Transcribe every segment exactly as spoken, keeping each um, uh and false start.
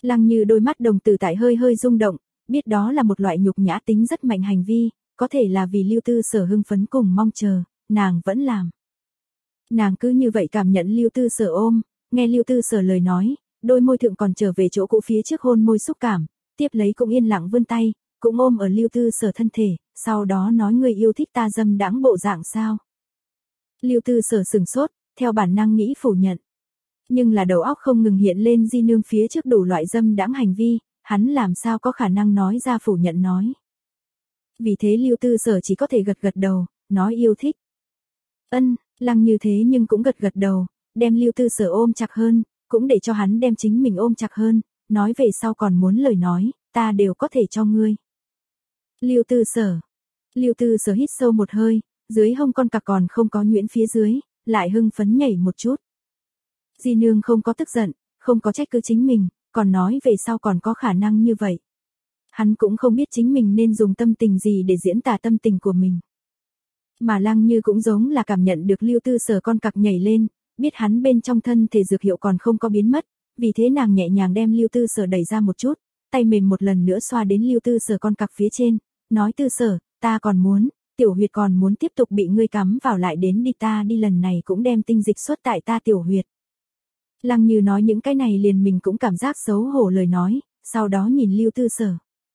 Lăng Như đôi mắt đồng tử tại hơi hơi rung động, biết đó là một loại nhục nhã tính rất mạnh hành vi, có thể là vì Lưu Tư Sở hưng phấn cùng mong chờ, nàng vẫn làm. Nàng cứ như vậy cảm nhận Lưu Tư Sở ôm, nghe Lưu Tư Sở lời nói, đôi môi thượng còn trở về chỗ cũ phía trước hôn môi xúc cảm, tiếp lấy cũng yên lặng vươn tay, cũng ôm ở Lưu Tư Sở thân thể, sau đó nói người yêu thích ta dâm đãng bộ dạng sao. Lưu Tư Sở sừng sốt, theo bản năng nghĩ phủ nhận. Nhưng là đầu óc không ngừng hiện lên di nương phía trước đủ loại dâm đãng hành vi, hắn làm sao có khả năng nói ra phủ nhận nói. Vì thế Lưu Tư Sở chỉ có thể gật gật đầu, nói yêu thích. Ân, Lăng Như thế nhưng cũng gật gật đầu, đem Lưu Tư Sở ôm chặt hơn, cũng để cho hắn đem chính mình ôm chặt hơn, nói về sau còn muốn lời nói, ta đều có thể cho ngươi. Lưu Tư Sở. Lưu Tư Sở hít sâu một hơi, dưới hông con cặc còn không có nhuyễn phía dưới, lại hưng phấn nhảy một chút. Di nương không có tức giận, không có trách cứ chính mình, còn nói về sau còn có khả năng như vậy. Hắn cũng không biết chính mình nên dùng tâm tình gì để diễn tả tâm tình của mình. Mà Lăng Như cũng giống là cảm nhận được Lưu Tư Sở con cặc nhảy lên, biết hắn bên trong thân thể dược hiệu còn không có biến mất, vì thế nàng nhẹ nhàng đem Lưu Tư Sở đẩy ra một chút, tay mềm một lần nữa xoa đến Lưu Tư Sở con cặc phía trên, nói Tư Sở, ta còn muốn, tiểu huyệt còn muốn tiếp tục bị ngươi cắm vào lại đến đi ta đi lần này cũng đem tinh dịch xuất tại ta tiểu huyệt. Lăng Như nói những cái này liền mình cũng cảm giác xấu hổ lời nói, sau đó nhìn Lưu Tư Sở.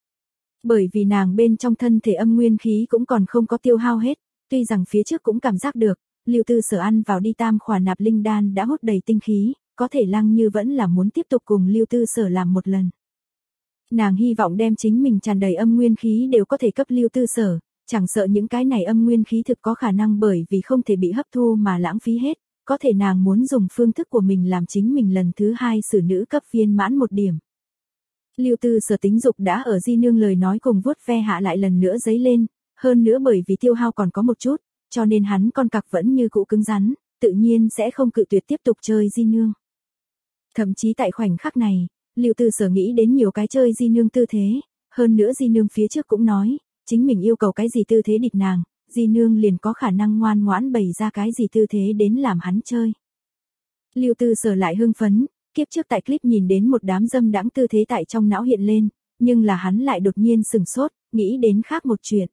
Bởi vì nàng bên trong thân thể âm nguyên khí cũng còn không có tiêu hao hết, tuy rằng phía trước cũng cảm giác được, Lưu Tư Sở ăn vào đi tam khỏa nạp linh đan đã hút đầy tinh khí, có thể Lăng Như vẫn là muốn tiếp tục cùng Lưu Tư Sở làm một lần. Nàng hy vọng đem chính mình tràn đầy âm nguyên khí đều có thể cấp Lưu Tư Sở, chẳng sợ những cái này âm nguyên khí thực có khả năng bởi vì không thể bị hấp thu mà lãng phí hết, có thể nàng muốn dùng phương thức của mình làm chính mình lần thứ hai xử nữ cấp viên mãn một điểm. Lưu Tư Sở tính dục đã ở di nương lời nói cùng vuốt ve hạ lại lần nữa dấy lên, hơn nữa bởi vì tiêu hao còn có một chút, cho nên hắn con cặc vẫn như cũ cứng rắn, tự nhiên sẽ không cự tuyệt tiếp tục chơi di nương. Thậm chí tại khoảnh khắc này, Lưu Tư Sở nghĩ đến nhiều cái chơi di nương tư thế, hơn nữa di nương phía trước cũng nói, chính mình yêu cầu cái gì tư thế địch nàng, di nương liền có khả năng ngoan ngoãn bày ra cái gì tư thế đến làm hắn chơi. Lưu Tư Sở lại hưng phấn, kiếp trước tại clip nhìn đến một đám dâm đãng tư thế tại trong não hiện lên, nhưng là hắn lại đột nhiên sừng sốt, nghĩ đến khác một chuyện.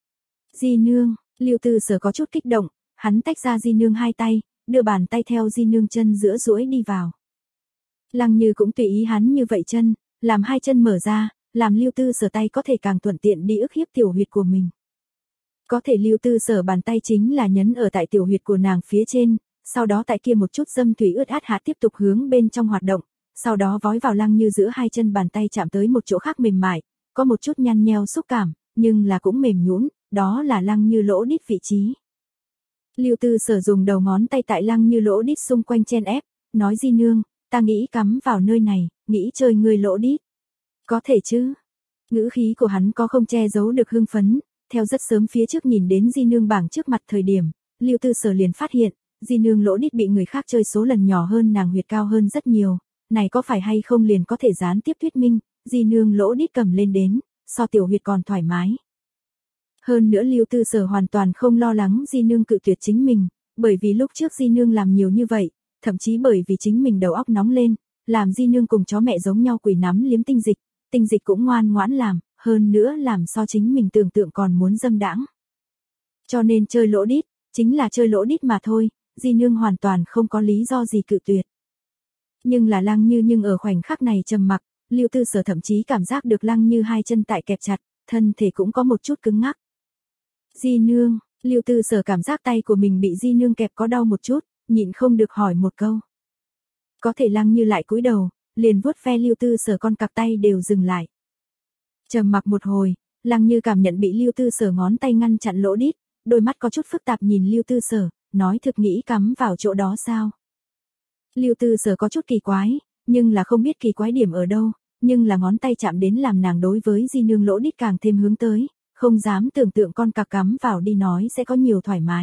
Di nương, Lưu Tư Sở có chút kích động, hắn tách ra di nương hai tay, đưa bàn tay theo di nương chân giữa duỗi đi vào. Lăng Như cũng tùy ý hắn như vậy chân, làm hai chân mở ra, làm Lưu Tư Sở tay có thể càng thuận tiện đi ức hiếp tiểu huyệt của mình. Có thể Lưu Tư Sở bàn tay chính là nhấn ở tại tiểu huyệt của nàng phía trên, sau đó tại kia một chút dâm thủy ướt át hạ tiếp tục hướng bên trong hoạt động, sau đó vói vào Lăng Như giữa hai chân bàn tay chạm tới một chỗ khác mềm mại, có một chút nhăn nheo xúc cảm, nhưng là cũng mềm nhũn, đó là Lăng Như lỗ đít vị trí. Lưu Tư Sở dùng đầu ngón tay tại Lăng Như lỗ đít xung quanh chen ép, nói di nương, ta nghĩ cắm vào nơi này, nghĩ chơi người lỗ đít. Có thể chứ? Ngữ khí của hắn có không che giấu được hưng phấn, theo rất sớm phía trước nhìn đến di nương bảng trước mặt thời điểm, Lưu Tư Sở liền phát hiện, di nương lỗ đít bị người khác chơi số lần nhỏ hơn nàng huyệt cao hơn rất nhiều, này có phải hay không liền có thể gián tiếp thuyết minh, di nương lỗ đít cầm lên đến, so tiểu huyệt còn thoải mái. Hơn nữa Lưu Tư Sở hoàn toàn không lo lắng di nương cự tuyệt chính mình, bởi vì lúc trước di nương làm nhiều như vậy, thậm chí bởi vì chính mình đầu óc nóng lên, làm di nương cùng chó mẹ giống nhau quỳ nắm liếm tinh dịch, tinh dịch cũng ngoan ngoãn làm, hơn nữa làm so chính mình tưởng tượng còn muốn dâm đãng. Cho nên chơi lỗ đít, chính là chơi lỗ đít mà thôi, di nương hoàn toàn không có lý do gì cự tuyệt. Nhưng là Lăng Như nhưng ở khoảnh khắc này trầm mặc, Lưu Tư Sở thậm chí cảm giác được Lăng Như hai chân tại kẹp chặt, thân thể cũng có một chút cứng ngắc. Di nương, Lưu Tư Sở cảm giác tay của mình bị di nương kẹp có đau một chút, nhịn không được hỏi một câu. Có thể Lăng Như lại cúi đầu, liền vuốt ve Lưu Tư Sở con cặc tay đều dừng lại. Trầm mặc một hồi, Lăng Như cảm nhận bị Lưu Tư Sở ngón tay ngăn chặn lỗ đít, đôi mắt có chút phức tạp nhìn Lưu Tư Sở, nói thực nghĩ cắm vào chỗ đó sao. Lưu Tư Sở có chút kỳ quái, nhưng là không biết kỳ quái điểm ở đâu, nhưng là ngón tay chạm đến làm nàng đối với di nương lỗ đít càng thêm hướng tới, không dám tưởng tượng con cặc cắm vào đi nói sẽ có nhiều thoải mái.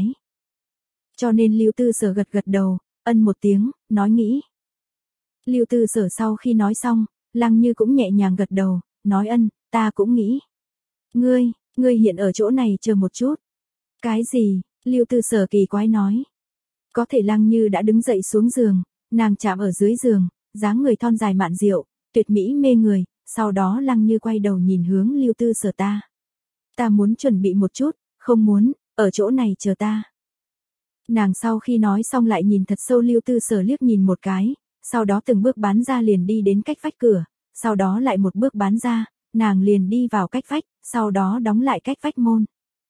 Cho nên Lưu Tư Sở gật gật đầu, ân một tiếng, nói nghĩ. Lưu Tư Sở sau khi nói xong, Lăng Như cũng nhẹ nhàng gật đầu, nói ân, ta cũng nghĩ. Ngươi, ngươi hiện ở chỗ này chờ một chút. Cái gì? Lưu Tư Sở kỳ quái nói. Có thể Lăng Như đã đứng dậy xuống giường, nàng chạm ở dưới giường, dáng người thon dài mạn diệu, tuyệt mỹ mê người, sau đó Lăng Như quay đầu nhìn hướng Lưu Tư Sở ta. Ta muốn chuẩn bị một chút, không muốn, ở chỗ này chờ ta. Nàng sau khi nói xong lại nhìn thật sâu Lưu Tư Sở liếc nhìn một cái, sau đó từng bước bán ra liền đi đến cách vách cửa, sau đó lại một bước bán ra, nàng liền đi vào cách vách, sau đó đóng lại cách vách môn.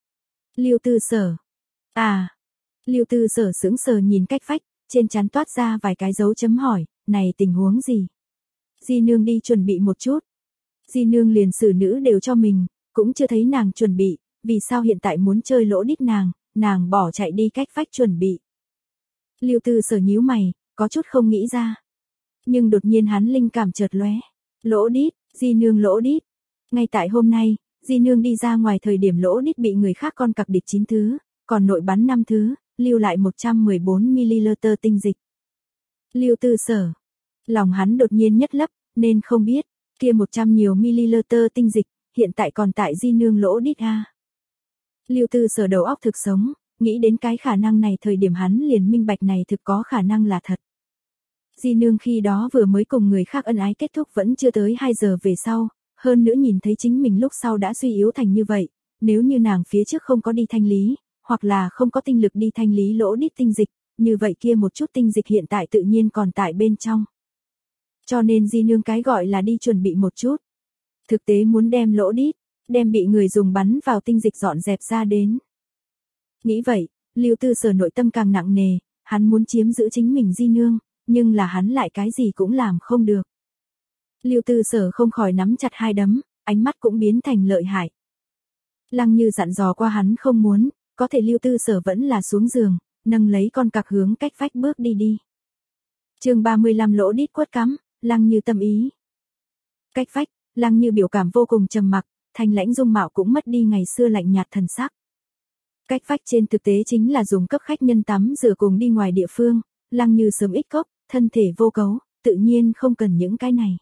Lưu Tư Sở. À. Lưu Tư Sở sững sờ nhìn cách vách, trên trán toát ra vài cái dấu chấm hỏi, này tình huống gì? Di nương đi chuẩn bị một chút. Di nương liền xử nữ đều cho mình, cũng chưa thấy nàng chuẩn bị, vì sao hiện tại muốn chơi lỗ đít nàng, nàng bỏ chạy đi cách vách chuẩn bị. Lưu Tư Sở nhíu mày, có chút không nghĩ ra. Nhưng đột nhiên hắn linh cảm chợt lóe, lỗ đít, Di nương lỗ đít. Ngay tại hôm nay, Di nương đi ra ngoài thời điểm lỗ đít bị người khác con cặc địch chín thứ, còn nội bắn năm thứ, lưu lại một trăm mười bốn mi-li-lít tinh dịch. Lưu Tư Sở, lòng hắn đột nhiên nhất lấp, nên không biết, kia một trăm nhiều mi-li-lít tinh dịch, hiện tại còn tại Di nương lỗ đít a. Lưu Tư Sở đầu óc thực sống, nghĩ đến cái khả năng này thời điểm hắn liền minh bạch này thực có khả năng là thật. Di nương khi đó vừa mới cùng người khác ân ái kết thúc vẫn chưa tới hai giờ về sau, hơn nữa nhìn thấy chính mình lúc sau đã suy yếu thành như vậy, nếu như nàng phía trước không có đi thanh lý, hoặc là không có tinh lực đi thanh lý lỗ đít tinh dịch, như vậy kia một chút tinh dịch hiện tại tự nhiên còn tại bên trong. Cho nên Di nương cái gọi là đi chuẩn bị một chút. Thực tế muốn đem lỗ đít, đem bị người dùng bắn vào tinh dịch dọn dẹp ra đến. Nghĩ vậy, Lưu Tư Sở nội tâm càng nặng nề, hắn muốn chiếm giữ chính mình Di nương, nhưng là hắn lại cái gì cũng làm không được. Lưu Tư Sở không khỏi nắm chặt hai đấm, ánh mắt cũng biến thành lợi hại. Lăng Như dặn dò qua hắn không muốn, có thể Lưu Tư Sở vẫn là xuống giường, nâng lấy con cặc hướng cách vách bước đi đi. Chương ba mươi lăm lỗ đít quất cắm, Lăng Như tâm ý. Cách vách, Lăng Như biểu cảm vô cùng trầm mặc, thanh lãnh dung mạo cũng mất đi ngày xưa lạnh nhạt thần sắc. Cách vách trên thực tế chính là dùng cấp khách nhân tắm rửa cùng đi ngoài địa phương, Lăng Như sớm ít cốc, thân thể vô cấu, tự nhiên không cần những cái này.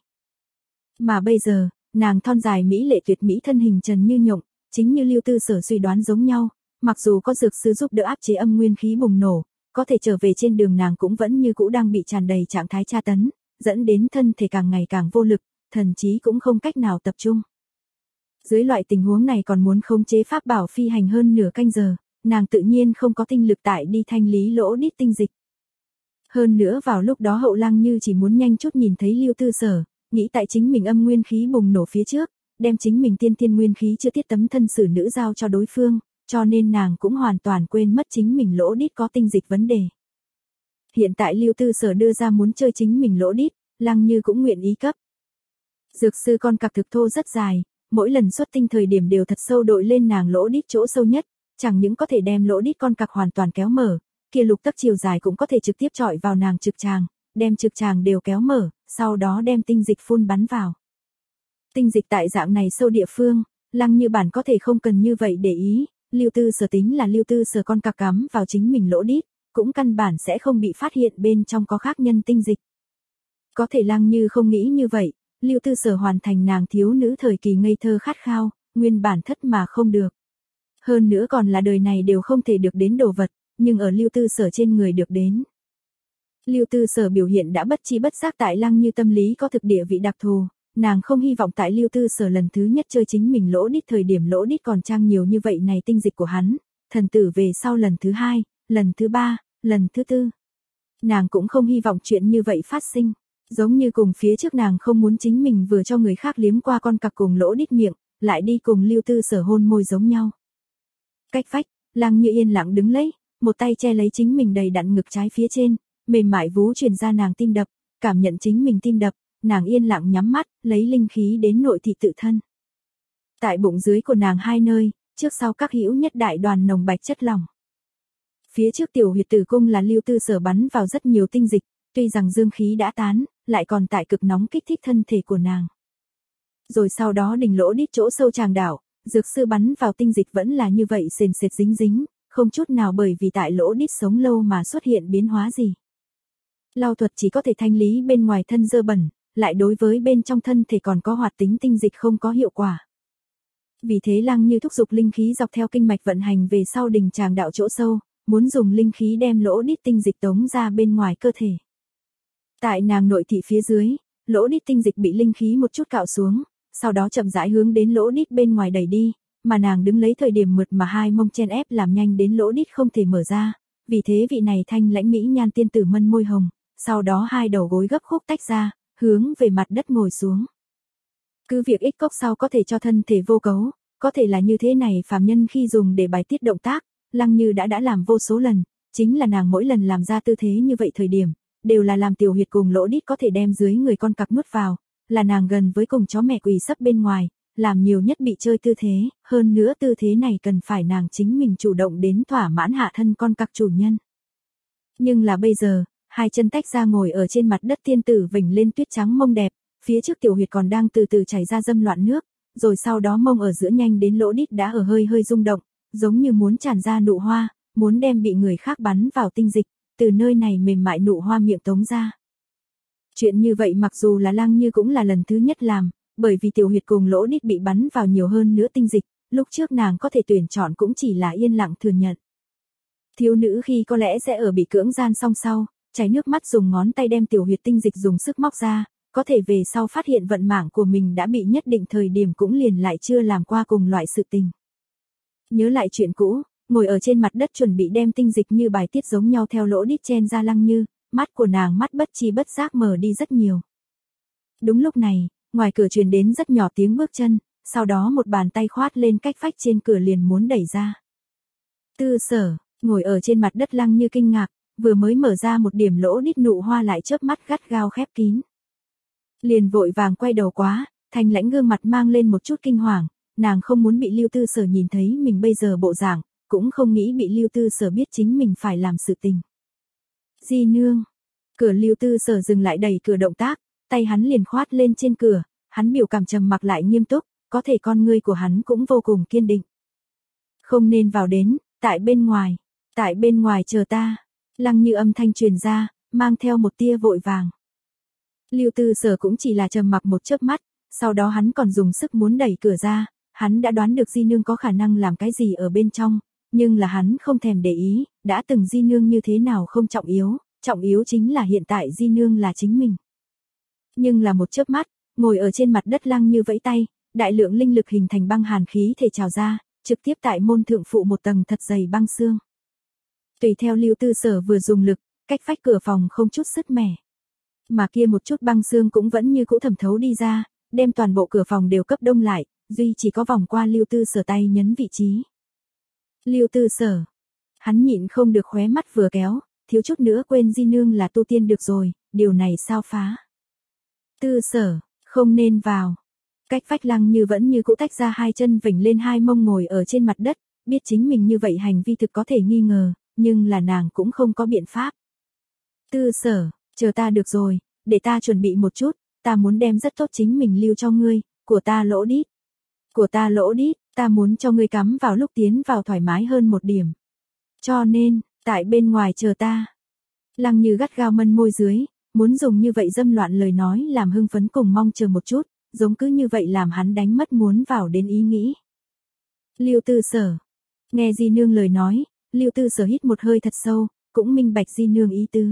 Mà bây giờ, nàng thon dài mỹ lệ tuyệt mỹ thân hình trần như nhộng, chính như Lưu Tư Sở suy đoán giống nhau, mặc dù có dược sư giúp đỡ áp chế âm nguyên khí bùng nổ, có thể trở về trên đường nàng cũng vẫn như cũ đang bị tràn đầy trạng thái tra tấn, dẫn đến thân thể càng ngày càng vô lực, thần trí cũng không cách nào tập trung. Dưới loại tình huống này còn muốn khống chế pháp bảo phi hành hơn nửa canh giờ, nàng tự nhiên không có tinh lực tại đi thanh lý lỗ đít tinh dịch. Hơn nữa vào lúc đó Hậu Lăng Như chỉ muốn nhanh chút nhìn thấy Lưu Tư Sở, nghĩ tại chính mình âm nguyên khí bùng nổ phía trước, đem chính mình tiên tiên nguyên khí chưa tiết tấm thân xử nữ giao cho đối phương, cho nên nàng cũng hoàn toàn quên mất chính mình lỗ đít có tinh dịch vấn đề. Hiện tại Lưu Tư Sở đưa ra muốn chơi chính mình lỗ đít, Lăng Như cũng nguyện ý cấp. Dược sư con cặc thực thô rất dài, mỗi lần xuất tinh thời điểm đều thật sâu đội lên nàng lỗ đít chỗ sâu nhất, chẳng những có thể đem lỗ đít con cặc hoàn toàn kéo mở, kia lục tấc chiều dài cũng có thể trực tiếp chọi vào nàng trực tràng, đem trực tràng đều kéo mở, sau đó đem tinh dịch phun bắn vào. Tinh dịch tại dạng này sâu địa phương, Lăng Như bản có thể không cần như vậy để ý, Lưu Tư Sở tính là Lưu Tư Sở con cặc cắm vào chính mình lỗ đít, cũng căn bản sẽ không bị phát hiện bên trong có khác nhân tinh dịch. Có thể Lăng Như không nghĩ như vậy, Lưu Tư Sở hoàn thành nàng thiếu nữ thời kỳ ngây thơ khát khao, nguyên bản thất mà không được. Hơn nữa còn là đời này đều không thể được đến đồ vật, nhưng ở Lưu Tư Sở trên người được đến. Lưu Tư Sở biểu hiện đã bất chi bất giác tại Lăng Như tâm lý có thực địa vị đặc thù, nàng không hy vọng tại Lưu Tư Sở lần thứ nhất chơi chính mình lỗ đít thời điểm lỗ đít còn trang nhiều như vậy này tinh dịch của hắn, thần tử về sau lần thứ hai, lần thứ ba, lần thứ tư. Nàng cũng không hy vọng chuyện như vậy phát sinh, giống như cùng phía trước nàng không muốn chính mình vừa cho người khác liếm qua con cặc cùng lỗ đít miệng, lại đi cùng Lưu Tư Sở hôn môi giống nhau. Cách vách, Lăng Như yên lặng đứng lấy, một tay che lấy chính mình đầy đặn ngực trái phía trên, mềm mại vú truyền ra nàng tim đập, cảm nhận chính mình tim đập, nàng yên lặng nhắm mắt, lấy linh khí đến nội thị tự thân. Tại bụng dưới của nàng hai nơi, trước sau các hữu nhất đại đoàn nồng bạch chất lỏng. Phía trước tiểu huyệt tử cung là Lưu Tư Sở bắn vào rất nhiều tinh dịch, tuy rằng dương khí đã tán, lại còn tại cực nóng kích thích thân thể của nàng. Rồi sau đó đỉnh lỗ đít chỗ sâu tràng đảo, dược sư bắn vào tinh dịch vẫn là như vậy sền sệt dính dính, không chút nào bởi vì tại lỗ đít sống lâu mà xuất hiện biến hóa gì. Lau thuật chỉ có thể thanh lý bên ngoài thân dơ bẩn, lại đối với bên trong thân thể còn có hoạt tính tinh dịch không có hiệu quả. Vì thế Lăng Như thúc giục linh khí dọc theo kinh mạch vận hành về sau đỉnh tràng đạo chỗ sâu, muốn dùng linh khí đem lỗ đít tinh dịch tống ra bên ngoài cơ thể. Tại nàng nội thị phía dưới, lỗ đít tinh dịch bị linh khí một chút cạo xuống, sau đó chậm rãi hướng đến lỗ đít bên ngoài đẩy đi, mà nàng đứng lấy thời điểm mượt mà hai mông chen ép làm nhanh đến lỗ đít không thể mở ra, vì thế vị này thanh lãnh mỹ nhan tiên tử mân môi hồng, sau đó hai đầu gối gấp khúc tách ra, hướng về mặt đất ngồi xuống. Cứ việc ích cốc sau có thể cho thân thể vô cấu, có thể là như thế này phàm nhân khi dùng để bài tiết động tác, Lăng Như đã đã làm vô số lần, chính là nàng mỗi lần làm ra tư thế như vậy thời điểm, đều là làm tiểu huyệt cùng lỗ đít có thể đem dưới người con cặc nuốt vào, là nàng gần với cùng chó mẹ quỳ sấp bên ngoài, làm nhiều nhất bị chơi tư thế, hơn nữa tư thế này cần phải nàng chính mình chủ động đến thỏa mãn hạ thân con cặc chủ nhân. Nhưng là bây giờ, hai chân tách ra ngồi ở trên mặt đất tiên tử vểnh lên tuyết trắng mông đẹp, phía trước tiểu huyệt còn đang từ từ chảy ra dâm loạn nước, rồi sau đó mông ở giữa nhanh đến lỗ đít đã ở hơi hơi rung động, giống như muốn tràn ra nụ hoa, muốn đem bị người khác bắn vào tinh dịch, từ nơi này mềm mại nụ hoa miệng tống ra. Chuyện như vậy mặc dù là Lăng Như cũng là lần thứ nhất làm, bởi vì tiểu huyệt cùng lỗ đít bị bắn vào nhiều hơn nữa tinh dịch, lúc trước nàng có thể tuyển chọn cũng chỉ là yên lặng thừa nhận. Thiếu nữ khi có lẽ sẽ ở bị cưỡng gian song sau, chảy nước mắt dùng ngón tay đem tiểu huyệt tinh dịch dùng sức móc ra, có thể về sau phát hiện vận mạng của mình đã bị nhất định thời điểm cũng liền lại chưa làm qua cùng loại sự tình. Nhớ lại chuyện cũ, ngồi ở trên mặt đất chuẩn bị đem tinh dịch như bài tiết giống nhau theo lỗ đít chen ra Lăng Như, mắt của nàng mắt bất chi bất giác mờ đi rất nhiều. Đúng lúc này, ngoài cửa truyền đến rất nhỏ tiếng bước chân, sau đó một bàn tay khoát lên cách vách trên cửa liền muốn đẩy ra. Tư Sở, ngồi ở trên mặt đất Lăng Như kinh ngạc, vừa mới mở ra một điểm lỗ đít nụ hoa lại chớp mắt gắt gao khép kín. Liền vội vàng quay đầu quá, thanh lãnh gương mặt mang lên một chút kinh hoàng, nàng không muốn bị Lưu Tư Sở nhìn thấy mình bây giờ bộ dạng, cũng không nghĩ bị Lưu Tư Sở biết chính mình phải làm sự tình. Di nương, cửa Lưu Tư Sở dừng lại đẩy cửa động tác, tay hắn liền khoát lên trên cửa, hắn biểu cảm trầm mặc lại nghiêm túc, có thể con ngươi của hắn cũng vô cùng kiên định. Không nên vào đến, tại bên ngoài, tại bên ngoài chờ ta. Lăng Như âm thanh truyền ra, mang theo một tia vội vàng. Lưu Tư Sở cũng chỉ là trầm mặc một chớp mắt, sau đó hắn còn dùng sức muốn đẩy cửa ra, hắn đã đoán được Di nương có khả năng làm cái gì ở bên trong, nhưng là hắn không thèm để ý, đã từng Di nương như thế nào không trọng yếu, trọng yếu chính là hiện tại Di nương là chính mình. Nhưng là một chớp mắt, ngồi ở trên mặt đất Lăng Như vẫy tay, đại lượng linh lực hình thành băng hàn khí thể trào ra, trực tiếp tại môn thượng phụ một tầng thật dày băng xương. Tùy theo Lưu Tư Sở vừa dùng lực, cách vách cửa phòng không chút sứt mẻ. Mà kia một chút băng xương cũng vẫn như cũ thẩm thấu đi ra, đem toàn bộ cửa phòng đều cấp đông lại, duy chỉ có vòng qua Lưu Tư Sở tay nhấn vị trí. Lưu Tư Sở. Hắn nhịn không được khóe mắt vừa kéo, thiếu chút nữa quên Di nương là tu tiên được rồi, điều này sao phá. Tư Sở, không nên vào. Cách vách Lăng Như vẫn như cũ tách ra hai chân vểnh lên hai mông ngồi ở trên mặt đất, biết chính mình như vậy hành vi thực có thể nghi ngờ, nhưng là nàng cũng không có biện pháp. Tư Sở, chờ ta được rồi, để ta chuẩn bị một chút, ta muốn đem rất tốt chính mình lưu cho ngươi, của ta lỗ đít. Của ta lỗ đít, ta muốn cho ngươi cắm vào lúc tiến vào thoải mái hơn một điểm. Cho nên, tại bên ngoài chờ ta. Lăng Như gắt gao mân môi dưới, muốn dùng như vậy dâm loạn lời nói làm hưng phấn cùng mong chờ một chút, giống cứ như vậy làm hắn đánh mất muốn vào đến ý nghĩ. Lưu Tư Sở. Nghe Di nương lời nói, Lưu Tư Sở hít một hơi thật sâu, cũng minh bạch Di nương ý tứ.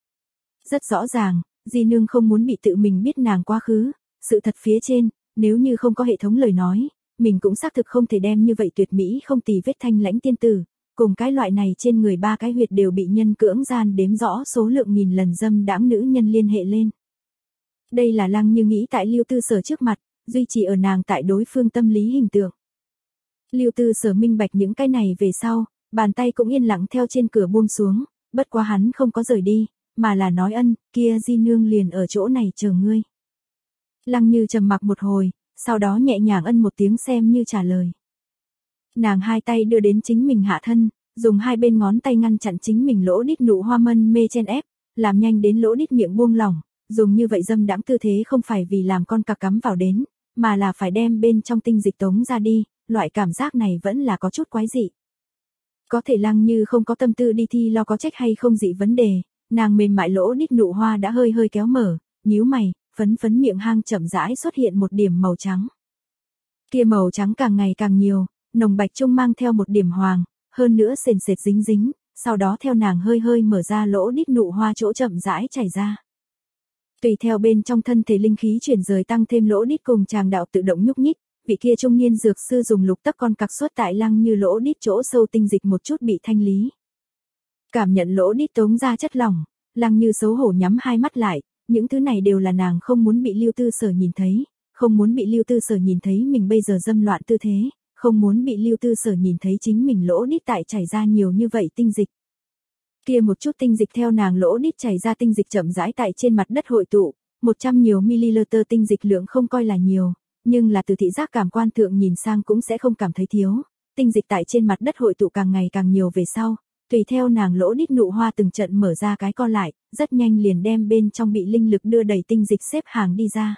Rất rõ ràng, Di nương không muốn bị tự mình biết nàng quá khứ, sự thật phía trên, nếu như không có hệ thống lời nói, mình cũng xác thực không thể đem như vậy tuyệt mỹ không tì vết thanh lãnh tiên tử, cùng cái loại này trên người ba cái huyệt đều bị nhân cưỡng gian đếm rõ số lượng nghìn lần dâm đãng nữ nhân liên hệ lên. Đây là Lăng Như nghĩ tại Lưu Tư Sở trước mặt, duy trì ở nàng tại đối phương tâm lý hình tượng. Lưu Tư Sở minh bạch những cái này về sau, bàn tay cũng yên lặng theo trên cửa buông xuống, bất quá hắn không có rời đi, mà là nói ân, kia Di nương liền ở chỗ này chờ ngươi. Lăng Như trầm mặc một hồi, sau đó nhẹ nhàng ân một tiếng xem như trả lời. Nàng hai tay đưa đến chính mình hạ thân, dùng hai bên ngón tay ngăn chặn chính mình lỗ đít nụ hoa mân mê chen ép, làm nhanh đến lỗ đít miệng buông lỏng, dùng như vậy dâm đãng tư thế không phải vì làm con cặc cắm vào đến, mà là phải đem bên trong tinh dịch tống ra đi, loại cảm giác này vẫn là có chút quái dị. Có thể Lăng Như không có tâm tư đi thi lo có trách hay không dị vấn đề, nàng mềm mại lỗ đít nụ hoa đã hơi hơi kéo mở, nhíu mày, phấn phấn miệng hang chậm rãi xuất hiện một điểm màu trắng. Kia màu trắng càng ngày càng nhiều, nồng bạch trung mang theo một điểm hoàng, hơn nữa sền sệt dính dính, sau đó theo nàng hơi hơi mở ra lỗ đít nụ hoa chỗ chậm rãi chảy ra. Tùy theo bên trong thân thể linh khí chuyển rời tăng thêm lỗ đít cùng tràng đạo tự động nhúc nhích, vị kia trung niên dược sư dùng lục tắc con cặc xuất tại Lăng Như lỗ đít chỗ sâu tinh dịch một chút bị thanh lý. Cảm nhận lỗ đít tống ra chất lỏng, Lăng Như xấu hổ nhắm hai mắt lại, những thứ này đều là nàng không muốn bị Lưu Tư Sở nhìn thấy, không muốn bị Lưu Tư Sở nhìn thấy mình bây giờ dâm loạn tư thế, không muốn bị Lưu Tư Sở nhìn thấy chính mình lỗ đít tại chảy ra nhiều như vậy tinh dịch. Kia một chút tinh dịch theo nàng lỗ đít chảy ra tinh dịch chậm rãi tại trên mặt đất hội tụ, một trăm nhiều ml tinh dịch lượng không coi là nhiều, nhưng là từ thị giác cảm quan thượng nhìn sang cũng sẽ không cảm thấy thiếu, tinh dịch tại trên mặt đất hội tụ càng ngày càng nhiều về sau, tùy theo nàng lỗ đít nụ hoa từng trận mở ra cái co lại, rất nhanh liền đem bên trong bị linh lực đưa đầy tinh dịch xếp hàng đi ra.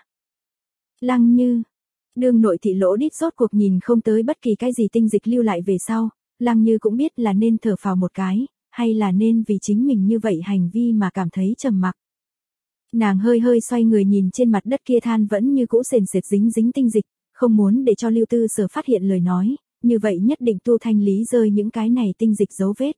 Lăng Như, đương nội thị lỗ đít rốt cuộc nhìn không tới bất kỳ cái gì tinh dịch lưu lại về sau, Lăng Như cũng biết là nên thở phào một cái, hay là nên vì chính mình như vậy hành vi mà cảm thấy trầm mặc. Nàng hơi hơi xoay người nhìn trên mặt đất kia than vẫn như cũ sền sệt dính dính tinh dịch, không muốn để cho Lưu Tư Sở phát hiện lời nói, như vậy nhất định tu thanh lý rơi những cái này tinh dịch dấu vết.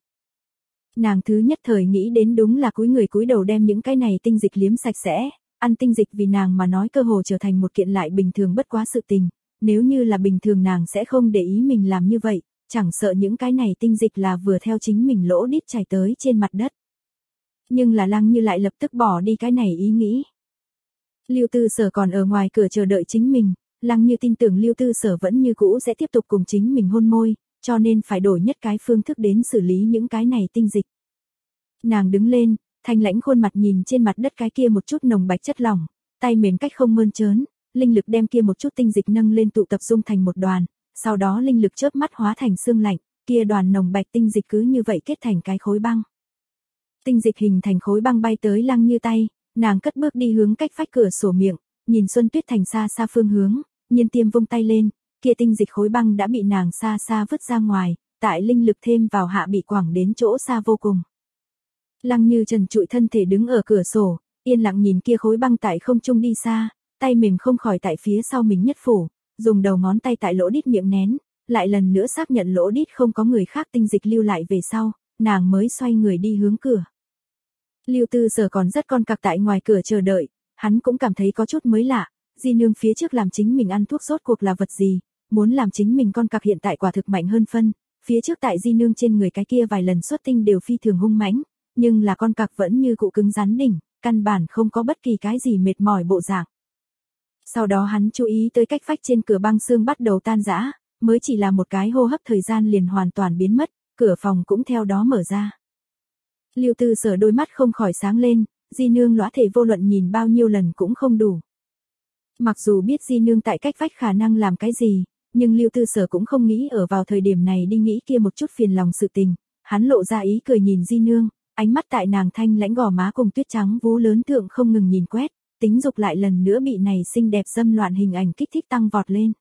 Nàng thứ nhất thời nghĩ đến đúng là cúi người cúi đầu đem những cái này tinh dịch liếm sạch sẽ, ăn tinh dịch vì nàng mà nói cơ hồ trở thành một kiện lại bình thường bất quá sự tình, nếu như là bình thường nàng sẽ không để ý mình làm như vậy, chẳng sợ những cái này tinh dịch là vừa theo chính mình lỗ đít chảy tới trên mặt đất. Nhưng là Lăng Như lại lập tức bỏ đi cái này ý nghĩ. Lưu Tư Sở còn ở ngoài cửa chờ đợi chính mình, Lăng Như tin tưởng Lưu Tư Sở vẫn như cũ sẽ tiếp tục cùng chính mình hôn môi, cho nên phải đổi nhất cái phương thức đến xử lý những cái này tinh dịch. Nàng đứng lên, thanh lãnh khuôn mặt nhìn trên mặt đất cái kia một chút nồng bạch chất lỏng, tay mềm cách không mơn trớn, linh lực đem kia một chút tinh dịch nâng lên tụ tập dung thành một đoàn, sau đó linh lực chớp mắt hóa thành xương lạnh, kia đoàn nồng bạch tinh dịch cứ như vậy kết thành cái khối băng. Tinh dịch hình thành khối băng bay tới Lăng Như tay, nàng cất bước đi hướng cách vách cửa sổ miệng, nhìn Xuân Tuyết Thành xa xa phương hướng, Nhiên Tiêm vung tay lên, kia tinh dịch khối băng đã bị nàng xa xa vứt ra ngoài, tại linh lực thêm vào hạ bị quẳng đến chỗ xa vô cùng. Lăng Như trần trụi thân thể đứng ở cửa sổ, yên lặng nhìn kia khối băng tại không trung đi xa, tay mềm không khỏi tại phía sau mình nhất phủ, dùng đầu ngón tay tại lỗ đít miệng nén, lại lần nữa xác nhận lỗ đít không có người khác tinh dịch lưu lại về sau, nàng mới xoay người đi hướng cửa. Lưu Tư Sở còn rất con cặc tại ngoài cửa chờ đợi, hắn cũng cảm thấy có chút mới lạ, Di nương phía trước làm chính mình ăn thuốc rốt cuộc là vật gì, muốn làm chính mình con cặc hiện tại quả thực mạnh hơn phân, phía trước tại Di nương trên người cái kia vài lần xuất tinh đều phi thường hung mãnh, nhưng là con cặc vẫn như cụ cứng rắn đỉnh, căn bản không có bất kỳ cái gì mệt mỏi bộ dạng. Sau đó hắn chú ý tới cách vách trên cửa băng xương bắt đầu tan rã, mới chỉ là một cái hô hấp thời gian liền hoàn toàn biến mất, cửa phòng cũng theo đó mở ra. Lưu Tư Sở đôi mắt không khỏi sáng lên, Di nương lõa thể vô luận nhìn bao nhiêu lần cũng không đủ. Mặc dù biết Di nương tại cách vách khả năng làm cái gì, nhưng Lưu Tư Sở cũng không nghĩ ở vào thời điểm này đi nghĩ kia một chút phiền lòng sự tình, hắn lộ ra ý cười nhìn Di nương, ánh mắt tại nàng thanh lãnh gò má cùng tuyết trắng vú lớn thượng không ngừng nhìn quét, tính dục lại lần nữa bị này xinh đẹp dâm loạn hình ảnh kích thích tăng vọt lên.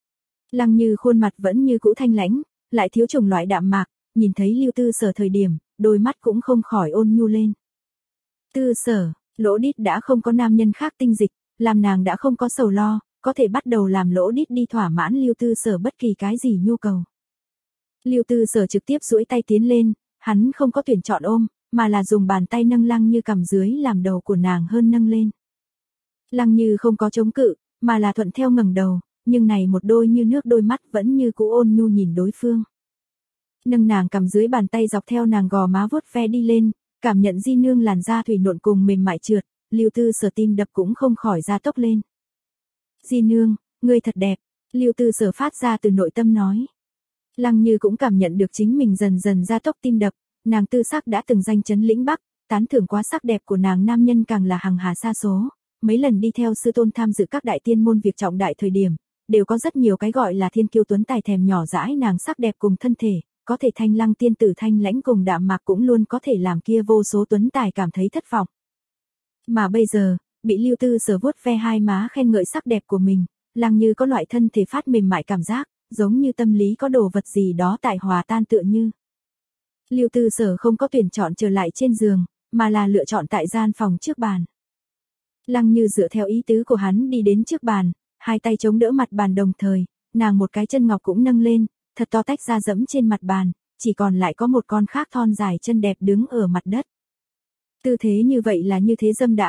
Lăng Như khuôn mặt vẫn như cũ thanh lãnh, lại thiếu chủng loại đạm mạc, nhìn thấy Lưu Tư Sở thời điểm, đôi mắt cũng không khỏi ôn nhu lên. Tư Sở, lỗ đít đã không có nam nhân khác tinh dịch, làm nàng đã không có sầu lo, có thể bắt đầu làm lỗ đít đi thỏa mãn Lưu Tư Sở bất kỳ cái gì nhu cầu. Lưu Tư Sở trực tiếp duỗi tay tiến lên, hắn không có tuyển chọn ôm, mà là dùng bàn tay nâng Lăng Như cằm dưới làm đầu của nàng hơn nâng lên. Lăng Như không có chống cự, mà là thuận theo ngẩng đầu, nhưng này một đôi như nước đôi mắt vẫn như cũ ôn nhu nhìn đối phương. Nâng nàng cằm dưới bàn tay dọc theo nàng gò má vuốt ve đi lên, cảm nhận Di nương làn da thủy nộn cùng mềm mại trượt, Lưu Tư Sở tim đập cũng không khỏi gia tốc lên. Di nương, ngươi thật đẹp, Lưu Tư Sở phát ra từ nội tâm nói. Lăng Như cũng cảm nhận được chính mình dần dần gia tốc tim đập, nàng tư sắc đã từng danh chấn lĩnh Bắc, tán thưởng quá sắc đẹp của nàng nam nhân càng là hằng hà xa số, mấy lần đi theo sư tôn tham dự các đại tiên môn việc trọng đại thời điểm, đều có rất nhiều cái gọi là thiên kiêu tuấn tài thèm nhỏ dãi nàng sắc đẹp cùng thân thể, có thể Thanh Lăng tiên tử thanh lãnh cùng đạm mạc cũng luôn có thể làm kia vô số tuấn tài cảm thấy thất vọng. Mà bây giờ, bị Lưu Tư Sở vuốt ve hai má khen ngợi sắc đẹp của mình, Lăng Như có loại thân thể phát mềm mại cảm giác, giống như tâm lý có đồ vật gì đó tại hòa tan tựa như. Lưu Tư Sở không có tuyển chọn trở lại trên giường, mà là lựa chọn tại gian phòng trước bàn. Lăng Như dựa theo ý tứ của hắn đi đến trước bàn, hai tay chống đỡ mặt bàn đồng thời, nàng một cái chân ngọc cũng nâng lên, thật to tách ra dẫm trên mặt bàn, chỉ còn lại có một con khác thon dài chân đẹp đứng ở mặt đất. Tư thế như vậy là như thế dâm đãng,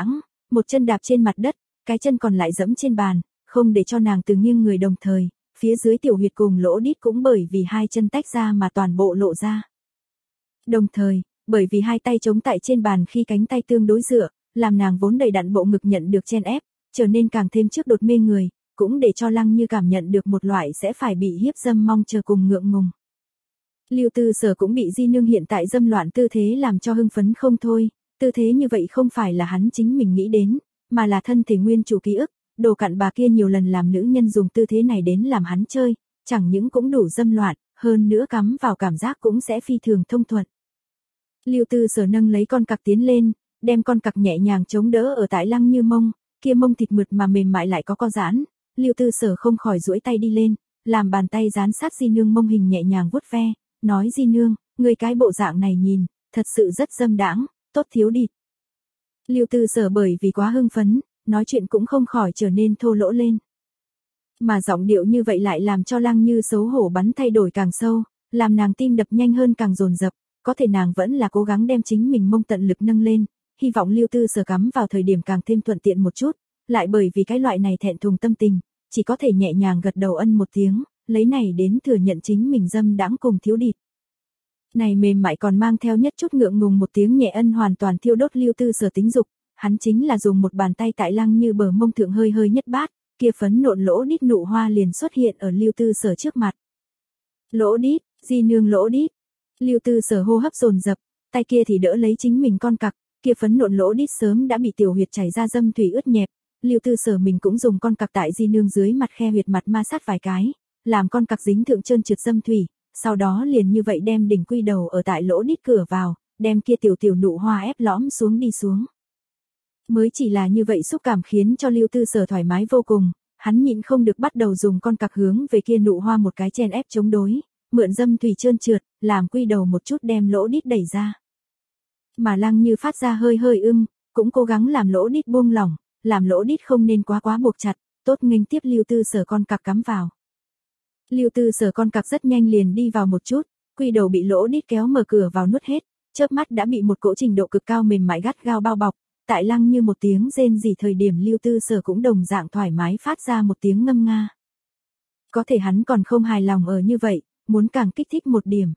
một chân đạp trên mặt đất, cái chân còn lại giẫm trên bàn, không để cho nàng từ nghiêng người đồng thời, phía dưới tiểu huyệt cùng lỗ đít cũng bởi vì hai chân tách ra mà toàn bộ lộ ra. Đồng thời, bởi vì hai tay chống tại trên bàn khi cánh tay tương đối dựa, làm nàng vốn đầy đặn bộ ngực nhận được chen ép, trở nên càng thêm trước đột mê người, cũng để cho Lăng Như cảm nhận được một loại sẽ phải bị hiếp dâm mong chờ cùng ngượng ngùng. Lưu Tư Sở cũng bị Di Nương hiện tại dâm loạn tư thế làm cho hưng phấn không thôi, tư thế như vậy không phải là hắn chính mình nghĩ đến, mà là thân thể nguyên chủ ký ức, đồ cặn bà kia nhiều lần làm nữ nhân dùng tư thế này đến làm hắn chơi, chẳng những cũng đủ dâm loạn, hơn nữa cắm vào cảm giác cũng sẽ phi thường thông thuận. Lưu Tư Sở nâng lấy con cặc tiến lên, đem con cặc nhẹ nhàng chống đỡ ở tại Lăng Như mông, kia mông thịt mượt mà mềm mại lại có co giãn, Lưu Tư Sở không khỏi duỗi tay đi lên, làm bàn tay dán sát Di Nương mông hình nhẹ nhàng vuốt ve, nói Di Nương, người cái bộ dạng này nhìn, thật sự rất dâm đãng, tốt thiếu địt. Lưu Tư Sở bởi vì quá hưng phấn, nói chuyện cũng không khỏi trở nên thô lỗ lên. Mà giọng điệu như vậy lại làm cho Lăng Như xấu hổ bắn thay đổi càng sâu, làm nàng tim đập nhanh hơn càng dồn dập, có thể nàng vẫn là cố gắng đem chính mình mông tận lực nâng lên, hy vọng Lưu Tư Sở cắm vào thời điểm càng thêm thuận tiện một chút, lại bởi vì cái loại này thẹn thùng tâm tình, chỉ có thể nhẹ nhàng gật đầu ân một tiếng, lấy này đến thừa nhận chính mình dâm đãng cùng thiếu địt. Này mềm mại còn mang theo nhất chút ngượng ngùng một tiếng nhẹ ân hoàn toàn thiêu đốt Lưu Tư Sở tính dục, hắn chính là dùng một bàn tay tại Lăng Như bờ mông thượng hơi hơi nhất bát, kia phấn nộn lỗ đít nụ hoa liền xuất hiện ở Lưu Tư Sở trước mặt. Lỗ đít, Di Nương lỗ đít. Lưu Tư Sở hô hấp dồn dập, tay kia thì đỡ lấy chính mình con cặc, kia phấn nộn lỗ đít sớm đã bị tiểu huyệt chảy ra dâm thủy ướt nhẹp, Lưu Tư Sở mình cũng dùng con cặc tại Di Nương dưới mặt khe huyệt mặt ma sát vài cái, làm con cặc dính thượng trơn trượt dâm thủy, sau đó liền như vậy đem đỉnh quy đầu ở tại lỗ đít cửa vào, đem kia tiểu tiểu nụ hoa ép lõm xuống đi xuống. Mới chỉ là như vậy xúc cảm khiến cho Lưu Tư Sở thoải mái vô cùng, hắn nhịn không được bắt đầu dùng con cặc hướng về kia nụ hoa một cái chen ép chống đối, mượn dâm thủy trơn trượt, làm quy đầu một chút đem lỗ đít đẩy ra. Mà Lăng Như phát ra hơi hơi ưng, cũng cố gắng làm lỗ đít buông lỏng, làm lỗ đít không nên quá quá buộc chặt, tốt nghênh tiếp Lưu Tư Sở con cặc cắm vào. Lưu Tư Sở con cặc rất nhanh liền đi vào một chút, quy đầu bị lỗ đít kéo mở cửa vào nuốt hết, chớp mắt đã bị một cỗ trình độ cực cao mềm mại gắt gao bao bọc, tại Lăng Như một tiếng rên rỉ thời điểm Lưu Tư Sở cũng đồng dạng thoải mái phát ra một tiếng ngâm nga. Có thể hắn còn không hài lòng ở như vậy, muốn càng kích thích một điểm.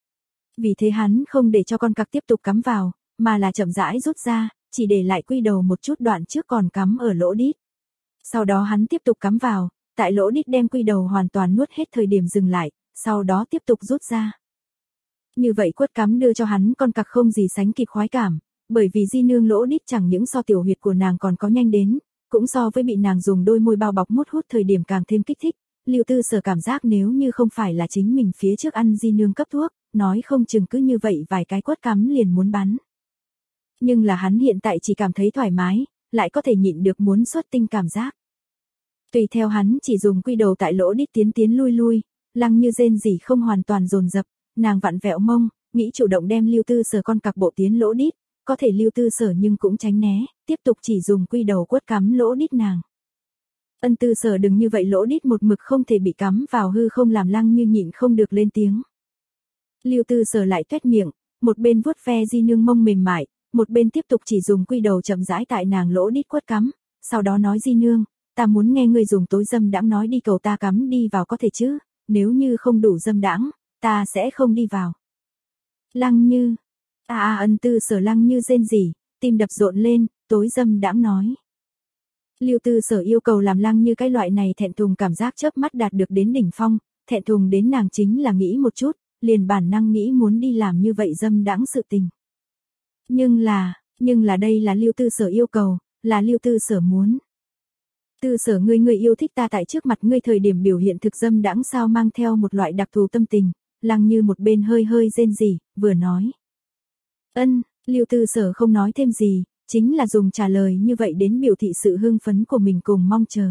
Vì thế hắn không để cho con cặc tiếp tục cắm vào, mà là chậm rãi rút ra, chỉ để lại quy đầu một chút đoạn trước còn cắm ở lỗ đít. Sau đó hắn tiếp tục cắm vào, tại lỗ đít đem quy đầu hoàn toàn nuốt hết thời điểm dừng lại, sau đó tiếp tục rút ra. Như vậy quất cắm đưa cho hắn con cặc không gì sánh kịp khoái cảm, bởi vì Di Nương lỗ đít chẳng những so tiểu huyệt của nàng còn có nhanh đến, cũng so với bị nàng dùng đôi môi bao bọc mút hút thời điểm càng thêm kích thích. Lưu Tư Sở cảm giác nếu như không phải là chính mình phía trước ăn Di Nương cấp thuốc, nói không chừng cứ như vậy vài cái quất cắm liền muốn bắn. Nhưng là hắn hiện tại chỉ cảm thấy thoải mái, lại có thể nhịn được muốn xuất tinh cảm giác. Tùy theo hắn chỉ dùng quy đầu tại lỗ đít tiến tiến lui lui, Lăng Như rên rỉ không hoàn toàn dồn dập, nàng vặn vẹo mông, nghĩ chủ động đem Lưu Tư Sở con cặc bộ tiến lỗ đít, có thể Lưu Tư Sở nhưng cũng tránh né, tiếp tục chỉ dùng quy đầu quất cắm lỗ đít nàng. Ân Tư Sở đừng như vậy lỗ đít một mực không thể bị cắm vào hư không làm Lăng Như nhịn không được lên tiếng. Lưu Tư Sở lại tuét miệng, một bên vuốt ve Di Nương mông mềm mại, một bên tiếp tục chỉ dùng quy đầu chậm rãi tại nàng lỗ đít quất cắm, sau đó nói Di Nương, ta muốn nghe ngươi dùng tối dâm đãng nói đi cầu ta cắm đi vào có thể chứ, nếu như không đủ dâm đãng, ta sẽ không đi vào. Lăng Như, a a Ân Tư Sở Lăng Như rên rỉ, tim đập rộn lên, tối dâm đãng nói. Lưu Tư Sở yêu cầu làm Lăng Như cái loại này thẹn thùng cảm giác chớp mắt đạt được đến đỉnh phong, thẹn thùng đến nàng chính là nghĩ một chút, liền bản năng nghĩ muốn đi làm như vậy dâm đãng sự tình. Nhưng là, nhưng là đây là Lưu Tư Sở yêu cầu, là Lưu Tư Sở muốn. Tư Sở ngươi ngươi yêu thích ta tại trước mặt ngươi thời điểm biểu hiện thực dâm đãng sao mang theo một loại đặc thù tâm tình, Lăng Như một bên hơi hơi rên rỉ, vừa nói. Ân, Lưu Tư Sở không nói thêm gì, chính là dùng trả lời như vậy đến biểu thị sự hưng phấn của mình cùng mong chờ.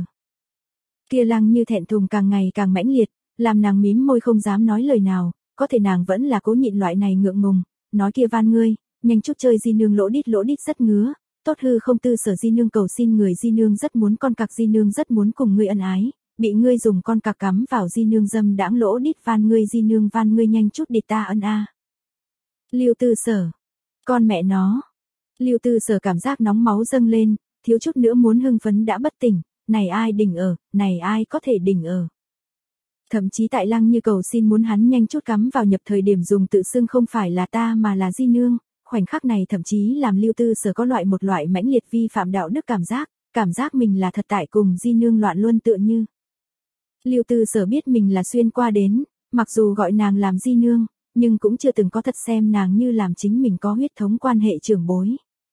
Kia Lăng Như thẹn thùng càng ngày càng mãnh liệt, làm nàng mím môi không dám nói lời nào, có thể nàng vẫn là cố nhịn loại này ngượng ngùng, nói kia van ngươi, nhanh chút chơi Di Nương lỗ đít lỗ đít rất ngứa, tốt hư không Tư Sở Di Nương cầu xin người Di Nương rất muốn con cặc Di Nương rất muốn cùng ngươi ân ái, bị ngươi dùng con cặc cắm vào Di Nương dâm đãng lỗ đít van ngươi Di Nương van ngươi nhanh chút địt ta ân a. Lưu Tư Sở, con mẹ nó. Lưu Tư Sở cảm giác nóng máu dâng lên, thiếu chút nữa muốn hưng phấn đã bất tỉnh, này ai đỉnh ở, này ai có thể đỉnh ở. Thậm chí tại Lăng Như cầu xin muốn hắn nhanh chút cắm vào nhập thời điểm dùng tự xưng không phải là ta mà là Di Nương, khoảnh khắc này thậm chí làm Lưu Tư Sở có loại một loại mãnh liệt vi phạm đạo đức cảm giác, cảm giác mình là thật tại cùng Di Nương loạn luân tựa như. Lưu Tư Sở biết mình là xuyên qua đến, mặc dù gọi nàng làm Di Nương, nhưng cũng chưa từng có thật xem nàng như làm chính mình có huyết thống quan hệ trưởng bối.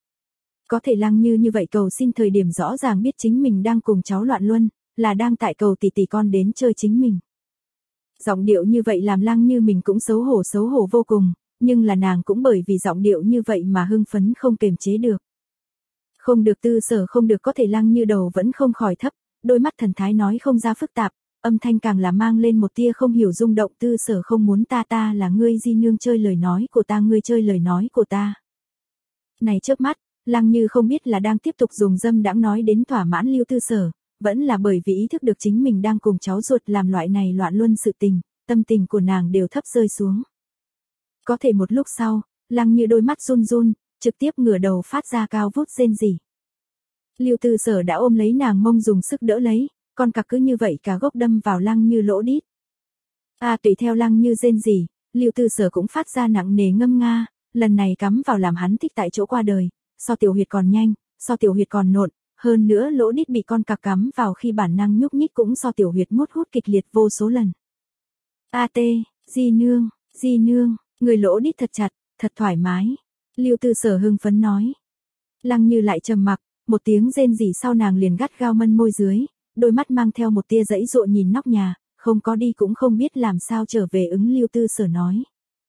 Có thể Lăng Như như vậy cầu xin thời điểm rõ ràng biết chính mình đang cùng cháu loạn luân, là đang tại cầu tỷ tỷ con đến chơi chính mình. Giọng điệu như vậy làm Lăng Như mình cũng xấu hổ xấu hổ vô cùng, nhưng là nàng cũng bởi vì giọng điệu như vậy mà hưng phấn không kềm chế được. Không được Tư Sở không được, có thể Lăng Như đầu vẫn không khỏi thấp, đôi mắt thần thái nói không ra phức tạp, âm thanh càng là mang lên một tia không hiểu rung động. Tư Sở không muốn ta ta là ngươi Di Nương chơi lời nói của ta, ngươi chơi lời nói của ta. Này chớp mắt, Lăng Như không biết là đang tiếp tục dùng dâm đãng nói đến thỏa mãn Lưu Tư Sở, vẫn là bởi vì ý thức được chính mình đang cùng cháu ruột làm loại này loạn luân sự tình, tâm tình của nàng đều thấp rơi xuống. Có thể một lúc sau, Lăng Như đôi mắt run run, trực tiếp ngửa đầu phát ra cao vút rên rỉ. Lưu Tư Sở đã ôm lấy nàng mông dùng sức đỡ lấy, con cặc cứ như vậy cả gốc đâm vào Lăng Như lỗ đít. À tùy theo Lăng Như rên rỉ, Lưu Tư Sở cũng phát ra nặng nề ngâm nga, lần này cắm vào làm hắn thích tại chỗ qua đời, so tiểu huyệt còn nhanh, so tiểu huyệt còn nộn, hơn nữa lỗ đít bị con cặc cắm vào khi bản năng nhúc nhích cũng so tiểu huyệt mút hút kịch liệt vô số lần. A tê, Di Nương, Di Nương, người lỗ đít thật chặt, thật thoải mái. Lưu Tư Sở hưng phấn nói. Lăng Như lại trầm mặc, một tiếng rên rỉ sau nàng liền gắt gao mân môi dưới, đôi mắt mang theo một tia dãy dụa nhìn nóc nhà, không có đi cũng không biết làm sao trở về ứng Lưu Tư Sở nói.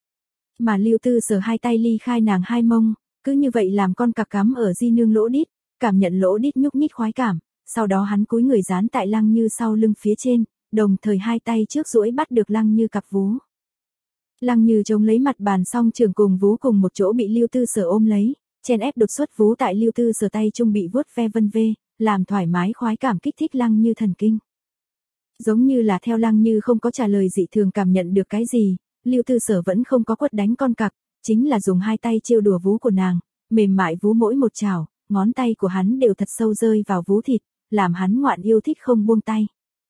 Mà Lưu Tư Sở hai tay ly khai nàng hai mông, cứ như vậy làm con cặc cắm ở Di Nương lỗ đít, cảm nhận lỗ đít nhúc nhích khoái cảm, sau đó hắn cúi người dán tại Lăng Như sau lưng phía trên, đồng thời hai tay trước duỗi bắt được Lăng Như cặp vú. Lăng Như chống lấy mặt bàn song trường cùng vú cùng một chỗ bị Lưu Tư Sở ôm lấy, chen ép đột xuất vú tại Lưu Tư Sở tay trung bị vuốt ve vân vê, làm thoải mái khoái cảm kích thích Lăng Như thần kinh. Giống như là theo Lăng Như không có trả lời dị thường cảm nhận được cái gì, Lưu Tư Sở vẫn không có quất đánh con cặc, chính là dùng hai tay trêu đùa vú của nàng, mềm mại vú mỗi một chảo, ngón tay của hắn đều thật sâu rơi vào vú thịt, làm hắn ngoạn yêu thích không buông tay.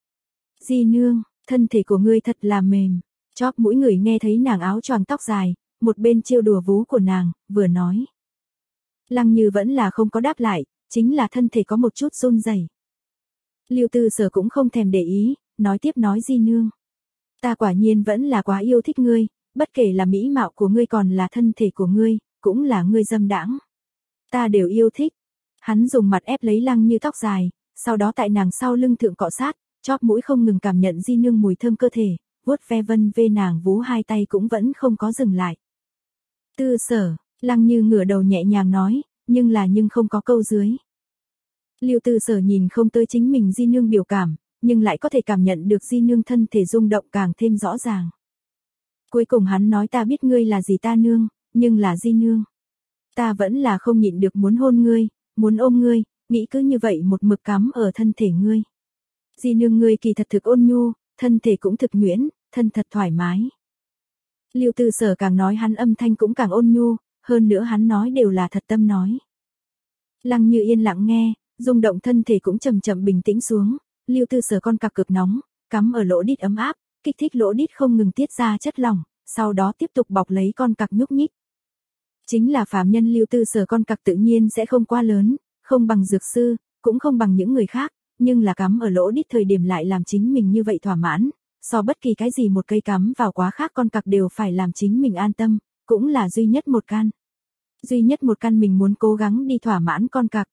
Di Nương, thân thể của ngươi thật là mềm. Chóp mũi người nghe thấy nàng áo choàng tóc dài, một bên trêu đùa vú của nàng, vừa nói. Lăng Như vẫn là không có đáp lại, chính là thân thể có một chút run rẩy. Lưu Tư Sở cũng không thèm để ý, nói tiếp nói Di Nương. Ta quả nhiên vẫn là quá yêu thích ngươi, bất kể là mỹ mạo của ngươi còn là thân thể của ngươi, cũng là ngươi dâm đãng. Ta đều yêu thích. Hắn dùng mặt ép lấy Lăng Như tóc dài, sau đó tại nàng sau lưng thượng cọ sát, chóp mũi không ngừng cảm nhận Di Nương mùi thơm cơ thể, vuốt ve vân vê nàng vú hai tay cũng vẫn không có dừng lại. Tư Sở, Lăng Như ngửa đầu nhẹ nhàng nói, nhưng là nhưng không có câu dưới. Lưu Tư Sở nhìn không tới chính mình Di Nương biểu cảm, nhưng lại có thể cảm nhận được Di Nương thân thể rung động càng thêm rõ ràng. Cuối cùng hắn nói ta biết ngươi là gì ta nương, nhưng là Di Nương. Ta vẫn là không nhịn được muốn hôn ngươi, muốn ôm ngươi, nghĩ cứ như vậy một mực cắm ở thân thể ngươi. Di Nương ngươi kỳ thật thực ôn nhu, thân thể cũng thực nhuyễn, thân thật thoải mái. Lưu Tư Sở càng nói hắn âm thanh cũng càng ôn nhu, hơn nữa hắn nói đều là thật tâm nói. Lăng Như yên lặng nghe, rung động thân thể cũng chậm chậm bình tĩnh xuống, Lưu Tư Sở con cặc cực nóng, cắm ở lỗ đít ấm áp, kích thích lỗ đít không ngừng tiết ra chất lỏng, sau đó tiếp tục bọc lấy con cặc nhúc nhích. Chính là phàm nhân Lưu Tư Sở con cặc tự nhiên sẽ không quá lớn, không bằng dược sư, cũng không bằng những người khác, nhưng là cắm ở lỗ đít thời điểm lại làm chính mình như vậy thỏa mãn, so bất kỳ cái gì một cây cắm vào quá khác con cặc đều phải làm chính mình an tâm, cũng là duy nhất một căn. Duy nhất một căn mình muốn cố gắng đi thỏa mãn con cặc.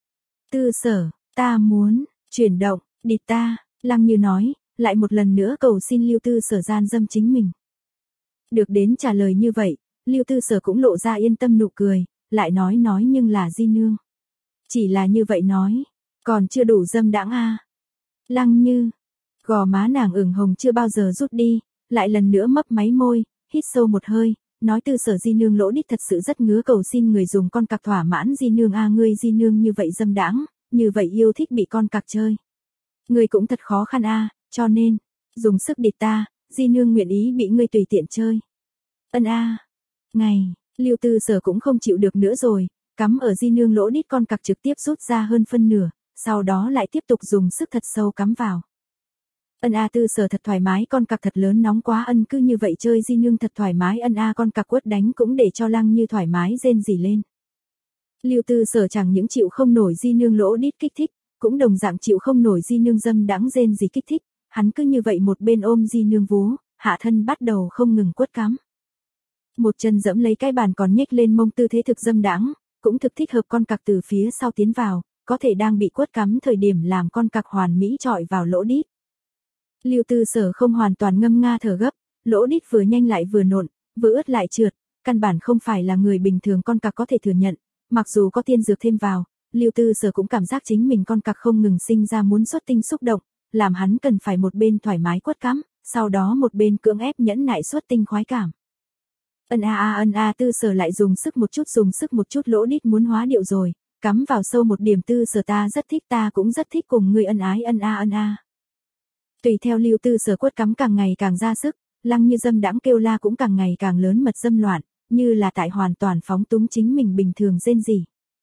Tư Sở, ta muốn, chuyển động, địt ta, Lăng Như nói, lại một lần nữa cầu xin Lưu Tư Sở gian dâm chính mình. Được đến trả lời như vậy, Lưu Tư Sở cũng lộ ra yên tâm nụ cười, lại nói nói nhưng là Di Nương. Chỉ là như vậy nói, còn chưa đủ dâm đãng a. À. Lăng Như, gò má nàng ửng hồng chưa bao giờ rút đi, lại lần nữa mấp máy môi, hít sâu một hơi, nói Tư Sở Di Nương lỗ đít thật sự rất ngứa, cầu xin người dùng con cặc thỏa mãn Di Nương a, ngươi Di Nương như vậy dâm đãng, như vậy yêu thích bị con cặc chơi. Ngươi cũng thật khó khăn a, à, cho nên, dùng sức địt ta, Di Nương nguyện ý bị ngươi tùy tiện chơi. Ân a. À. Ngày, Lưu Tư Sở cũng không chịu được nữa rồi, Cắm ở di nương lỗ đít con cặc trực tiếp rút ra hơn phân nửa, sau đó lại tiếp tục dùng sức thật sâu cắm vào. Ân a Tư Sở thật thoải mái, con cặc thật lớn, nóng quá. Ân cứ như vậy chơi di nương thật thoải mái. Ân a con cặc quất đánh cũng để cho Lăng Như thoải mái rên rỉ lên. Lưu Tư Sở chẳng những chịu không nổi di nương lỗ đít kích thích, cũng đồng dạng chịu không nổi di nương dâm đãng rên rỉ kích thích, hắn cứ như vậy một bên ôm di nương vú, hạ thân bắt đầu không ngừng quất cắm. Một chân dẫm lấy cái bàn còn nhếch lên mông, tư thế thực dâm đãng, cũng thực thích hợp con cặc từ phía sau tiến vào, có thể đang bị quất cắm thời điểm làm con cặc hoàn mỹ chọi vào lỗ đít. Lưu Tư Sở không hoàn toàn ngâm nga thở gấp, lỗ đít vừa nhanh lại vừa nộn, vừa ướt lại trượt, căn bản không phải là người bình thường con cặc có thể thừa nhận, mặc dù có tiên dược thêm vào, Lưu Tư Sở cũng cảm giác chính mình con cặc không ngừng sinh ra muốn xuất tinh xúc động, làm hắn cần phải một bên thoải mái quất cắm, sau đó một bên cưỡng ép nhẫn nại xuất tinh khoái cảm. Ân a a ân a Tư Sở lại dùng sức một chút dùng sức một chút, lỗ đít muốn hóa điệu rồi, cắm vào sâu một điểm. Tư Sở ta rất thích, ta cũng rất thích cùng ngươi ân ái. Ân a ân a. Tùy theo Lưu Tư Sở quất cắm càng ngày càng ra sức, Lăng Như dâm đãng kêu la cũng càng ngày càng lớn mật dâm loạn, như là tại hoàn toàn phóng túng chính mình bình thường rên rỉ.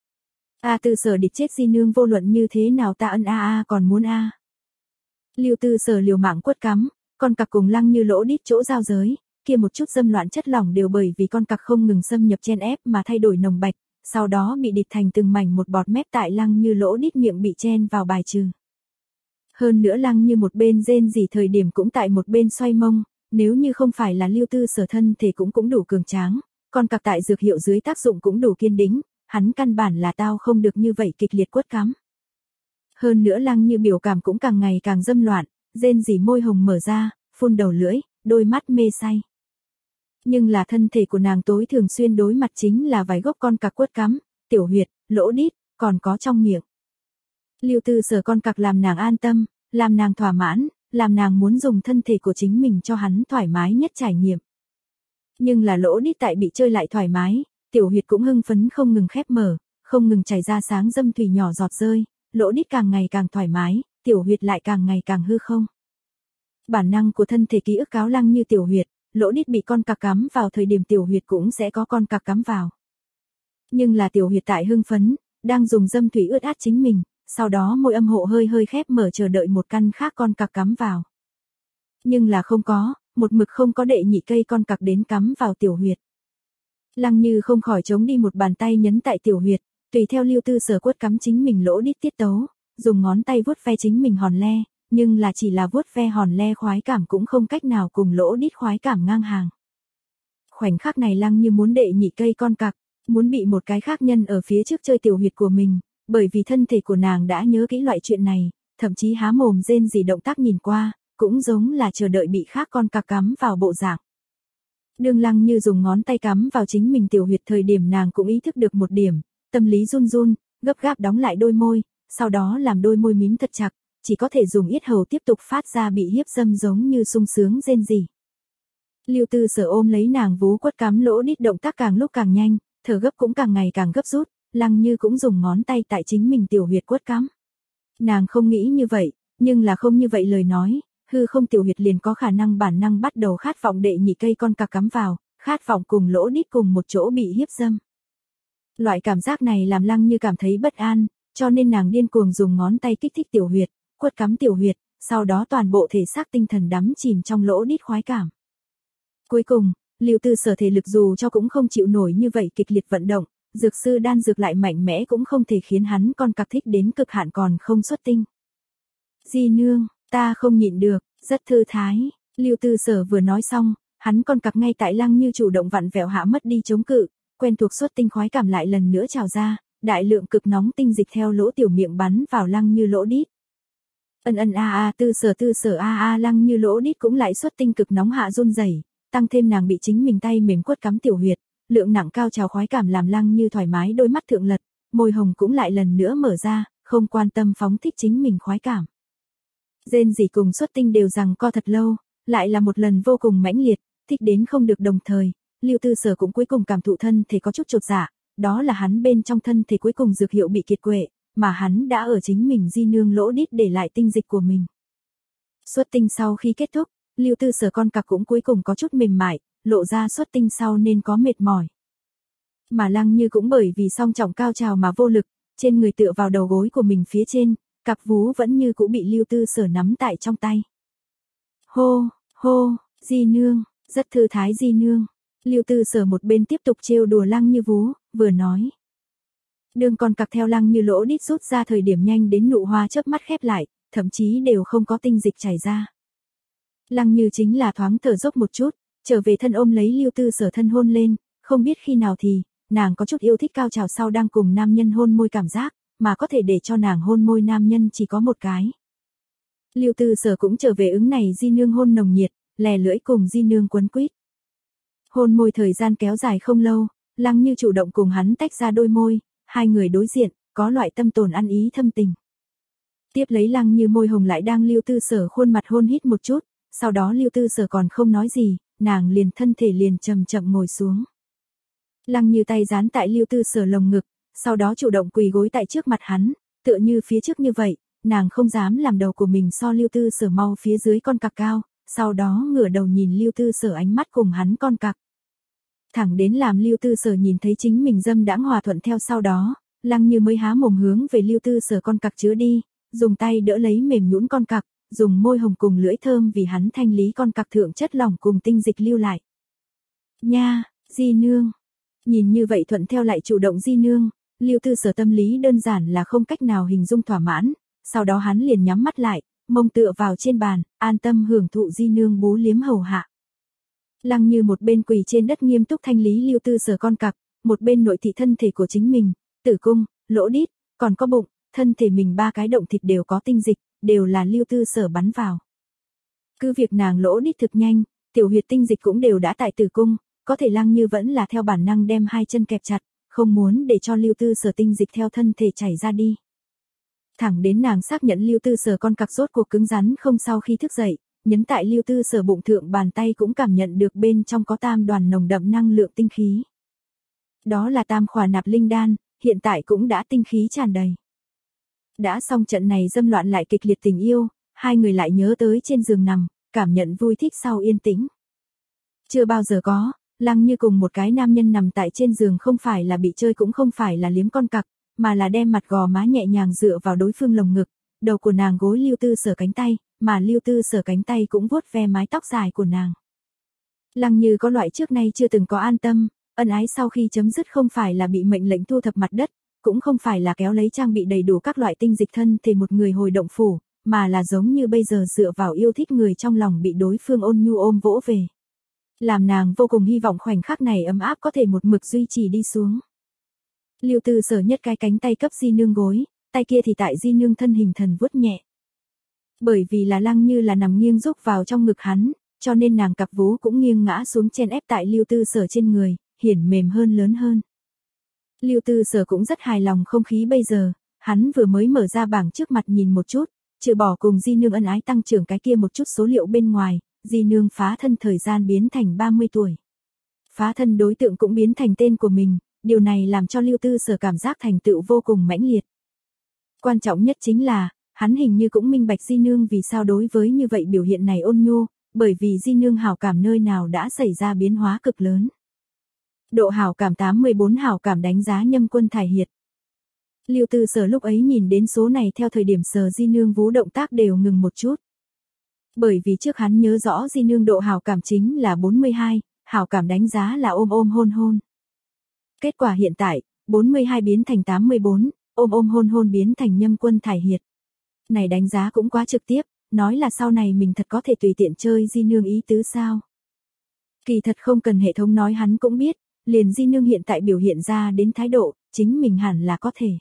A Tư Sở địch chết di nương, vô luận như thế nào ta ân a a còn muốn a. Lưu Tư Sở liều mạng quất cắm, con cặc cùng Lăng Như lỗ đít chỗ giao giới, kia một chút dâm loạn chất lỏng đều bởi vì con cặc không ngừng xâm nhập chen ép mà thay đổi nồng bạch, sau đó bị địch thành từng mảnh một bọt mép tại Lăng Như lỗ đít miệng bị chen vào bài trừ. Hơn nữa Lăng Như một bên rên rỉ thời điểm cũng tại một bên xoay mông, nếu như không phải là Lưu Tư Sở thân thể cũng cũng đủ cường tráng, con cặc tại dược hiệu dưới tác dụng cũng đủ kiên đĩnh, hắn căn bản là tao không được như vậy kịch liệt quất cắm. Hơn nữa Lăng Như biểu cảm cũng càng ngày càng dâm loạn, rên rỉ môi hồng mở ra, phun đầu lưỡi, đôi mắt mê say. Nhưng là thân thể của nàng tối thường xuyên đối mặt chính là vài gốc con cặc quất cắm, tiểu huyệt, lỗ đít, còn có trong miệng. Lưu Tư Sở con cặc làm nàng an tâm, làm nàng thỏa mãn, làm nàng muốn dùng thân thể của chính mình cho hắn thoải mái nhất trải nghiệm. Nhưng là lỗ đít tại bị chơi lại thoải mái, tiểu huyệt cũng hưng phấn không ngừng khép mở, không ngừng chảy ra sáng dâm thủy nhỏ giọt rơi, lỗ đít càng ngày càng thoải mái, tiểu huyệt lại càng ngày càng hư không. Bản năng của thân thể ký ức cáo Lăng Như tiểu huyệt, lỗ đít bị con cặc cắm vào thời điểm tiểu huyệt cũng sẽ có con cặc cắm vào. Nhưng là tiểu huyệt tại hưng phấn, đang dùng dâm thủy ướt át chính mình, sau đó môi âm hộ hơi hơi khép mở chờ đợi một căn khác con cặc cắm vào. Nhưng là không có, một mực không có đệ nhị cây con cặc đến cắm vào tiểu huyệt. Lăng Như không khỏi chống đi một bàn tay nhấn tại tiểu huyệt, tùy theo Lưu Tư Sở quất cắm chính mình lỗ đít tiết tấu, dùng ngón tay vuốt ve chính mình hòn le, nhưng là chỉ là vuốt ve hòn le khoái cảm cũng không cách nào cùng lỗ đít khoái cảm ngang hàng. Khoảnh khắc này Lăng Như muốn đệ nhị cây con cặc, muốn bị một cái khác nhân ở phía trước chơi tiểu huyệt của mình, bởi vì thân thể của nàng đã nhớ kỹ loại chuyện này, thậm chí há mồm rên rỉ động tác nhìn qua, cũng giống là chờ đợi bị khác con cặc cắm vào bộ dạng. Đương Lăng Như dùng ngón tay cắm vào chính mình tiểu huyệt thời điểm nàng cũng ý thức được một điểm, tâm lý run run, gấp gáp đóng lại đôi môi, sau đó làm đôi môi mím thật chặt, chỉ có thể dùng yết hầu tiếp tục phát ra bị hiếp dâm giống như sung sướng rên rỉ. Lưu Tư Sở ôm lấy nàng vú quất cắm lỗ đít động tác càng lúc càng nhanh, thở gấp cũng càng ngày càng gấp rút, Lăng Như cũng dùng ngón tay tại chính mình tiểu huyệt quất cắm. Nàng không nghĩ như vậy, nhưng là không như vậy lời nói, hư không tiểu huyệt liền có khả năng bản năng bắt đầu khát vọng đệ nhị cây con cặc cắm vào, khát vọng cùng lỗ đít cùng một chỗ bị hiếp dâm. Loại cảm giác này làm Lăng Như cảm thấy bất an, cho nên nàng điên cuồng dùng ngón tay kích thích tiểu huyệt, quất cắm tiểu huyệt, sau đó toàn bộ thể xác tinh thần đắm chìm trong lỗ đít khoái cảm. Cuối cùng, Lưu Tư Sở thể lực dù cho cũng không chịu nổi như vậy kịch liệt vận động, dược sư đan dược lại mạnh mẽ cũng không thể khiến hắn con cặc thích đến cực hạn còn không xuất tinh. Di nương, ta không nhịn được, rất thư thái. Lưu Tư Sở vừa nói xong, hắn con cặc ngay tại Lăng Như chủ động vặn vẹo hạ mất đi chống cự, quen thuộc xuất tinh khoái cảm lại lần nữa trào ra, đại lượng cực nóng tinh dịch theo lỗ tiểu miệng bắn vào Lăng Như lỗ đít. Ân ân a a Tư Sở Tư Sở a a Lăng Như lỗ đít cũng lại xuất tinh cực nóng hạ run rẩy, tăng thêm nàng bị chính mình tay mềm quất cắm tiểu huyệt, lượng nặng cao trào khoái cảm làm Lăng Như thoải mái đôi mắt thượng lật, môi hồng cũng lại lần nữa mở ra, không quan tâm phóng thích chính mình khoái cảm. Rên rỉ cùng xuất tinh đều rằng co thật lâu, lại là một lần vô cùng mãnh liệt, thích đến không được đồng thời, Lưu Tư Sở cũng cuối cùng cảm thụ thân thể có chút chột dạ, đó là hắn bên trong thân thể cuối cùng dược hiệu bị kiệt quệ, mà hắn đã ở chính mình di nương lỗ đít để lại tinh dịch của mình. Xuất tinh sau khi kết thúc, Lưu Tư Sở con cặc cũng cuối cùng có chút mềm mại, lộ ra xuất tinh sau nên có mệt mỏi. Mà Lăng Như cũng bởi vì song trọng cao trào mà vô lực, trên người tựa vào đầu gối của mình phía trên, cặp vú vẫn như cũ bị Lưu Tư Sở nắm tại trong tay. Hô, hô, Di nương, rất thư thái Di nương. Lưu Tư Sở một bên tiếp tục trêu đùa Lăng Như vú, vừa nói. Đường con cặc theo Lăng Như lỗ đít rút ra thời điểm nhanh đến nụ hoa chớp mắt khép lại, thậm chí đều không có tinh dịch chảy ra. Lăng Như chính là thoáng thở dốc một chút, trở về thân ôm lấy Lưu Tư Sở thân hôn lên, không biết khi nào thì, nàng có chút yêu thích cao trào sau đang cùng nam nhân hôn môi cảm giác, mà có thể để cho nàng hôn môi nam nhân chỉ có một cái. Lưu Tư Sở cũng trở về ứng này Di nương hôn nồng nhiệt, lè lưỡi cùng Di nương quấn quýt. Hôn môi thời gian kéo dài không lâu, Lăng Như chủ động cùng hắn tách ra đôi môi, hai người đối diện, có loại tâm tồn ăn ý thâm tình. Tiếp lấy Lăng Như môi hồng lại đang Lưu Tư Sở khuôn mặt hôn hít một chút, sau đó Lưu Tư Sở còn không nói gì, nàng liền thân thể liền chậm chậm ngồi xuống. Lăng Như tay dán tại Lưu Tư Sở lồng ngực, sau đó chủ động quỳ gối tại trước mặt hắn, tựa như phía trước như vậy, nàng không dám làm đầu của mình so Lưu Tư Sở mau phía dưới con cặc cao, sau đó ngửa đầu nhìn Lưu Tư Sở ánh mắt cùng hắn con cặc. Thẳng đến làm Lưu Tư Sở nhìn thấy chính mình dâm đãng hòa thuận theo sau đó, Lăng Như mới há mồm hướng về Lưu Tư Sở con cặc chứa đi, dùng tay đỡ lấy mềm nhũn con cặc, dùng môi hồng cùng lưỡi thơm vì hắn thanh lý con cặc thượng chất lỏng cùng tinh dịch lưu lại. Nha, Di nương. Nhìn như vậy thuận theo lại chủ động Di nương, Lưu Tư Sở tâm lý đơn giản là không cách nào hình dung thỏa mãn, sau đó hắn liền nhắm mắt lại, mông tựa vào trên bàn, an tâm hưởng thụ Di nương bú liếm hầu hạ. Lăng Như một bên quỳ trên đất nghiêm túc thanh lý Lưu Tư Sở con cặc, một bên nội thị thân thể của chính mình, tử cung, lỗ đít, còn có bụng, thân thể mình ba cái động thịt đều có tinh dịch, đều là Lưu Tư Sở bắn vào. Cứ việc nàng lỗ đít thực nhanh, tiểu huyệt tinh dịch cũng đều đã tại tử cung, có thể Lăng Như vẫn là theo bản năng đem hai chân kẹp chặt, không muốn để cho Lưu Tư Sở tinh dịch theo thân thể chảy ra đi. Thẳng đến nàng xác nhận Lưu Tư Sở con cặc rốt cuộc cứng rắn không sau khi thức dậy, nhấn tại Lưu Tư Sở bụng thượng bàn tay cũng cảm nhận được bên trong có tam đoàn nồng đậm năng lượng tinh khí. Đó là tam khỏa nạp linh đan, hiện tại cũng đã tinh khí tràn đầy. Đã xong trận này dâm loạn lại kịch liệt tình yêu, hai người lại nhớ tới trên giường nằm, cảm nhận vui thích sau yên tĩnh. Chưa bao giờ có, Lăng Như cùng một cái nam nhân nằm tại trên giường không phải là bị chơi cũng không phải là liếm con cặc, mà là đem mặt gò má nhẹ nhàng dựa vào đối phương lồng ngực, đầu của nàng gối Lưu Tư Sở cánh tay, mà Lưu Tư Sở cánh tay cũng vuốt ve mái tóc dài của nàng. Lăng Như có loại trước nay chưa từng có an tâm, ân ái sau khi chấm dứt không phải là bị mệnh lệnh thu thập mặt đất, cũng không phải là kéo lấy trang bị đầy đủ các loại tinh dịch thân thể một người hồi động phủ, mà là giống như bây giờ dựa vào yêu thích người trong lòng bị đối phương ôn nhu ôm vỗ về. Làm nàng vô cùng hy vọng khoảnh khắc này ấm áp có thể một mực duy trì đi xuống. Lưu Tư Sở nhất cái cánh tay cấp Di nương gối, tay kia thì tại Di nương thân hình thần vuốt nhẹ. Bởi vì là Lăng Như là nằm nghiêng rúc vào trong ngực hắn, cho nên nàng cặp vú cũng nghiêng ngã xuống chen ép tại Lưu Tư Sở trên người, hiển mềm hơn lớn hơn. Lưu Tư Sở cũng rất hài lòng không khí bây giờ, hắn vừa mới mở ra bảng trước mặt nhìn một chút, trừ bỏ cùng Di nương ân ái tăng trưởng cái kia một chút số liệu bên ngoài, Di nương phá thân thời gian biến thành ba mươi tuổi. Phá thân đối tượng cũng biến thành tên của mình, điều này làm cho Lưu Tư Sở cảm giác thành tựu vô cùng mãnh liệt. Quan trọng nhất chính là, hắn hình như cũng minh bạch Di nương vì sao đối với như vậy biểu hiện này ôn nhu, bởi vì Di nương hảo cảm nơi nào đã xảy ra biến hóa cực lớn. Độ hảo cảm tám mươi bốn hảo cảm đánh giá Nhâm Quân Thải Hiệt. Lưu Tư Sở lúc ấy nhìn đến số này theo thời điểm sờ Di nương vú động tác đều ngừng một chút. Bởi vì trước hắn nhớ rõ Di nương độ hảo cảm chính là bốn mươi hai, hảo cảm đánh giá là ôm ôm hôn hôn. Kết quả hiện tại, bốn mươi hai biến thành tám mươi bốn, ôm ôm hôn hôn biến thành Nhâm Quân Thải Hiệt. Này đánh giá cũng quá trực tiếp, nói là sau này mình thật có thể tùy tiện chơi Di nương ý tứ sao. Kỳ thật không cần hệ thống nói hắn cũng biết, liền Di nương hiện tại biểu hiện ra đến thái độ, chính mình hẳn là có thể.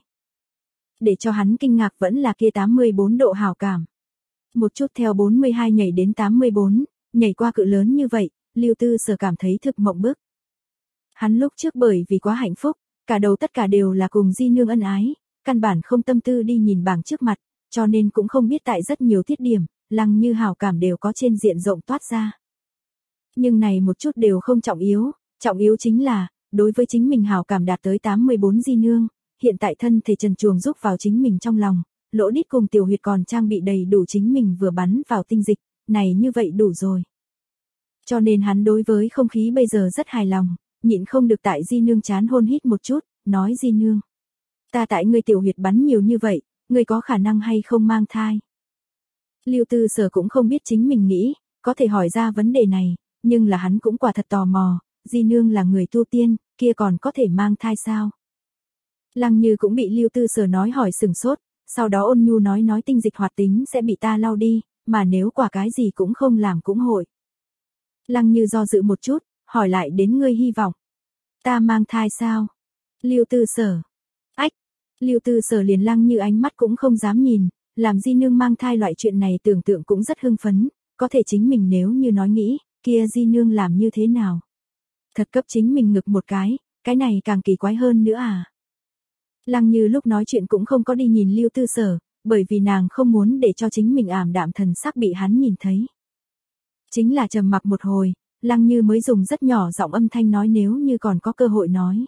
Để cho hắn kinh ngạc vẫn là kia tám mươi bốn độ hảo cảm. Một chút theo bốn mươi hai nhảy đến tám mươi bốn, nhảy qua cự lớn như vậy, Lưu Tư Sở cảm thấy thực mộng bức. Hắn lúc trước bởi vì quá hạnh phúc, cả đầu tất cả đều là cùng Di nương ân ái, căn bản không tâm tư đi nhìn bảng trước mặt, cho nên cũng không biết tại rất nhiều tiết điểm, Lăng Như hảo cảm đều có trên diện rộng toát ra. Nhưng này một chút đều không trọng yếu, trọng yếu chính là, đối với chính mình hảo cảm đạt tới tám mươi bốn Di nương, hiện tại thân thể trần truồng rúc vào chính mình trong lòng, lỗ đít cùng tiểu huyệt còn trang bị đầy đủ chính mình vừa bắn vào tinh dịch, này như vậy đủ rồi. Cho nên hắn đối với không khí bây giờ rất hài lòng, nhịn không được tại Di Nương chán hôn hít một chút, nói Di Nương. Ta tại ngươi tiểu huyệt bắn nhiều như vậy, ngươi có khả năng hay không mang thai? Lưu Tư Sở cũng không biết chính mình nghĩ, có thể hỏi ra vấn đề này, nhưng là hắn cũng quả thật tò mò, Di Nương là người tu tiên, kia còn có thể mang thai sao? Lăng Như cũng bị Lưu Tư Sở nói hỏi sừng sốt, sau đó ôn nhu nói nói tinh dịch hoạt tính sẽ bị ta lau đi, mà nếu quả cái gì cũng không làm cũng hội. Lăng Như do dự một chút, hỏi lại đến ngươi hy vọng. Ta mang thai sao? Lưu Tư Sở. Ách! Lưu Tư Sở liền Lăng Như ánh mắt cũng không dám nhìn, làm Di Nương mang thai loại chuyện này tưởng tượng cũng rất hưng phấn, có thể chính mình nếu như nói nghĩ, kia Di Nương làm như thế nào? Thật cấp chính mình ngực một cái, cái này càng kỳ quái hơn nữa à? Lăng Như lúc nói chuyện cũng không có đi nhìn Lưu Tư Sở, bởi vì nàng không muốn để cho chính mình ảm đạm thần sắc bị hắn nhìn thấy. Chính là trầm mặc một hồi, Lăng Như mới dùng rất nhỏ giọng âm thanh nói nếu như còn có cơ hội nói.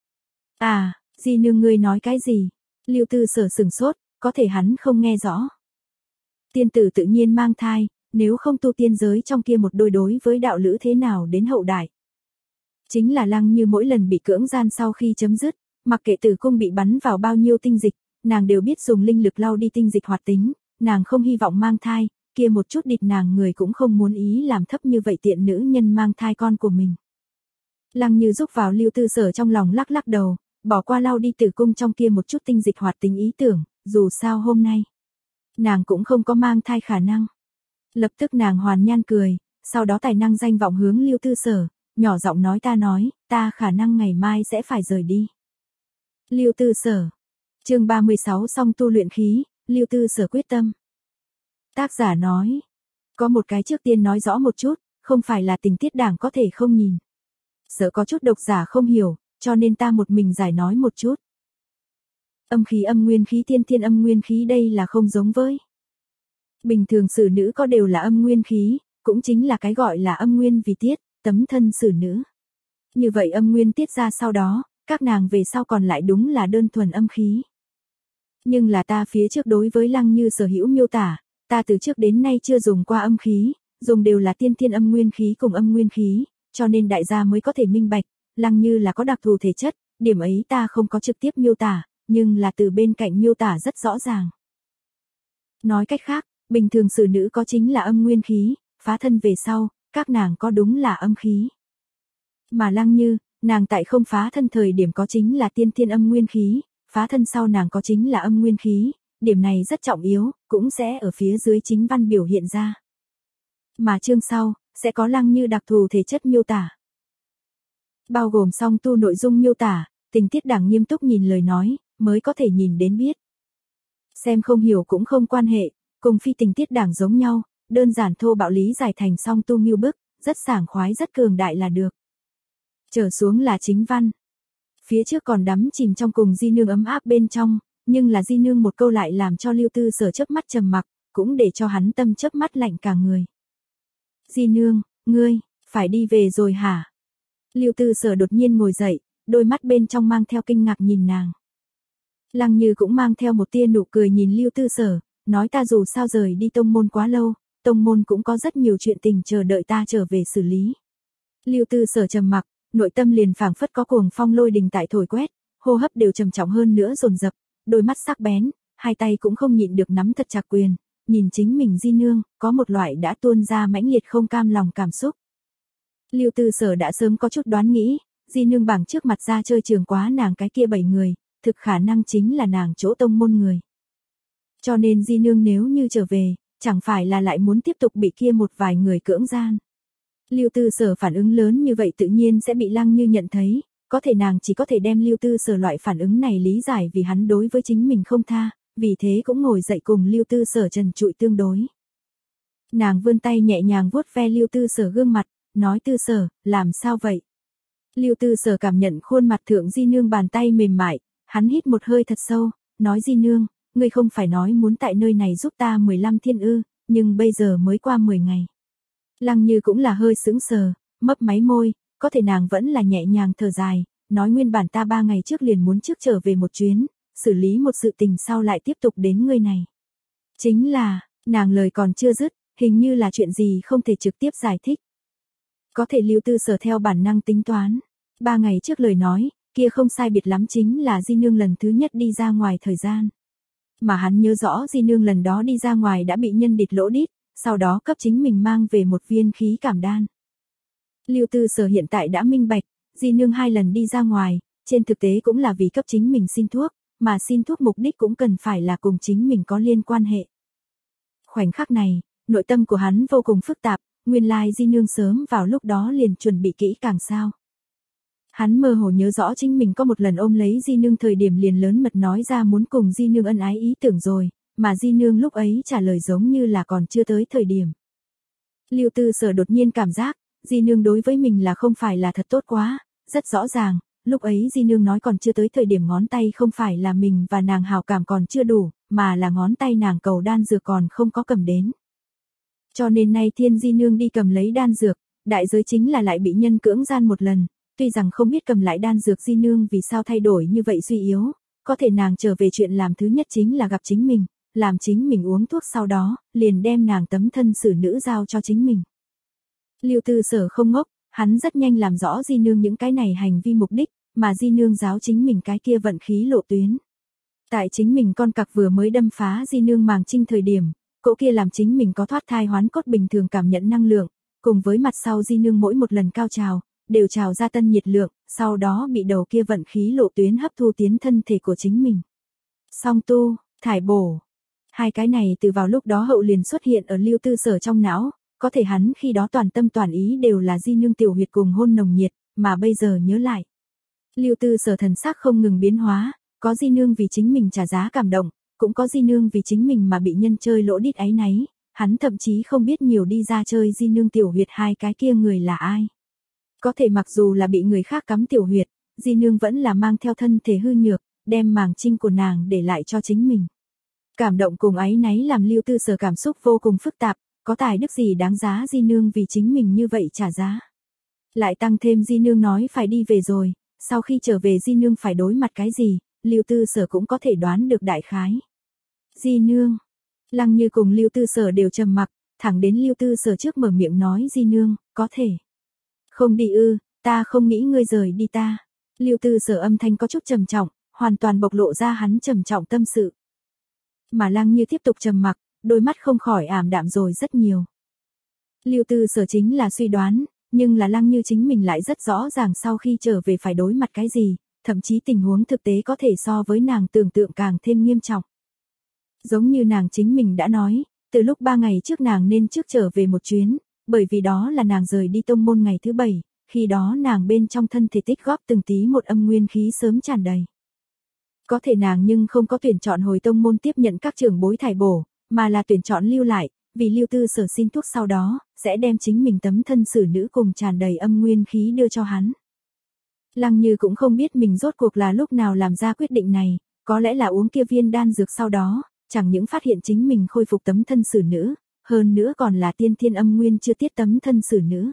À, Di Nương ngươi nói cái gì? Lưu Tư Sở sừng sốt, có thể hắn không nghe rõ. Tiên tử tự nhiên mang thai, nếu không tu tiên giới trong kia một đôi đối với đạo lữ thế nào đến hậu đại. Chính là Lăng Như mỗi lần bị cưỡng gian sau khi chấm dứt, mặc kệ tử cung bị bắn vào bao nhiêu tinh dịch, nàng đều biết dùng linh lực lau đi tinh dịch hoạt tính, nàng không hy vọng mang thai, kia một chút địch nàng người cũng không muốn ý làm thấp như vậy tiện nữ nhân mang thai con của mình. Lăng Như giúp vào Lưu Tư Sở trong lòng lắc lắc đầu, bỏ qua lau đi tử cung trong kia một chút tinh dịch hoạt tính ý tưởng, dù sao hôm nay, nàng cũng không có mang thai khả năng. Lập tức nàng hoàn nhan cười, sau đó tài năng danh vọng hướng Lưu Tư Sở, nhỏ giọng nói ta nói, ta khả năng ngày mai sẽ phải rời đi. Lưu Tư Sở. Chương ba mươi sáu xong tu luyện khí, Lưu Tư Sở quyết tâm. Tác giả nói, có một cái trước tiên nói rõ một chút, không phải là tình tiết đảng có thể không nhìn. Sợ có chút độc giả không hiểu, cho nên ta một mình giải nói một chút. Âm khí âm nguyên khí tiên thiên âm nguyên khí đây là không giống với. Bình thường xử nữ có đều là âm nguyên khí, cũng chính là cái gọi là âm nguyên vì tiết, tấm thân xử nữ. Như vậy âm nguyên tiết ra sau đó, các nàng về sau còn lại đúng là đơn thuần âm khí. Nhưng là ta phía trước đối với Lăng Như sở hữu miêu tả, ta từ trước đến nay chưa dùng qua âm khí, dùng đều là tiên thiên âm nguyên khí cùng âm nguyên khí, cho nên đại gia mới có thể minh bạch, Lăng Như là có đặc thù thể chất, điểm ấy ta không có trực tiếp miêu tả, nhưng là từ bên cạnh miêu tả rất rõ ràng. Nói cách khác, bình thường xử nữ có chính là âm nguyên khí, phá thân về sau, các nàng có đúng là âm khí. Mà Lăng Như, nàng tại không phá thân thời điểm có chính là tiên thiên âm nguyên khí, phá thân sau nàng có chính là âm nguyên khí, điểm này rất trọng yếu, cũng sẽ ở phía dưới chính văn biểu hiện ra. Mà chương sau, sẽ có Lăng Như đặc thù thể chất miêu tả. Bao gồm song tu nội dung miêu tả, tình tiết đảng nghiêm túc nhìn lời nói, mới có thể nhìn đến biết. Xem không hiểu cũng không quan hệ, cùng phi tình tiết đảng giống nhau, đơn giản thô bạo lý giải thành song tu nghiêu bức, rất sảng khoái rất cường đại là được. Trở xuống là chính văn. Phía trước còn đắm chìm trong cùng Di Nương ấm áp bên trong, nhưng là Di Nương một câu lại làm cho Lưu Tư Sở chớp mắt trầm mặc, cũng để cho hắn tâm chớp mắt lạnh cả người. Di Nương, ngươi, phải đi về rồi hả? Lưu Tư Sở đột nhiên ngồi dậy, đôi mắt bên trong mang theo kinh ngạc nhìn nàng. Lăng Như cũng mang theo một tia nụ cười nhìn Lưu Tư Sở, nói ta dù sao rời đi tông môn quá lâu, tông môn cũng có rất nhiều chuyện tình chờ đợi ta trở về xử lý. Lưu Tư Sở trầm mặc, nội tâm liền phảng phất có cuồng phong lôi đình tại thổi quét, hô hấp đều trầm trọng hơn nữa dồn dập, đôi mắt sắc bén, hai tay cũng không nhịn được nắm thật chặt quyền, nhìn chính mình Di Nương, có một loại đã tuôn ra mãnh liệt không cam lòng cảm xúc. Lưu Tư Sở đã sớm có chút đoán nghĩ, Di Nương bảng trước mặt ra chơi trường quá nàng cái kia bảy người, thực khả năng chính là nàng chỗ tông môn người. Cho nên Di Nương nếu như trở về, chẳng phải là lại muốn tiếp tục bị kia một vài người cưỡng gian. Lưu Tư Sở phản ứng lớn như vậy tự nhiên sẽ bị Lăng Như nhận thấy, có thể nàng chỉ có thể đem Lưu Tư Sở loại phản ứng này lý giải vì hắn đối với chính mình không tha, vì thế cũng ngồi dậy cùng Lưu Tư Sở trần trụi tương đối. Nàng vươn tay nhẹ nhàng vuốt ve Lưu Tư Sở gương mặt, nói Tư Sở, làm sao vậy? Lưu Tư Sở cảm nhận khuôn mặt thượng Di Nương bàn tay mềm mại, hắn hít một hơi thật sâu, nói Di Nương, ngươi không phải nói muốn tại nơi này giúp ta mười lăm thiên ư, nhưng bây giờ mới qua mười ngày. Lăng Như cũng là hơi sững sờ, mấp máy môi, có thể nàng vẫn là nhẹ nhàng thở dài, nói nguyên bản ta ba ngày trước liền muốn trước trở về một chuyến, xử lý một sự tình sau lại tiếp tục đến ngươi này. Chính là, nàng lời còn chưa dứt, hình như là chuyện gì không thể trực tiếp giải thích. Có thể Lưu Tư Sở theo bản năng tính toán, Ba ngày trước lời nói, kia không sai biệt lắm chính là Di Nương lần thứ nhất đi ra ngoài thời gian. Mà hắn nhớ rõ Di Nương lần đó đi ra ngoài đã bị nhân địch lỗ đít, sau đó cấp chính mình mang về một viên khí cảm đan. Lưu Tư Sở hiện tại đã minh bạch, Di Nương hai lần đi ra ngoài, trên thực tế cũng là vì cấp chính mình xin thuốc, mà xin thuốc mục đích cũng cần phải là cùng chính mình có liên quan hệ. Khoảnh khắc này, nội tâm của hắn vô cùng phức tạp, nguyên lai Di Nương sớm vào lúc đó liền chuẩn bị kỹ càng sao. Hắn mơ hồ nhớ rõ chính mình có một lần ôm lấy Di Nương thời điểm liền lớn mật nói ra muốn cùng Di Nương ân ái ý tưởng rồi, mà Di Nương lúc ấy trả lời giống như là còn chưa tới thời điểm. Lưu Tư Sở đột nhiên cảm giác, Di Nương đối với mình là không phải là thật tốt quá, rất rõ ràng, lúc ấy Di Nương nói còn chưa tới thời điểm ngón tay không phải là mình và nàng hào cảm còn chưa đủ, mà là ngón tay nàng cầu đan dược còn không có cầm đến. Cho nên nay thiên Di Nương đi cầm lấy đan dược, đại giới chính là lại bị nhân cưỡng gian một lần, tuy rằng không biết cầm lại đan dược Di Nương vì sao thay đổi như vậy suy yếu, có thể nàng trở về chuyện làm thứ nhất chính là gặp chính mình, làm chính mình uống thuốc sau đó, liền đem nàng tấm thân xử nữ giao cho chính mình. Lưu Tư Sở không ngốc, hắn rất nhanh làm rõ Di Nương những cái này hành vi mục đích, mà Di Nương giáo chính mình cái kia vận khí lộ tuyến. Tại chính mình con cặc vừa mới đâm phá Di Nương màng trinh thời điểm, cỗ kia làm chính mình có thoát thai hoán cốt bình thường cảm nhận năng lượng, cùng với mặt sau Di Nương mỗi một lần cao trào, đều trào ra tân nhiệt lượng, sau đó bị đầu kia vận khí lộ tuyến hấp thu tiến thân thể của chính mình. Song tu, thải bổ. Hai cái này từ vào lúc đó hậu liền xuất hiện ở Lưu Tư Sở trong não, có thể hắn khi đó toàn tâm toàn ý đều là Di Nương tiểu huyệt cùng hôn nồng nhiệt, mà bây giờ nhớ lại. Lưu Tư Sở thần sắc không ngừng biến hóa, có Di Nương vì chính mình trả giá cảm động, cũng có Di Nương vì chính mình mà bị nhân chơi lỗ đít áy náy, hắn thậm chí không biết nhiều đi ra chơi Di Nương tiểu huyệt hai cái kia người là ai. Có thể mặc dù là bị người khác cắm tiểu huyệt, Di Nương vẫn là mang theo thân thể hư nhược, đem màng trinh của nàng để lại cho chính mình. Cảm động cùng áy náy làm Lưu Tư Sở cảm xúc vô cùng phức tạp, có tài đức gì đáng giá Di Nương vì chính mình như vậy trả giá. Lại tăng thêm Di Nương nói phải đi về rồi, sau khi trở về Di Nương phải đối mặt cái gì, Lưu Tư Sở cũng có thể đoán được đại khái. Di Nương, Lăng Như cùng Lưu Tư Sở đều trầm mặc, thẳng đến Lưu Tư Sở trước mở miệng nói Di Nương, có thể. Không đi ư, ta không nghĩ ngươi rời đi ta. Lưu Tư Sở âm thanh có chút trầm trọng, hoàn toàn bộc lộ ra hắn trầm trọng tâm sự. Mà Lăng Như tiếp tục trầm mặc, đôi mắt không khỏi ảm đạm rồi rất nhiều. Lưu Tư Sở chính là suy đoán, nhưng là Lăng Như chính mình lại rất rõ ràng sau khi trở về phải đối mặt cái gì, thậm chí tình huống thực tế có thể so với nàng tưởng tượng càng thêm nghiêm trọng. Giống như nàng chính mình đã nói, từ lúc ba ngày trước nàng nên trước trở về một chuyến, bởi vì đó là nàng rời đi tông môn ngày thứ bảy, khi đó nàng bên trong thân thể tích góp từng tí một âm nguyên khí sớm tràn đầy. Có thể nàng nhưng không có tuyển chọn hồi tông môn tiếp nhận các trưởng bối thải bổ, mà là tuyển chọn lưu lại, vì Lưu Tư Sở xin thuốc sau đó, sẽ đem chính mình tấm thân xử nữ cùng tràn đầy âm nguyên khí đưa cho hắn. Lăng Như cũng không biết mình rốt cuộc là lúc nào làm ra quyết định này, có lẽ là uống kia viên đan dược sau đó, chẳng những phát hiện chính mình khôi phục tấm thân xử nữ, hơn nữa còn là tiên thiên âm nguyên chưa tiết tấm thân xử nữ.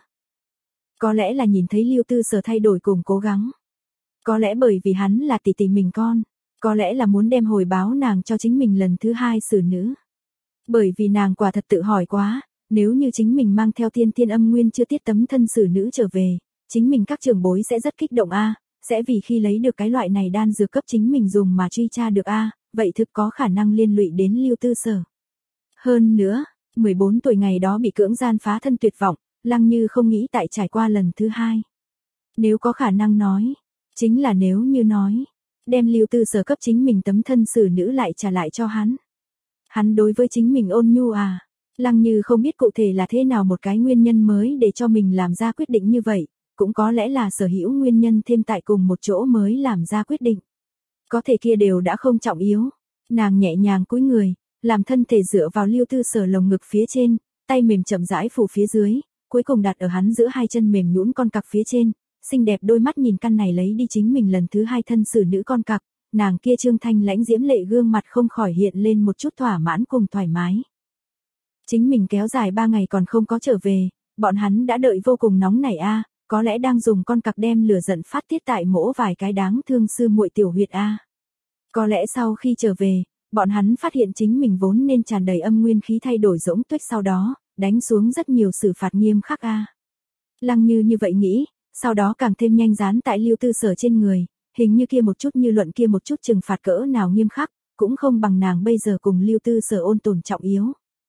Có lẽ là nhìn thấy Lưu Tư Sở thay đổi cùng cố gắng. Có lẽ bởi vì hắn là tỷ tỷ mình con, có lẽ là muốn đem hồi báo nàng cho chính mình lần thứ hai xử nữ. Bởi vì nàng quả thật tự hỏi quá, nếu như chính mình mang theo tiên thiên âm nguyên chưa tiết tấm thân xử nữ trở về, chính mình các trưởng bối sẽ rất kích động a, sẽ vì khi lấy được cái loại này đan dược cấp chính mình dùng mà truy tra được a, vậy thực có khả năng liên lụy đến Lưu Tư Sở. Hơn nữa, mười bốn tuổi ngày đó bị cưỡng gian phá thân tuyệt vọng, Lăng Như không nghĩ tại trải qua lần thứ hai. Nếu có khả năng nói, chính là nếu như nói, đem Lưu Tư Sở cấp chính mình tấm thân xử nữ lại trả lại cho hắn. Hắn đối với chính mình ôn nhu à, Lăng Như không biết cụ thể là thế nào một cái nguyên nhân mới để cho mình làm ra quyết định như vậy, cũng có lẽ là sở hữu nguyên nhân thêm tại cùng một chỗ mới làm ra quyết định. Có thể kia đều đã không trọng yếu, nàng nhẹ nhàng cúi người, làm thân thể dựa vào Lưu Tư Sở lồng ngực phía trên, tay mềm chậm rãi phủ phía dưới, cuối cùng đặt ở hắn giữa hai chân mềm nhũn con cặc phía trên, xinh đẹp đôi mắt nhìn căn này lấy đi chính mình lần thứ hai thân xử nữ con cặc, nàng kia trương thanh lãnh diễm lệ gương mặt không khỏi hiện lên một chút thỏa mãn cùng thoải mái. Chính mình kéo dài ba ngày còn không có trở về, bọn hắn đã đợi vô cùng nóng nảy a, có lẽ đang dùng con cặc đem lửa giận phát tiết tại mỗ vài cái đáng thương sư muội tiểu huyệt a. Có lẽ sau khi trở về, bọn hắn phát hiện chính mình vốn nên tràn đầy âm nguyên khí thay đổi rỗng tuếch sau đó, đánh xuống rất nhiều xử phạt nghiêm khắc a. Lăng Như như vậy nghĩ, sau đó càng thêm nhanh dán tại Lưu Tư Sở trên người, hình như kia một chút như luận kia một chút trừng phạt cỡ nào nghiêm khắc, cũng không bằng nàng bây giờ cùng Lưu Tư Sở ôn tồn trọng yếu.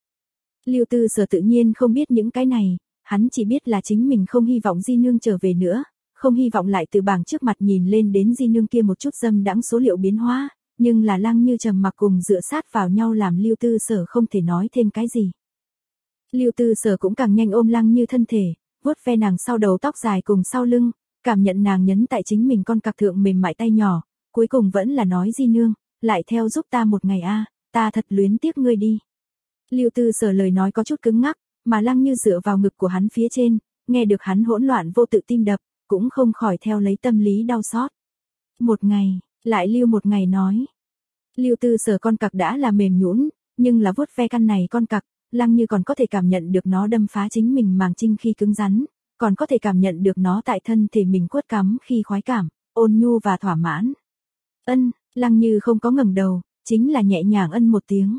Lưu Tư Sở tự nhiên không biết những cái này, hắn chỉ biết là chính mình không hy vọng Di Nương trở về nữa, không hy vọng lại từ bảng trước mặt nhìn lên đến Di Nương kia một chút dâm đãng số liệu biến hóa, nhưng là Lăng Như trầm mặc cùng dựa sát vào nhau làm Lưu Tư Sở không thể nói thêm cái gì. Lưu Tư Sở cũng càng nhanh ôm Lăng Như thân thể, vuốt ve nàng sau đầu tóc dài cùng sau lưng, cảm nhận nàng nhấn tại chính mình con cặc thượng mềm mại tay nhỏ, cuối cùng vẫn là nói Di Nương, lại theo giúp ta một ngày a, ta thật luyến tiếc ngươi đi. Lưu Tư Sở lời nói có chút cứng ngắc, mà Lăng Như dựa vào ngực của hắn phía trên, nghe được hắn hỗn loạn vô tự tim đập, cũng không khỏi theo lấy tâm lý đau xót. Một ngày, lại lưu một ngày nói. Lưu Tư Sở con cặc đã là mềm nhũn, nhưng là vuốt ve căn này con cặc, Lăng Như còn có thể cảm nhận được nó đâm phá chính mình màng trinh khi cứng rắn, còn có thể cảm nhận được nó tại thân thể mình quất cắm khi khoái cảm, ôn nhu và thỏa mãn. Ân, Lăng Như không có ngẩng đầu, chính là nhẹ nhàng ân một tiếng.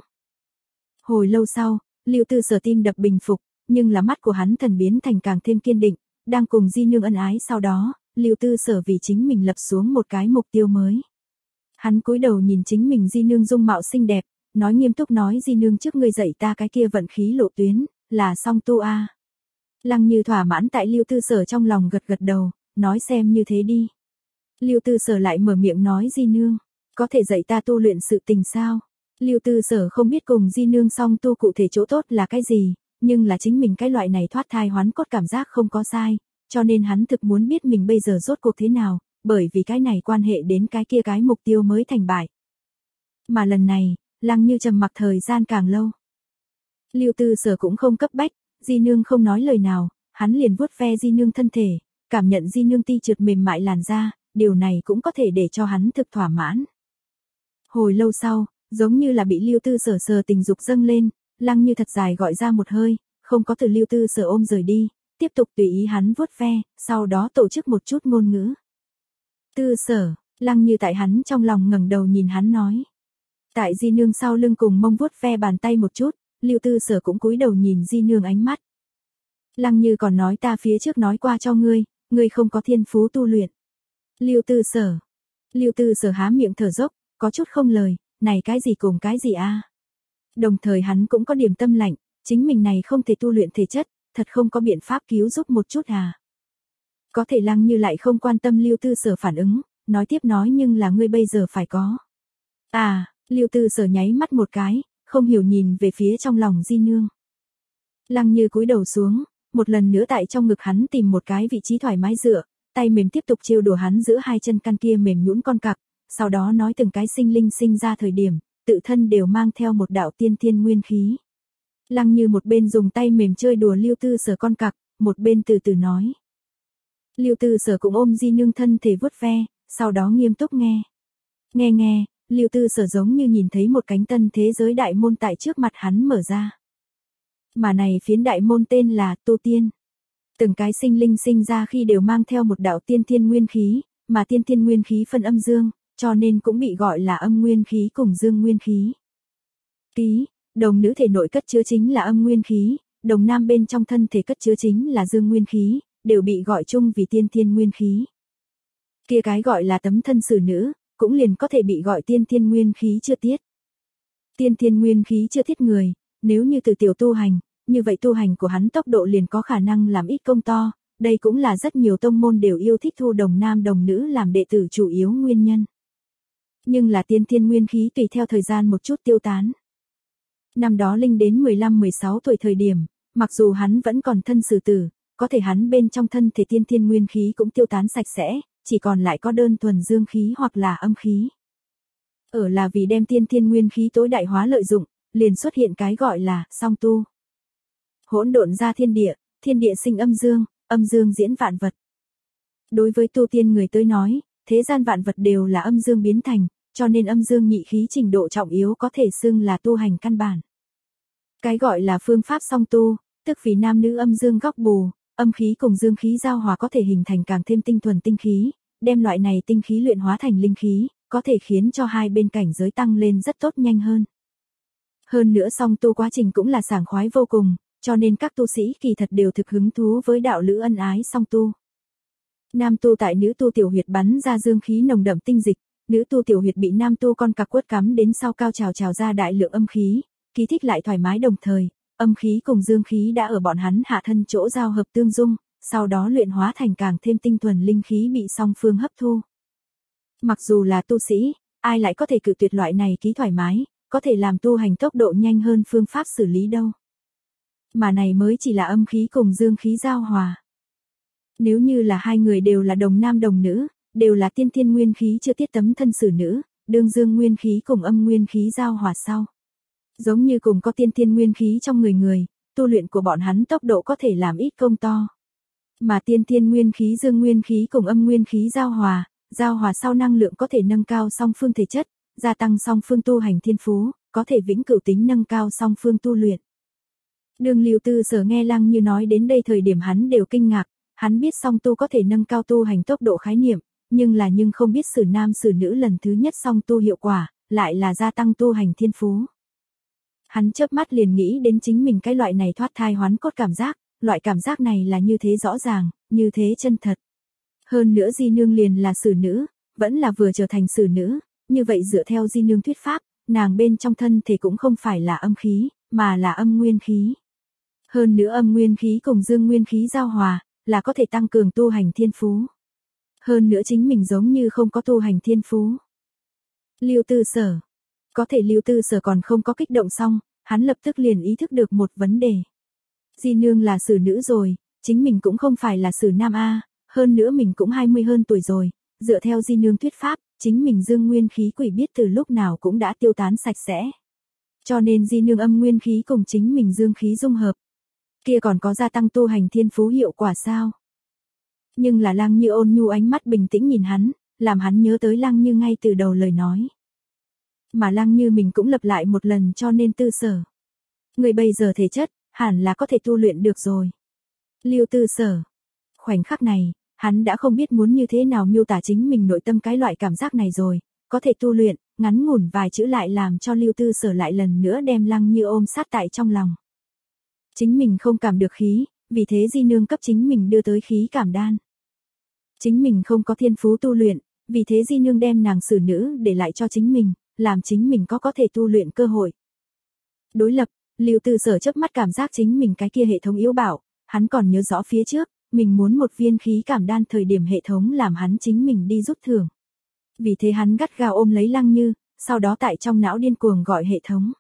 Hồi lâu sau, Lưu Tư Sở tim đập bình phục, nhưng là mắt của hắn thần biến thành càng thêm kiên định, đang cùng Di Nương ân ái sau đó, Lưu Tư Sở vì chính mình lập xuống một cái mục tiêu mới. Hắn cúi đầu nhìn chính mình Di Nương dung mạo xinh đẹp, nói nghiêm túc nói Di Nương trước ngươi dạy ta cái kia vận khí lộ tuyến, là song tu a. À. Lăng Như thỏa mãn tại Lưu Tư Sở trong lòng gật gật đầu, nói xem như thế đi. Lưu Tư Sở lại mở miệng nói Di Nương, có thể dạy ta tu luyện sự tình sao? Lưu Tư Sở không biết cùng Di Nương song tu cụ thể chỗ tốt là cái gì, nhưng là chính mình cái loại này thoát thai hoán cốt cảm giác không có sai, cho nên hắn thực muốn biết mình bây giờ rốt cuộc thế nào, bởi vì cái này quan hệ đến cái kia cái mục tiêu mới thành bại. Mà lần này, Lăng Như trầm mặc thời gian càng lâu. Lưu Tư Sở cũng không cấp bách, Di Nương không nói lời nào, hắn liền vuốt ve Di Nương thân thể, cảm nhận Di Nương ti trượt mềm mại làn da, điều này cũng có thể để cho hắn thực thỏa mãn. Hồi lâu sau, giống như là bị Lưu Tư Sở sờ tình dục dâng lên, Lăng Như thật dài gọi ra một hơi, không có từ Lưu Tư Sở ôm rời đi, tiếp tục tùy ý hắn vuốt ve, sau đó tổ chức một chút ngôn ngữ. Tư Sở, Lăng Như tại hắn trong lòng ngẩng đầu nhìn hắn nói. Tại Di Nương sau lưng cùng mông vuốt ve bàn tay một chút, Lưu Tư Sở cũng cúi đầu nhìn Di Nương ánh mắt. Lăng Như còn nói ta phía trước nói qua cho ngươi, ngươi không có thiên phú tu luyện. Lưu Tư Sở. Lưu Tư Sở há miệng thở dốc, có chút không lời, này cái gì cùng cái gì a? À? Đồng thời hắn cũng có điểm tâm lạnh, chính mình này không thể tu luyện thể chất, thật không có biện pháp cứu giúp một chút à. Có thể Lăng Như lại không quan tâm Lưu Tư Sở phản ứng, nói tiếp nói nhưng là ngươi bây giờ phải có. À, Lưu Tư Sở nháy mắt một cái, không hiểu nhìn về phía trong lòng Di Nương. Lăng Như cúi đầu xuống, một lần nữa tại trong ngực hắn tìm một cái vị trí thoải mái dựa, tay mềm tiếp tục trêu đùa hắn giữa hai chân căn kia mềm nhũn con cặc, sau đó nói từng cái sinh linh sinh ra thời điểm, tự thân đều mang theo một đạo tiên thiên nguyên khí. Lăng Như một bên dùng tay mềm chơi đùa Lưu Tư Sở con cặc, một bên từ từ nói. Lưu Tư Sở cũng ôm Di Nương thân thể vuốt ve, sau đó nghiêm túc nghe. Nghe nghe, Lưu Tư Sở giống như nhìn thấy một cánh tân thế giới đại môn tại trước mặt hắn mở ra. Mà này phiến đại môn tên là Tu Tiên. Từng cái sinh linh sinh ra khi đều mang theo một đạo tiên thiên nguyên khí, mà tiên thiên nguyên khí phân âm dương, cho nên cũng bị gọi là âm nguyên khí cùng dương nguyên khí. Ký, đồng nữ thể nội cất chứa chính là âm nguyên khí, đồng nam bên trong thân thể cất chứa chính là dương nguyên khí, đều bị gọi chung vì tiên thiên nguyên khí. Kia cái gọi là tấm thân xử nữ, cũng liền có thể bị gọi tiên thiên nguyên khí chưa tiết. Tiên thiên nguyên khí chưa tiết người, nếu như từ tiểu tu hành, như vậy tu hành của hắn tốc độ liền có khả năng làm ít công to, đây cũng là rất nhiều tông môn đều yêu thích thu đồng nam đồng nữ làm đệ tử chủ yếu nguyên nhân. Nhưng là tiên thiên nguyên khí tùy theo thời gian một chút tiêu tán. Năm đó Linh đến mười lăm mười sáu tuổi thời điểm, mặc dù hắn vẫn còn thân xử tử, có thể hắn bên trong thân thể tiên thiên nguyên khí cũng tiêu tán sạch sẽ, chỉ còn lại có đơn thuần dương khí hoặc là âm khí. Ở là vì đem tiên thiên nguyên khí tối đại hóa lợi dụng, liền xuất hiện cái gọi là song tu. Hỗn độn ra thiên địa, thiên địa sinh âm dương, âm dương diễn vạn vật. Đối với tu tiên người tới nói, thế gian vạn vật đều là âm dương biến thành, cho nên âm dương nhị khí trình độ trọng yếu có thể xưng là tu hành căn bản. Cái gọi là phương pháp song tu, tức vì nam nữ âm dương góc bù, âm khí cùng dương khí giao hòa có thể hình thành càng thêm tinh thuần tinh khí, đem loại này tinh khí luyện hóa thành linh khí, có thể khiến cho hai bên cảnh giới tăng lên rất tốt nhanh hơn. Hơn nữa song tu quá trình cũng là sảng khoái vô cùng, cho nên các tu sĩ kỳ thật đều thực hứng thú với đạo lữ ân ái song tu. Nam tu tại nữ tu tiểu huyệt bắn ra dương khí nồng đậm tinh dịch, nữ tu tiểu huyệt bị nam tu con cặc quất cắm đến sau cao trào trào ra đại lượng âm khí, kích thích lại thoải mái đồng thời, âm khí cùng dương khí đã ở bọn hắn hạ thân chỗ giao hợp tương dung, sau đó luyện hóa thành càng thêm tinh thuần linh khí bị song phương hấp thu. Mặc dù là tu sĩ, ai lại có thể cự tuyệt loại này ký thoải mái, có thể làm tu hành tốc độ nhanh hơn phương pháp xử lý đâu. Mà này mới chỉ là âm khí cùng dương khí giao hòa. Nếu như là hai người đều là đồng nam đồng nữ, đều là tiên thiên nguyên khí chưa tiết tấm thân xử nữ, đương dương nguyên khí cùng âm nguyên khí giao hòa sau. Giống như cùng có tiên thiên nguyên khí trong người người, tu luyện của bọn hắn tốc độ có thể làm ít công to. Mà tiên thiên nguyên khí dương nguyên khí cùng âm nguyên khí giao hòa, giao hòa sau năng lượng có thể nâng cao song phương thể chất, gia tăng song phương tu hành thiên phú, có thể vĩnh cửu tính nâng cao song phương tu luyện. Đường Lưu Tư Sở nghe Lăng Như nói đến đây thời điểm hắn đều kinh ngạc, hắn biết song tu có thể nâng cao tu hành tốc độ khái niệm, nhưng là nhưng không biết xử nam xử nữ lần thứ nhất song tu hiệu quả, lại là gia tăng tu hành thiên phú. Hắn chớp mắt liền nghĩ đến chính mình cái loại này thoát thai hoán cốt cảm giác, loại cảm giác này là như thế rõ ràng, như thế chân thật. Hơn nữa Di Nương liền là xử nữ, vẫn là vừa trở thành xử nữ, như vậy dựa theo Di Nương thuyết pháp, nàng bên trong thân thể cũng không phải là âm khí, mà là âm nguyên khí. Hơn nữa âm nguyên khí cùng dương nguyên khí giao hòa, là có thể tăng cường tu hành thiên phú. Hơn nữa chính mình giống như không có tu hành thiên phú. Lưu Tư Sở. Có thể Lưu Tư Sở còn không có kích động xong, hắn lập tức liền ý thức được một vấn đề. Di Nương là xử nữ rồi, chính mình cũng không phải là xử nam a, hơn nữa mình cũng hai mươi hơn tuổi rồi, dựa theo Di Nương thuyết pháp, chính mình dương nguyên khí quỷ biết từ lúc nào cũng đã tiêu tán sạch sẽ. Cho nên Di Nương âm nguyên khí cùng chính mình dương khí dung hợp. Kia còn có gia tăng tu hành thiên phú hiệu quả sao? Nhưng là Lăng Như ôn nhu ánh mắt bình tĩnh nhìn hắn, làm hắn nhớ tới Lăng Như ngay từ đầu lời nói. Mà Lăng Như mình cũng lặp lại một lần cho nên Tư Sở. Người bây giờ thể chất, hẳn là có thể tu luyện được rồi. Lưu Tư Sở. Khoảnh khắc này, hắn đã không biết muốn như thế nào miêu tả chính mình nội tâm cái loại cảm giác này rồi, có thể tu luyện, ngắn ngủn vài chữ lại làm cho Lưu Tư Sở lại lần nữa đem Lăng Như ôm sát tại trong lòng. Chính mình không cảm được khí, vì thế Di Nương cấp chính mình đưa tới khí cảm đan. Chính mình không có thiên phú tu luyện, vì thế Di Nương đem nàng xử nữ để lại cho chính mình, làm chính mình có có thể tu luyện cơ hội. Đối lập, Lưu Tư Sở chớp mắt cảm giác chính mình cái kia hệ thống yếu bảo, hắn còn nhớ rõ phía trước, mình muốn một viên khí cảm đan thời điểm hệ thống làm hắn chính mình đi rút thưởng. Vì thế hắn gắt gao ôm lấy Lăng Như, sau đó tại trong não điên cuồng gọi hệ thống.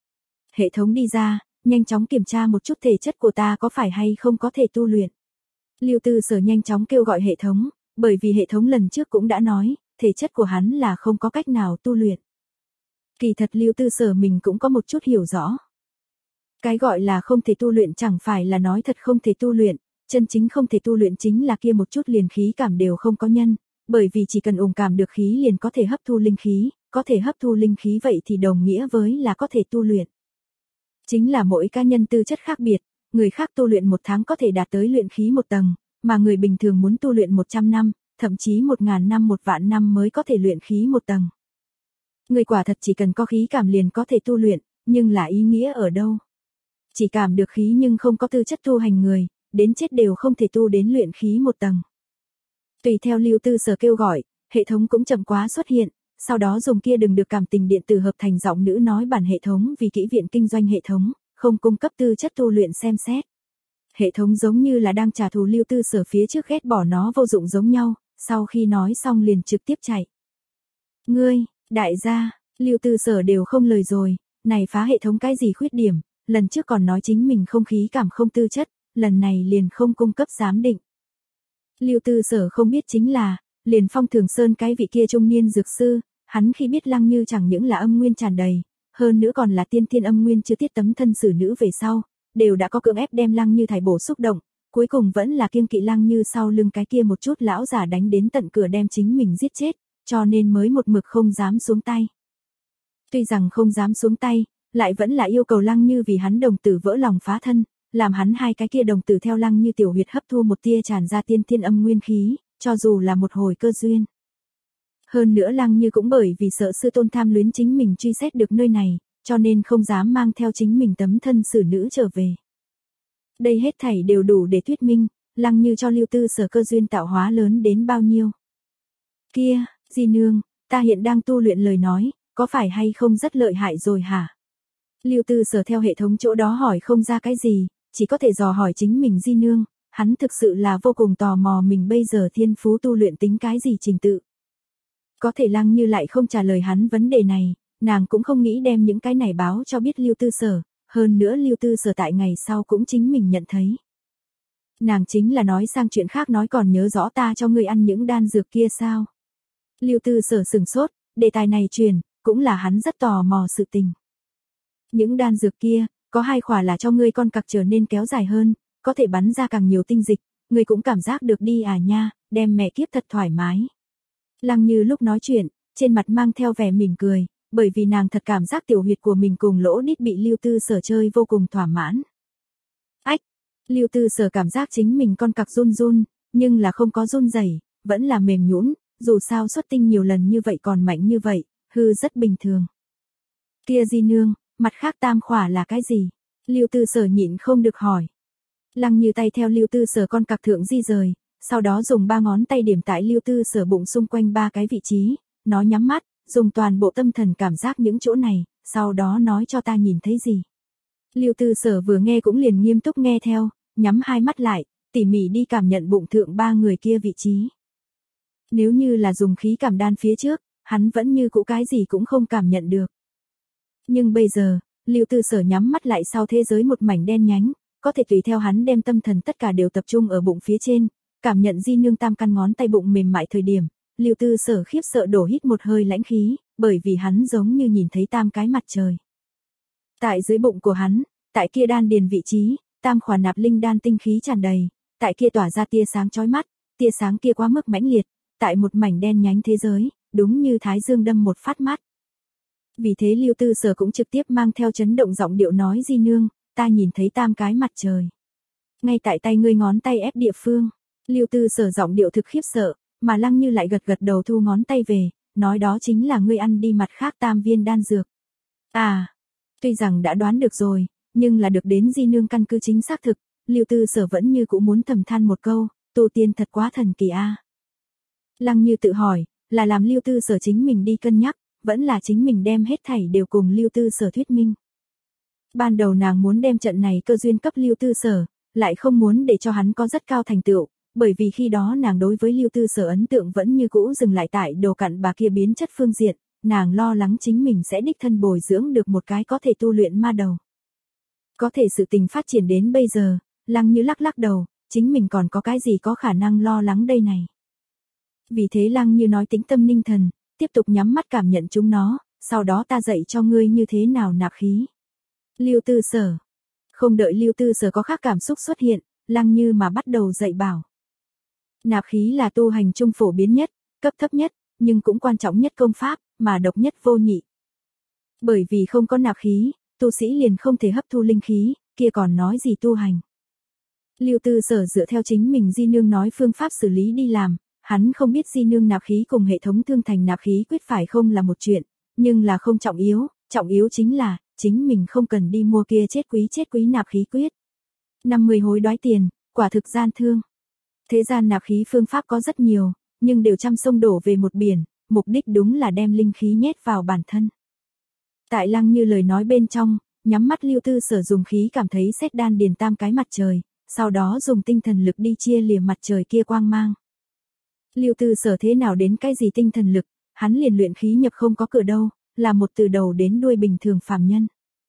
Hệ thống đi ra, nhanh chóng kiểm tra một chút thể chất của ta có phải hay không có thể tu luyện. Lưu Tư Sở nhanh chóng kêu gọi hệ thống, bởi vì hệ thống lần trước cũng đã nói, thể chất của hắn là không có cách nào tu luyện. Kỳ thật Lưu Tư Sở mình cũng có một chút hiểu rõ. Cái gọi là không thể tu luyện chẳng phải là nói thật không thể tu luyện, chân chính không thể tu luyện chính là kia một chút liền khí cảm đều không có nhân, bởi vì chỉ cần ủng cảm được khí liền có thể hấp thu linh khí, có thể hấp thu linh khí vậy thì đồng nghĩa với là có thể tu luyện. Chính là mỗi cá nhân tư chất khác biệt, người khác tu luyện một tháng có thể đạt tới luyện khí một tầng, mà người bình thường muốn tu luyện một trăm năm, thậm chí một ngàn năm một vạn năm mới có thể luyện khí một tầng. Người quả thật chỉ cần có khí cảm liền có thể tu luyện, nhưng là ý nghĩa ở đâu? Chỉ cảm được khí nhưng không có tư chất tu hành người, đến chết đều không thể tu đến luyện khí một tầng. Tùy theo Lưu Tư Sở kêu gọi, hệ thống cũng chậm quá xuất hiện, sau đó dùng kia đừng được cảm tình điện tử hợp thành giọng nữ nói bản hệ thống vì kỹ viện kinh doanh hệ thống, không cung cấp tư chất tu luyện xem xét. Hệ thống giống như là đang trả thù Lưu Tư Sở phía trước ghét bỏ nó vô dụng giống nhau, sau khi nói xong liền trực tiếp chạy. Ngươi, đại gia, Lưu Tư Sở đều không lời rồi, này phá hệ thống cái gì khuyết điểm, lần trước còn nói chính mình không khí cảm không tư chất, lần này liền không cung cấp giám định. Lưu Tư Sở không biết chính là, liền Phong Thường Sơn cái vị kia trung niên dược sư, hắn khi biết Lăng Như chẳng những là âm nguyên tràn đầy, hơn nữa còn là tiên thiên âm nguyên chưa tiết tấm thân xử nữ về sau, đều đã có cưỡng ép đem Lăng Như thải bổ xúc động, cuối cùng vẫn là kiêng kỵ Lăng Như sau lưng cái kia một chút lão giả đánh đến tận cửa đem chính mình giết chết, cho nên mới một mực không dám xuống tay. Tuy rằng không dám xuống tay, lại vẫn là yêu cầu Lăng Như vì hắn đồng tử vỡ lòng phá thân, làm hắn hai cái kia đồng tử theo Lăng Như tiểu huyệt hấp thu một tia tràn ra tiên thiên âm nguyên khí, cho dù là một hồi cơ duyên. Hơn nữa Lăng Như cũng bởi vì sợ sư tôn tham luyến chính mình truy xét được nơi này, cho nên không dám mang theo chính mình tấm thân xử nữ trở về. Đây hết thảy đều đủ để thuyết minh, Lăng Như cho Lưu Tư Sở cơ duyên tạo hóa lớn đến bao nhiêu. Kia, Di Nương, ta hiện đang tu luyện lời nói, có phải hay không rất lợi hại rồi hả? Lưu Tư Sở theo hệ thống chỗ đó hỏi không ra cái gì, chỉ có thể dò hỏi chính mình Di Nương, hắn thực sự là vô cùng tò mò mình bây giờ thiên phú tu luyện tính cái gì trình tự. Có thể Lăng Như lại không trả lời hắn vấn đề này, nàng cũng không nghĩ đem những cái này báo cho biết Lưu Tư Sở, hơn nữa Lưu Tư Sở tại ngày sau cũng chính mình nhận thấy. Nàng chính là nói sang chuyện khác, nói còn nhớ rõ ta cho ngươi ăn những đan dược kia sao? Lưu Tư Sở sừng sốt, đề tài này truyền, cũng là hắn rất tò mò sự tình. Những đan dược kia, có hai khỏa là cho ngươi con cặc trở nên kéo dài hơn, có thể bắn ra càng nhiều tinh dịch, ngươi cũng cảm giác được đi à nha, đem mẹ kiếp thật thoải mái. Lăng Như lúc nói chuyện, trên mặt mang theo vẻ mỉm cười, bởi vì nàng thật cảm giác tiểu huyệt của mình cùng lỗ đít bị Lưu Tư Sở chơi vô cùng thỏa mãn. Ách, Lưu Tư Sở cảm giác chính mình con cặc run run, nhưng là không có run rẩy, vẫn là mềm nhũn, dù sao xuất tinh nhiều lần như vậy còn mạnh như vậy, hư rất bình thường. Kia Di Nương, mặt khác tam khỏa là cái gì? Lưu Tư Sở nhịn không được hỏi. Lăng Như tay theo Lưu Tư Sở con cặc thượng di rời, sau đó dùng ba ngón tay điểm tại Lưu Tư Sở bụng xung quanh ba cái vị trí, nó nhắm mắt, dùng toàn bộ tâm thần cảm giác những chỗ này, sau đó nói cho ta nhìn thấy gì. Lưu Tư Sở vừa nghe cũng liền nghiêm túc nghe theo, nhắm hai mắt lại, tỉ mỉ đi cảm nhận bụng thượng ba người kia vị trí. Nếu như là dùng khí cảm đan phía trước, hắn vẫn như cũ cái gì cũng không cảm nhận được. Nhưng bây giờ, Lưu Tư Sở nhắm mắt lại sau thế giới một mảnh đen nhánh, có thể tùy theo hắn đem tâm thần tất cả đều tập trung ở bụng phía trên, cảm nhận Di Nương tam căn ngón tay bụng mềm mại thời điểm, Lưu Tư Sở khiếp sợ đổ hít một hơi lãnh khí, bởi vì hắn giống như nhìn thấy tam cái mặt trời. Tại dưới bụng của hắn, tại kia đan điền vị trí, tam khỏa nạp linh đan tinh khí tràn đầy, tại kia tỏa ra tia sáng chói mắt, tia sáng kia quá mức mãnh liệt, tại một mảnh đen nhánh thế giới, đúng như thái dương đâm một phát mắt. Vì thế Lưu Tư Sở cũng trực tiếp mang theo chấn động giọng điệu nói Di Nương, ta nhìn thấy tam cái mặt trời. Ngay tại tay ngươi ngón tay ép địa phương, Lưu Tư Sở giọng điệu thực khiếp sợ, mà Lăng Như lại gật gật đầu thu ngón tay về, nói đó chính là ngươi ăn đi mặt khác tam viên đan dược. À, tuy rằng đã đoán được rồi, nhưng là được đến Di Nương căn cứ chính xác thực, Lưu Tư Sở vẫn như cũng muốn thầm than một câu, tu tiên thật quá thần kỳ a. Lăng Như tự hỏi, là làm Lưu Tư Sở chính mình đi cân nhắc, vẫn là chính mình đem hết thảy đều cùng Lưu Tư Sở thuyết minh. Ban đầu nàng muốn đem trận này cơ duyên cấp Lưu Tư Sở, lại không muốn để cho hắn có rất cao thành tựu, bởi vì khi đó nàng đối với Lưu Tư Sở ấn tượng vẫn như cũ dừng lại tại đồ cặn bà kia biến chất phương diện, nàng lo lắng chính mình sẽ đích thân bồi dưỡng được một cái có thể tu luyện ma đầu. Có thể sự tình phát triển đến bây giờ, Lăng Như lắc lắc đầu, chính mình còn có cái gì có khả năng lo lắng đây này. Vì thế Lăng Như nói tĩnh tâm ninh thần, tiếp tục nhắm mắt cảm nhận chúng nó, sau đó ta dạy cho ngươi như thế nào nạp khí. Lưu Tư Sở. Không đợi Lưu Tư Sở có khác cảm xúc xuất hiện, Lăng Như mà bắt đầu dạy bảo. Nạp khí là tu hành trung phổ biến nhất, cấp thấp nhất, nhưng cũng quan trọng nhất công pháp, mà độc nhất vô nhị. Bởi vì không có nạp khí, tu sĩ liền không thể hấp thu linh khí, kia còn nói gì tu hành. Lưu Tư Sở dựa theo chính mình Di Nương nói phương pháp xử lý đi làm, hắn không biết Di Nương nạp khí cùng hệ thống thương thành nạp khí quyết phải không là một chuyện, nhưng là không trọng yếu, trọng yếu chính là, chính mình không cần đi mua kia chết quý chết quý nạp khí quyết. năm mươi hối đoái tiền, quả thực gian thương. Thế gian nạp khí phương pháp có rất nhiều, nhưng đều trăm sông đổ về một biển, mục đích đúng là đem linh khí nhét vào bản thân. Tại Lăng Như lời nói bên trong, nhắm mắt Lưu Tư Sở dùng khí cảm thấy xét đan điền tam cái mặt trời, sau đó dùng tinh thần lực đi chia lìa mặt trời kia quang mang. Lưu Tư Sở thế nào đến cái gì tinh thần lực, hắn liền luyện khí nhập không có cửa đâu, là một từ đầu đến đuôi bình thường phàm nhân.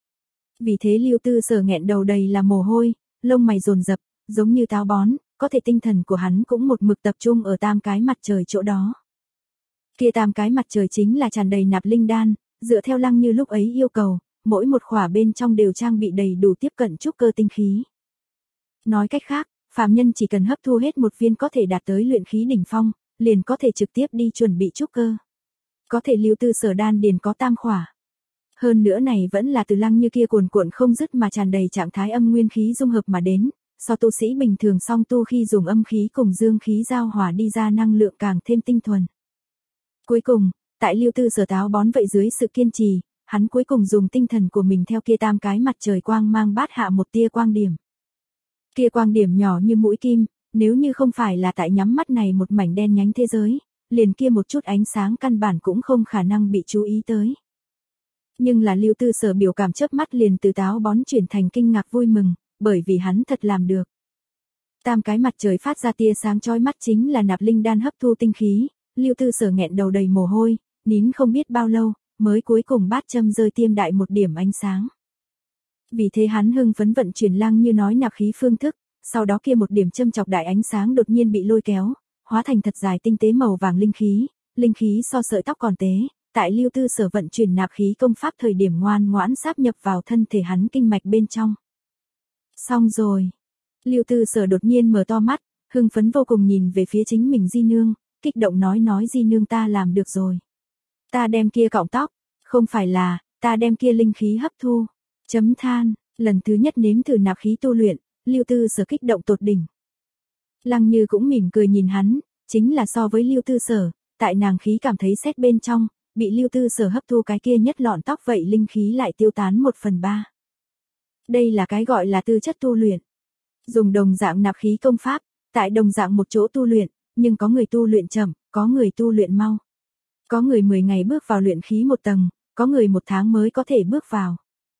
Vì thế Lưu Tư Sở nghẹn đầu đầy là mồ hôi, lông mày dồn dập, giống như táo bón, có thể tinh thần của hắn cũng một mực tập trung ở tam cái mặt trời chỗ đó. Kia tam cái mặt trời chính là tràn đầy nạp linh đan, dựa theo Lăng Như lúc ấy yêu cầu, mỗi một khỏa bên trong đều trang bị đầy đủ tiếp cận trúc cơ tinh khí. Nói cách khác, phàm nhân chỉ cần hấp thu hết một viên có thể đạt tới luyện khí đỉnh phong, liền có thể trực tiếp đi chuẩn bị trúc cơ. Có thể Lưu Tư Sở đan điền có tam khỏa. Hơn nữa này vẫn là từ Lăng Như kia cuồn cuộn không dứt mà tràn đầy trạng thái âm nguyên khí dung hợp mà đến, so tu sĩ bình thường song tu khi dùng âm khí cùng dương khí giao hòa đi ra năng lượng càng thêm tinh thuần. Cuối cùng, tại Lưu Tư Sở táo bón vậy dưới sự kiên trì, hắn cuối cùng dùng tinh thần của mình theo kia tam cái mặt trời quang mang bát hạ một tia quang điểm. Kia quang điểm nhỏ như mũi kim, nếu như không phải là tại nhắm mắt này một mảnh đen nhánh thế giới, liền kia một chút ánh sáng căn bản cũng không khả năng bị chú ý tới. Nhưng là Lưu Tư Sở biểu cảm chớp mắt liền từ táo bón chuyển thành kinh ngạc vui mừng, bởi vì hắn thật làm được. Tam cái mặt trời phát ra tia sáng chói mắt chính là nạp linh đan hấp thu tinh khí, Lưu Tư Sở nghẹn đầu đầy mồ hôi, nín không biết bao lâu, mới cuối cùng bát châm rơi tiêm đại một điểm ánh sáng. Vì thế hắn hưng phấn vận chuyển Lăng Như nói nạp khí phương thức, sau đó kia một điểm châm chọc đại ánh sáng đột nhiên bị lôi kéo, hóa thành thật dài tinh tế màu vàng linh khí, linh khí so sợi tóc còn tế, tại Lưu Tư Sở vận chuyển nạp khí công pháp thời điểm ngoan ngoãn sáp nhập vào thân thể hắn kinh mạch bên trong. Xong rồi. Lưu Tư Sở đột nhiên mở to mắt, hưng phấn vô cùng nhìn về phía chính mình Di Nương, kích động nói nói Di Nương ta làm được rồi. Ta đem kia cọng tóc, không phải là, ta đem kia linh khí hấp thu. Chấm than, lần thứ nhất nếm thử nạp khí tu luyện, Lưu Tư Sở kích động tột đỉnh. Lăng Như cũng mỉm cười nhìn hắn, chính là so với Lưu Tư Sở, tại nàng khí cảm thấy xét bên trong, bị Lưu Tư Sở hấp thu cái kia nhất lọn tóc vậy linh khí lại tiêu tán một phần ba. Đây là cái gọi là tư chất tu luyện. Dùng đồng dạng nạp khí công pháp, tại đồng dạng một chỗ tu luyện, nhưng có người tu luyện chậm, có người tu luyện mau. Có người mười ngày bước vào luyện khí một tầng, có người một tháng mới có thể bước vào.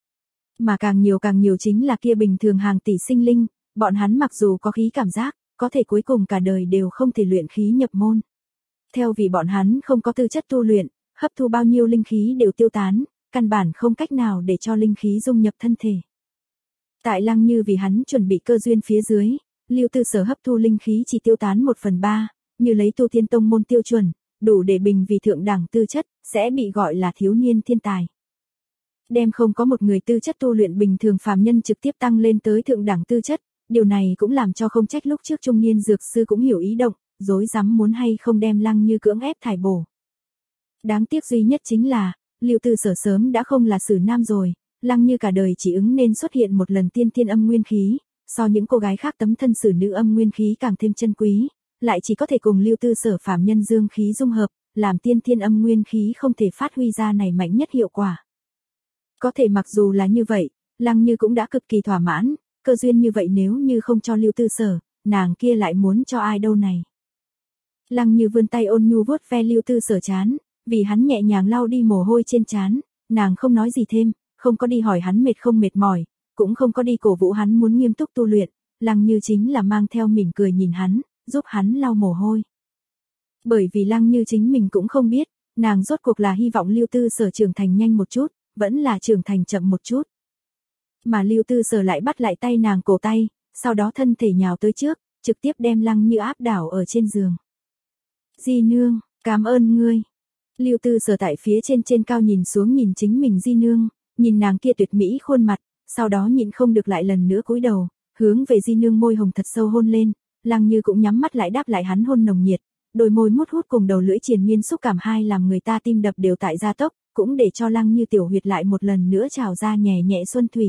Mà càng nhiều càng nhiều chính là kia bình thường hàng tỷ sinh linh, bọn hắn mặc dù có khí cảm giác, có thể cuối cùng cả đời đều không thể luyện khí nhập môn. Theo vì bọn hắn không có tư chất tu luyện, hấp thu bao nhiêu linh khí đều tiêu tán, căn bản không cách nào để cho linh khí dung nhập thân thể. Tại Lăng Như vì hắn chuẩn bị cơ duyên phía dưới, Lưu Tư Sở hấp thu linh khí chỉ tiêu tán một phần ba, như lấy tu tiên tông môn tiêu chuẩn, đủ để bình vì thượng đẳng tư chất, sẽ bị gọi là thiếu niên thiên tài. Đem không có một người tư chất tu luyện bình thường phàm nhân trực tiếp tăng lên tới thượng đẳng tư chất, điều này cũng làm cho không trách lúc trước trung niên dược sư cũng hiểu ý động, rối rắm muốn hay không đem Lăng Như cưỡng ép thải bổ. Đáng tiếc duy nhất chính là, Lưu Tư Sở sớm đã không là sử nam rồi, Lăng Như cả đời chỉ ứng nên xuất hiện một lần tiên thiên âm nguyên khí, so những cô gái khác tấm thân sử nữ âm nguyên khí càng thêm chân quý, lại chỉ có thể cùng Lưu Tư Sở phàm nhân dương khí dung hợp, làm tiên thiên âm nguyên khí không thể phát huy ra này mạnh nhất hiệu quả. Có thể mặc dù là như vậy, Lăng Như cũng đã cực kỳ thỏa mãn, cơ duyên như vậy nếu như không cho Lưu Tư Sở, nàng kia lại muốn cho ai đâu này. Lăng Như vươn tay ôn nhu vuốt ve Lưu Tư Sở trán, vì hắn nhẹ nhàng lau đi mồ hôi trên trán, nàng không nói gì thêm, không có đi hỏi hắn mệt không mệt mỏi, cũng không có đi cổ vũ hắn muốn nghiêm túc tu luyện, Lăng Như chính là mang theo mỉm cười nhìn hắn, giúp hắn lau mồ hôi. Bởi vì Lăng Như chính mình cũng không biết, nàng rốt cuộc là hy vọng Lưu Tư Sở trưởng thành nhanh một chút, vẫn là trưởng thành chậm một chút. Mà Lưu Tư Sở lại bắt lại tay nàng cổ tay, sau đó thân thể nhào tới trước, trực tiếp đem Lăng Như áp đảo ở trên giường. Di Nương, cảm ơn ngươi. Lưu Tư Sở tại phía trên trên cao nhìn xuống nhìn chính mình Di Nương, nhìn nàng kia tuyệt mỹ khuôn mặt, sau đó nhịn không được lại lần nữa cúi đầu, hướng về Di Nương môi hồng thật sâu hôn lên, Lăng Như cũng nhắm mắt lại đáp lại hắn hôn nồng nhiệt, đôi môi mút hút cùng đầu lưỡi triền miên xúc cảm hai làm người ta tim đập đều tại gia tốc, cũng để cho Lăng Như tiểu huyệt lại một lần nữa trào ra nhẹ nhẹ xuân thủy.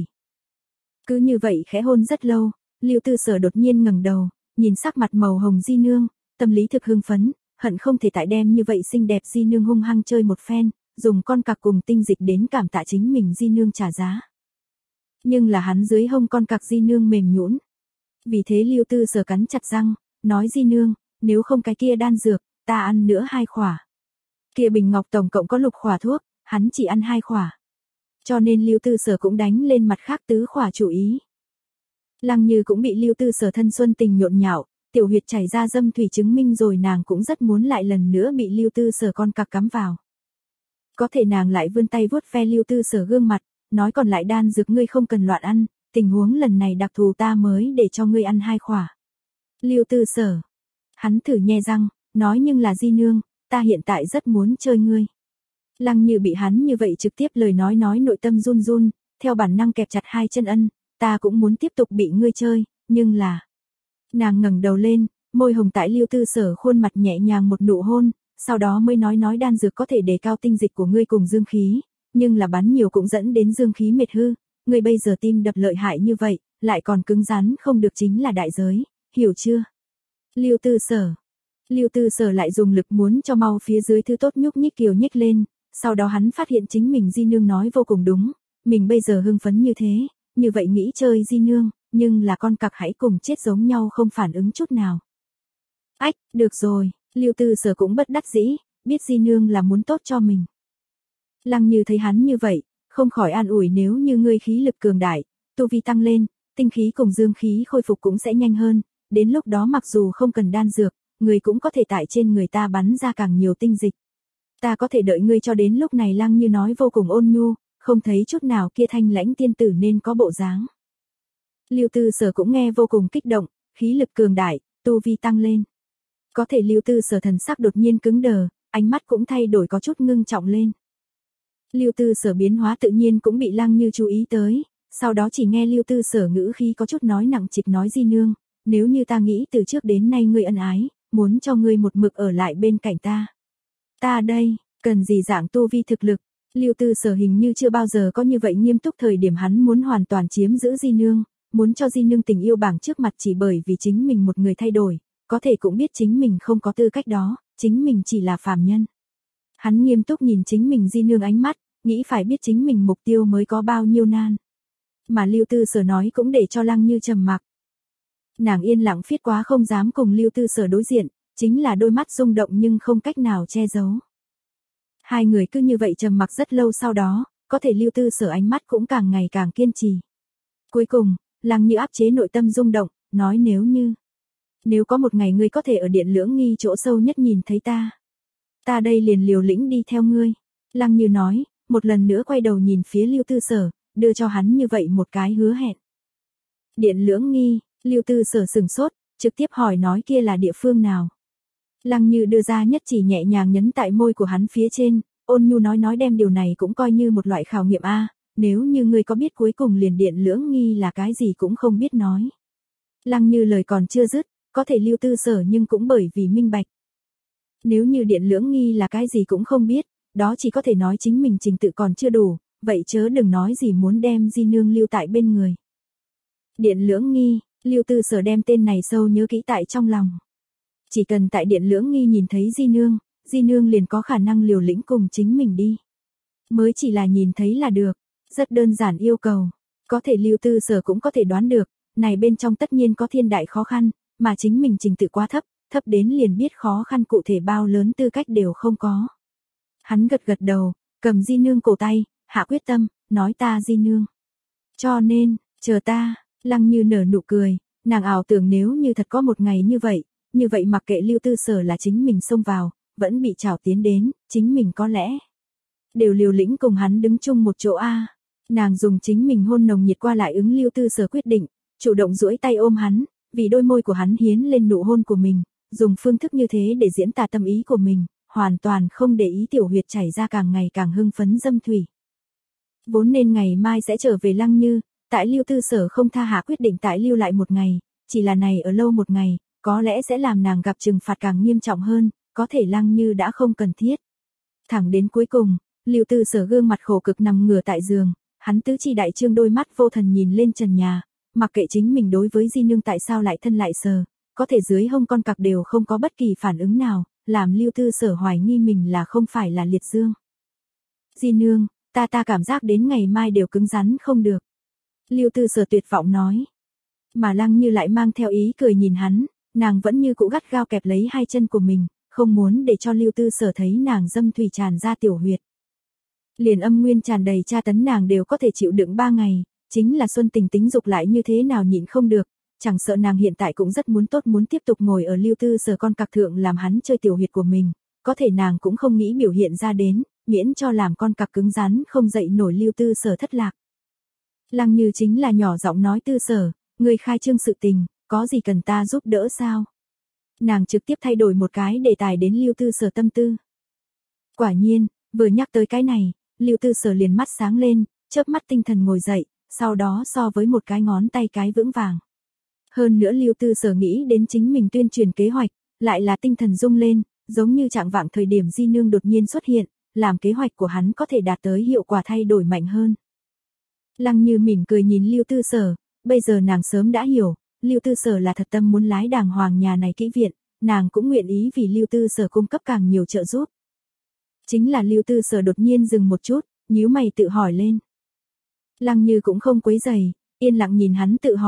Cứ như vậy khẽ hôn rất lâu, Lưu Tư Sở đột nhiên ngẩng đầu, nhìn sắc mặt màu hồng Di Nương, tâm lý thực hưng phấn, hận không thể tại đem như vậy xinh đẹp Di Nương hung hăng chơi một phen, dùng con cặc cùng tinh dịch đến cảm tạ chính mình Di Nương trả giá. Nhưng là hắn dưới hông con cặc Di Nương mềm nhũn. Vì thế Lưu Tư Sở cắn chặt răng, nói Di Nương, nếu không cái kia đan dược, ta ăn nữa hai khỏa. Kia bình ngọc tổng cộng có lục khỏa thuốc, hắn chỉ ăn hai khỏa. Cho nên Lưu Tư Sở cũng đánh lên mặt khác tứ khỏa chủ ý. Lăng Như cũng bị Lưu Tư Sở thân xuân tình nhộn nhạo, tiểu huyệt chảy ra dâm thủy chứng minh rồi nàng cũng rất muốn lại lần nữa bị Lưu Tư Sở con cặc cắm vào. Có thể nàng lại vươn tay vuốt ve Lưu Tư Sở gương mặt, nói còn lại đan dược ngươi không cần loạn ăn, tình huống lần này đặc thù ta mới để cho ngươi ăn hai khỏa. Lưu Tư Sở. Hắn thử nhe răng, nói nhưng là Di Nương, ta hiện tại rất muốn chơi ngươi. Lăng Như bị hắn như vậy trực tiếp lời nói nói nội tâm run run, theo bản năng kẹp chặt hai chân ân, ta cũng muốn tiếp tục bị ngươi chơi, nhưng là... Nàng ngẩng đầu lên, môi hồng tại Lưu Tư Sở khuôn mặt nhẹ nhàng một nụ hôn, sau đó mới nói nói đan dược có thể đề cao tinh dịch của ngươi cùng dương khí, nhưng là bắn nhiều cũng dẫn đến dương khí mệt hư, ngươi bây giờ tim đập lợi hại như vậy, lại còn cứng rắn không được chính là đại giới, hiểu chưa? Lưu Tư Sở. Lưu Tư Sở lại dùng lực muốn cho mau phía dưới thứ tốt nhúc nhích kiều nhích lên, sau đó hắn phát hiện chính mình Di Nương nói vô cùng đúng, mình bây giờ hưng phấn như thế, như vậy nghĩ chơi Di Nương, nhưng là con cặc hãy cùng chết giống nhau không phản ứng chút nào. Ách, được rồi, Lưu Tư Sở cũng bất đắc dĩ, biết Di Nương là muốn tốt cho mình. Lăng Như thấy hắn như vậy, không khỏi an ủi, nếu như ngươi khí lực cường đại, tu vi tăng lên, tinh khí cùng dương khí khôi phục cũng sẽ nhanh hơn, đến lúc đó mặc dù không cần đan dược, người cũng có thể tại trên người ta bắn ra càng nhiều tinh dịch. Ta có thể đợi ngươi cho đến lúc này. Lăng Như nói vô cùng ôn nhu, không thấy chút nào kia thanh lãnh tiên tử nên có bộ dáng. Lưu Tư Sở cũng nghe vô cùng kích động, khí lực cường đại, tu vi tăng lên. Có thể Lưu Tư Sở thần sắc đột nhiên cứng đờ, ánh mắt cũng thay đổi có chút ngưng trọng lên. Lưu Tư Sở biến hóa tự nhiên cũng bị Lăng Như chú ý tới, sau đó chỉ nghe Lưu Tư Sở ngữ khí có chút nói nặng trịch nói, Di Nương, nếu như ta nghĩ từ trước đến nay ngươi ân ái, muốn cho ngươi một mực ở lại bên cạnh ta. Ta đây, cần gì dạng tu vi thực lực? Lưu Tư Sở hình như chưa bao giờ có như vậy nghiêm túc, thời điểm hắn muốn hoàn toàn chiếm giữ Di Nương, muốn cho Di Nương tình yêu bảng trước mặt chỉ bởi vì chính mình một người thay đổi, có thể cũng biết chính mình không có tư cách đó, chính mình chỉ là phàm nhân. Hắn nghiêm túc nhìn chính mình Di Nương ánh mắt, nghĩ phải biết chính mình mục tiêu mới có bao nhiêu nan. Mà Lưu Tư Sở nói cũng để cho Lăng Như trầm mặc. Nàng yên lặng phiết quá không dám cùng Lưu Tư Sở đối diện, chính là đôi mắt rung động nhưng không cách nào che giấu. Hai người cứ như vậy trầm mặc rất lâu, sau đó, có thể Lưu Tư Sở ánh mắt cũng càng ngày càng kiên trì. Cuối cùng, Lăng Như áp chế nội tâm rung động, nói nếu như, nếu có một ngày ngươi có thể ở Điện Lưỡng Nghi chỗ sâu nhất nhìn thấy ta, ta đây liền liều lĩnh đi theo ngươi. Lăng Như nói, một lần nữa quay đầu nhìn phía Lưu Tư Sở, đưa cho hắn như vậy một cái hứa hẹn. Điện Lưỡng Nghi, Lưu Tư Sở sừng sốt, trực tiếp hỏi nói kia là địa phương nào. Lăng Như đưa ra nhất chỉ nhẹ nhàng nhấn tại môi của hắn phía trên, ôn nhu nói nói đem điều này cũng coi như một loại khảo nghiệm a, nếu như ngươi có biết cuối cùng liền Điện Lưỡng Nghi là cái gì cũng không biết nói. Lăng Như lời còn chưa dứt, có thể Lưu Tư Sở nhưng cũng bởi vì minh bạch. Nếu như Điện Lưỡng Nghi là cái gì cũng không biết, đó chỉ có thể nói chính mình trình tự còn chưa đủ, vậy chớ đừng nói gì muốn đem Di Nương lưu tại bên người. Điện Lưỡng Nghi, Lưu Tư Sở đem tên này sâu nhớ kỹ tại trong lòng. Chỉ cần tại Điện Lưỡng Nghi nhìn thấy Di Nương, Di Nương liền có khả năng liều lĩnh cùng chính mình đi. Mới chỉ là nhìn thấy là được, rất đơn giản yêu cầu. Có thể Lưu Tư Sở cũng có thể đoán được, này bên trong tất nhiên có thiên đại khó khăn, mà chính mình trình tự quá thấp, thấp đến liền biết khó khăn cụ thể bao lớn tư cách đều không có. Hắn gật gật đầu, cầm Di Nương cổ tay, hạ quyết tâm, nói ta Di Nương. Cho nên, chờ ta. Lăng Như nở nụ cười, nàng ảo tưởng nếu như thật có một ngày như vậy, như vậy mặc kệ Lưu Tư Sở là chính mình xông vào, vẫn bị trảo tiến đến, chính mình có lẽ đều liều lĩnh cùng hắn đứng chung một chỗ a. Nàng dùng chính mình hôn nồng nhiệt qua lại ứng Lưu Tư Sở quyết định, chủ động duỗi tay ôm hắn, vì đôi môi của hắn hiến lên nụ hôn của mình, dùng phương thức như thế để diễn tả tâm ý của mình, hoàn toàn không để ý tiểu huyệt chảy ra càng ngày càng hưng phấn dâm thủy. Vốn nên ngày mai sẽ trở về Lăng Như, tại Lưu Tư Sở không tha hạ quyết định tại lưu lại một ngày, chỉ là này ở lâu một ngày, có lẽ sẽ làm nàng gặp trừng phạt càng nghiêm trọng hơn, có thể Lăng Như đã không cần thiết. Thẳng đến cuối cùng, Lưu Tư Sở gương mặt khổ cực nằm ngửa tại giường, hắn tứ chi đại trương đôi mắt vô thần nhìn lên trần nhà, mặc kệ chính mình đối với Di Nương tại sao lại thân lại sờ, có thể dưới hông con cặc đều không có bất kỳ phản ứng nào, làm Lưu Tư Sở hoài nghi mình là không phải là liệt dương. Di Nương, ta ta cảm giác đến ngày mai đều cứng rắn không được. Lưu Tư Sở tuyệt vọng nói. Mà Lăng Như lại mang theo ý cười nhìn hắn, nàng vẫn như cũ gắt gao kẹp lấy hai chân của mình, không muốn để cho Lưu Tư Sở thấy nàng dâm thủy tràn ra tiểu huyệt. Liền âm nguyên tràn đầy tra tấn nàng đều có thể chịu đựng ba ngày, chính là xuân tình tính dục lại như thế nào nhịn không được, chẳng sợ nàng hiện tại cũng rất muốn tốt muốn tiếp tục ngồi ở Lưu Tư Sở con cặc thượng làm hắn chơi tiểu huyệt của mình, có thể nàng cũng không nghĩ biểu hiện ra đến, miễn cho làm con cặc cứng rắn không dậy nổi Lưu Tư Sở thất lạc. Lăng Như chính là nhỏ giọng nói Tư Sở, người khai trương sự tình, có gì cần ta giúp đỡ sao? Nàng trực tiếp thay đổi một cái đề tài đến Lưu Tư Sở tâm tư. Quả nhiên, vừa nhắc tới cái này, Lưu Tư Sở liền mắt sáng lên, chớp mắt tinh thần ngồi dậy, sau đó so với một cái ngón tay cái vững vàng. Hơn nữa Lưu Tư Sở nghĩ đến chính mình tuyên truyền kế hoạch, lại là tinh thần rung lên, giống như trạng vạng thời điểm Di Nương đột nhiên xuất hiện, làm kế hoạch của hắn có thể đạt tới hiệu quả thay đổi mạnh hơn. Lăng Như mỉm cười nhìn Lưu Tư Sở, bây giờ nàng sớm đã hiểu, Lưu Tư Sở là thật tâm muốn lái đàng hoàng nhà này kỹ viện, nàng cũng nguyện ý vì Lưu Tư Sở cung cấp càng nhiều trợ giúp. Chính là Lưu Tư Sở đột nhiên dừng một chút, nhíu mày tự hỏi lên. Lăng Như cũng không quấy giày, yên lặng nhìn hắn tự hỏi,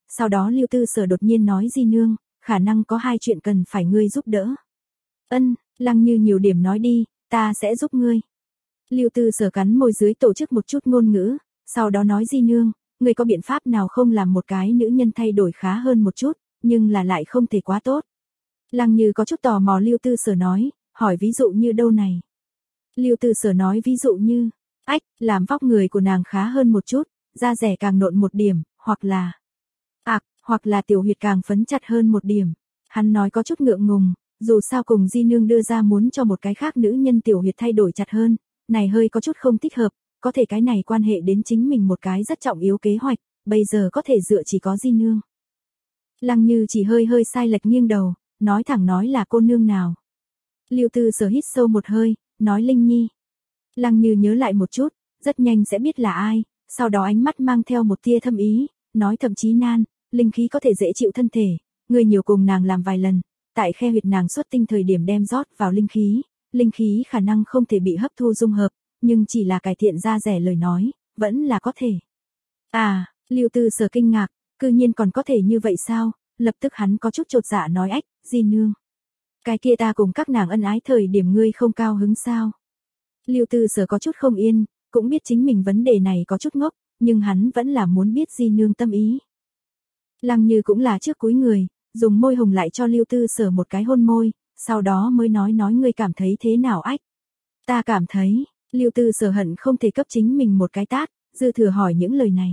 sau đó Lưu Tư Sở đột nhiên nói Di nương, khả năng có hai chuyện cần phải ngươi giúp đỡ. Ân, Lăng Như nhiều điểm nói đi, ta sẽ giúp ngươi. Lưu Tư Sở cắn môi dưới tổ chức một chút ngôn ngữ, sau đó nói Di nương, ngươi có biện pháp nào không làm một cái nữ nhân thay đổi khá hơn một chút, nhưng là lại không thể quá tốt. Lăng Như có chút tò mò Lưu Tư Sở nói, hỏi ví dụ như đâu này. Lưu Tư Sở nói ví dụ như, ách, làm vóc người của nàng khá hơn một chút, da rẻ càng nộn một điểm, hoặc là, ạc, hoặc là tiểu huyệt càng phấn chặt hơn một điểm. Hắn nói có chút ngượng ngùng, dù sao cùng Di nương đưa ra muốn cho một cái khác nữ nhân tiểu huyệt thay đổi chặt hơn, này hơi có chút không thích hợp, có thể cái này quan hệ đến chính mình một cái rất trọng yếu kế hoạch, bây giờ có thể dựa chỉ có Di nương. Lăng Như chỉ hơi hơi sai lệch nghiêng đầu, nói thẳng nói là cô nương nào. Lưu Tư Sở hít sâu một hơi, nói Linh Nhi. Lăng Như nhớ lại một chút, rất nhanh sẽ biết là ai, sau đó ánh mắt mang theo một tia thâm ý, nói thậm chí nan, linh khí có thể dễ chịu thân thể, người nhiều cùng nàng làm vài lần, tại khe huyệt nàng xuất tinh thời điểm đem rót vào linh khí, linh khí khả năng không thể bị hấp thu dung hợp, nhưng chỉ là cải thiện da rẻ lời nói, vẫn là có thể. À, Lưu Tư Sở kinh ngạc, cư nhiên còn có thể như vậy sao, lập tức hắn có chút chột dạ nói ách, Di nương. Cái kia ta cùng các nàng ân ái thời điểm ngươi không cao hứng sao. Lưu Tư Sở có chút không yên, cũng biết chính mình vấn đề này có chút ngốc, nhưng hắn vẫn là muốn biết Di nương tâm ý. Lăng Như cũng là trước cúi người, dùng môi hồng lại cho Lưu Tư Sở một cái hôn môi, sau đó mới nói nói ngươi cảm thấy thế nào ách. Ta cảm thấy, Lưu Tư Sở hận không thể cấp chính mình một cái tát, dư thừa hỏi những lời này.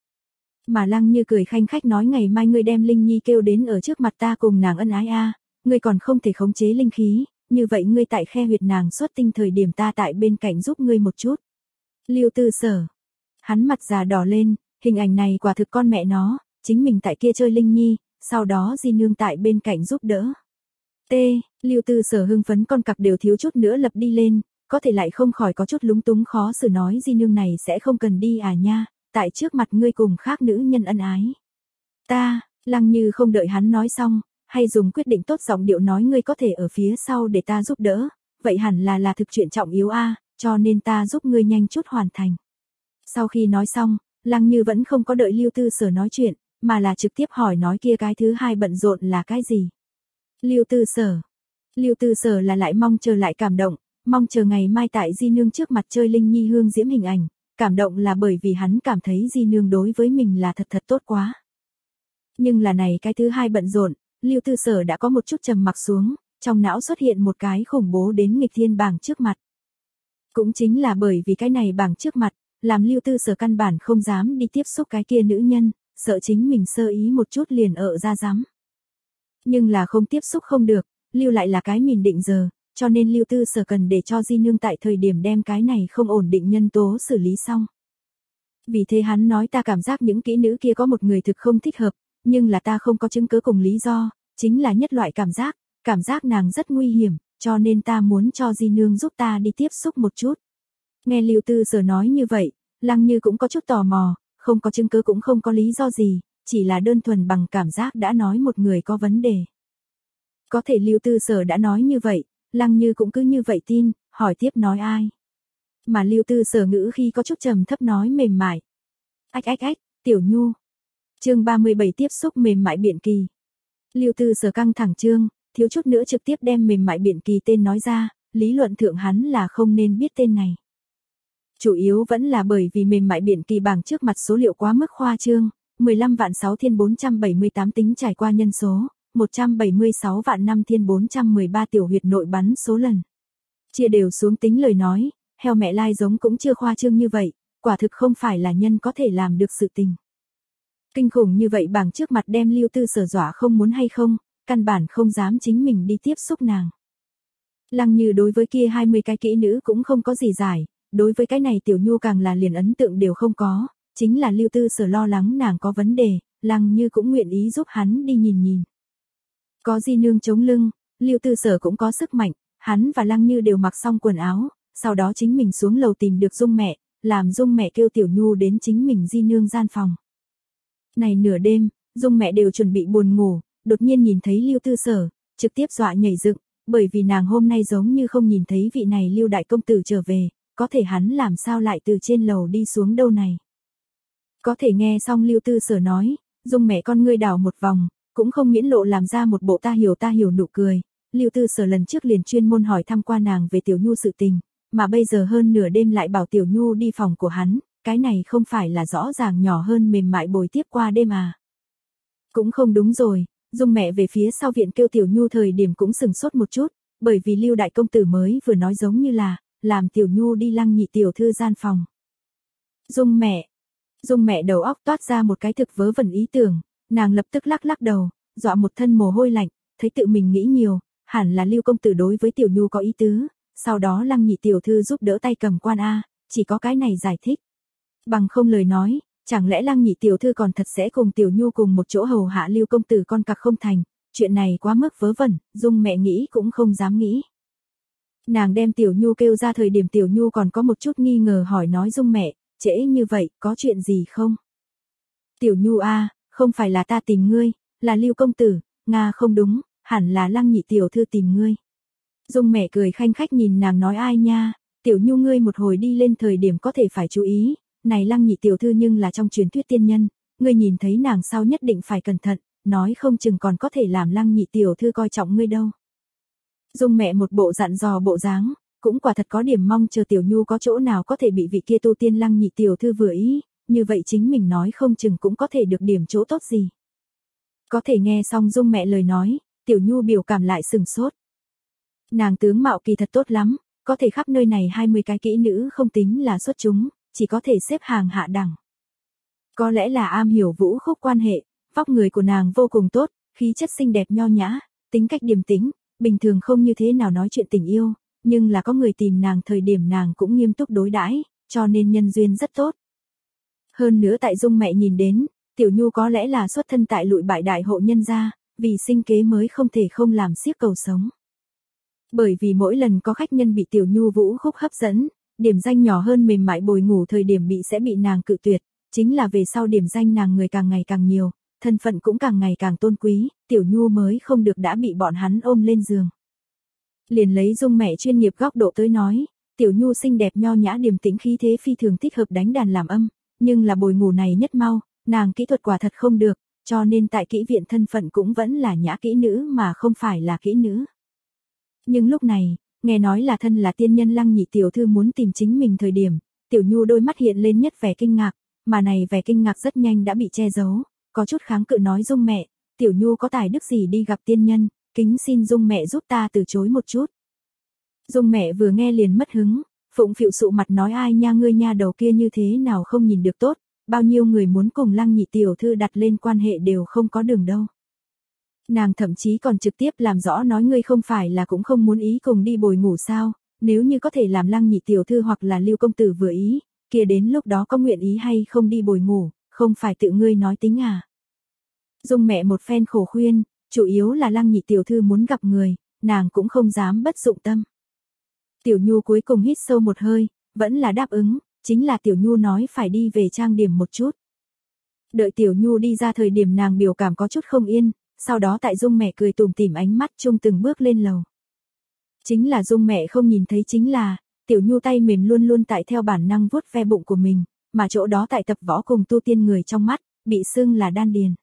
Mà Lăng Như cười khanh khách nói ngày mai ngươi đem Linh Nhi kêu đến ở trước mặt ta cùng nàng ân ái a, ngươi còn không thể khống chế linh khí, như vậy ngươi tại khe huyệt nàng xuất tinh thời điểm ta tại bên cạnh giúp ngươi một chút. Lưu Tư Sở, hắn mặt già đỏ lên, hình ảnh này quả thực con mẹ nó, chính mình tại kia chơi Linh Nhi, sau đó Di nương tại bên cạnh giúp đỡ. T, Lưu Tư Sở hưng phấn con cặc đều thiếu chút nữa lập đi lên, có thể lại không khỏi có chút lúng túng khó xử nói Di nương này sẽ không cần đi à nha, tại trước mặt ngươi cùng khác nữ nhân ân ái. Ta, Lăng Như không đợi hắn nói xong, hay dùng quyết định tốt giọng điệu nói ngươi có thể ở phía sau để ta giúp đỡ, vậy hẳn là là thực chuyện trọng yếu a, cho nên ta giúp ngươi nhanh chút hoàn thành. Sau khi nói xong, Lăng Như vẫn không có đợi Lưu Tư Sở nói chuyện, mà là trực tiếp hỏi nói kia cái thứ hai bận rộn là cái gì. Lưu Tư Sở. Lưu Tư Sở là lại mong chờ lại cảm động, mong chờ ngày mai tại Di nương trước mặt chơi Linh Nhi hương diễm hình ảnh, cảm động là bởi vì hắn cảm thấy Di nương đối với mình là thật thật tốt quá. Nhưng là này cái thứ hai bận rộn, Lưu Tư Sở đã có một chút trầm mặc xuống, trong não xuất hiện một cái khủng bố đến nghịch thiên bảng trước mặt. Cũng chính là bởi vì cái này bảng trước mặt, làm Lưu Tư Sở căn bản không dám đi tiếp xúc cái kia nữ nhân, sợ chính mình sơ ý một chút liền ở ra dám. Nhưng là không tiếp xúc không được, Lưu lại là cái mìn định giờ, cho nên Lưu Tư Sở cần để cho Di nương tại thời điểm đem cái này không ổn định nhân tố xử lý xong. Vì thế hắn nói ta cảm giác những kỹ nữ kia có một người thực không thích hợp, nhưng là ta không có chứng cứ cùng lý do, chính là nhất loại cảm giác, cảm giác nàng rất nguy hiểm, cho nên ta muốn cho Di nương giúp ta đi tiếp xúc một chút. Nghe Lưu Tư Sở nói như vậy, Lăng Như cũng có chút tò mò, không có chứng cứ cũng không có lý do gì, chỉ là đơn thuần bằng cảm giác đã nói một người có vấn đề. Có thể Lưu Tư Sở đã nói như vậy, Lăng Như cũng cứ như vậy tin, hỏi tiếp nói ai. Mà Lưu Tư Sở ngữ khi có chút trầm thấp nói mềm mại. Ách ách ách, Tiểu Nhu. Chương ba mươi bảy tiếp xúc mềm mại biện kỳ. Lưu Tư Sở căng thẳng chương, thiếu chút nữa trực tiếp đem mềm mại biện kỳ tên nói ra, lý luận thượng hắn là không nên biết tên này. Chủ yếu vẫn là bởi vì mềm mại biện kỳ bảng trước mặt số liệu quá mức khoa trương, mười lăm vạn sáu thiên bốn trăm bảy mươi tám tính trải qua nhân số, một trăm bảy mươi sáu vạn năm thiên bốn trăm mười ba tiểu huyệt nội bắn số lần. Chia đều xuống tính lời nói, heo mẹ lai giống cũng chưa khoa trương như vậy, quả thực không phải là nhân có thể làm được sự tình. Kinh khủng như vậy bảng trước mặt đem Lưu Tư Sở dọa không muốn hay không, căn bản không dám chính mình đi tiếp xúc nàng. Lăng Như đối với kia hai mươi cái kỹ nữ cũng không có gì giải, đối với cái này Tiểu Nhu càng là liền ấn tượng đều không có, chính là Lưu Tư Sở lo lắng nàng có vấn đề, Lăng Như cũng nguyện ý giúp hắn đi nhìn nhìn. Có Di nương chống lưng, Lưu Tư Sở cũng có sức mạnh, hắn và Lăng Như đều mặc xong quần áo, sau đó chính mình xuống lầu tìm được Dung mẹ, làm Dung mẹ kêu Tiểu Nhu đến chính mình Di nương gian phòng. Này nửa đêm, Dung mẹ đều chuẩn bị buồn ngủ, đột nhiên nhìn thấy Lưu Tư Sở, trực tiếp dọa nhảy dựng, bởi vì nàng hôm nay giống như không nhìn thấy vị này Lưu đại công tử trở về, có thể hắn làm sao lại từ trên lầu đi xuống đâu này. Có thể nghe xong Lưu Tư Sở nói, Dung mẹ con ngươi đảo một vòng, cũng không miễn lộ làm ra một bộ ta hiểu ta hiểu nụ cười. Lưu Tư Sở lần trước liền chuyên môn hỏi thăm qua nàng về Tiểu Nhu sự tình, mà bây giờ hơn nửa đêm lại bảo Tiểu Nhu đi phòng của hắn, cái này không phải là rõ ràng nhỏ hơn mềm mại bồi tiếp qua đêm à. Cũng không đúng rồi, Dung mẹ về phía sau viện kêu Tiểu Nhu thời điểm cũng sừng sốt một chút, bởi vì Lưu đại công tử mới vừa nói giống như là, làm Tiểu Nhu đi Lăng nhị tiểu thư gian phòng. Dung mẹ, Dung mẹ đầu óc toát ra một cái thực vớ vẩn ý tưởng, nàng lập tức lắc lắc đầu, dọa một thân mồ hôi lạnh, thấy tự mình nghĩ nhiều, hẳn là Lưu công tử đối với Tiểu Nhu có ý tứ, sau đó Lăng nhị tiểu thư giúp đỡ tay cầm quan a, chỉ có cái này giải thích. Bằng không lời nói, chẳng lẽ Lăng nhị tiểu thư còn thật sẽ cùng Tiểu Nhu cùng một chỗ hầu hạ Lưu công tử con cặc không thành, chuyện này quá mức vớ vẩn, Dung mẹ nghĩ cũng không dám nghĩ. Nàng đem Tiểu Nhu kêu ra thời điểm Tiểu Nhu còn có một chút nghi ngờ hỏi nói Dung mẹ, trễ như vậy, có chuyện gì không? Tiểu Nhu a, không phải là ta tìm ngươi, là Lưu công tử, Nga không đúng, hẳn là Lăng nhị tiểu thư tìm ngươi. Dung mẹ cười khanh khách nhìn nàng nói ai nha, Tiểu Nhu ngươi một hồi đi lên thời điểm có thể phải chú ý, này Lăng nhị tiểu thư nhưng là trong truyền thuyết tiên nhân, ngươi nhìn thấy nàng sau nhất định phải cẩn thận, nói không chừng còn có thể làm Lăng nhị tiểu thư coi trọng ngươi đâu. Dung mẹ một bộ dặn dò bộ dáng, cũng quả thật có điểm mong chờ Tiểu Nhu có chỗ nào có thể bị vị kia tu tiên Lăng nhị tiểu thư vừa ý, như vậy chính mình nói không chừng cũng có thể được điểm chỗ tốt gì. Có thể nghe xong Dung mẹ lời nói, Tiểu Nhu biểu cảm lại sừng sốt. Nàng tướng mạo kỳ thật tốt lắm, có thể khắp nơi này hai mươi cái kỹ nữ không tính là xuất chúng, chỉ có thể xếp hàng hạ đẳng. Có lẽ là am hiểu vũ khúc quan hệ, vóc người của nàng vô cùng tốt, khí chất xinh đẹp nho nhã, tính cách điềm tĩnh, bình thường không như thế nào nói chuyện tình yêu, nhưng là có người tìm nàng thời điểm nàng cũng nghiêm túc đối đãi, cho nên nhân duyên rất tốt. Hơn nữa tại Dung mẹ nhìn đến, Tiểu Nhu có lẽ là xuất thân tại lụi bại đại hộ nhân gia, vì sinh kế mới không thể không làm siếc cầu sống. Bởi vì mỗi lần có khách nhân bị Tiểu Nhu vũ khúc hấp dẫn, điểm danh nhỏ hơn mềm mại bồi ngủ thời điểm bị sẽ bị nàng cự tuyệt, chính là về sau điểm danh nàng người càng ngày càng nhiều, thân phận cũng càng ngày càng tôn quý, Tiểu Nhu mới không được đã bị bọn hắn ôm lên giường. Liền lấy Dung mẹ chuyên nghiệp góc độ tới nói, Tiểu Nhu xinh đẹp nho nhã điềm tĩnh khí thế phi thường thích hợp đánh đàn làm âm, nhưng là bồi ngủ này nhất mau, nàng kỹ thuật quả thật không được, cho nên tại kỹ viện thân phận cũng vẫn là nhã kỹ nữ mà không phải là kỹ nữ. Nhưng lúc này, nghe nói là thân là tiên nhân Lăng nhị tiểu thư muốn tìm chính mình thời điểm, Tiểu Nhu đôi mắt hiện lên nhất vẻ kinh ngạc, mà này vẻ kinh ngạc rất nhanh đã bị che giấu, có chút kháng cự nói Dung mẹ, Tiểu Nhu có tài đức gì đi gặp tiên nhân, kính xin Dung mẹ giúp ta từ chối một chút. Dung mẹ vừa nghe liền mất hứng, phụng phịu sụ mặt nói ai nha ngươi nha đầu kia như thế nào không nhìn được tốt, bao nhiêu người muốn cùng Lăng nhị tiểu thư đặt lên quan hệ đều không có đường đâu. Nàng thậm chí còn trực tiếp làm rõ nói ngươi không phải là cũng không muốn ý cùng đi bồi ngủ sao, nếu như có thể làm Lăng nhị tiểu thư hoặc là Lưu công tử vừa ý, kia đến lúc đó có nguyện ý hay không đi bồi ngủ, không phải tự ngươi nói tính à. Dung mẹ một phen khổ khuyên, chủ yếu là Lăng nhị tiểu thư muốn gặp người, nàng cũng không dám bất dụng tâm. Tiểu Nhu cuối cùng hít sâu một hơi, vẫn là đáp ứng, chính là Tiểu Nhu nói phải đi về trang điểm một chút. Đợi Tiểu Nhu đi ra thời điểm nàng biểu cảm có chút không yên, sau đó tại Dung mẹ cười tủm tỉm ánh mắt chung từng bước lên lầu. Chính là Dung mẹ không nhìn thấy chính là, Tiểu Nhu tay mềm luôn luôn tại theo bản năng vuốt ve bụng của mình, mà chỗ đó tại tập võ cùng tu tiên người trong mắt, bị xưng là đan điền.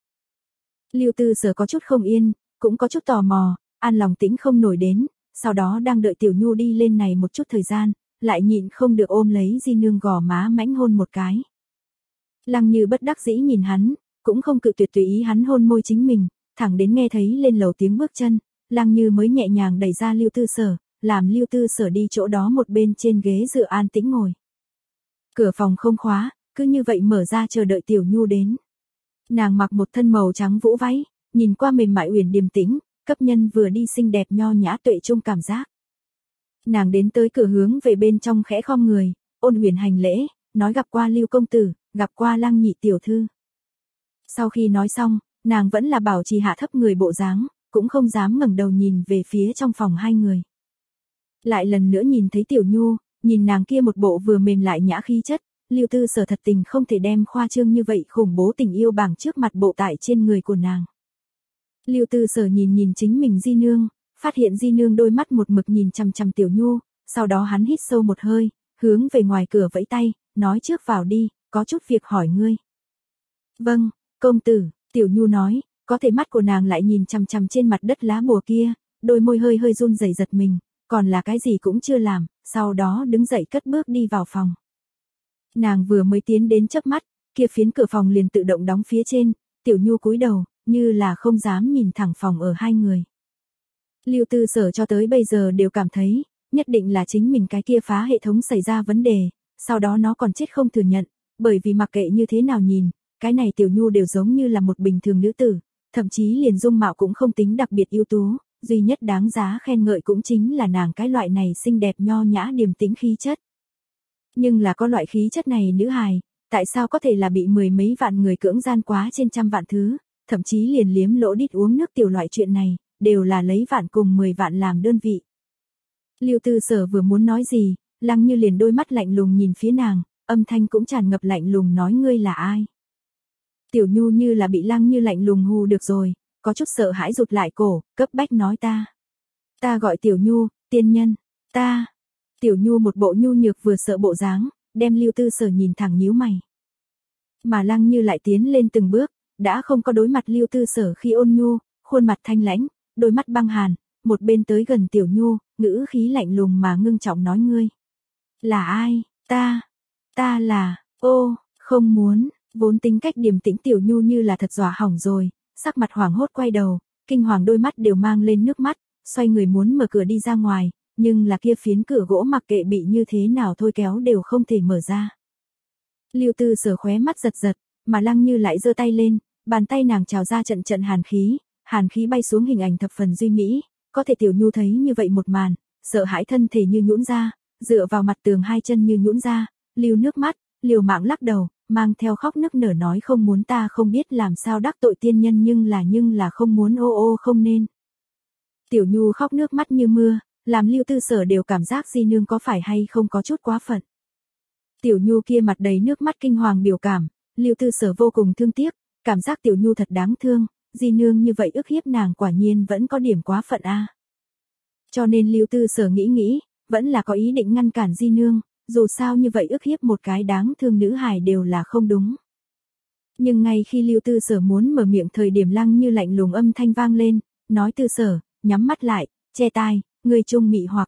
Lưu Tư Sở có chút không yên, cũng có chút tò mò, an lòng tĩnh không nổi đến, sau đó đang đợi Tiểu Nhu đi lên này một chút thời gian, lại nhịn không được ôm lấy Di Nương gò má mãnh hôn một cái. Lăng Như bất đắc dĩ nhìn hắn, cũng không cự tuyệt tùy ý hắn hôn môi chính mình, thẳng đến nghe thấy lên lầu tiếng bước chân, Lăng Như mới nhẹ nhàng đẩy ra Lưu Tư Sở, làm Lưu Tư Sở đi chỗ đó một bên trên ghế dựa an tĩnh ngồi. Cửa phòng không khóa, cứ như vậy mở ra chờ đợi Tiểu Nhu đến. Nàng mặc một thân màu trắng vũ váy, nhìn qua mềm mại uyển điềm tĩnh, cấp nhân vừa đi xinh đẹp nho nhã tuệ trung cảm giác. Nàng đến tới cửa hướng về bên trong khẽ khom người, ôn huyền hành lễ, nói gặp qua Lưu công tử, gặp qua Lăng nhị tiểu thư. Sau khi nói xong, nàng vẫn là bảo trì hạ thấp người bộ dáng, cũng không dám ngẩng đầu nhìn về phía trong phòng hai người. Lại lần nữa nhìn thấy Tiểu Nhu, nhìn nàng kia một bộ vừa mềm lại nhã khí chất, Lưu Tư Sở thật tình không thể đem khoa trương như vậy khủng bố tình yêu bảng trước mặt bộ tại trên người của nàng. Lưu Tư Sở nhìn nhìn chính mình Di Nương, phát hiện Di Nương đôi mắt một mực nhìn chằm chằm Tiểu Nhu, sau đó hắn hít sâu một hơi, hướng về ngoài cửa vẫy tay, nói trước vào đi, có chút việc hỏi ngươi. Vâng, công tử, Tiểu Nhu nói, có thể mắt của nàng lại nhìn chằm chằm trên mặt đất lá bùa kia, đôi môi hơi hơi run rẩy giật mình, còn là cái gì cũng chưa làm, sau đó đứng dậy cất bước đi vào phòng. Nàng vừa mới tiến đến chớp mắt, kia phiến cửa phòng liền tự động đóng phía trên, Tiểu Nhu cúi đầu, như là không dám nhìn thẳng phòng ở hai người. Lưu Tư Sở cho tới bây giờ đều cảm thấy, nhất định là chính mình cái kia phá hệ thống xảy ra vấn đề, sau đó nó còn chết không thừa nhận, bởi vì mặc kệ như thế nào nhìn, cái này Tiểu Nhu đều giống như là một bình thường nữ tử, thậm chí liền dung mạo cũng không tính đặc biệt ưu tú, duy nhất đáng giá khen ngợi cũng chính là nàng cái loại này xinh đẹp nho nhã điềm tĩnh khí chất. Nhưng là có loại khí chất này nữ hài, tại sao có thể là bị mười mấy vạn người cưỡng gian quá trên trăm vạn thứ, thậm chí liền liếm lỗ đít uống nước tiểu loại chuyện này, đều là lấy vạn cùng mười vạn làm đơn vị. Lưu Tư Sở vừa muốn nói gì, Lăng Như liền đôi mắt lạnh lùng nhìn phía nàng, âm thanh cũng tràn ngập lạnh lùng nói ngươi là ai. Tiểu Nhu như là bị Lăng Như lạnh lùng hù được rồi, có chút sợ hãi rụt lại cổ, cấp bách nói ta. Ta gọi Tiểu Nhu, tiên nhân, ta. Tiểu Nhu một bộ nhu nhược vừa sợ bộ dáng, đem Lưu Tư Sở nhìn thẳng nhíu mày. Mà Lăng Như lại tiến lên từng bước, đã không có đối mặt Lưu Tư Sở khi ôn nhu, khuôn mặt thanh lãnh, đôi mắt băng hàn, một bên tới gần Tiểu Nhu, ngữ khí lạnh lùng mà ngưng trọng nói ngươi. Là ai? Ta. Ta là, ô, không muốn, vốn tính cách điềm tĩnh Tiểu Nhu như là thật dọa hỏng rồi, sắc mặt hoảng hốt quay đầu, kinh hoàng đôi mắt đều mang lên nước mắt, xoay người muốn mở cửa đi ra ngoài, nhưng là kia phiến cửa gỗ mặc kệ bị như thế nào thôi kéo đều không thể mở ra. Lưu Tư Sở khóe mắt giật giật, mà Lăng Như lại giơ tay lên, bàn tay nàng trào ra trận trận hàn khí, hàn khí bay xuống hình ảnh thập phần duy mỹ, có thể Tiểu Nhu thấy như vậy một màn, sợ hãi thân thể như nhũn ra, dựa vào mặt tường hai chân như nhũn ra, lưu nước mắt, liều mạng lắc đầu, mang theo khóc nức nở nói không muốn ta không biết làm sao đắc tội tiên nhân nhưng là nhưng là không muốn ô ô không nên. Tiểu Nhu khóc nước mắt như mưa, làm Lưu Tư Sở đều cảm giác Di Nương có phải hay không có chút quá phận. Tiểu Nhu kia mặt đầy nước mắt kinh hoàng biểu cảm, Lưu Tư Sở vô cùng thương tiếc, cảm giác Tiểu Nhu thật đáng thương, Di Nương như vậy ức hiếp nàng quả nhiên vẫn có điểm quá phận a. Cho nên Lưu Tư Sở nghĩ nghĩ, vẫn là có ý định ngăn cản Di Nương, dù sao như vậy ức hiếp một cái đáng thương nữ hài đều là không đúng. Nhưng ngay khi Lưu Tư Sở muốn mở miệng thời điểm Lăng Như lạnh lùng âm thanh vang lên, nói Tư Sở, nhắm mắt lại, che tai, người trung mị hoặc.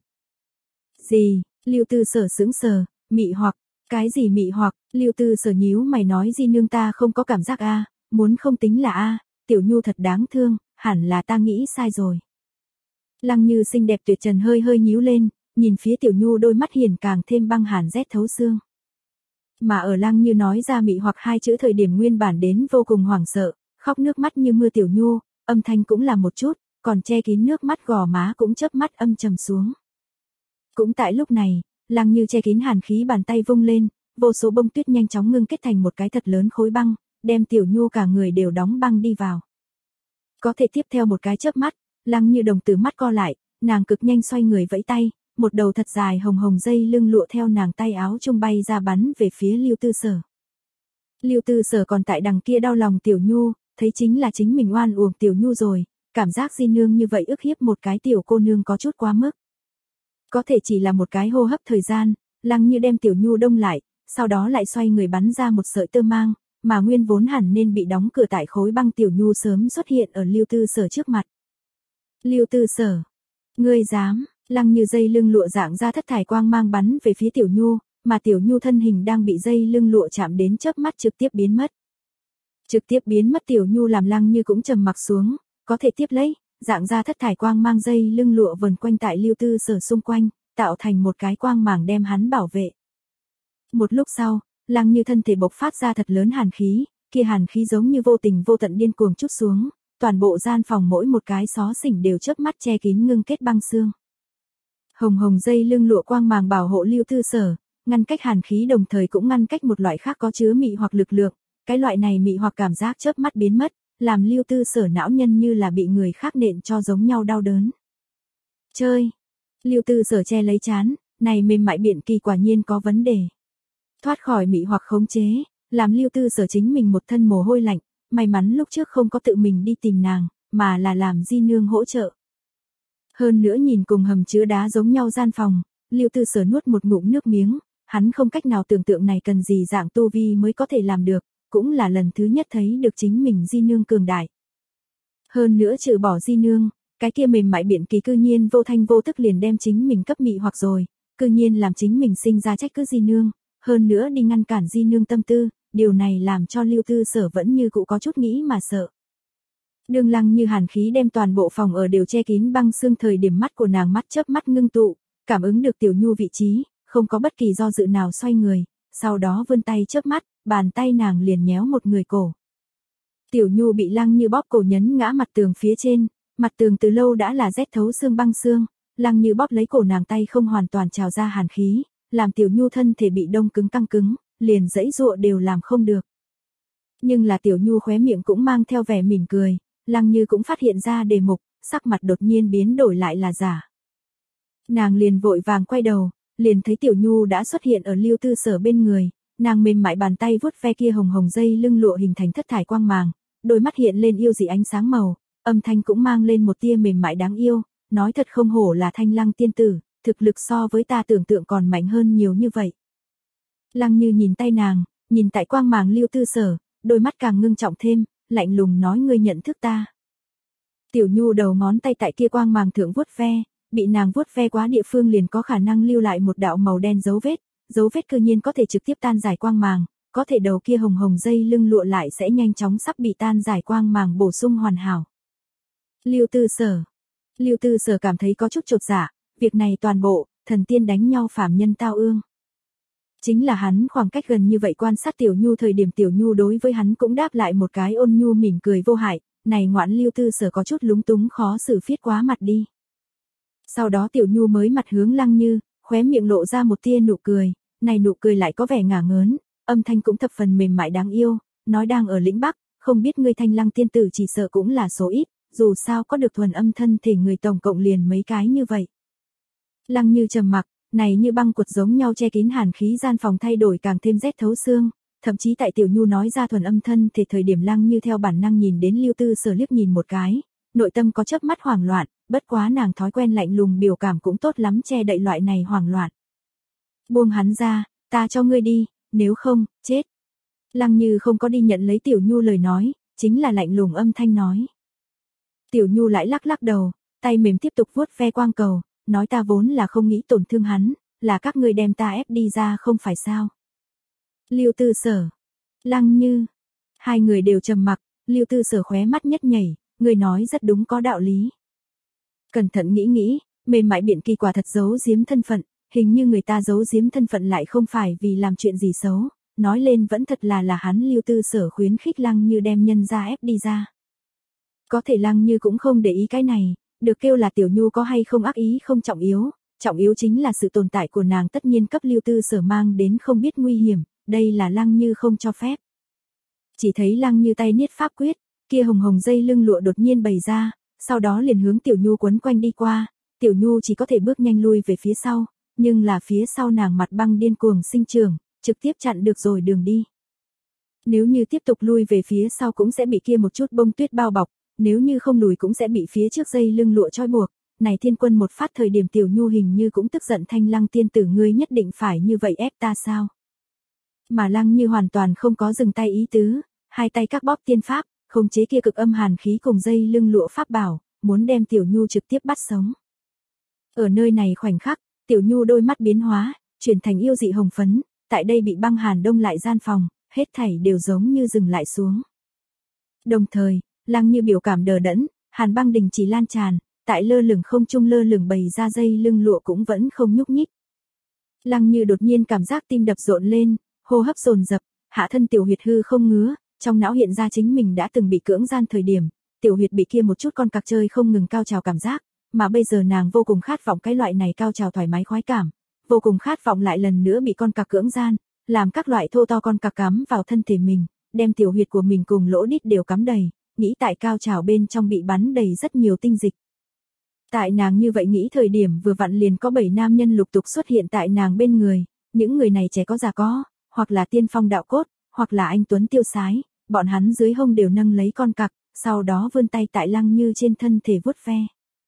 Gì? Lưu Tư Sở sững sờ, mị hoặc, cái gì mị hoặc? Lưu Tư Sở nhíu mày nói Di Nương ta không có cảm giác a, muốn không tính là a, Tiểu Nhu thật đáng thương, hẳn là ta nghĩ sai rồi. Lăng Như xinh đẹp tuyệt trần hơi hơi nhíu lên, nhìn phía Tiểu Nhu đôi mắt hiền càng thêm băng hàn rét thấu xương. Mà ở Lăng Như nói ra mị hoặc hai chữ thời điểm nguyên bản đến vô cùng hoảng sợ, khóc nước mắt như mưa Tiểu Nhu, âm thanh cũng là một chút, còn che kín nước mắt gò má cũng chớp mắt âm trầm xuống. Cũng tại lúc này, Lăng Như che kín hàn khí bàn tay vung lên, vô số bông tuyết nhanh chóng ngưng kết thành một cái thật lớn khối băng, đem Tiểu Nhu cả người đều đóng băng đi vào. Có thể tiếp theo một cái chớp mắt, Lăng Như đồng tử mắt co lại, nàng cực nhanh xoay người vẫy tay, một đầu thật dài hồng hồng dây lưng lụa theo nàng tay áo trung bay ra bắn về phía Lưu Tư Sở. Lưu Tư Sở còn tại đằng kia đau lòng Tiểu Nhu, thấy chính là chính mình oan uổng Tiểu Nhu rồi, cảm giác Di Nương như vậy ức hiếp một cái tiểu cô nương có chút quá mức. Có thể chỉ là một cái hô hấp thời gian, Lăng Như đem Tiểu Nhu đông lại, sau đó lại xoay người bắn ra một sợi tơ mang, mà nguyên vốn hẳn nên bị đóng cửa tại khối băng Tiểu Nhu sớm xuất hiện ở Lưu Tư Sở trước mặt. Lưu Tư Sở, ngươi dám? Lăng Như dây lưng lụa dạng ra thất thải quang mang bắn về phía Tiểu Nhu, mà Tiểu Nhu thân hình đang bị dây lưng lụa chạm đến chớp mắt trực tiếp biến mất. Trực tiếp biến mất Tiểu Nhu làm Lăng Như cũng trầm mặc xuống, có thể tiếp lấy, dạng ra thất thải quang mang dây lưng lụa vần quanh tại Lưu Tư Sở xung quanh, tạo thành một cái quang màng đem hắn bảo vệ. Một lúc sau, Lăng Như thân thể bộc phát ra thật lớn hàn khí, kia hàn khí giống như vô tình vô tận điên cuồng trút xuống, toàn bộ gian phòng mỗi một cái xó xỉnh đều chớp mắt che kín ngưng kết băng xương. Hồng hồng dây lưng lụa quang màng bảo hộ Lưu Tư Sở, ngăn cách hàn khí đồng thời cũng ngăn cách một loại khác có chứa mị hoặc lực lượng, cái loại này mị hoặc cảm giác chớp mắt biến mất, làm Lưu Tư Sở não nhân như là bị người khác nện cho giống nhau đau đớn. Chơi. Lưu Tư Sở che lấy trán, này mềm mại biển kỳ quả nhiên có vấn đề. Thoát khỏi mị hoặc khống chế, làm Lưu Tư Sở chính mình một thân mồ hôi lạnh, may mắn lúc trước không có tự mình đi tìm nàng, mà là làm Di Nương hỗ trợ. Hơn nữa nhìn cùng hầm chứa đá giống nhau gian phòng, Lưu Tư Sở nuốt một ngụm nước miếng, hắn không cách nào tưởng tượng này cần gì dạng tu vi mới có thể làm được, cũng là lần thứ nhất thấy được chính mình di nương cường đại. Hơn nữa trừ bỏ di nương, cái kia mềm mại biện kỳ cư nhiên vô thanh vô tức liền đem chính mình cấp mị hoặc rồi, cư nhiên làm chính mình sinh ra trách cứ di nương, hơn nữa đi ngăn cản di nương tâm tư, điều này làm cho Lưu Tư Sở vẫn như cũ có chút nghĩ mà sợ. Đường Lăng Như hàn khí đem toàn bộ phòng ở đều che kín băng xương thời điểm mắt của nàng mắt chớp mắt ngưng tụ, cảm ứng được Tiểu Nhu vị trí, không có bất kỳ do dự nào xoay người, sau đó vươn tay chớp mắt, bàn tay nàng liền nhéo một người cổ. Tiểu Nhu bị Lăng Như bóp cổ nhấn ngã mặt tường phía trên, mặt tường từ lâu đã là rét thấu xương băng xương, Lăng Như bóp lấy cổ nàng tay không hoàn toàn trào ra hàn khí, làm Tiểu Nhu thân thể bị đông cứng căng cứng, liền giãy giụa đều làm không được. Nhưng là Tiểu Nhu khóe miệng cũng mang theo vẻ mỉm cười, Lăng Như cũng phát hiện ra đề mục, sắc mặt đột nhiên biến đổi lại là giả. Nàng liền vội vàng quay đầu, liền thấy Tiểu Nhu đã xuất hiện ở Lưu Tư Sở bên người, nàng mềm mại bàn tay vuốt ve kia hồng hồng dây lưng lụa hình thành thất thải quang màng, đôi mắt hiện lên yêu dị ánh sáng màu, âm thanh cũng mang lên một tia mềm mại đáng yêu, nói thật không hổ là Thanh Lăng tiên tử, thực lực so với ta tưởng tượng còn mạnh hơn nhiều như vậy. Lăng Như nhìn tay nàng, nhìn tại quang màng Lưu Tư Sở, đôi mắt càng ngưng trọng thêm, lạnh lùng nói ngươi nhận thức ta. Tiểu Nhu đầu ngón tay tại kia quang màng thượng vuốt ve, bị nàng vuốt ve quá địa phương liền có khả năng lưu lại một đạo màu đen dấu vết, dấu vết cư nhiên có thể trực tiếp tan giải quang màng, có thể đầu kia hồng hồng dây lưng lụa lại sẽ nhanh chóng sắp bị tan giải quang màng bổ sung hoàn hảo. Lưu Tư Sở. Lưu Tư Sở cảm thấy có chút chột dạ, việc này toàn bộ, thần tiên đánh nhau phàm nhân tao ương. Chính là hắn khoảng cách gần như vậy quan sát Tiểu Nhu thời điểm Tiểu Nhu đối với hắn cũng đáp lại một cái ôn nhu mỉm cười vô hại, này ngoãn Lưu Tư Sở có chút lúng túng khó xử phiết quá mặt đi. Sau đó Tiểu Nhu mới mặt hướng Lăng Như, khóe miệng lộ ra một tia nụ cười, này nụ cười lại có vẻ ngả ngớn, âm thanh cũng thập phần mềm mại đáng yêu, nói đang ở lĩnh Bắc, không biết ngươi Thanh Lăng tiên tử chỉ sợ cũng là số ít, dù sao có được thuần âm thân thể người tổng cộng liền mấy cái như vậy. Lăng Như trầm mặc, này như băng cuột giống nhau che kín hàn khí gian phòng thay đổi càng thêm rét thấu xương, thậm chí tại Tiểu Nhu nói ra thuần âm thân thể thời điểm Lăng Như theo bản năng nhìn đến Lưu Tư Sở liếc nhìn một cái, nội tâm có chớp mắt hoảng loạn, bất quá nàng thói quen lạnh lùng biểu cảm cũng tốt lắm che đậy loại này hoảng loạn. Buông hắn ra, ta cho ngươi đi, nếu không, chết. Lăng Như không có đi nhận lấy Tiểu Nhu lời nói, chính là lạnh lùng âm thanh nói. Tiểu Nhu lại lắc lắc đầu, tay mềm tiếp tục vuốt ve quang cầu, nói ta vốn là không nghĩ tổn thương hắn, là các ngươi đem ta ép đi ra không phải sao. Lưu Tư Sở, Lăng Như, hai người đều trầm mặc, Lưu Tư Sở khóe mắt nhất nhảy, người nói rất đúng có đạo lý. Cẩn thận nghĩ nghĩ, mềm mại biện kỳ quả thật giấu giếm thân phận, hình như người ta giấu giếm thân phận lại không phải vì làm chuyện gì xấu, nói lên vẫn thật là là hắn Lưu Tư Sở khuyến khích Lăng Như đem nhân ra ép đi ra. Có thể Lăng Như cũng không để ý cái này, được kêu là Tiểu Nhu có hay không ác ý không trọng yếu, trọng yếu chính là sự tồn tại của nàng tất nhiên cấp Lưu Tư Sở mang đến không biết nguy hiểm, đây là Lăng Như không cho phép. Chỉ thấy Lăng Như tay niết pháp quyết, kia hồng hồng dây lưng lụa đột nhiên bày ra, sau đó liền hướng Tiểu Nhu quấn quanh đi qua, Tiểu Nhu chỉ có thể bước nhanh lui về phía sau, nhưng là phía sau nàng mặt băng điên cuồng sinh trưởng, trực tiếp chặn được rồi đường đi. Nếu như tiếp tục lui về phía sau cũng sẽ bị kia một chút bông tuyết bao bọc, nếu như không lùi cũng sẽ bị phía trước dây lưng lụa trói buộc, này thiên quân một phát thời điểm Tiểu Nhu hình như cũng tức giận Thanh Lăng tiên tử ngươi nhất định phải như vậy ép ta sao. Mà Lăng Như hoàn toàn không có dừng tay ý tứ, hai tay các bóp tiên pháp, khống chế kia cực âm hàn khí cùng dây lưng lụa pháp bảo, muốn đem Tiểu Nhu trực tiếp bắt sống. Ở nơi này khoảnh khắc, Tiểu Nhu đôi mắt biến hóa, chuyển thành yêu dị hồng phấn, tại đây bị băng hàn đông lại gian phòng, hết thảy đều giống như dừng lại xuống. Đồng thời, Lăng Như biểu cảm đờ đẫn, hàn băng đình chỉ lan tràn, tại lơ lửng không trung lơ lửng bày ra dây lưng lụa cũng vẫn không nhúc nhích. Lăng Như đột nhiên cảm giác tim đập rộn lên, hô hấp dồn dập, hạ thân tiểu huyệt hư không ngứa, trong não hiện ra chính mình đã từng bị cưỡng gian thời điểm, tiểu huyệt bị kia một chút con cặc chơi không ngừng cao trào cảm giác, mà bây giờ nàng vô cùng khát vọng cái loại này cao trào thoải mái khoái cảm, vô cùng khát vọng lại lần nữa bị con cặc cưỡng gian, làm các loại thô to con cặc cắm vào thân thể mình, đem tiểu huyệt của mình cùng lỗ đít đều cắm đầy, nghĩ tại cao trào bên trong bị bắn đầy rất nhiều tinh dịch. Tại nàng như vậy nghĩ thời điểm vừa vặn liền có bảy nam nhân lục tục xuất hiện tại nàng bên người, những người này trẻ có già có, hoặc là tiên phong đạo cốt, hoặc là anh tuấn tiêu sái, bọn hắn dưới hông đều nâng lấy con cặc, sau đó vươn tay tại Lăng Như trên thân thể vuốt ve.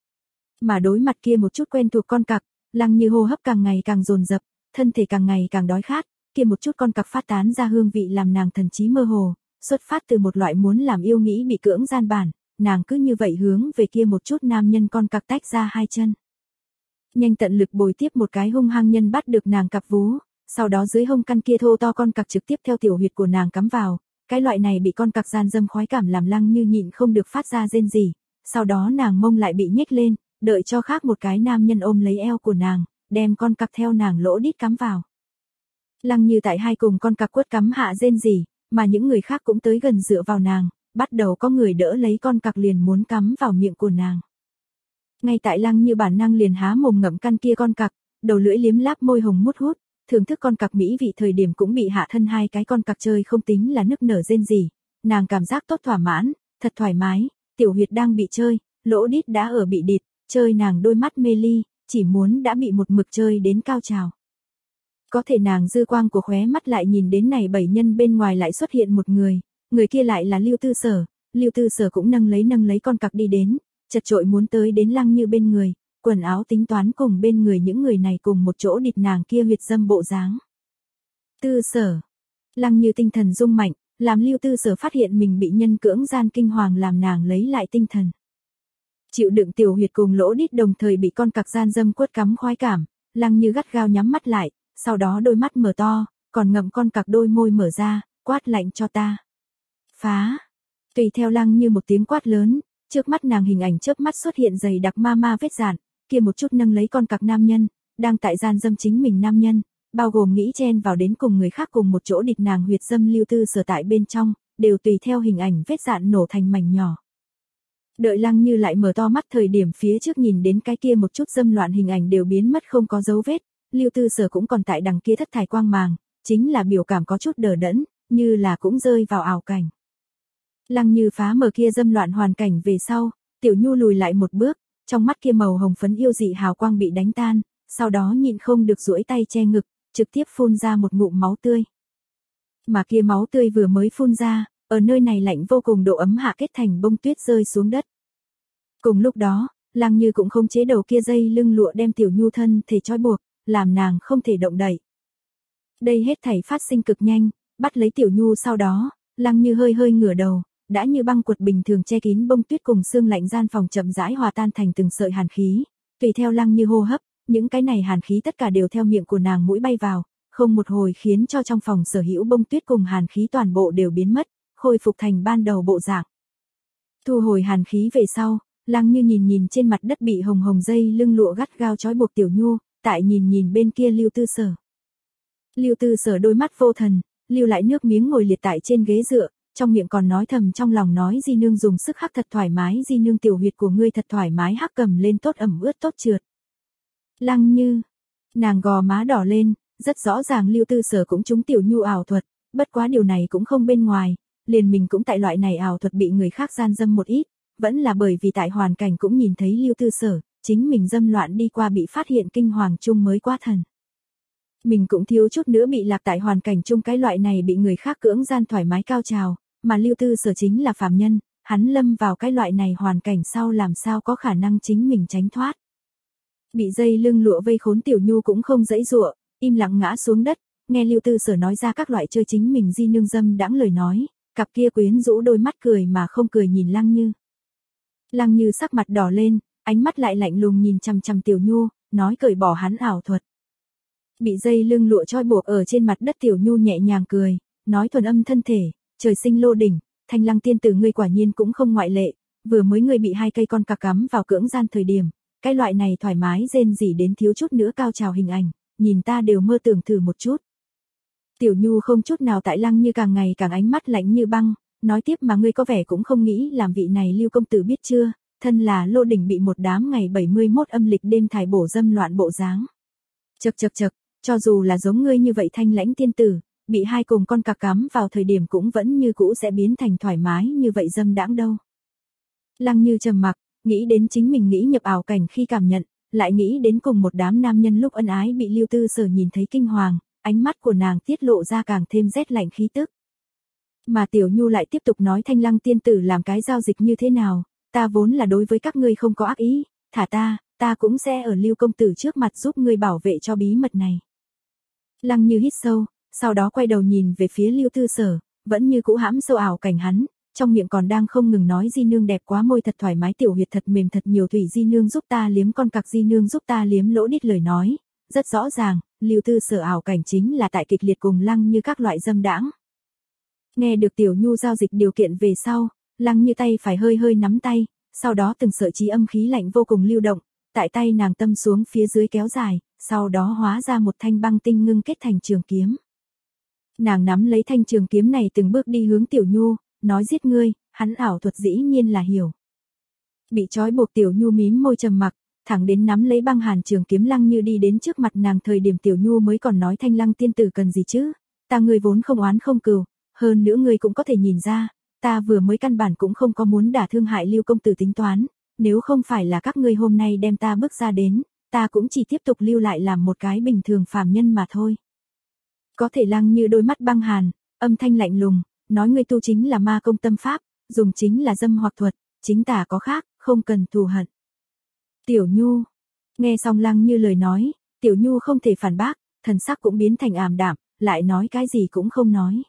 Mà đối mặt kia một chút quen thuộc con cặc, Lăng Như hô hấp càng ngày càng dồn dập, thân thể càng ngày càng đói khát, kia một chút con cặc phát tán ra hương vị làm nàng thần trí mơ hồ, xuất phát từ một loại muốn làm yêu nghĩ bị cưỡng gian bản, nàng cứ như vậy hướng về kia một chút nam nhân con cặc tách ra hai chân. Nhanh tận lực bồi tiếp một cái hung hăng nhân bắt được nàng cặp vú, sau đó dưới hông căn kia thô to con cặc trực tiếp theo tiểu huyệt của nàng cắm vào, cái loại này bị con cặc gian dâm khoái cảm làm Lăng Như nhịn không được phát ra rên rỉ, sau đó nàng mông lại bị nhếch lên, đợi cho khác một cái nam nhân ôm lấy eo của nàng, đem con cặc theo nàng lỗ đít cắm vào. Lăng Như tại hai cùng con cặc quất cắm hạ rên rỉ, mà những người khác cũng tới gần dựa vào nàng, bắt đầu có người đỡ lấy con cặc liền muốn cắm vào miệng của nàng. Ngay tại Lăng Như bản năng liền há mồm ngậm căn kia con cặc, đầu lưỡi liếm láp môi hồng mút hút, thưởng thức con cặc mỹ vị thời điểm cũng bị hạ thân hai cái con cặc chơi không tính là nức nở rên rỉ, nàng cảm giác tốt thỏa mãn, thật thoải mái, tiểu huyệt đang bị chơi, lỗ đít đã ở bị địt, chơi nàng đôi mắt mê ly, chỉ muốn đã bị một mực chơi đến cao trào. Có thể nàng dư quang của khóe mắt lại nhìn đến này bảy nhân bên ngoài lại xuất hiện một người, người kia lại là Lưu Tư Sở, Lưu Tư Sở cũng nâng lấy nâng lấy con cặc đi đến, chật chội muốn tới đến Lăng Như bên người, quần áo tính toán cùng bên người những người này cùng một chỗ địt nàng kia huyệt dâm bộ dáng. Tư Sở. Lăng Như tinh thần rung mạnh, làm Lưu Tư Sở phát hiện mình bị nhân cưỡng gian kinh hoàng làm nàng lấy lại tinh thần. Chịu đựng tiểu huyệt cùng lỗ đít đồng thời bị con cặc gian dâm quất cắm khoái cảm, Lăng Như gắt gao nhắm mắt lại, sau đó đôi mắt mở to, còn ngậm con cặc đôi môi mở ra, quát lạnh cho ta. Phá. Tùy theo Lăng Như một tiếng quát lớn, trước mắt nàng hình ảnh chớp mắt xuất hiện dày đặc ma ma vết dạn, kia một chút nâng lấy con cặc nam nhân, đang tại gian dâm chính mình nam nhân, bao gồm nghĩ chen vào đến cùng người khác cùng một chỗ địt nàng huyệt dâm Lưu Tư Sở tại bên trong, đều tùy theo hình ảnh vết dạn nổ thành mảnh nhỏ. Đợi Lăng Như lại mở to mắt thời điểm phía trước nhìn đến cái kia một chút dâm loạn hình ảnh đều biến mất không có dấu vết, Lưu Tư Sở cũng còn tại đằng kia thất thải quang màng, chính là biểu cảm có chút đờ đẫn, như là cũng rơi vào ảo cảnh. Lăng Như phá mở kia dâm loạn hoàn cảnh về sau, Tiểu Nhu lùi lại một bước, trong mắt kia màu hồng phấn yêu dị hào quang bị đánh tan, sau đó nhịn không được duỗi tay che ngực, trực tiếp phun ra một ngụm máu tươi. Mà kia máu tươi vừa mới phun ra, ở nơi này lạnh vô cùng độ ấm hạ kết thành bông tuyết rơi xuống đất. Cùng lúc đó, Lăng Như cũng không chế đầu kia dây lưng lụa đem Tiểu Nhu thân thể trói buộc, làm nàng không thể động đậy. Đây hết thảy phát sinh cực nhanh, bắt lấy Tiểu Nhu sau đó, Lăng Như hơi hơi ngửa đầu, đã như băng quật bình thường che kín bông tuyết cùng xương lạnh gian phòng chậm rãi hòa tan thành từng sợi hàn khí, tùy theo Lăng Như hô hấp, những cái này hàn khí tất cả đều theo miệng của nàng mũi bay vào, không một hồi khiến cho trong phòng sở hữu bông tuyết cùng hàn khí toàn bộ đều biến mất, khôi phục thành ban đầu bộ dạng. Thu hồi hàn khí về sau, Lăng Như nhìn nhìn trên mặt đất bị hồng hồng dây lưng lụa gắt gao trói buộc Tiểu Nhu, tại nhìn nhìn bên kia Lưu Tư Sở. Lưu Tư Sở đôi mắt vô thần, lưu lại nước miếng ngồi liệt tại trên ghế dựa, trong miệng còn nói thầm trong lòng nói di nương dùng sức hắc thật thoải mái, di nương tiểu huyệt của ngươi thật thoải mái, hắc cầm lên tốt ẩm ướt tốt trượt. Lăng Như, nàng gò má đỏ lên, rất rõ ràng Lưu Tư Sở cũng trúng Tiểu Nhu ảo thuật, bất quá điều này cũng không bên ngoài, liền mình cũng tại loại này ảo thuật bị người khác gian dâm một ít, vẫn là bởi vì tại hoàn cảnh cũng nhìn thấy Lưu Tư Sở, chính mình dâm loạn đi qua bị phát hiện kinh hoàng chung mới quá thần. Mình cũng thiếu chút nữa bị lạc tại hoàn cảnh chung cái loại này bị người khác cưỡng gian thoải mái cao trào, mà Lưu Tư Sở chính là phàm nhân, hắn lâm vào cái loại này hoàn cảnh sau làm sao có khả năng chính mình tránh thoát. Bị dây lưng lụa vây khốn Tiểu Nhu cũng không dãy dụa, im lặng ngã xuống đất, nghe Lưu Tư Sở nói ra các loại chơi chính mình di nương dâm đãng lời nói, cặp kia quyến rũ đôi mắt cười mà không cười nhìn Lăng Như. Lăng Như sắc mặt đỏ lên, ánh mắt lại lạnh lùng nhìn chằm chằm Tiểu Nhu, nói cởi bỏ hắn ảo thuật. Bị dây lưng lụa trói buộc ở trên mặt đất Tiểu Nhu nhẹ nhàng cười, nói thuần âm thân thể, trời sinh lô đỉnh, Thanh Lăng tiên tử ngươi quả nhiên cũng không ngoại lệ, vừa mới ngươi bị hai cây con cặc cắm vào cưỡng gian thời điểm, cái loại này thoải mái rên rỉ đến thiếu chút nữa cao trào hình ảnh, nhìn ta đều mơ tưởng thử một chút. Tiểu Nhu không chút nào tại Lăng Như càng ngày càng ánh mắt lạnh như băng, nói tiếp mà ngươi có vẻ cũng không nghĩ làm vị này Lưu công tử biết chưa, thân là lô đỉnh bị một đám ngày bảy mươi mốt âm lịch đêm thải bổ dâm loạn bộ dáng. Chậc chậc chậc, cho dù là giống ngươi như vậy thanh lãnh tiên tử, bị hai cùng con cặc cắm vào thời điểm cũng vẫn như cũ sẽ biến thành thoải mái như vậy dâm đãng đâu. Lăng Như trầm mặc, nghĩ đến chính mình nghĩ nhập ảo cảnh khi cảm nhận, lại nghĩ đến cùng một đám nam nhân lúc ân ái bị Lưu Tư Sở nhìn thấy kinh hoàng, ánh mắt của nàng tiết lộ ra càng thêm rét lạnh khí tức. Mà Tiểu Nhu lại tiếp tục nói Thanh Lăng tiên tử làm cái giao dịch như thế nào, ta vốn là đối với các ngươi không có ác ý, thả ta, ta cũng sẽ ở Lưu công tử trước mặt giúp ngươi bảo vệ cho bí mật này. Lăng Như hít sâu, sau đó quay đầu nhìn về phía Lưu Tư Sở, vẫn như cũ hãm sâu ảo cảnh hắn, trong miệng còn đang không ngừng nói di nương đẹp quá, môi thật thoải mái, tiểu huyệt thật mềm thật nhiều, thủy di nương giúp ta liếm, con cặc di nương giúp ta liếm, lỗ đít lời nói. Rất rõ ràng, Lưu Tư Sở ảo cảnh chính là tại kịch liệt cùng Lăng Như các loại dâm đãng. Nghe được Tiểu Nhu giao dịch điều kiện về sau, Lăng Như tay phải hơi hơi nắm tay, sau đó từng sợi chí âm khí lạnh vô cùng lưu động, tại tay nàng tâm xuống phía dưới kéo dài, sau đó hóa ra một thanh băng tinh ngưng kết thành trường kiếm. Nàng nắm lấy thanh trường kiếm này từng bước đi hướng Tiểu Nhu, nói giết ngươi, hắn ảo thuật dĩ nhiên là hiểu. Bị trói buộc Tiểu Nhu mím môi trầm mặc, thẳng đến nắm lấy băng hàn trường kiếm Lăng Như đi đến trước mặt nàng thời điểm Tiểu Nhu mới còn nói Thanh Lăng tiên tử cần gì chứ, ta ngươi vốn không oán không cừu, hơn nữa ngươi cũng có thể nhìn ra, ta vừa mới căn bản cũng không có muốn đả thương hại Lưu công tử tính toán, nếu không phải là các ngươi hôm nay đem ta bước ra đến, ta cũng chỉ tiếp tục lưu lại làm một cái bình thường phàm nhân mà thôi. Có thể Lăng Như đôi mắt băng hàn, âm thanh lạnh lùng, nói ngươi tu chính là ma công tâm pháp, dùng chính là dâm hoặc thuật, chính tà có khác, không cần thù hận. Tiểu Nhu, nghe xong Lăng Như lời nói, Tiểu Nhu không thể phản bác, thần sắc cũng biến thành ảm đạm, lại nói cái gì cũng không nói.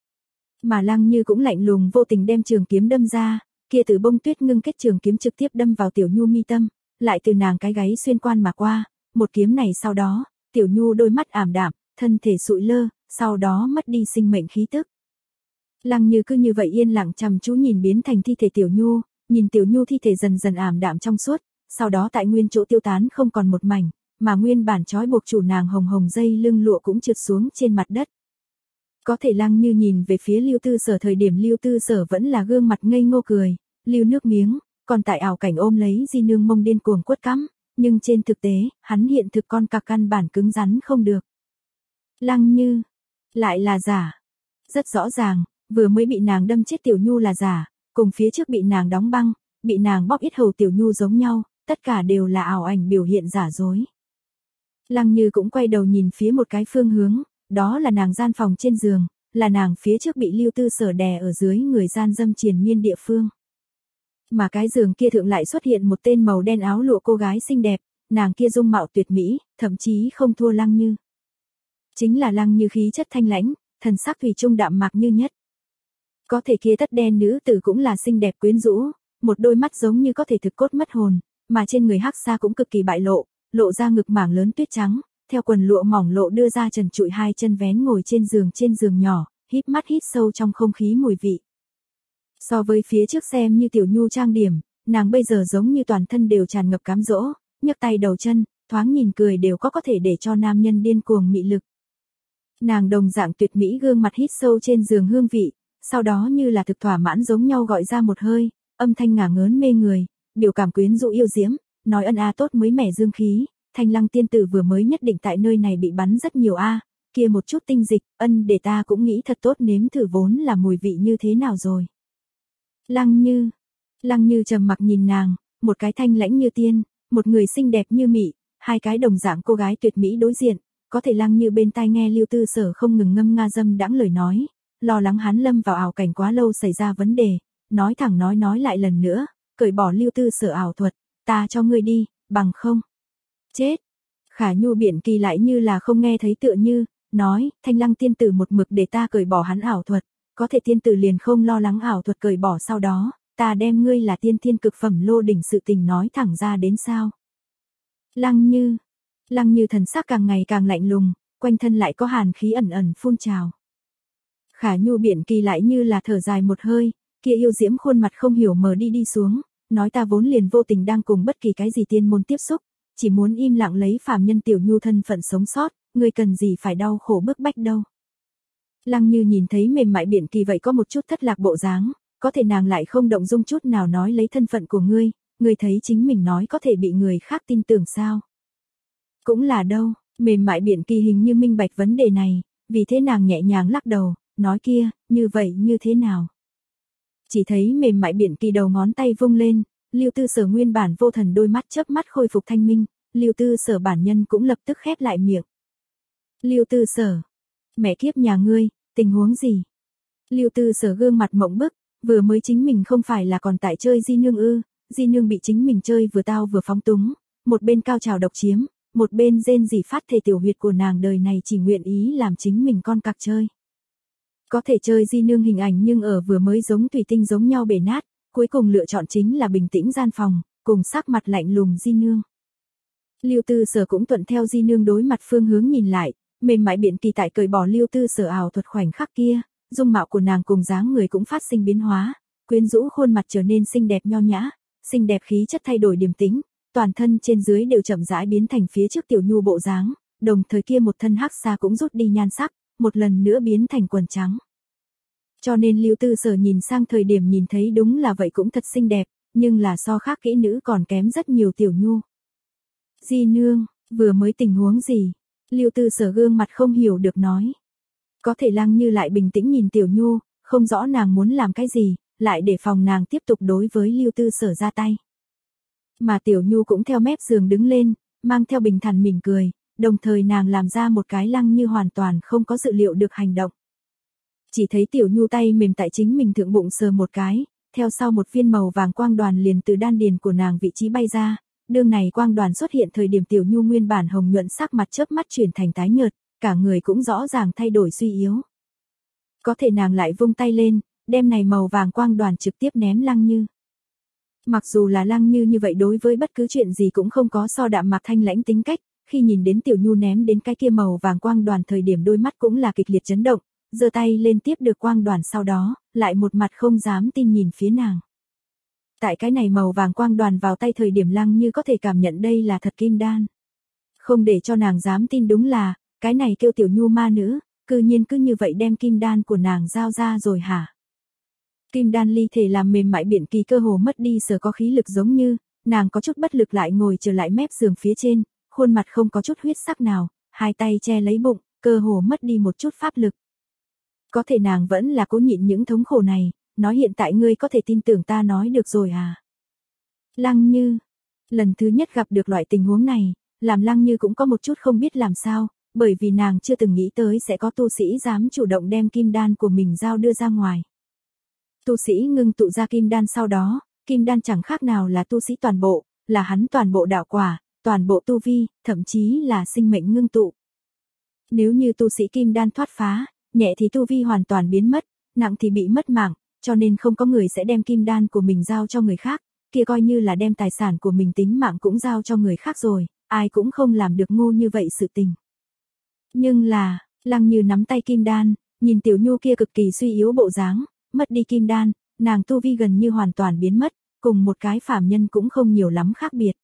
Mà Lăng Như cũng lạnh lùng vô tình đem trường kiếm đâm ra, kia từ bông tuyết ngưng kết trường kiếm trực tiếp đâm vào Tiểu Nhu mi tâm, lại từ nàng cái gáy xuyên quan mà qua, một kiếm này sau đó, Tiểu Nhu đôi mắt ảm đạm, thân thể sụi lơ, sau đó mất đi sinh mệnh khí tức. Lăng Như cứ như vậy yên lặng chăm chú nhìn biến thành thi thể Tiểu Nhu, nhìn Tiểu Nhu thi thể dần dần ảm đạm trong suốt, sau đó tại nguyên chỗ tiêu tán không còn một mảnh, mà nguyên bản trói buộc chủ nàng hồng hồng dây lưng lụa cũng trượt xuống trên mặt đất. Có thể Lăng Như nhìn về phía Lưu Tư Sở thời điểm Lưu Tư Sở vẫn là gương mặt ngây ngô cười, lưu nước miếng, còn tại ảo cảnh ôm lấy di nương mông điên cuồng quất cắm, nhưng trên thực tế, hắn hiện thực con cặc căn bản cứng rắn không được. Lăng Như, lại là giả. Rất rõ ràng, vừa mới bị nàng đâm chết Tiểu Nhu là giả, cùng phía trước bị nàng đóng băng, bị nàng bóp yết hầu Tiểu Nhu giống nhau, tất cả đều là ảo ảnh biểu hiện giả dối. Lăng Như cũng quay đầu nhìn phía một cái phương hướng, đó là nàng gian phòng trên giường, là nàng phía trước bị Lưu Tư Sở đè ở dưới người gian dâm triền miên địa phương. Mà cái giường kia thượng lại xuất hiện một tên màu đen áo lụa cô gái xinh đẹp, nàng kia dung mạo tuyệt mỹ, thậm chí không thua Lăng Như. Chính là Lăng Như khí chất thanh lãnh, thần sắc thủy chung đạm mạc như nhất. Có thể kia tất đen nữ tử cũng là xinh đẹp quyến rũ, một đôi mắt giống như có thể thực cốt mất hồn, mà trên người hắc xa cũng cực kỳ bại lộ, lộ ra ngực mảng lớn tuyết trắng, theo quần lụa mỏng lộ đưa ra trần trụi hai chân vén ngồi trên giường trên giường nhỏ, híp mắt hít sâu trong không khí mùi vị. So với phía trước xem như Tiểu Nhu trang điểm, nàng bây giờ giống như toàn thân đều tràn ngập cám dỗ, nhấc tay đầu chân, thoáng nhìn cười đều có có thể để cho nam nhân điên cuồng mị lực. Nàng đồng dạng tuyệt mỹ gương mặt hít sâu trên giường hương vị, sau đó như là thực thỏa mãn giống nhau gọi ra một hơi, âm thanh ngả ngớn mê người, biểu cảm quyến rũ yêu diễm, nói ân a tốt mới mẻ dương khí, Thanh Lăng tiên tử vừa mới nhất định tại nơi này bị bắn rất nhiều a, kia một chút tinh dịch, ân để ta cũng nghĩ thật tốt nếm thử vốn là mùi vị như thế nào rồi. Lăng Như, Lăng Như trầm mặc nhìn nàng, một cái thanh lãnh như tiên, một người xinh đẹp như mị, hai cái đồng dạng cô gái tuyệt mỹ đối diện, có thể Lăng Như bên tai nghe Lưu Tư Sở không ngừng ngâm nga dâm đãng lời nói, lo lắng hắn lâm vào ảo cảnh quá lâu xảy ra vấn đề, nói thẳng nói nói lại lần nữa, cởi bỏ Lưu Tư Sở ảo thuật, ta cho ngươi đi, bằng không. Chết. Khả Nhu Biển Kỳ lại như là không nghe thấy tựa như, nói, Thanh Lăng tiên tử một mực để ta cởi bỏ hắn ảo thuật, có thể tiên tử liền không lo lắng ảo thuật cởi bỏ sau đó, ta đem ngươi là tiên thiên cực phẩm lô đỉnh sự tình nói thẳng ra đến sao. Lăng Như, Lăng Như thần sắc càng ngày càng lạnh lùng, quanh thân lại có hàn khí ẩn ẩn phun trào. Khả Nhu Biển Kỳ lại như là thở dài một hơi, kia yêu diễm khuôn mặt không hiểu mờ đi đi xuống, nói ta vốn liền vô tình đang cùng bất kỳ cái gì tiên môn tiếp xúc, chỉ muốn im lặng lấy phàm nhân Tiểu Nhu thân phận sống sót, ngươi cần gì phải đau khổ bức bách đâu. Lăng Như nhìn thấy mềm mại Biển Kỳ vậy có một chút thất lạc bộ dáng, có thể nàng lại không động dung chút nào nói lấy thân phận của ngươi, ngươi thấy chính mình nói có thể bị người khác tin tưởng sao. Cũng là đâu, mềm mại Biển Kỳ hình như minh bạch vấn đề này, vì thế nàng nhẹ nhàng lắc đầu, nói kia, như vậy như thế nào. Chỉ thấy mềm mại Biển Kỳ đầu ngón tay vung lên, Lưu Tư Sở nguyên bản vô thần đôi mắt chớp mắt khôi phục thanh minh, Lưu Tư Sở bản nhân cũng lập tức khép lại miệng. Lưu Tư Sở, mẹ kiếp nhà ngươi, tình huống gì? Lưu Tư Sở gương mặt mộng bức, vừa mới chính mình không phải là còn tại chơi di nương ư, di nương bị chính mình chơi vừa tao vừa phóng túng, một bên cao trào độc chiếm, một bên rên rỉ phát thề tiểu huyệt của nàng đời này chỉ nguyện ý làm chính mình con cặc chơi. Có thể chơi di nương hình ảnh nhưng ở vừa mới giống thủy tinh giống nhau bể nát, cuối cùng lựa chọn chính là bình tĩnh gian phòng, cùng sắc mặt lạnh lùng di nương. Lưu Tư Sở cũng thuận theo di nương đối mặt phương hướng nhìn lại, mềm mại biện kỳ tại cởi bỏ Lưu Tư Sở ảo thuật khoảnh khắc kia, dung mạo của nàng cùng dáng người cũng phát sinh biến hóa, quyến rũ khuôn mặt trở nên xinh đẹp nho nhã, xinh đẹp khí chất thay đổi điềm tĩnh, toàn thân trên dưới đều chậm rãi biến thành phía trước tiểu nhu bộ dáng, đồng thời kia một thân hắc xa cũng rút đi nhan sắc, một lần nữa biến thành quần trắng. Cho nên Lưu Tư Sở nhìn sang thời điểm nhìn thấy đúng là vậy cũng thật xinh đẹp, nhưng là so khác kỹ nữ còn kém rất nhiều tiểu nhu. Di nương, vừa mới tình huống gì? Lưu Tư Sở gương mặt không hiểu được nói. Có thể Lăng Như lại bình tĩnh nhìn tiểu nhu, không rõ nàng muốn làm cái gì, lại để phòng nàng tiếp tục đối với Lưu Tư Sở ra tay. Mà tiểu nhu cũng theo mép giường đứng lên, mang theo bình thản mỉm cười, đồng thời nàng làm ra một cái Lăng Như hoàn toàn không có dự liệu được hành động. Chỉ thấy tiểu nhu tay mềm tại chính mình thượng bụng sờ một cái, theo sau một viên màu vàng quang đoàn liền từ đan điền của nàng vị trí bay ra, đương này quang đoàn xuất hiện thời điểm tiểu nhu nguyên bản hồng nhuận sắc mặt chớp mắt chuyển thành tái nhợt, cả người cũng rõ ràng thay đổi suy yếu. Có thể nàng lại vung tay lên, đem này màu vàng quang đoàn trực tiếp ném Lăng Như. Mặc dù là Lăng Như như vậy đối với bất cứ chuyện gì cũng không có so đạm Mạc Thanh lãnh tính cách, khi nhìn đến tiểu nhu ném đến cái kia màu vàng quang đoàn thời điểm đôi mắt cũng là kịch liệt chấn động, giơ tay lên tiếp được quang đoàn sau đó, lại một mặt không dám tin nhìn phía nàng. Tại cái này màu vàng quang đoàn vào tay thời điểm Lăng Như có thể cảm nhận đây là thật kim đan. Không để cho nàng dám tin đúng là, cái này kêu tiểu nhu ma nữ, cư nhiên cứ như vậy đem kim đan của nàng giao ra rồi hả? Kim đan ly thể làm mềm mại biện kỳ cơ hồ mất đi sở có khí lực giống như, nàng có chút bất lực lại ngồi trở lại mép giường phía trên, khuôn mặt không có chút huyết sắc nào, hai tay che lấy bụng, cơ hồ mất đi một chút pháp lực. Có thể nàng vẫn là cố nhịn những thống khổ này, nói hiện tại ngươi có thể tin tưởng ta nói được rồi à? Lăng Như, lần thứ nhất gặp được loại tình huống này, làm Lăng Như cũng có một chút không biết làm sao, bởi vì nàng chưa từng nghĩ tới sẽ có tu sĩ dám chủ động đem kim đan của mình giao đưa ra ngoài. Tu sĩ ngưng tụ ra kim đan sau đó, kim đan chẳng khác nào là tu sĩ toàn bộ, là hắn toàn bộ đạo quả, toàn bộ tu vi, thậm chí là sinh mệnh ngưng tụ. Nếu như tu sĩ kim đan thoát phá, nhẹ thì tu vi hoàn toàn biến mất, nặng thì bị mất mạng, cho nên không có người sẽ đem kim đan của mình giao cho người khác, kia coi như là đem tài sản của mình tính mạng cũng giao cho người khác rồi, ai cũng không làm được ngu như vậy sự tình. Nhưng là, Lăng Như nắm tay kim đan, nhìn tiểu nhu kia cực kỳ suy yếu bộ dáng, mất đi kim đan, nàng tu vi gần như hoàn toàn biến mất, cùng một cái phàm nhân cũng không nhiều lắm khác biệt.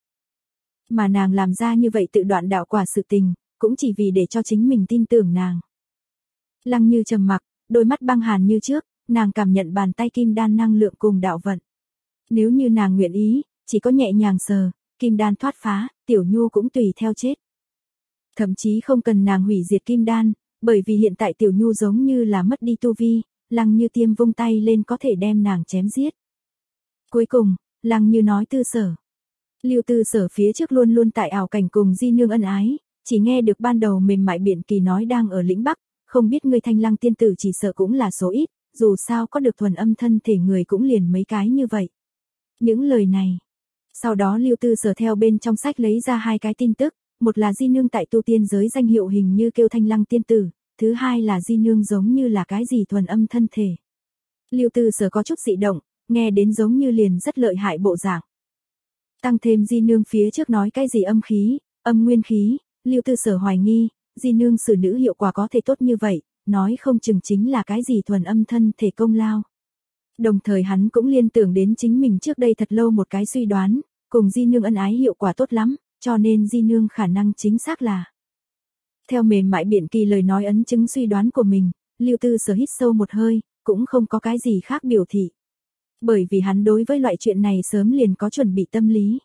Mà nàng làm ra như vậy tự đoạn đạo quả sự tình, cũng chỉ vì để cho chính mình tin tưởng nàng. Lăng Như trầm mặc, đôi mắt băng hàn như trước, nàng cảm nhận bàn tay kim đan năng lượng cùng đạo vận. Nếu như nàng nguyện ý, chỉ có nhẹ nhàng sờ, kim đan thoát phá, tiểu nhu cũng tùy theo chết. Thậm chí không cần nàng hủy diệt kim đan, bởi vì hiện tại tiểu nhu giống như là mất đi tu vi, Lăng Như tiêm vung tay lên có thể đem nàng chém giết. Cuối cùng, Lăng Như nói Tư Sở. Lưu Tư Sở phía trước luôn luôn tại ảo cảnh cùng di nương ân ái, chỉ nghe được ban đầu mềm mại biện kỳ nói đang ở lĩnh Bắc, không biết người Thanh Lăng tiên tử chỉ sợ cũng là số ít, dù sao có được thuần âm thân thể người cũng liền mấy cái như vậy. Những lời này. Sau đó Lưu Tư Sở theo bên trong sách lấy ra hai cái tin tức, một là di nương tại tu tiên giới danh hiệu hình như kêu Thanh Lăng tiên tử, thứ hai là di nương giống như là cái gì thuần âm thân thể. Lưu Tư Sở có chút dị động, nghe đến giống như liền rất lợi hại bộ dạng. Tăng thêm di nương phía trước nói cái gì âm khí, âm nguyên khí, Lưu Tư Sở hoài nghi, di nương xử nữ hiệu quả có thể tốt như vậy, nói không chừng chính là cái gì thuần âm thân thể công lao. Đồng thời hắn cũng liên tưởng đến chính mình trước đây thật lâu một cái suy đoán, cùng di nương ân ái hiệu quả tốt lắm, cho nên di nương khả năng chính xác là. Theo mềm mại biện kỳ lời nói ấn chứng suy đoán của mình, Lưu Tư Sở hít sâu một hơi, cũng không có cái gì khác biểu thị. Bởi vì hắn đối với loại chuyện này sớm liền có chuẩn bị tâm lý.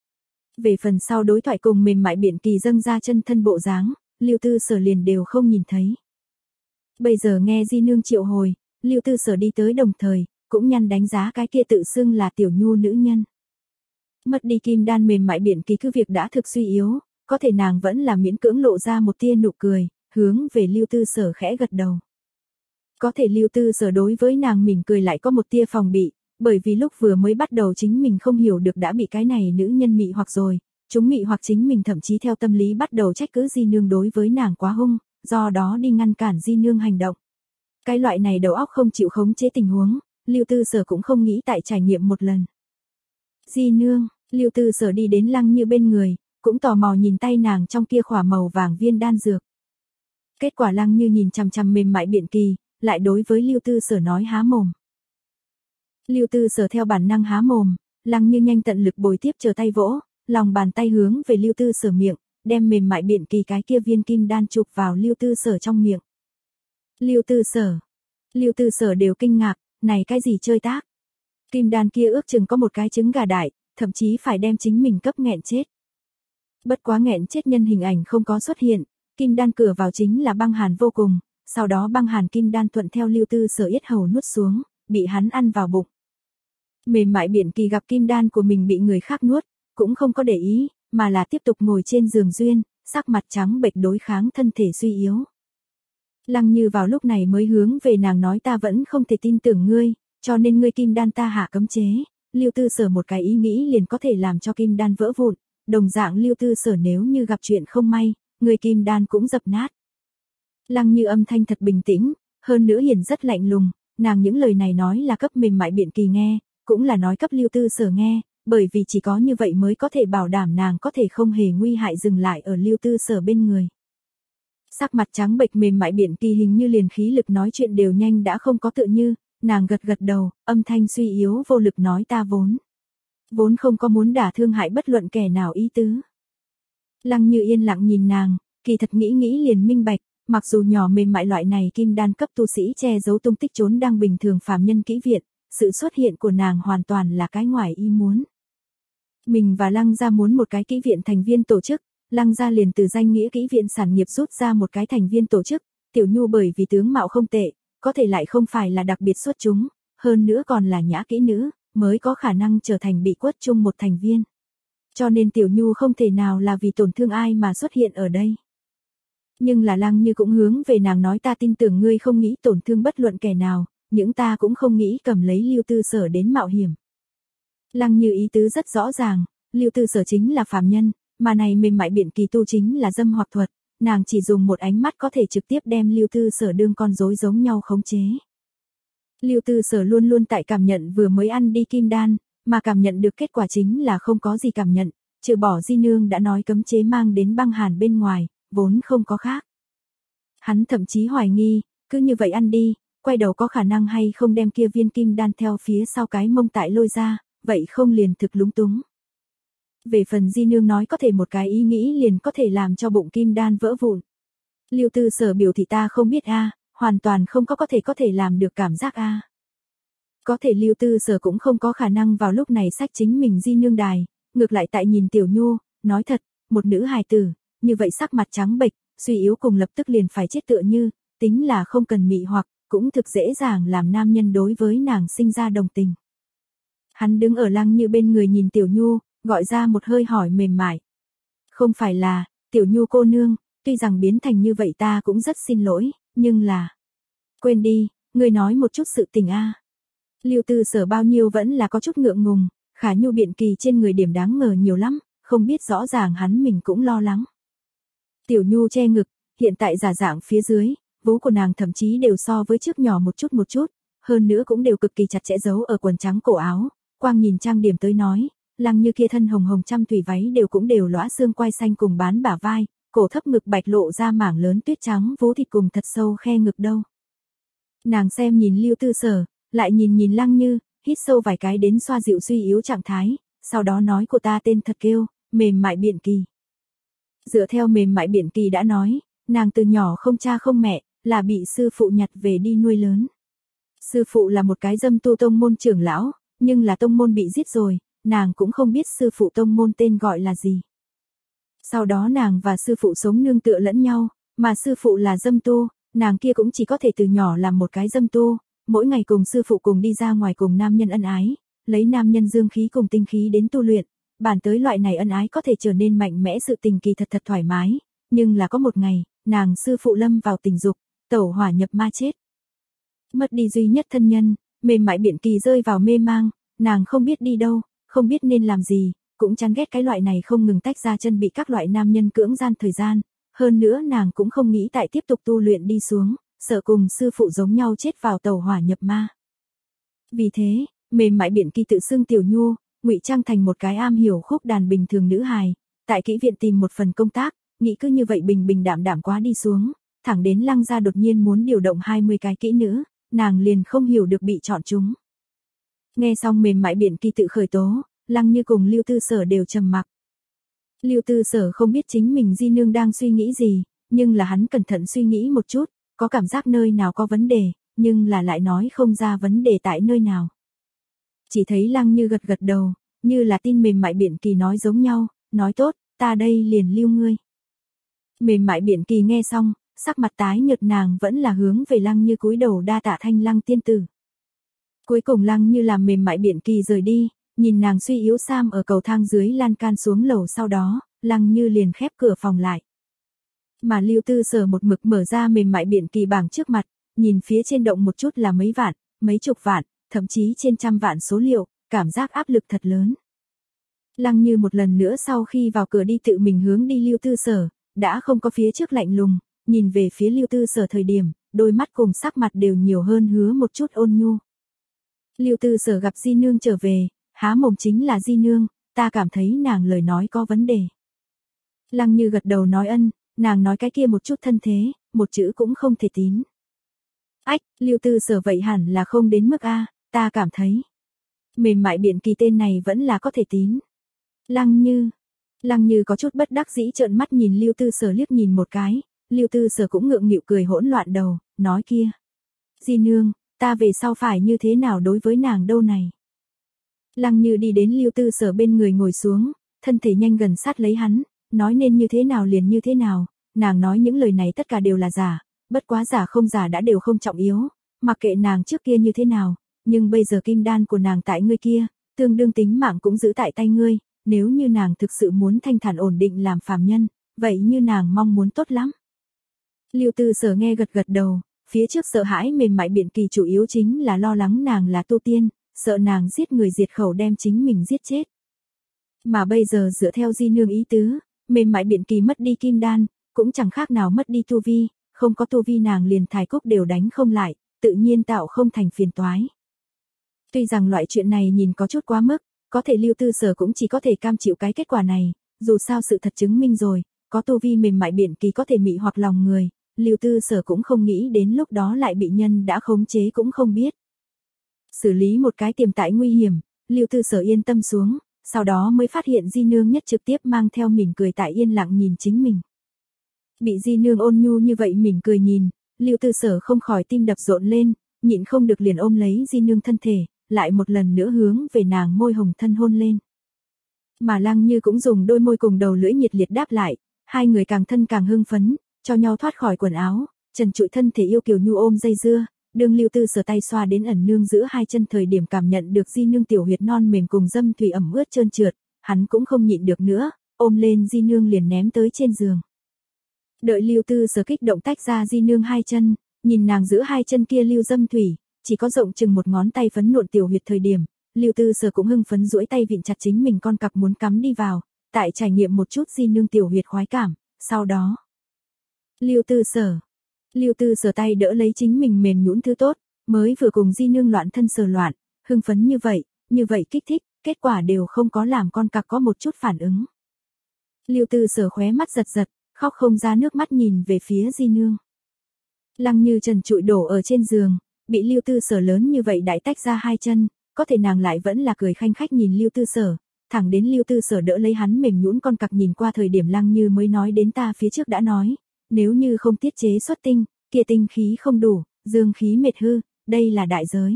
Về phần sau đối thoại cùng mềm mại biện kỳ dâng ra chân thân bộ dáng, Lưu Tư Sở liền đều không nhìn thấy. Bây giờ nghe di nương triệu hồi, Lưu Tư Sở đi tới đồng thời, cũng nhăn đánh giá cái kia tự xưng là tiểu nhu nữ nhân. Mất đi kim đan mềm mại biện kỳ cứ việc đã thực suy yếu, có thể nàng vẫn là miễn cưỡng lộ ra một tia nụ cười, hướng về Lưu Tư Sở khẽ gật đầu. Có thể Lưu Tư Sở đối với nàng mỉm cười lại có một tia phòng bị, bởi vì lúc vừa mới bắt đầu chính mình không hiểu được đã bị cái này nữ nhân mị hoặc rồi, Chúng mị hoặc chính mình thậm chí theo tâm lý bắt đầu trách cứ Di Nương đối với nàng quá hung, do đó đi ngăn cản Di Nương hành động. Cái loại này đầu óc không chịu khống chế tình huống, Lưu Tư Sở cũng không nghĩ tại trải nghiệm một lần. Di Nương, Lưu Tư Sở đi đến Lăng Như bên người, cũng tò mò nhìn tay nàng trong kia khỏa màu vàng viên đan dược. Kết quả Lăng Như nhìn chằm chằm mềm mại biện kỳ, lại đối với Lưu Tư Sở nói há mồm. Lưu Tư Sở theo bản năng há mồm, Lăng Như nhanh tận lực bồi tiếp chờ tay vỗ, lòng bàn tay hướng về Lưu Tư Sở miệng, đem mềm mại biện kỳ cái kia viên kim đan chụp vào Lưu Tư Sở trong miệng. Lưu Tư Sở, Lưu Tư Sở đều kinh ngạc, này cái gì chơi tác? Kim đan kia ước chừng có một cái trứng gà đại, thậm chí phải đem chính mình cấp nghẹn chết. Bất quá nghẹn chết nhân hình ảnh không có xuất hiện, kim đan cửa vào chính là băng hàn vô cùng, sau đó băng hàn kim đan thuận theo Lưu Tư Sở yết hầu nuốt xuống, bị hắn ăn vào bụng. Mềm mại biện kỳ gặp kim đan của mình bị người khác nuốt, cũng không có để ý, mà là tiếp tục ngồi trên giường duyên, sắc mặt trắng bệch đối kháng thân thể suy yếu. Lăng Như vào lúc này mới hướng về nàng nói ta vẫn không thể tin tưởng ngươi, cho nên ngươi kim đan ta hạ cấm chế. Lưu Tư Sở một cái ý nghĩ liền có thể làm cho kim đan vỡ vụn, đồng dạng Lưu Tư Sở nếu như gặp chuyện không may, người kim đan cũng dập nát. Lăng Như âm thanh thật bình tĩnh, hơn nữa hiển rất lạnh lùng, nàng những lời này nói là cấp mềm mại biện kỳ nghe, cũng là nói cấp Lưu Tư Sở nghe, bởi vì chỉ có như vậy mới có thể bảo đảm nàng có thể không hề nguy hại dừng lại ở Lưu Tư Sở bên người. Sắc mặt trắng bệch mềm mại biện kỳ hình như liền khí lực nói chuyện đều nhanh đã không có tựa như, nàng gật gật đầu, âm thanh suy yếu vô lực nói ta vốn. Vốn không có muốn đả thương hại bất luận kẻ nào ý tứ. Lăng Như yên lặng nhìn nàng, kỳ thật nghĩ nghĩ liền minh bạch, mặc dù nhỏ mềm mại loại này kim đan cấp tu sĩ che giấu tung tích trốn đang bình thường phàm nhân kỹ viện, sự xuất hiện của nàng hoàn toàn là cái ngoài ý muốn. Mình và Lăng gia muốn một cái kỹ viện thành viên tổ chức, Lăng gia liền từ danh nghĩa kỹ viện sản nghiệp rút ra một cái thành viên tổ chức, Tiểu Nhu bởi vì tướng mạo không tệ, có thể lại không phải là đặc biệt xuất chúng, hơn nữa còn là nhã kỹ nữ, mới có khả năng trở thành bị quất chung một thành viên. Cho nên Tiểu Nhu không thể nào là vì tổn thương ai mà xuất hiện ở đây. Nhưng là Lăng Như cũng hướng về nàng nói ta tin tưởng ngươi không nghĩ tổn thương bất luận kẻ nào, những ta cũng không nghĩ cầm lấy Lưu Tư Sở đến mạo hiểm. Lăng Như ý tứ rất rõ ràng, Lưu Tư Sở chính là phàm nhân, mà này mềm mại biện kỳ tu chính là dâm hoặc thuật, nàng chỉ dùng một ánh mắt có thể trực tiếp đem Lưu Tư Sở đương con rối giống nhau khống chế. Lưu Tư Sở luôn luôn tại cảm nhận vừa mới ăn đi kim đan, mà cảm nhận được kết quả chính là không có gì cảm nhận, trừ bỏ Di Nương đã nói cấm chế mang đến băng hàn bên ngoài, vốn không có khác. Hắn thậm chí hoài nghi, cứ như vậy ăn đi, quay đầu có khả năng hay không đem kia viên kim đan theo phía sau cái mông tại lôi ra, vậy không liền thực lúng túng. Về phần Di Nương nói có thể một cái ý nghĩ liền có thể làm cho bụng kim đan vỡ vụn. Lưu Tư Sở biểu thị ta không biết a, hoàn toàn không có có thể có thể làm được cảm giác a. Có thể Lưu Tư Sở cũng không có khả năng vào lúc này sách chính mình Di Nương đài, ngược lại tại nhìn Tiểu Nhu, nói thật, một nữ hài tử, như vậy sắc mặt trắng bệch, suy yếu cùng lập tức liền phải chết tựa như, tính là không cần mị hoặc, cũng thực dễ dàng làm nam nhân đối với nàng sinh ra đồng tình. Hắn đứng ở Lăng Như bên người nhìn Tiểu Nhu, gọi ra một hơi hỏi mềm mại. Không phải là, Tiểu Nhu cô nương, tuy rằng biến thành như vậy ta cũng rất xin lỗi, nhưng là... Quên đi, ngươi nói một chút sự tình a. Lưu Tư Sở bao nhiêu vẫn là có chút ngượng ngùng, Khả Nhu biện kỳ trên người điểm đáng ngờ nhiều lắm, không biết rõ ràng hắn mình cũng lo lắng. Tiểu Nhu che ngực, hiện tại giả dạng phía dưới, vú của nàng thậm chí đều so với trước nhỏ một chút một chút, hơn nữa cũng đều cực kỳ chặt chẽ giấu ở quần trắng cổ áo, quang nhìn trang điểm tới nói, Lăng Như kia thân hồng hồng trăm thủy váy đều cũng đều lõa xương quai xanh cùng bán bả vai, cổ thấp ngực bạch lộ ra mảng lớn tuyết trắng vú thịt cùng thật sâu khe ngực đâu. Nàng xem nhìn Lưu Tư Sở, lại nhìn nhìn Lăng Như, hít sâu vài cái đến xoa dịu suy yếu trạng thái, sau đó nói của ta tên thật kêu, mềm mại biện kỳ. Dựa theo mềm mại biện kỳ đã nói, nàng từ nhỏ không cha không mẹ, là bị sư phụ nhặt về đi nuôi lớn. Sư phụ là một cái dâm tu tông môn trưởng lão, nhưng là tông môn bị giết rồi, nàng cũng không biết sư phụ tông môn tên gọi là gì. Sau đó nàng và sư phụ sống nương tựa lẫn nhau, mà sư phụ là dâm tu, nàng kia cũng chỉ có thể từ nhỏ làm một cái dâm tu, mỗi ngày cùng sư phụ cùng đi ra ngoài cùng nam nhân ân ái, lấy nam nhân dương khí cùng tinh khí đến tu luyện, bản tới loại này ân ái có thể trở nên mạnh mẽ sự tình kỳ thật thật thoải mái, nhưng là có một ngày, nàng sư phụ lâm vào tình dục, tẩu hỏa nhập ma chết. Mất đi duy nhất thân nhân, mềm mại biện kỳ rơi vào mê mang, nàng không biết đi đâu, không biết nên làm gì, cũng chán ghét cái loại này không ngừng tách ra chân bị các loại nam nhân cưỡng gian thời gian, hơn nữa nàng cũng không nghĩ tại tiếp tục tu luyện đi xuống, sợ cùng sư phụ giống nhau chết vào tàu hỏa nhập ma. Vì thế, mềm mại biện kỳ tự xưng Tiểu Nhu, ngụy trang thành một cái am hiểu khúc đàn bình thường nữ hài, tại kỹ viện tìm một phần công tác, nghĩ cứ như vậy bình bình đạm đạm quá đi xuống, thẳng đến Lăng gia đột nhiên muốn điều động hai mươi cái kỹ nữ, nàng liền không hiểu được bị chọn chúng. Nghe xong mềm mại biện kỳ tự khởi tố, Lăng Như cùng Lưu Tư Sở đều trầm mặc. Lưu Tư Sở không biết chính mình di nương đang suy nghĩ gì, nhưng là hắn cẩn thận suy nghĩ một chút, có cảm giác nơi nào có vấn đề, nhưng là lại nói không ra vấn đề tại nơi nào. Chỉ thấy Lăng Như gật gật đầu, như là tin mềm mại biện kỳ nói giống nhau, nói tốt, ta đây liền lưu ngươi. Mềm mại biện kỳ nghe xong, sắc mặt tái nhợt, nàng vẫn là hướng về Lăng Như cúi đầu đa tạ Thanh Lăng tiên tử. Cuối cùng Lăng Như làm mềm mại biện kỳ rời đi, nhìn nàng suy yếu Sam ở cầu thang dưới lan can xuống lầu, sau đó, Lăng Như liền khép cửa phòng lại. Mà Lưu Tư Sở một mực mở ra mềm mại biện kỳ bảng trước mặt, nhìn phía trên động một chút là mấy vạn, mấy chục vạn, thậm chí trên trăm vạn số liệu, cảm giác áp lực thật lớn. Lăng Như một lần nữa sau khi vào cửa đi tự mình hướng đi Lưu Tư Sở, đã không có phía trước lạnh lùng, nhìn về phía Lưu Tư Sở thời điểm, đôi mắt cùng sắc mặt đều nhiều hơn hứa một chút ôn nhu. Lưu Tư Sở gặp di nương trở về, há mồm chính là di nương, ta cảm thấy nàng lời nói có vấn đề. Lăng Như gật đầu nói ân, nàng nói cái kia một chút thân thế, một chữ cũng không thể tín. Ách, Lưu Tư Sở vậy hẳn là không đến mức a, ta cảm thấy. Mềm mại biện kỳ tên này vẫn là có thể tín. Lăng Như. Lăng Như có chút bất đắc dĩ trợn mắt nhìn Lưu Tư Sở liếc nhìn một cái, Lưu Tư Sở cũng ngượng nghịu cười hỗn loạn đầu, nói kia. Di nương, ta về sau phải như thế nào đối với nàng đâu này. Lăng Như đi đến Lưu Tư Sở bên người ngồi xuống, thân thể nhanh gần sát lấy hắn, nói nên như thế nào liền như thế nào, nàng nói những lời này tất cả đều là giả, bất quá giả không giả đã đều không trọng yếu, mặc kệ nàng trước kia như thế nào, nhưng bây giờ kim đan của nàng tại ngươi kia, tương đương tính mạng cũng giữ tại tay ngươi, nếu như nàng thực sự muốn thanh thản ổn định làm phàm nhân, vậy như nàng mong muốn tốt lắm. Lưu Tư Sở nghe gật gật đầu, phía trước sợ hãi mềm mại biện kỳ chủ yếu chính là lo lắng nàng là tu tiên, sợ nàng giết người diệt khẩu đem chính mình giết chết. Mà bây giờ dựa theo di nương ý tứ, mềm mại biện kỳ mất đi kim đan, cũng chẳng khác nào mất đi tu vi, không có tu vi nàng liền thải cúc đều đánh không lại, tự nhiên tạo không thành phiền toái. Tuy rằng loại chuyện này nhìn có chút quá mức, có thể Lưu Tư Sở cũng chỉ có thể cam chịu cái kết quả này, dù sao sự thật chứng minh rồi, có tu vi mềm mại biện kỳ có thể mị hoặc lòng người, Lưu Tư Sở cũng không nghĩ đến lúc đó lại bị nhân đã khống chế cũng không biết. Xử lý một cái tiềm tại nguy hiểm, Lưu Tư Sở yên tâm xuống, sau đó mới phát hiện di nương nhất trực tiếp mang theo mỉm cười tại yên lặng nhìn chính mình. Bị di nương ôn nhu như vậy mỉm cười nhìn, Lưu Tư Sở không khỏi tim đập rộn lên, nhịn không được liền ôm lấy di nương thân thể, lại một lần nữa hướng về nàng môi hồng thân hôn lên. Mà Lăng Như cũng dùng đôi môi cùng đầu lưỡi nhiệt liệt đáp lại, hai người càng thân càng hưng phấn, cho nhau thoát khỏi quần áo, trần trụi thân thể yêu kiều nhu ôm dây dưa, đương Lưu Tư Sở tay xoa đến ẩn nương giữa hai chân thời điểm cảm nhận được di nương tiểu huyệt non mềm cùng dâm thủy ẩm ướt trơn trượt, hắn cũng không nhịn được nữa, ôm lên di nương liền ném tới trên giường. Đợi Lưu Tư Sở kích động tách ra di nương hai chân, nhìn nàng giữa hai chân kia lưu dâm thủy, chỉ có rộng chừng một ngón tay phấn nộn tiểu huyệt thời điểm, Lưu Tư Sở cũng hưng phấn duỗi tay vịn chặt chính mình con cặc muốn cắm đi vào, tại trải nghiệm một chút di nương tiểu huyệt khoái cảm, sau đó. Lưu Tư Sở. Lưu Tư Sở tay đỡ lấy chính mình mềm nhũn thứ tốt, mới vừa cùng di nương loạn thân sờ loạn, hưng phấn như vậy, như vậy kích thích, kết quả đều không có làm con cặc có một chút phản ứng. Lưu Tư Sở khóe mắt giật giật, khóc không ra nước mắt nhìn về phía di nương. Lăng Như trần trụi đổ ở trên giường, bị Lưu Tư Sở lớn như vậy đại tách ra hai chân, có thể nàng lại vẫn là cười khanh khách nhìn Lưu Tư Sở, thẳng đến Lưu Tư Sở đỡ lấy hắn mềm nhũn con cặc nhìn qua thời điểm Lăng Như mới nói đến ta phía trước đã nói, nếu như không tiết chế xuất tinh, kia tinh khí không đủ, dương khí mệt hư, đây là đại giới.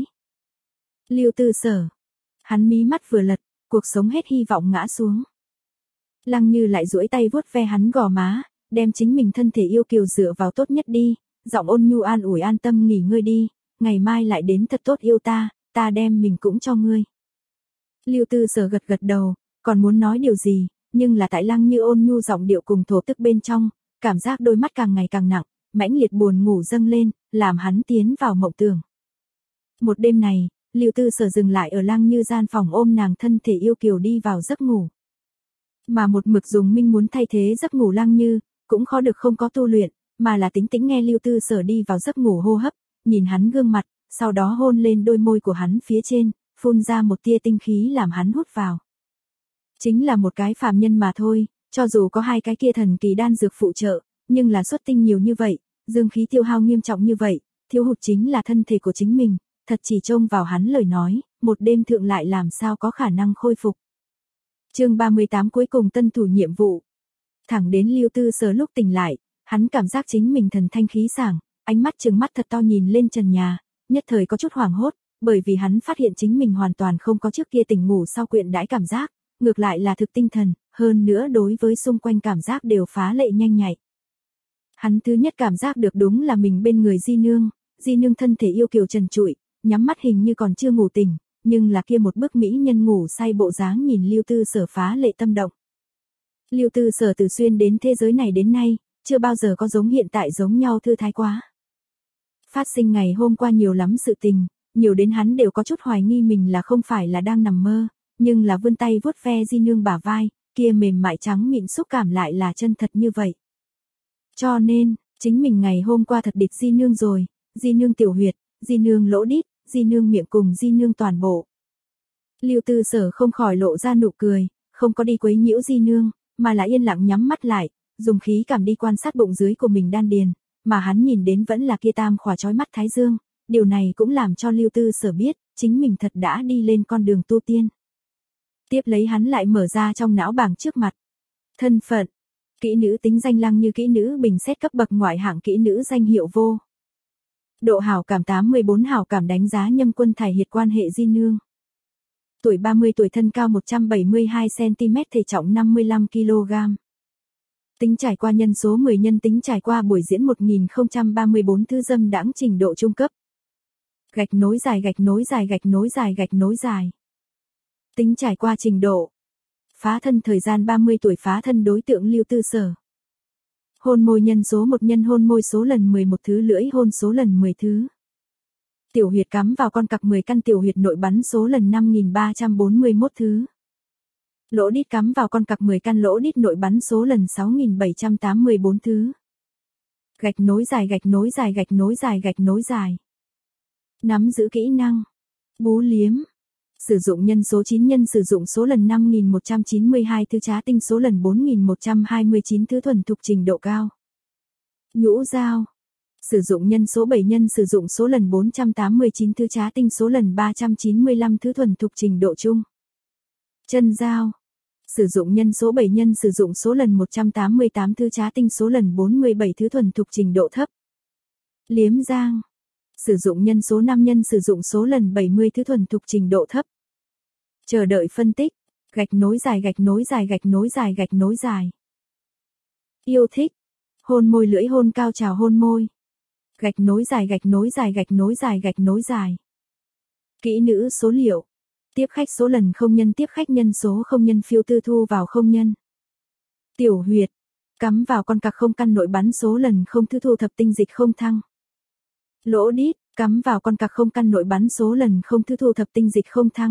Lưu Tư Sở. Hắn mí mắt vừa lật, cuộc sống hết hy vọng ngã xuống. Lăng Như lại duỗi tay vuốt ve hắn gò má, đem chính mình thân thể yêu kiều dựa vào tốt nhất đi, giọng ôn nhu an ủi an tâm nghỉ ngơi đi, ngày mai lại đến thật tốt yêu ta, ta đem mình cũng cho ngươi. Lưu Tư Sở gật gật đầu, còn muốn nói điều gì, nhưng là tại Lăng Như ôn nhu giọng điệu cùng thổ tức bên trong, cảm giác đôi mắt càng ngày càng nặng, mãnh liệt buồn ngủ dâng lên, làm hắn tiến vào mộng tưởng. Một đêm này, Lưu Tư Sở dừng lại ở Lăng Như gian phòng ôm nàng thân thể yêu kiều đi vào giấc ngủ. Mà một mực dùng minh muốn thay thế giấc ngủ Lăng Như, cũng khó được không có tu luyện, mà là tính tĩnh nghe Lưu Tư Sở đi vào giấc ngủ hô hấp, nhìn hắn gương mặt, sau đó hôn lên đôi môi của hắn phía trên, phun ra một tia tinh khí làm hắn hút vào. Chính là một cái phàm nhân mà thôi, cho dù có hai cái kia thần kỳ đan dược phụ trợ, nhưng là xuất tinh nhiều như vậy, dương khí tiêu hao nghiêm trọng như vậy, thiếu hụt chính là thân thể của chính mình, thật chỉ trông vào hắn lời nói, một đêm thượng lại làm sao có khả năng khôi phục. Chương ba mươi tám cuối cùng tân thủ nhiệm vụ. Thẳng đến Lưu Tư Sở lúc tỉnh lại, hắn cảm giác chính mình thần thanh khí sảng, ánh mắt trừng mắt thật to nhìn lên trần nhà, nhất thời có chút hoảng hốt, bởi vì hắn phát hiện chính mình hoàn toàn không có trước kia tỉnh ngủ sau quyện đãi cảm giác, ngược lại là thực tinh thần, hơn nữa đối với xung quanh cảm giác đều phá lệ nhanh nhạy. Hắn thứ nhất cảm giác được đúng là mình bên người Di Nương, Di Nương thân thể yêu kiều trần trụi, nhắm mắt hình như còn chưa ngủ tỉnh, nhưng là kia một bức mỹ nhân ngủ say bộ dáng nhìn Lưu Tư Sở phá lệ tâm động. Lưu Tư Sở từ xuyên đến thế giới này đến nay, chưa bao giờ có giống hiện tại giống nhau thư thái quá. Phát sinh ngày hôm qua nhiều lắm sự tình, nhiều đến hắn đều có chút hoài nghi mình là không phải là đang nằm mơ, nhưng là vươn tay vuốt ve Di Nương bả vai, kia mềm mại trắng mịn xúc cảm lại là chân thật như vậy. Cho nên, chính mình ngày hôm qua thật địch Di Nương rồi, Di Nương tiểu huyệt, Di Nương lỗ đít, Di Nương miệng cùng Di Nương toàn bộ. Lưu Tư Sở không khỏi lộ ra nụ cười, không có đi quấy nhiễu Di Nương, mà là yên lặng nhắm mắt lại, dùng khí cảm đi quan sát bụng dưới của mình đan điền, mà hắn nhìn đến vẫn là kia tam khỏa chói mắt thái dương, điều này cũng làm cho Lưu Tư Sở biết, chính mình thật đã đi lên con đường tu tiên. Tiếp lấy hắn lại mở ra trong não bảng trước mặt. Thân phận, kỹ nữ tính danh Lăng Như, kỹ nữ bình xét cấp bậc ngoại hạng, kỹ nữ danh hiệu vô. Độ hảo cảm tám mươi bốn, hảo cảm đánh giá Nhâm Quân Thải Hiệt, quan hệ Di Nương. Tuổi ba mươi tuổi, thân cao một trăm bảy mươi hai xăng ti mét, thể trọng năm mươi lăm ki lô gam. Tính trải qua nhân số mười nhân, tính trải qua buổi diễn một nghìn không trăm ba mươi bốn thứ dâm đãng, trình độ trung cấp. Gạch nối dài, gạch nối dài, gạch nối dài, gạch nối dài. Tính trải qua trình độ. Phá thân thời gian ba mươi tuổi, phá thân đối tượng Lưu Tư Sở. Hôn môi nhân số một nhân, hôn môi số lần mười một thứ, lưỡi hôn số lần mười thứ. Tiểu huyệt cắm vào con cặc mười căn, tiểu huyệt nội bắn số lần năm nghìn ba trăm bốn mươi mốt thứ. Lỗ đít cắm vào con cặc mười căn, lỗ đít nội bắn số lần sáu nghìn bảy trăm tám mươi bốn thứ. Gạch nối dài, gạch nối dài, gạch nối dài, gạch nối dài. Nắm giữ kỹ năng. Bú liếm. Sử dụng nhân số chín nhân, sử dụng số lần năm nghìn một trăm chín mươi hai thứ, trá tinh số lần bốn nghìn một trăm hai mươi chín thứ, thuần thục trình độ cao. Nhũ dao. Sử dụng nhân số bảy nhân, sử dụng số lần bốn trăm tám mươi chín thứ, trá tinh số lần ba trăm chín mươi lăm thứ, thuần thục trình độ trung. Chân dao. Sử dụng nhân số bảy nhân, sử dụng số lần một trăm tám mươi tám thứ, trá tinh số lần bốn mươi bảy thứ, thuần thục trình độ thấp. Liếm giang. Sử dụng nhân số năm nhân, sử dụng số lần bảy mươi thứ, thuần thục trình độ thấp. Chờ đợi phân tích. Gạch nối dài, gạch nối dài, gạch nối dài, gạch nối dài. Yêu thích. Hôn môi, lưỡi hôn, cao trào hôn môi. Gạch nối dài, gạch nối dài, gạch nối dài, gạch nối dài. Kỹ nữ số liệu. Tiếp khách số lần không nhân, tiếp khách nhân số không nhân, phiêu tư thu vào không nhân. Tiểu huyệt. Cắm vào con cặc không căn, nội bắn số lần không thứ, thu thập tinh dịch không thăng. Lỗ đít. Cắm vào con cặc không căn, nội bắn số lần không thứ, thu thập tinh dịch không thăng.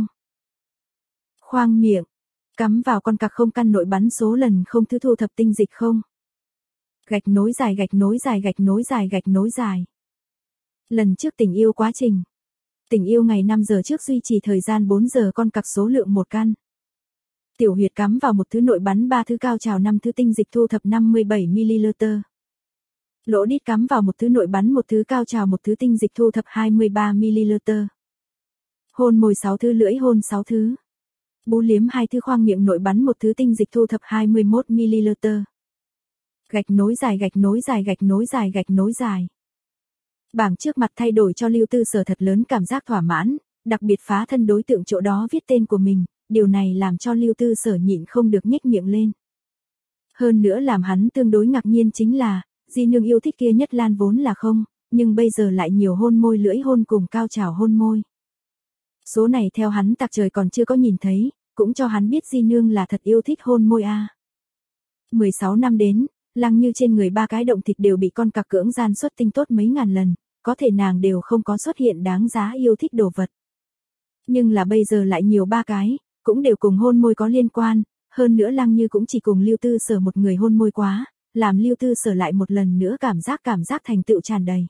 Khoang miệng. Cắm vào con cặc không căn, nội bắn số lần không thứ, thu thập tinh dịch không. Gạch nối dài, gạch nối dài, gạch nối dài, gạch nối dài. Lần trước tình yêu quá trình. Tình yêu ngày năm giờ trước, duy trì thời gian bốn giờ, con cặc số lượng một căn. Tiểu huyệt cắm vào một thứ, nội bắn ba thứ, cao trào năm thứ, tinh dịch thu thập năm mươi bảy mi li lít. Lỗ đít cắm vào một thứ, nội bắn một thứ, cao trào một thứ, tinh dịch thu thập hai mươi ba mi li lít. Hôn môi sáu thứ, lưỡi hôn sáu thứ. Bú liếm hai thứ, khoang miệng nội bắn một thứ, tinh dịch thu thập hai mươi mốt mi li lít. Gạch nối dài, gạch nối dài, gạch nối dài, gạch nối dài. Bảng trước mặt thay đổi cho Lưu Tư Sở thật lớn cảm giác thỏa mãn, đặc biệt phá thân đối tượng chỗ đó viết tên của mình, điều này làm cho Lưu Tư Sở nhịn không được nhếch miệng lên. Hơn nữa làm hắn tương đối ngạc nhiên chính là, Di Nương yêu thích kia nhất lan vốn là không, nhưng bây giờ lại nhiều hôn môi, lưỡi hôn cùng cao trào hôn môi. Số này theo hắn tạc trời còn chưa có nhìn thấy, cũng cho hắn biết Di Nương là thật yêu thích hôn môi a. mười sáu năm đến, Lăng Như trên người ba cái động thịt đều bị con cặc cưỡng gian xuất tinh tốt mấy ngàn lần, có thể nàng đều không có xuất hiện đáng giá yêu thích đồ vật. Nhưng là bây giờ lại nhiều ba cái, cũng đều cùng hôn môi có liên quan, hơn nữa Lăng Như cũng chỉ cùng Lưu Tư Sở một người hôn môi quá, làm Lưu Tư Sở lại một lần nữa cảm giác cảm giác thành tựu tràn đầy.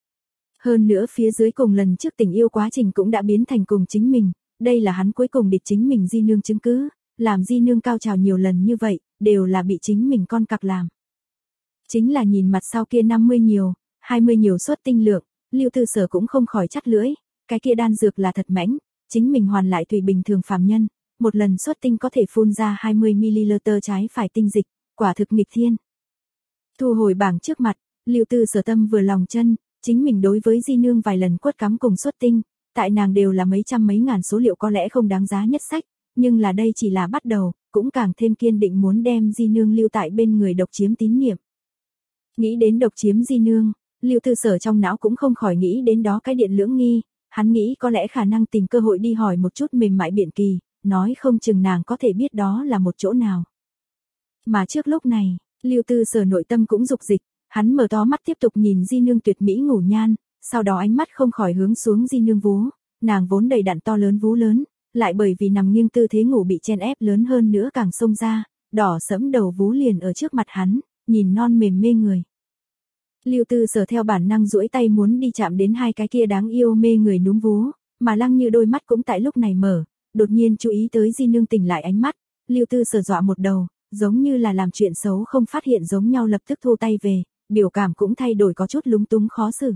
Hơn nữa phía dưới cùng lần trước tình yêu quá trình cũng đã biến thành cùng chính mình, đây là hắn cuối cùng địch chính mình Di Nương chứng cứ, làm Di Nương cao trào nhiều lần như vậy, đều là bị chính mình con cặc làm. Chính là nhìn mặt sau kia năm mươi nhiều, hai mươi nhiều suất tinh lượng, Lưu Tư Sở cũng không khỏi chắt lưỡi, cái kia đan dược là thật mãnh, chính mình hoàn lại tùy bình thường phàm nhân, một lần suất tinh có thể phun ra hai mươi mi-li-lít trái phải tinh dịch, quả thực nghịch thiên. Thu hồi bảng trước mặt, Lưu Tư Sở tâm vừa lòng chân, chính mình đối với Di Nương vài lần quất cắm cùng suất tinh, tại nàng đều là mấy trăm mấy ngàn số liệu có lẽ không đáng giá nhất sách, nhưng là đây chỉ là bắt đầu, cũng càng thêm kiên định muốn đem Di Nương lưu tại bên người độc chiếm tín niệm. Nghĩ đến độc chiếm Di Nương, Lưu Tư Sở trong não cũng không khỏi nghĩ đến đó cái điện lưỡng nghi, hắn nghĩ có lẽ khả năng tìm cơ hội đi hỏi một chút mềm mại Biện Kỳ, nói không chừng nàng có thể biết đó là một chỗ nào. Mà trước lúc này, Lưu Tư Sở nội tâm cũng dục dịch, hắn mở to mắt tiếp tục nhìn Di Nương tuyệt mỹ ngủ nhan, sau đó ánh mắt không khỏi hướng xuống Di Nương vú, nàng vốn đầy đặn to lớn vú lớn, lại bởi vì nằm nghiêng tư thế ngủ bị chen ép lớn hơn nữa càng xông ra, đỏ sẫm đầu vú liền ở trước mặt hắn, nhìn non mềm mê người. Lưu Tư Sở theo bản năng duỗi tay muốn đi chạm đến hai cái kia đáng yêu mê người núm vú, mà Lăng Như đôi mắt cũng tại lúc này mở, đột nhiên chú ý tới Di Nương tỉnh lại ánh mắt, Lưu Tư Sở dọa một đầu, giống như là làm chuyện xấu không phát hiện giống nhau lập tức thu tay về, biểu cảm cũng thay đổi có chút lúng túng khó xử.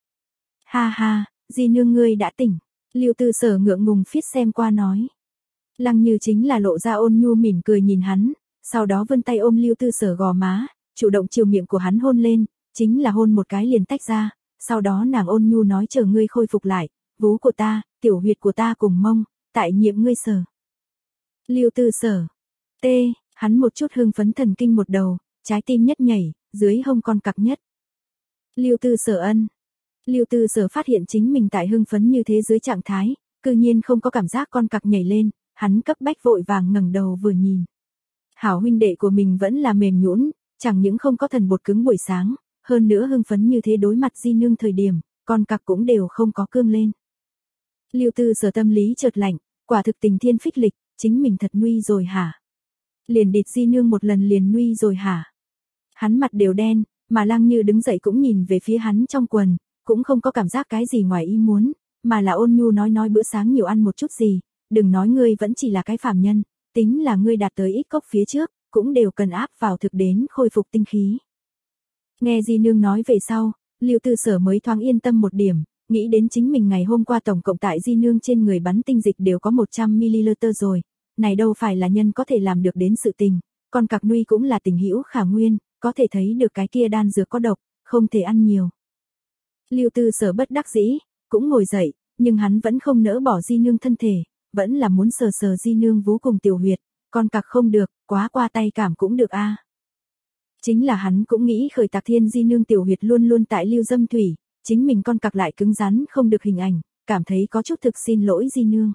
Ha ha, Di Nương ngươi đã tỉnh, Lưu Tư Sở ngượng ngùng phiết xem qua nói. Lăng Như chính là lộ ra ôn nhu mỉm cười nhìn hắn, sau đó vươn tay ôm Lưu Tư Sở gò má, chủ động chiều miệng của hắn hôn lên, chính là hôn một cái liền tách ra, sau đó nàng ôn nhu nói chờ ngươi khôi phục lại, vú của ta, tiểu huyệt của ta cùng mông, tại nhiệm ngươi sở. Lưu Tư Sở, tê, hắn một chút hưng phấn thần kinh một đầu, trái tim nhất nhảy, dưới hông con cặc nhất. Lưu Tư Sở ân. Lưu Tư Sở phát hiện chính mình tại hưng phấn như thế dưới trạng thái, cư nhiên không có cảm giác con cặc nhảy lên, hắn cấp bách vội vàng ngẩng đầu vừa nhìn. Hảo huynh đệ của mình vẫn là mềm nhũn, chẳng những không có thần bột cứng buổi sáng, hơn nữa hưng phấn như thế đối mặt Di Nương thời điểm, con cặc cũng đều không có cương lên. Lưu Tư Sở tâm lý chợt lạnh, quả thực tình thiên phích lịch, chính mình thật nuy rồi hả? Liền địt Di Nương một lần liền nuy rồi hả? Hắn mặt đều đen, mà Lăng Như đứng dậy cũng nhìn về phía hắn trong quần, cũng không có cảm giác cái gì ngoài ý muốn, mà là ôn nhu nói nói bữa sáng nhiều ăn một chút gì, đừng nói ngươi vẫn chỉ là cái phàm nhân, tính là ngươi đạt tới ít cốc phía trước, cũng đều cần áp vào thực đến khôi phục tinh khí. Nghe Di Nương nói về sau, Lưu Tư Sở mới thoáng yên tâm một điểm, nghĩ đến chính mình ngày hôm qua tổng cộng tại Di Nương trên người bắn tinh dịch đều có một trăm mi-li-lít rồi, này đâu phải là nhân có thể làm được đến sự tình, còn cặc nuôi cũng là tình hữu khả nguyên, có thể thấy được cái kia đan dược có độc, không thể ăn nhiều. Lưu Tư Sở bất đắc dĩ, cũng ngồi dậy, nhưng hắn vẫn không nỡ bỏ Di Nương thân thể, vẫn là muốn sờ sờ Di Nương vú cùng tiểu huyệt, con cặc không được, quá qua tay cảm cũng được a. À. Chính là hắn cũng nghĩ khởi Tạc Thiên Di Nương tiểu huyệt luôn luôn tại Lưu Dâm Thủy, chính mình con cặc lại cứng rắn không được hình ảnh, cảm thấy có chút thực xin lỗi Di Nương.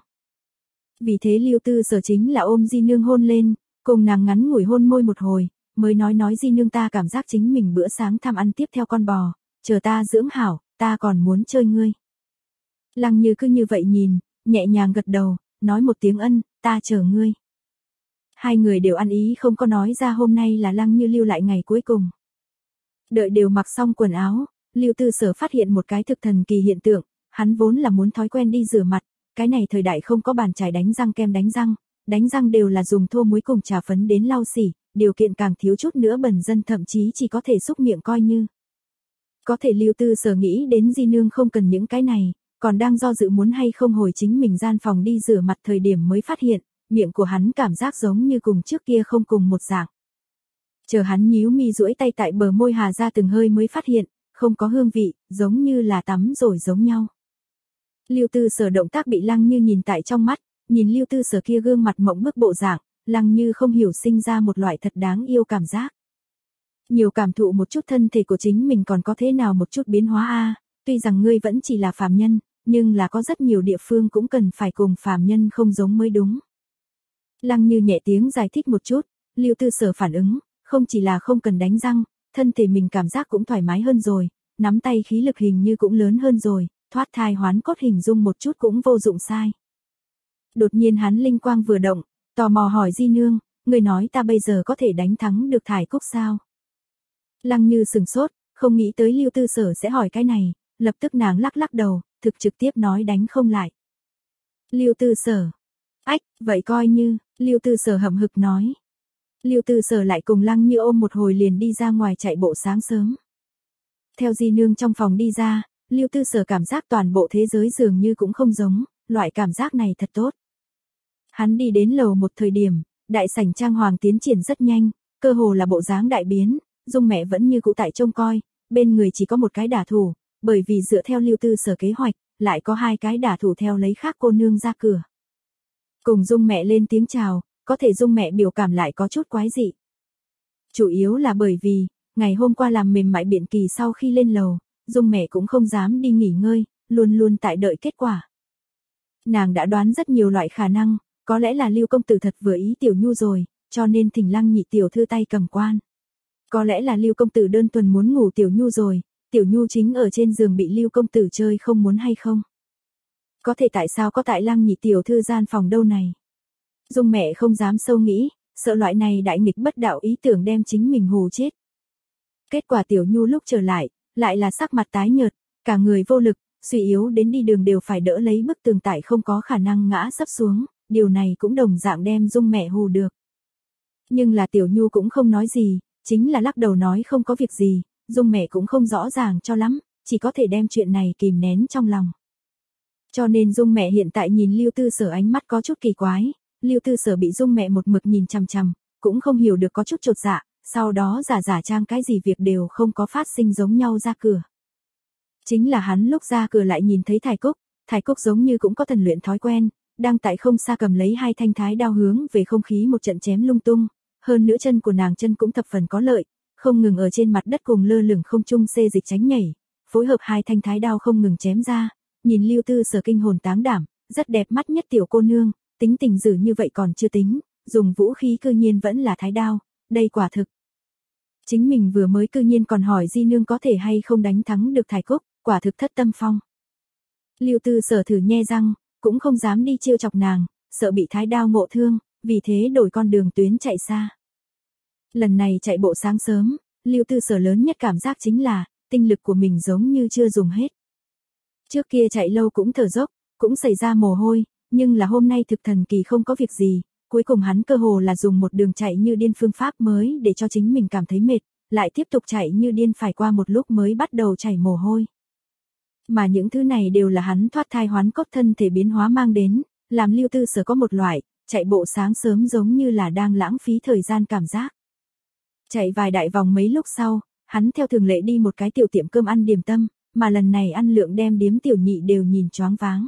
Vì thế Lưu Tư Sở chính là ôm Di Nương hôn lên, cùng nàng ngắn ngủi hôn môi một hồi, mới nói nói Di Nương ta cảm giác chính mình bữa sáng tham ăn tiếp theo con bò, chờ ta dưỡng hảo, ta còn muốn chơi ngươi. Lăng Như cứ như vậy nhìn, nhẹ nhàng gật đầu, nói một tiếng ân, ta chờ ngươi. Hai người đều ăn ý không có nói ra hôm nay là Lăng Như lưu lại ngày cuối cùng. Đợi đều mặc xong quần áo, Lưu Tư Sở phát hiện một cái thực thần kỳ hiện tượng, hắn vốn là muốn thói quen đi rửa mặt, cái này thời đại không có bàn chải đánh răng kem đánh răng, đánh răng đều là dùng thô muối cùng trà phấn đến lau xỉ, điều kiện càng thiếu chút nữa bẩn dân thậm chí chỉ có thể xúc miệng coi như. Có thể Lưu Tư Sở nghĩ đến Di Nương không cần những cái này, còn đang do dự muốn hay không hồi chính mình gian phòng đi rửa mặt thời điểm mới phát hiện, miệng của hắn cảm giác giống như cùng trước kia không cùng một dạng. Chờ hắn nhíu mi duỗi tay tại bờ môi hà ra từng hơi mới phát hiện, không có hương vị, giống như là tắm rồi giống nhau. Lưu Tư Sở động tác bị Lăng Như nhìn tại trong mắt, nhìn Lưu Tư Sở kia gương mặt mộng bức bộ dạng, Lăng Như không hiểu sinh ra một loại thật đáng yêu cảm giác. Nhiều cảm thụ một chút thân thể của chính mình còn có thế nào một chút biến hóa a, à, tuy rằng ngươi vẫn chỉ là phàm nhân, nhưng là có rất nhiều địa phương cũng cần phải cùng phàm nhân không giống mới đúng. Lăng Như nhẹ tiếng giải thích một chút, Lưu Tư Sở phản ứng, không chỉ là không cần đánh răng, thân thể mình cảm giác cũng thoải mái hơn rồi, nắm tay khí lực hình như cũng lớn hơn rồi, thoát thai hoán cốt hình dung một chút cũng vô dụng sai. Đột nhiên hắn linh quang vừa động, tò mò hỏi Di Nương, ngươi nói ta bây giờ có thể đánh thắng được Thải Cúc sao? Lăng Như sừng sốt, không nghĩ tới Lưu Tư Sở sẽ hỏi cái này, lập tức nàng lắc lắc đầu, thực trực tiếp nói đánh không lại. Lưu Tư Sở. Ách, vậy coi như, Lưu Tư Sở hậm hực nói. Lưu Tư Sở lại cùng Lăng Như ôm một hồi liền đi ra ngoài chạy bộ sáng sớm. Theo Di Nương trong phòng đi ra, Lưu Tư Sở cảm giác toàn bộ thế giới dường như cũng không giống, loại cảm giác này thật tốt. Hắn đi đến lầu một thời điểm, đại sảnh trang hoàng tiến triển rất nhanh, cơ hồ là bộ dáng đại biến, Dung mẹ vẫn như cũ tại trông coi, bên người chỉ có một cái đả thủ, bởi vì dựa theo Lưu Tư Sở kế hoạch, lại có hai cái đả thủ theo lấy khác cô nương ra cửa. Cùng Dung mẹ lên tiếng chào, có thể Dung mẹ biểu cảm lại có chút quái dị. Chủ yếu là bởi vì, ngày hôm qua làm mềm mại biện kỳ sau khi lên lầu, Dung mẹ cũng không dám đi nghỉ ngơi, luôn luôn tại đợi kết quả. Nàng đã đoán rất nhiều loại khả năng, có lẽ là Lưu công tử thật vừa ý Tiểu Nhu rồi, cho nên thỉnh Lăng nhị tiểu thư tay cầm quan. Có lẽ là Lưu công tử đơn thuần muốn ngủ Tiểu Nhu rồi, Tiểu Nhu chính ở trên giường bị Lưu công tử chơi không muốn hay không. Có thể tại sao có tại Lăng nhị tiểu thư gian phòng đâu này. Dung mẹ không dám sâu nghĩ, sợ loại này đại nghịch bất đạo ý tưởng đem chính mình hù chết. Kết quả Tiểu Nhu lúc trở lại, lại là sắc mặt tái nhợt, cả người vô lực, suy yếu đến đi đường đều phải đỡ lấy bức tường tại không có khả năng ngã sấp xuống, điều này cũng đồng dạng đem Dung mẹ hù được. Nhưng là Tiểu Nhu cũng không nói gì, chính là lắc đầu nói không có việc gì, Dung mẹ cũng không rõ ràng cho lắm, chỉ có thể đem chuyện này kìm nén trong lòng. Cho nên Dung mẹ hiện tại nhìn Lưu Tư Sở ánh mắt có chút kỳ quái, Lưu Tư Sở bị Dung mẹ một mực nhìn chằm chằm, cũng không hiểu được có chút chột dạ, sau đó giả giả trang cái gì việc đều không có phát sinh giống nhau ra cửa. Chính là hắn lúc ra cửa lại nhìn thấy Thải Cúc, Thải Cúc giống như cũng có thần luyện thói quen, đang tại không xa cầm lấy hai thanh thái đao hướng về không khí một trận chém lung tung, hơn nữa chân của nàng chân cũng thập phần có lợi, không ngừng ở trên mặt đất cùng lơ lửng không trung xê dịch tránh nhảy, phối hợp hai thanh thái đao không ngừng chém ra, nhìn Lưu Tư Sở kinh hồn táng đảm, rất đẹp mắt nhất tiểu cô nương, tính tình dữ như vậy còn chưa tính, dùng vũ khí cư nhiên vẫn là thái đao, đây quả thực. Chính mình vừa mới cư nhiên còn hỏi Di Nương có thể hay không đánh thắng được Thải Cúc, quả thực thất tâm phong. Lưu Tư Sở thử nhe răng, cũng không dám đi trêu chọc nàng, sợ bị thái đao ngộ thương, vì thế đổi con đường tuyến chạy xa. Lần này chạy bộ sáng sớm, Lưu Tư Sở lớn nhất cảm giác chính là, tinh lực của mình giống như chưa dùng hết. Trước kia chạy lâu cũng thở dốc, cũng xảy ra mồ hôi, nhưng là hôm nay thực thần kỳ không có việc gì, cuối cùng hắn cơ hồ là dùng một đường chạy như điên phương pháp mới để cho chính mình cảm thấy mệt, lại tiếp tục chạy như điên phải qua một lúc mới bắt đầu chảy mồ hôi. Mà những thứ này đều là hắn thoát thai hoán cốt thân thể biến hóa mang đến, làm Lưu Tư Sở có một loại, chạy bộ sáng sớm giống như là đang lãng phí thời gian cảm giác. Chạy vài đại vòng mấy lúc sau, hắn theo thường lệ đi một cái tiểu tiệm cơm ăn điểm tâm, mà lần này ăn lượng đem điếm tiểu nhị đều nhìn choáng váng.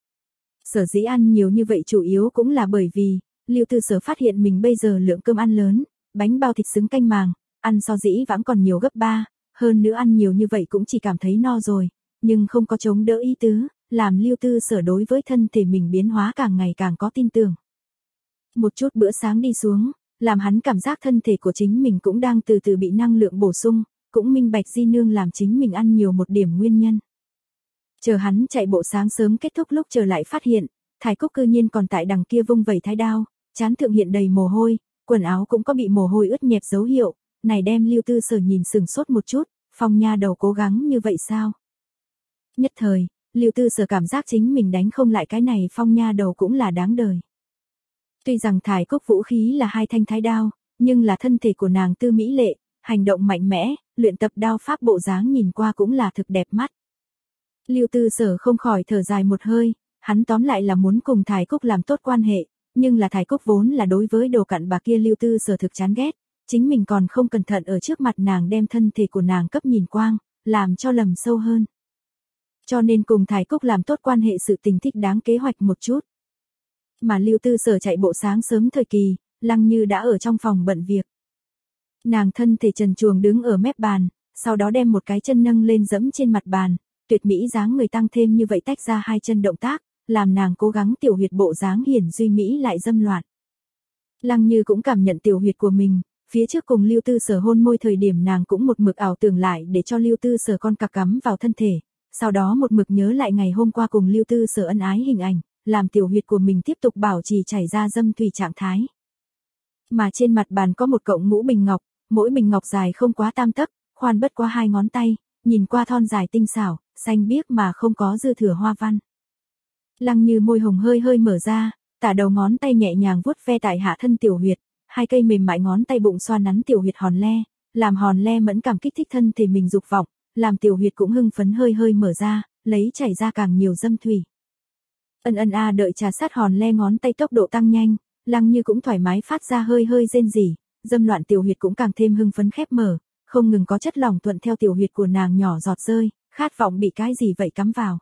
Sở dĩ ăn nhiều như vậy chủ yếu cũng là bởi vì, Lưu Tư Sở phát hiện mình bây giờ lượng cơm ăn lớn, bánh bao thịt xứng canh màng, ăn so dĩ vãng còn nhiều gấp ba, hơn nữa ăn nhiều như vậy cũng chỉ cảm thấy no rồi, nhưng không có chống đỡ ý tứ, làm Lưu Tư Sở đối với thân thể mình biến hóa càng ngày càng có tin tưởng. Một chút bữa sáng đi xuống, làm hắn cảm giác thân thể của chính mình cũng đang từ từ bị năng lượng bổ sung, cũng minh bạch Di Nương làm chính mình ăn nhiều một điểm nguyên nhân. Chờ hắn chạy bộ sáng sớm kết thúc lúc trở lại phát hiện, Thải Cúc cư nhiên còn tại đằng kia vung vẩy thái đao, trán thượng hiện đầy mồ hôi, quần áo cũng có bị mồ hôi ướt nhẹp dấu hiệu, này đem Lưu Tư Sở nhìn sừng sốt một chút, Phong nha đầu cố gắng như vậy sao? Nhất thời, Lưu Tư Sở cảm giác chính mình đánh không lại cái này Phong nha đầu cũng là đáng đời. Tuy rằng Thải Cúc vũ khí là hai thanh thái đao, nhưng là thân thể của nàng tư mỹ lệ, hành động mạnh mẽ, luyện tập đao pháp bộ dáng nhìn qua cũng là thực đẹp mắt. Lưu Tư Sở không khỏi thở dài một hơi, hắn tóm lại là muốn cùng Thải Cúc làm tốt quan hệ, nhưng là Thải Cúc vốn là đối với đồ cặn bà kia Lưu Tư Sở thực chán ghét, chính mình còn không cẩn thận ở trước mặt nàng đem thân thể của nàng cấp nhìn quang, làm cho lầm sâu hơn. Cho nên cùng Thải Cúc làm tốt quan hệ sự tình thích đáng kế hoạch một chút. Mà Lưu Tư Sở chạy bộ sáng sớm thời kỳ, Lăng Như đã ở trong phòng bận việc. Nàng thân thể trần truồng đứng ở mép bàn, sau đó đem một cái chân nâng lên dẫm trên mặt bàn, tuyệt mỹ dáng người tăng thêm như vậy tách ra hai chân động tác, làm nàng cố gắng tiểu huyệt bộ dáng hiển duy mỹ lại dâm loạn. Lăng Như cũng cảm nhận tiểu huyệt của mình, phía trước cùng Lưu Tư Sở hôn môi thời điểm nàng cũng một mực ảo tưởng lại để cho Lưu Tư Sở con cặc cắm vào thân thể, sau đó một mực nhớ lại ngày hôm qua cùng Lưu Tư Sở ân ái hình ảnh, làm tiểu huyệt của mình tiếp tục bảo trì chảy ra dâm thủy trạng thái. Mà trên mặt bàn có một cọng ngũ bình ngọc, mỗi bình ngọc dài không quá tam tấc, khoan bất quá hai ngón tay, nhìn qua thon dài tinh xảo, xanh biếc mà không có dư thừa hoa văn. Lăng Như môi hồng hơi hơi mở ra, tả đầu ngón tay nhẹ nhàng vuốt ve tại hạ thân tiểu huyệt, hai cây mềm mại ngón tay bụng xoa nắn tiểu huyệt hòn le, làm hòn le mẫn cảm kích thích thân thể mình dục vọng, làm tiểu huyệt cũng hưng phấn hơi hơi mở ra, lấy chảy ra càng nhiều dâm thủy. Ân ân a đợi trà sát hòn le ngón tay tốc độ tăng nhanh, Lăng Như cũng thoải mái phát ra hơi hơi rên rỉ, dâm loạn tiểu huyệt cũng càng thêm hưng phấn khép mở, không ngừng có chất lỏng thuận theo tiểu huyệt của nàng nhỏ giọt rơi, khát vọng bị cái gì vậy cắm vào.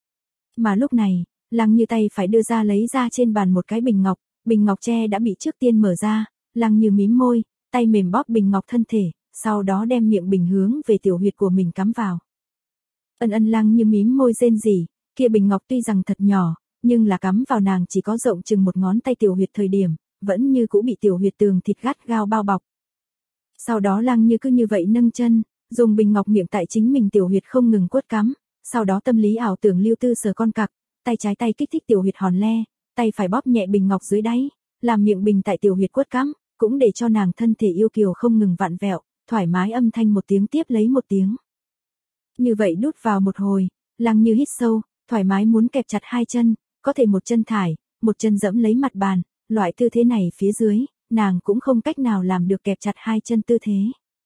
Mà lúc này, Lăng Như tay phải đưa ra lấy ra trên bàn một cái bình ngọc, bình ngọc tre đã bị trước tiên mở ra, Lăng Như mím môi, tay mềm bóp bình ngọc thân thể, sau đó đem miệng bình hướng về tiểu huyệt của mình cắm vào. Ân ân Lăng Như mím môi rên rỉ, kia bình ngọc tuy rằng thật nhỏ, nhưng là cắm vào nàng chỉ có rộng chừng một ngón tay tiểu huyệt thời điểm, vẫn như cũ bị tiểu huyệt tường thịt gắt gao bao bọc. Sau đó Lăng Như cứ như vậy nâng chân, dùng bình ngọc miệng tại chính mình tiểu huyệt không ngừng quất cắm, sau đó tâm lý ảo tưởng Lưu Tư Sở con cặc, tay trái tay kích thích tiểu huyệt hòn le, tay phải bóp nhẹ bình ngọc dưới đáy, làm miệng bình tại tiểu huyệt quất cắm, cũng để cho nàng thân thể yêu kiều không ngừng vặn vẹo, thoải mái âm thanh một tiếng tiếp lấy một tiếng. Như vậy đút vào một hồi, Lăng Như hít sâu, thoải mái muốn kẹp chặt hai chân, có thể một chân thải, một chân dẫm lấy mặt bàn, loại tư thế này phía dưới, nàng cũng không cách nào làm được kẹp chặt hai chân tư thế.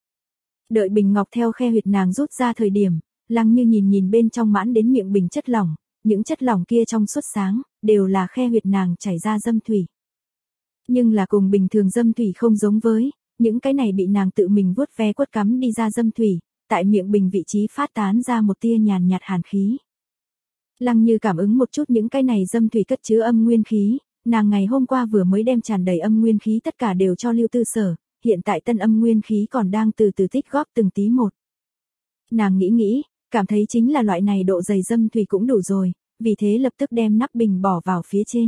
Đợi bình ngọc theo khe huyệt nàng rút ra thời điểm, Lăng Như nhìn nhìn bên trong mãn đến miệng bình chất lỏng, những chất lỏng kia trong suốt sáng, đều là khe huyệt nàng chảy ra dâm thủy. Nhưng là cùng bình thường dâm thủy không giống với, những cái này bị nàng tự mình vuốt ve quất cắm đi ra dâm thủy, tại miệng bình vị trí phát tán ra một tia nhàn nhạt hàn khí. Lăng Như cảm ứng một chút những cái này dâm thủy cất chứa âm nguyên khí, nàng ngày hôm qua vừa mới đem tràn đầy âm nguyên khí tất cả đều cho Lưu Tư Sở, hiện tại tân âm nguyên khí còn đang từ từ tích góp từng tí một. Nàng nghĩ nghĩ, cảm thấy chính là loại này độ dày dâm thủy cũng đủ rồi, vì thế lập tức đem nắp bình bỏ vào phía trên.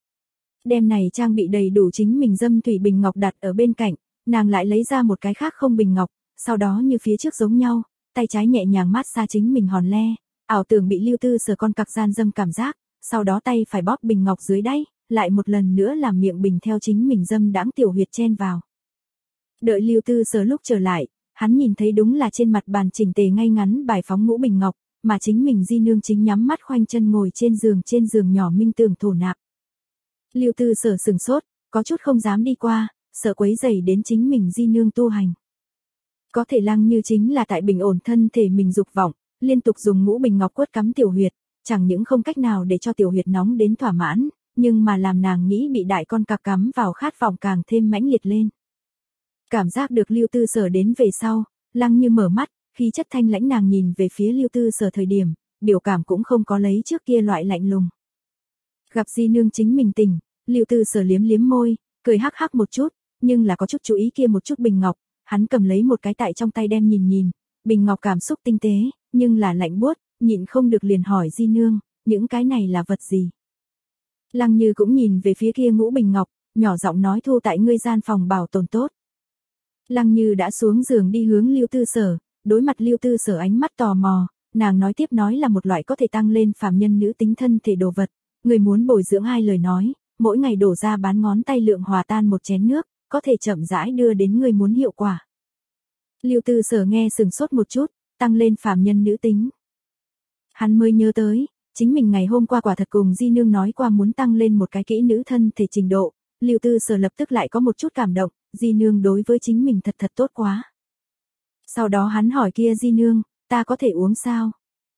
Đem này trang bị đầy đủ chính mình dâm thủy bình ngọc đặt ở bên cạnh, nàng lại lấy ra một cái khác không bình ngọc, sau đó như phía trước giống nhau, tay trái nhẹ nhàng mát xa chính mình hòn le, ảo tưởng bị Lưu Tư Sở con cặc gian dâm cảm giác, sau đó tay phải bóp bình ngọc dưới đáy, lại một lần nữa làm miệng bình theo chính mình dâm đãng tiểu huyệt chen vào. Đợi Lưu Tư Sở lúc trở lại, hắn nhìn thấy đúng là trên mặt bàn chỉnh tề ngay ngắn bài phóng ngũ bình ngọc, mà chính mình di nương chính nhắm mắt khoanh chân ngồi trên giường trên giường nhỏ minh tưởng thổ nạp. Lưu Tư Sở sừng sốt, có chút không dám đi qua, sợ quấy rầy đến chính mình di nương tu hành. Có thể Lăng Như chính là tại bình ổn thân thể mình dục vọng, liên tục dùng ngũ bình ngọc quất cắm tiểu huyệt, chẳng những không cách nào để cho tiểu huyệt nóng đến thỏa mãn, nhưng mà làm nàng nghĩ bị đại con cặc cắm vào khát vọng càng thêm mãnh liệt lên. Cảm giác được Lưu Tư Sở đến về sau, Lăng Như mở mắt, khi chất thanh lãnh nàng nhìn về phía Lưu Tư Sở thời điểm, biểu cảm cũng không có lấy trước kia loại lạnh lùng. Gặp di nương chính mình tỉnh, Lưu Tư Sở liếm liếm môi, cười hắc hắc một chút, nhưng là có chút chú ý kia một chút bình ngọc, hắn cầm lấy một cái tại trong tay đem nhìn nhìn, bình ngọc cảm xúc tinh tế, nhưng là lạnh buốt, nhịn không được liền hỏi di nương, những cái này là vật gì? Lăng Như cũng nhìn về phía kia ngũ bình ngọc, nhỏ giọng nói thu tại ngươi gian phòng bảo tồn tốt. Lăng Như đã xuống giường đi hướng Lưu Tư Sở, đối mặt Lưu Tư Sở ánh mắt tò mò, nàng nói tiếp nói là một loại có thể tăng lên phàm nhân nữ tính thân thể đồ vật, người muốn bồi dưỡng hai lời nói, mỗi ngày đổ ra bán ngón tay lượng hòa tan một chén nước, có thể chậm rãi đưa đến người muốn hiệu quả. Lưu Tư Sở nghe sừng sốt một chút, tăng lên phàm nhân nữ tính. Hắn mới nhớ tới, chính mình ngày hôm qua quả thật cùng di nương nói qua muốn tăng lên một cái kỹ nữ thân thể trình độ, Lưu Tư Sở lập tức lại có một chút cảm động, di nương đối với chính mình thật thật tốt quá. Sau đó hắn hỏi kia di nương, ta có thể uống sao?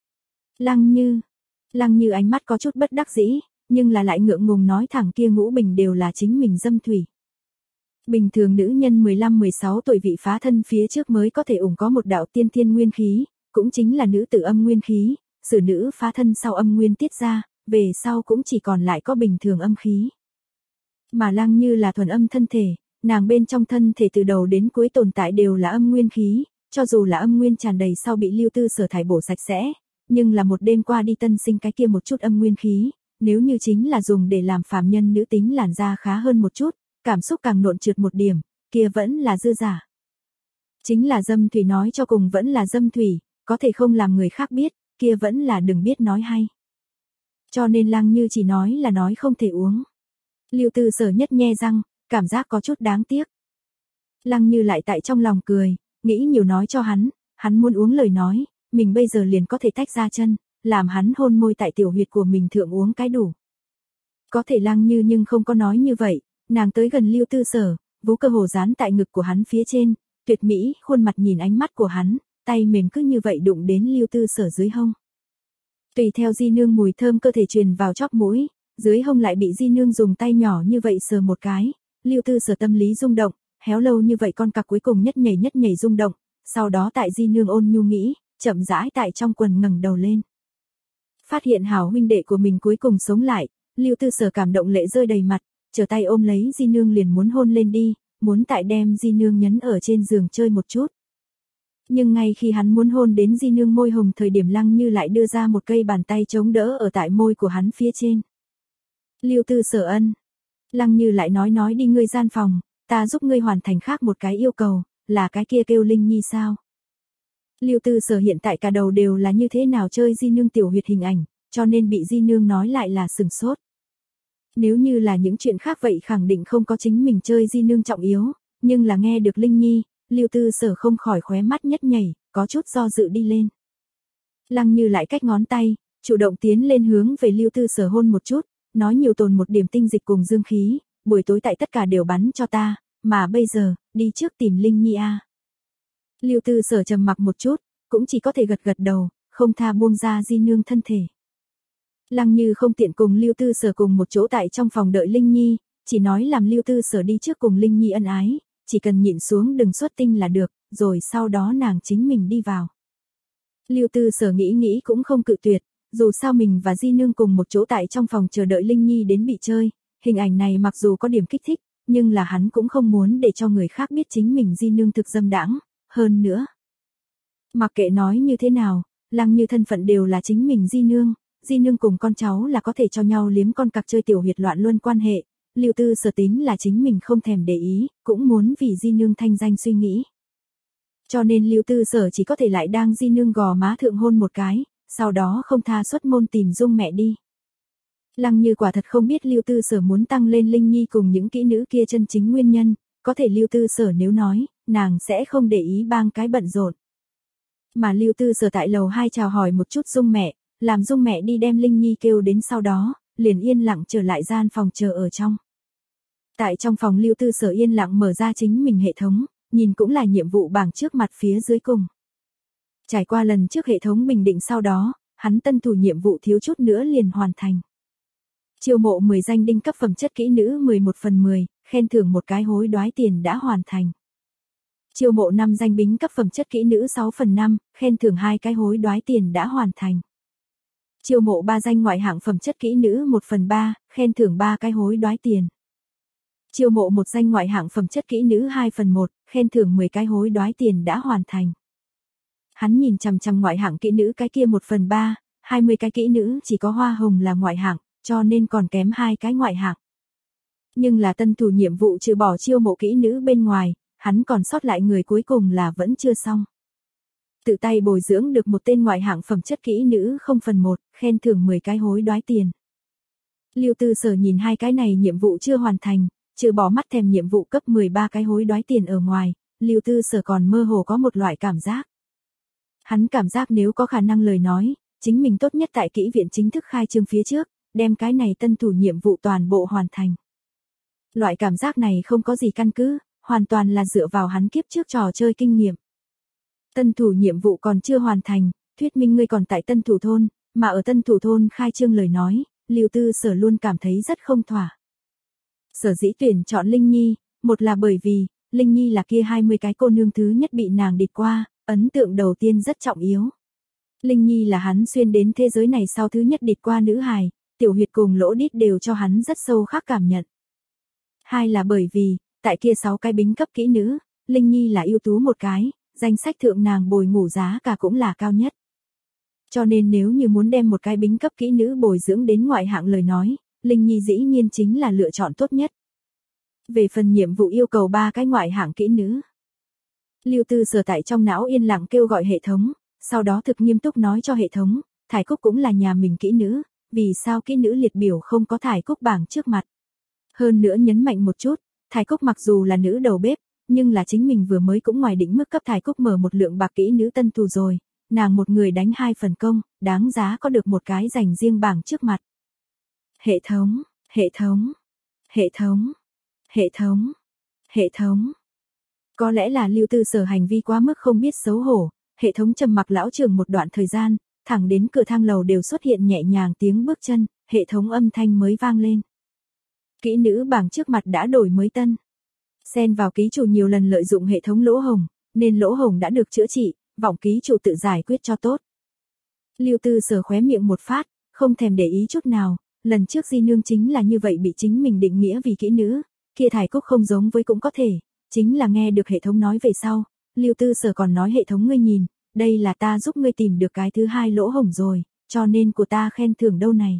Lăng Như, Lăng Như ánh mắt có chút bất đắc dĩ, nhưng là lại ngượng ngùng nói thẳng kia ngũ bình đều là chính mình dâm thủy. Bình thường nữ nhân mười lăm mười sáu tuổi vị phá thân phía trước mới có thể ủng có một đạo tiên thiên nguyên khí, cũng chính là nữ tử âm nguyên khí, xử nữ phá thân sau âm nguyên tiết ra, về sau cũng chỉ còn lại có bình thường âm khí. Mà Lăng Như là thuần âm thân thể, nàng bên trong thân thể từ đầu đến cuối tồn tại đều là âm nguyên khí, cho dù là âm nguyên tràn đầy sau bị Lưu Tư Sở thải bổ sạch sẽ, nhưng là một đêm qua đi tân sinh cái kia một chút âm nguyên khí, nếu như chính là dùng để làm phàm nhân nữ tính làn da khá hơn một chút, cảm xúc càng nộn trượt một điểm, kia vẫn là dư giả. Chính là dâm thủy nói cho cùng vẫn là dâm thủy, có thể không làm người khác biết, kia vẫn là đừng biết nói hay. Cho nên Lăng Như chỉ nói là nói không thể uống. Lưu Tư Sở nhất nhe răng, cảm giác có chút đáng tiếc. Lăng Như lại tại trong lòng cười, nghĩ nhiều nói cho hắn, hắn muốn uống lời nói, mình bây giờ liền có thể tách ra chân, làm hắn hôn môi tại tiểu huyệt của mình thượng uống cái đủ. Có thể Lăng Như nhưng không có nói như vậy, nàng tới gần Lưu Tư Sở, vú cơ hồ dán tại ngực của hắn phía trên, tuyệt mỹ, khuôn mặt nhìn ánh mắt của hắn, tay mềm cứ như vậy đụng đến Lưu Tư Sở dưới hông. Tùy theo di nương mùi thơm cơ thể truyền vào chóp mũi, dưới hông lại bị di nương dùng tay nhỏ như vậy sờ một cái, Lưu Tư Sở tâm lý rung động, héo lâu như vậy con cặc cuối cùng nhất nhảy nhất nhảy rung động, sau đó tại di nương ôn nhu nghĩ, chậm rãi tại trong quần ngẩng đầu lên. Phát hiện hảo huynh đệ của mình cuối cùng sống lại, Lưu Tư Sở cảm động lệ rơi đầy mặt, trở tay ôm lấy di nương liền muốn hôn lên đi, muốn tại đem di nương nhấn ở trên giường chơi một chút. Nhưng ngay khi hắn muốn hôn đến di nương môi hồng thời điểm Lăng Như lại đưa ra một cây bàn tay chống đỡ ở tại môi của hắn phía trên. Lưu Tư Sở ân. Lăng Như lại nói nói đi ngươi gian phòng, ta giúp ngươi hoàn thành khác một cái yêu cầu, là cái kia kêu Linh Nhi sao. Lưu Tư Sở hiện tại cả đầu đều là như thế nào chơi di nương tiểu huyệt hình ảnh, cho nên bị di nương nói lại là sừng sốt. Nếu như là những chuyện khác vậy khẳng định không có chính mình chơi di nương trọng yếu, nhưng là nghe được Linh Nhi, Lưu Tư Sở không khỏi khóe mắt nhất nhảy, có chút do dự đi lên. Lăng Như lại cách ngón tay, chủ động tiến lên hướng về Lưu Tư Sở hôn một chút, nói nhiều tồn một điểm tinh dịch cùng dương khí, buổi tối tại tất cả đều bắn cho ta, mà bây giờ, đi trước tìm Linh Nhi a. Lưu Tư Sở trầm mặc một chút, cũng chỉ có thể gật gật đầu, không tha buông ra di nương thân thể. Lăng Như không tiện cùng Lưu Tư Sở cùng một chỗ tại trong phòng đợi Linh Nhi, chỉ nói làm Lưu Tư Sở đi trước cùng Linh Nhi ân ái, chỉ cần nhịn xuống đừng xuất tinh là được, rồi sau đó nàng chính mình đi vào. Lưu Tư Sở nghĩ nghĩ cũng không cự tuyệt, dù sao mình và di nương cùng một chỗ tại trong phòng chờ đợi Linh Nhi đến bị chơi, hình ảnh này mặc dù có điểm kích thích, nhưng là hắn cũng không muốn để cho người khác biết chính mình di nương thực dâm đãng, hơn nữa. Mặc kệ nói như thế nào, Lăng Như thân phận đều là chính mình di nương, di nương cùng con cháu là có thể cho nhau liếm con cặc chơi tiểu huyệt loạn luân quan hệ, Lưu Tư Sở tính là chính mình không thèm để ý, cũng muốn vì di nương thanh danh suy nghĩ. Cho nên Lưu Tư Sở chỉ có thể lại đang di nương gò má thượng hôn một cái, sau đó không tha xuất môn tìm Dung mẹ đi. Lăng Như quả thật không biết Lưu Tư Sở muốn tăng lên Linh Nhi cùng những kỹ nữ kia chân chính nguyên nhân, có thể Lưu Tư Sở nếu nói, nàng sẽ không để ý bang cái bận rộn. Mà Lưu Tư Sở tại lầu hai chào hỏi một chút Dung mẹ, làm Dung mẹ đi đem Linh Nhi kêu đến sau đó, liền yên lặng trở lại gian phòng chờ ở trong. Tại trong phòng Lưu Tư Sở yên lặng mở ra chính mình hệ thống, nhìn cũng là nhiệm vụ bảng trước mặt phía dưới cùng. Trải qua lần trước hệ thống bình định sau đó, hắn tân thủ nhiệm vụ thiếu chút nữa liền hoàn thành. Chiêu mộ mười danh đinh cấp phẩm chất kỹ nữ mười một phần mười, khen thưởng một cái hối đoái tiền đã hoàn thành. Chiêu mộ năm danh bính cấp phẩm chất kỹ nữ sáu phần năm, khen thưởng hai cái hối đoái tiền đã hoàn thành. Chiêu mộ ba danh ngoại hạng phẩm chất kỹ nữ một phần ba, khen thưởng ba cái hối đoái tiền. Chiêu mộ một danh ngoại hạng phẩm chất kỹ nữ hai phần một, khen thưởng mười cái hối đoái tiền đã hoàn thành. Hắn nhìn chằm chằm ngoại hạng kỹ nữ cái kia một phần ba, hai mươi cái kỹ nữ chỉ có hoa hồng là ngoại hạng, cho nên còn kém hai cái ngoại hạng. Nhưng là tân thủ nhiệm vụ trừ bỏ chiêu mộ kỹ nữ bên ngoài, hắn còn sót lại người cuối cùng là vẫn chưa xong. Tự tay bồi dưỡng được một tên ngoại hạng phẩm chất kỹ nữ không phần một, khen thưởng mười cái hối đoái tiền. Lưu Tư Sở nhìn hai cái này nhiệm vụ chưa hoàn thành, trừ bỏ mắt thèm nhiệm vụ cấp mười ba cái hối đoái tiền ở ngoài, Lưu Tư Sở còn mơ hồ có một loại cảm giác. Hắn cảm giác nếu có khả năng lời nói, chính mình tốt nhất tại kỹ viện chính thức khai trương phía trước, đem cái này tân thủ nhiệm vụ toàn bộ hoàn thành. Loại cảm giác này không có gì căn cứ, hoàn toàn là dựa vào hắn kiếp trước trò chơi kinh nghiệm. Tân thủ nhiệm vụ còn chưa hoàn thành, thuyết minh ngươi còn tại tân thủ thôn, mà ở tân thủ thôn khai trương lời nói, Lưu Tư Sở luôn cảm thấy rất không thỏa. Sở dĩ tuyển chọn Linh Nhi, một là bởi vì, Linh Nhi là kia hai mươi cái cô nương thứ nhất bị nàng địch qua, ấn tượng đầu tiên rất trọng yếu. Linh Nhi là hắn xuyên đến thế giới này sau thứ nhất địch qua nữ hài, tiểu huyệt cùng lỗ đít đều cho hắn rất sâu khắc cảm nhận. Hai là bởi vì, tại kia sáu cái bính cấp kỹ nữ, Linh Nhi là ưu tú một cái, danh sách thượng nàng bồi ngủ giá cả cũng là cao nhất. Cho nên nếu như muốn đem một cái bính cấp kỹ nữ bồi dưỡng đến ngoại hạng lời nói, Linh Nhi dĩ nhiên chính là lựa chọn tốt nhất. Về phần nhiệm vụ yêu cầu ba cái ngoại hạng kỹ nữ, Lưu Tư Sở tại trong não yên lặng kêu gọi hệ thống, sau đó thực nghiêm túc nói cho hệ thống, Thải Cúc cũng là nhà mình kỹ nữ, vì sao kỹ nữ liệt biểu không có Thải Cúc bảng trước mặt. Hơn nữa nhấn mạnh một chút, Thải Cúc mặc dù là nữ đầu bếp, nhưng là chính mình vừa mới cũng ngoài định mức cấp Thải Cúc mở một lượng bạc kỹ nữ tân tù rồi, nàng một người đánh hai phần công, đáng giá có được một cái dành riêng bảng trước mặt. Hệ thống, hệ thống, hệ thống, hệ thống, hệ thống. Có lẽ là Lưu Tư Sở hành vi quá mức không biết xấu hổ, hệ thống trầm mặc lão trưởng một đoạn thời gian, thẳng đến cửa thang lầu đều xuất hiện nhẹ nhàng tiếng bước chân, hệ thống âm thanh mới vang lên. Kỹ nữ bảng trước mặt đã đổi mới tân. Xen vào ký chủ nhiều lần lợi dụng hệ thống lỗ hổng, nên lỗ hổng đã được chữa trị, vọng ký chủ tự giải quyết cho tốt. Lưu Tư Sở khóe miệng một phát, không thèm để ý chút nào, lần trước Di Nương chính là như vậy bị chính mình định nghĩa vì kỹ nữ, kia Thải Cúc không giống với cũng có thể, chính là nghe được hệ thống nói về sau, Lưu Tư Sở còn nói hệ thống ngươi nhìn, đây là ta giúp ngươi tìm được cái thứ hai lỗ hổng rồi, cho nên của ta khen thưởng đâu này.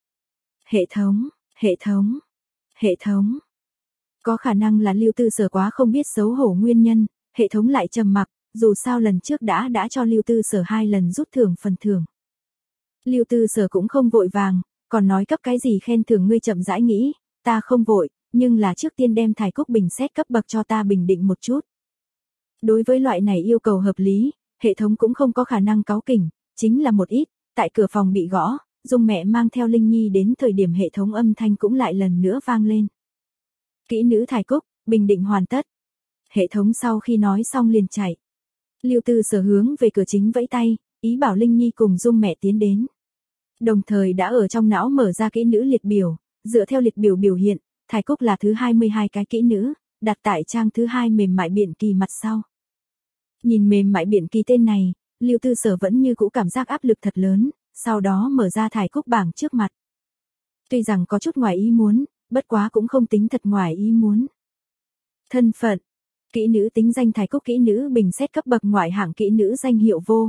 Hệ thống, hệ thống, hệ thống. Có khả năng là Lưu Tư Sở quá không biết xấu hổ nguyên nhân, hệ thống lại trầm mặc, dù sao lần trước đã đã cho Lưu Tư Sở hai lần rút thưởng phần thưởng. Lưu Tư Sở cũng không vội vàng, còn nói cấp cái gì khen thưởng ngươi chậm rãi nghĩ, ta không vội, nhưng là trước tiên đem Thải Cúc bình xét cấp bậc cho ta bình định một chút. Đối với loại này yêu cầu hợp lý, hệ thống cũng không có khả năng cáu kỉnh, chính là một ít, tại cửa phòng bị gõ, Dung mẹ mang theo Linh Nhi đến thời điểm hệ thống âm thanh cũng lại lần nữa vang lên. Kỹ nữ Thải Cúc, bình định hoàn tất. Hệ thống sau khi nói xong liền chạy. Lưu Tư Sở hướng về cửa chính vẫy tay, ý bảo Linh Nhi cùng Dung mẹ tiến đến. Đồng thời đã ở trong não mở ra kỹ nữ liệt biểu, dựa theo liệt biểu biểu hiện, Thải Cúc là thứ hai mươi hai cái kỹ nữ, đặt tại trang thứ hai mềm mại biển kỳ mặt sau. Nhìn mềm mại biển kỳ tên này, Lưu Tư Sở vẫn như cũ cảm giác áp lực thật lớn, sau đó mở ra Thải Cúc bảng trước mặt. Tuy rằng có chút ngoài ý muốn, bất quá cũng không tính thật ngoài ý muốn. Thân phận, kỹ nữ tính danh Thải Cúc kỹ nữ bình xét cấp bậc ngoại hạng kỹ nữ danh hiệu vô.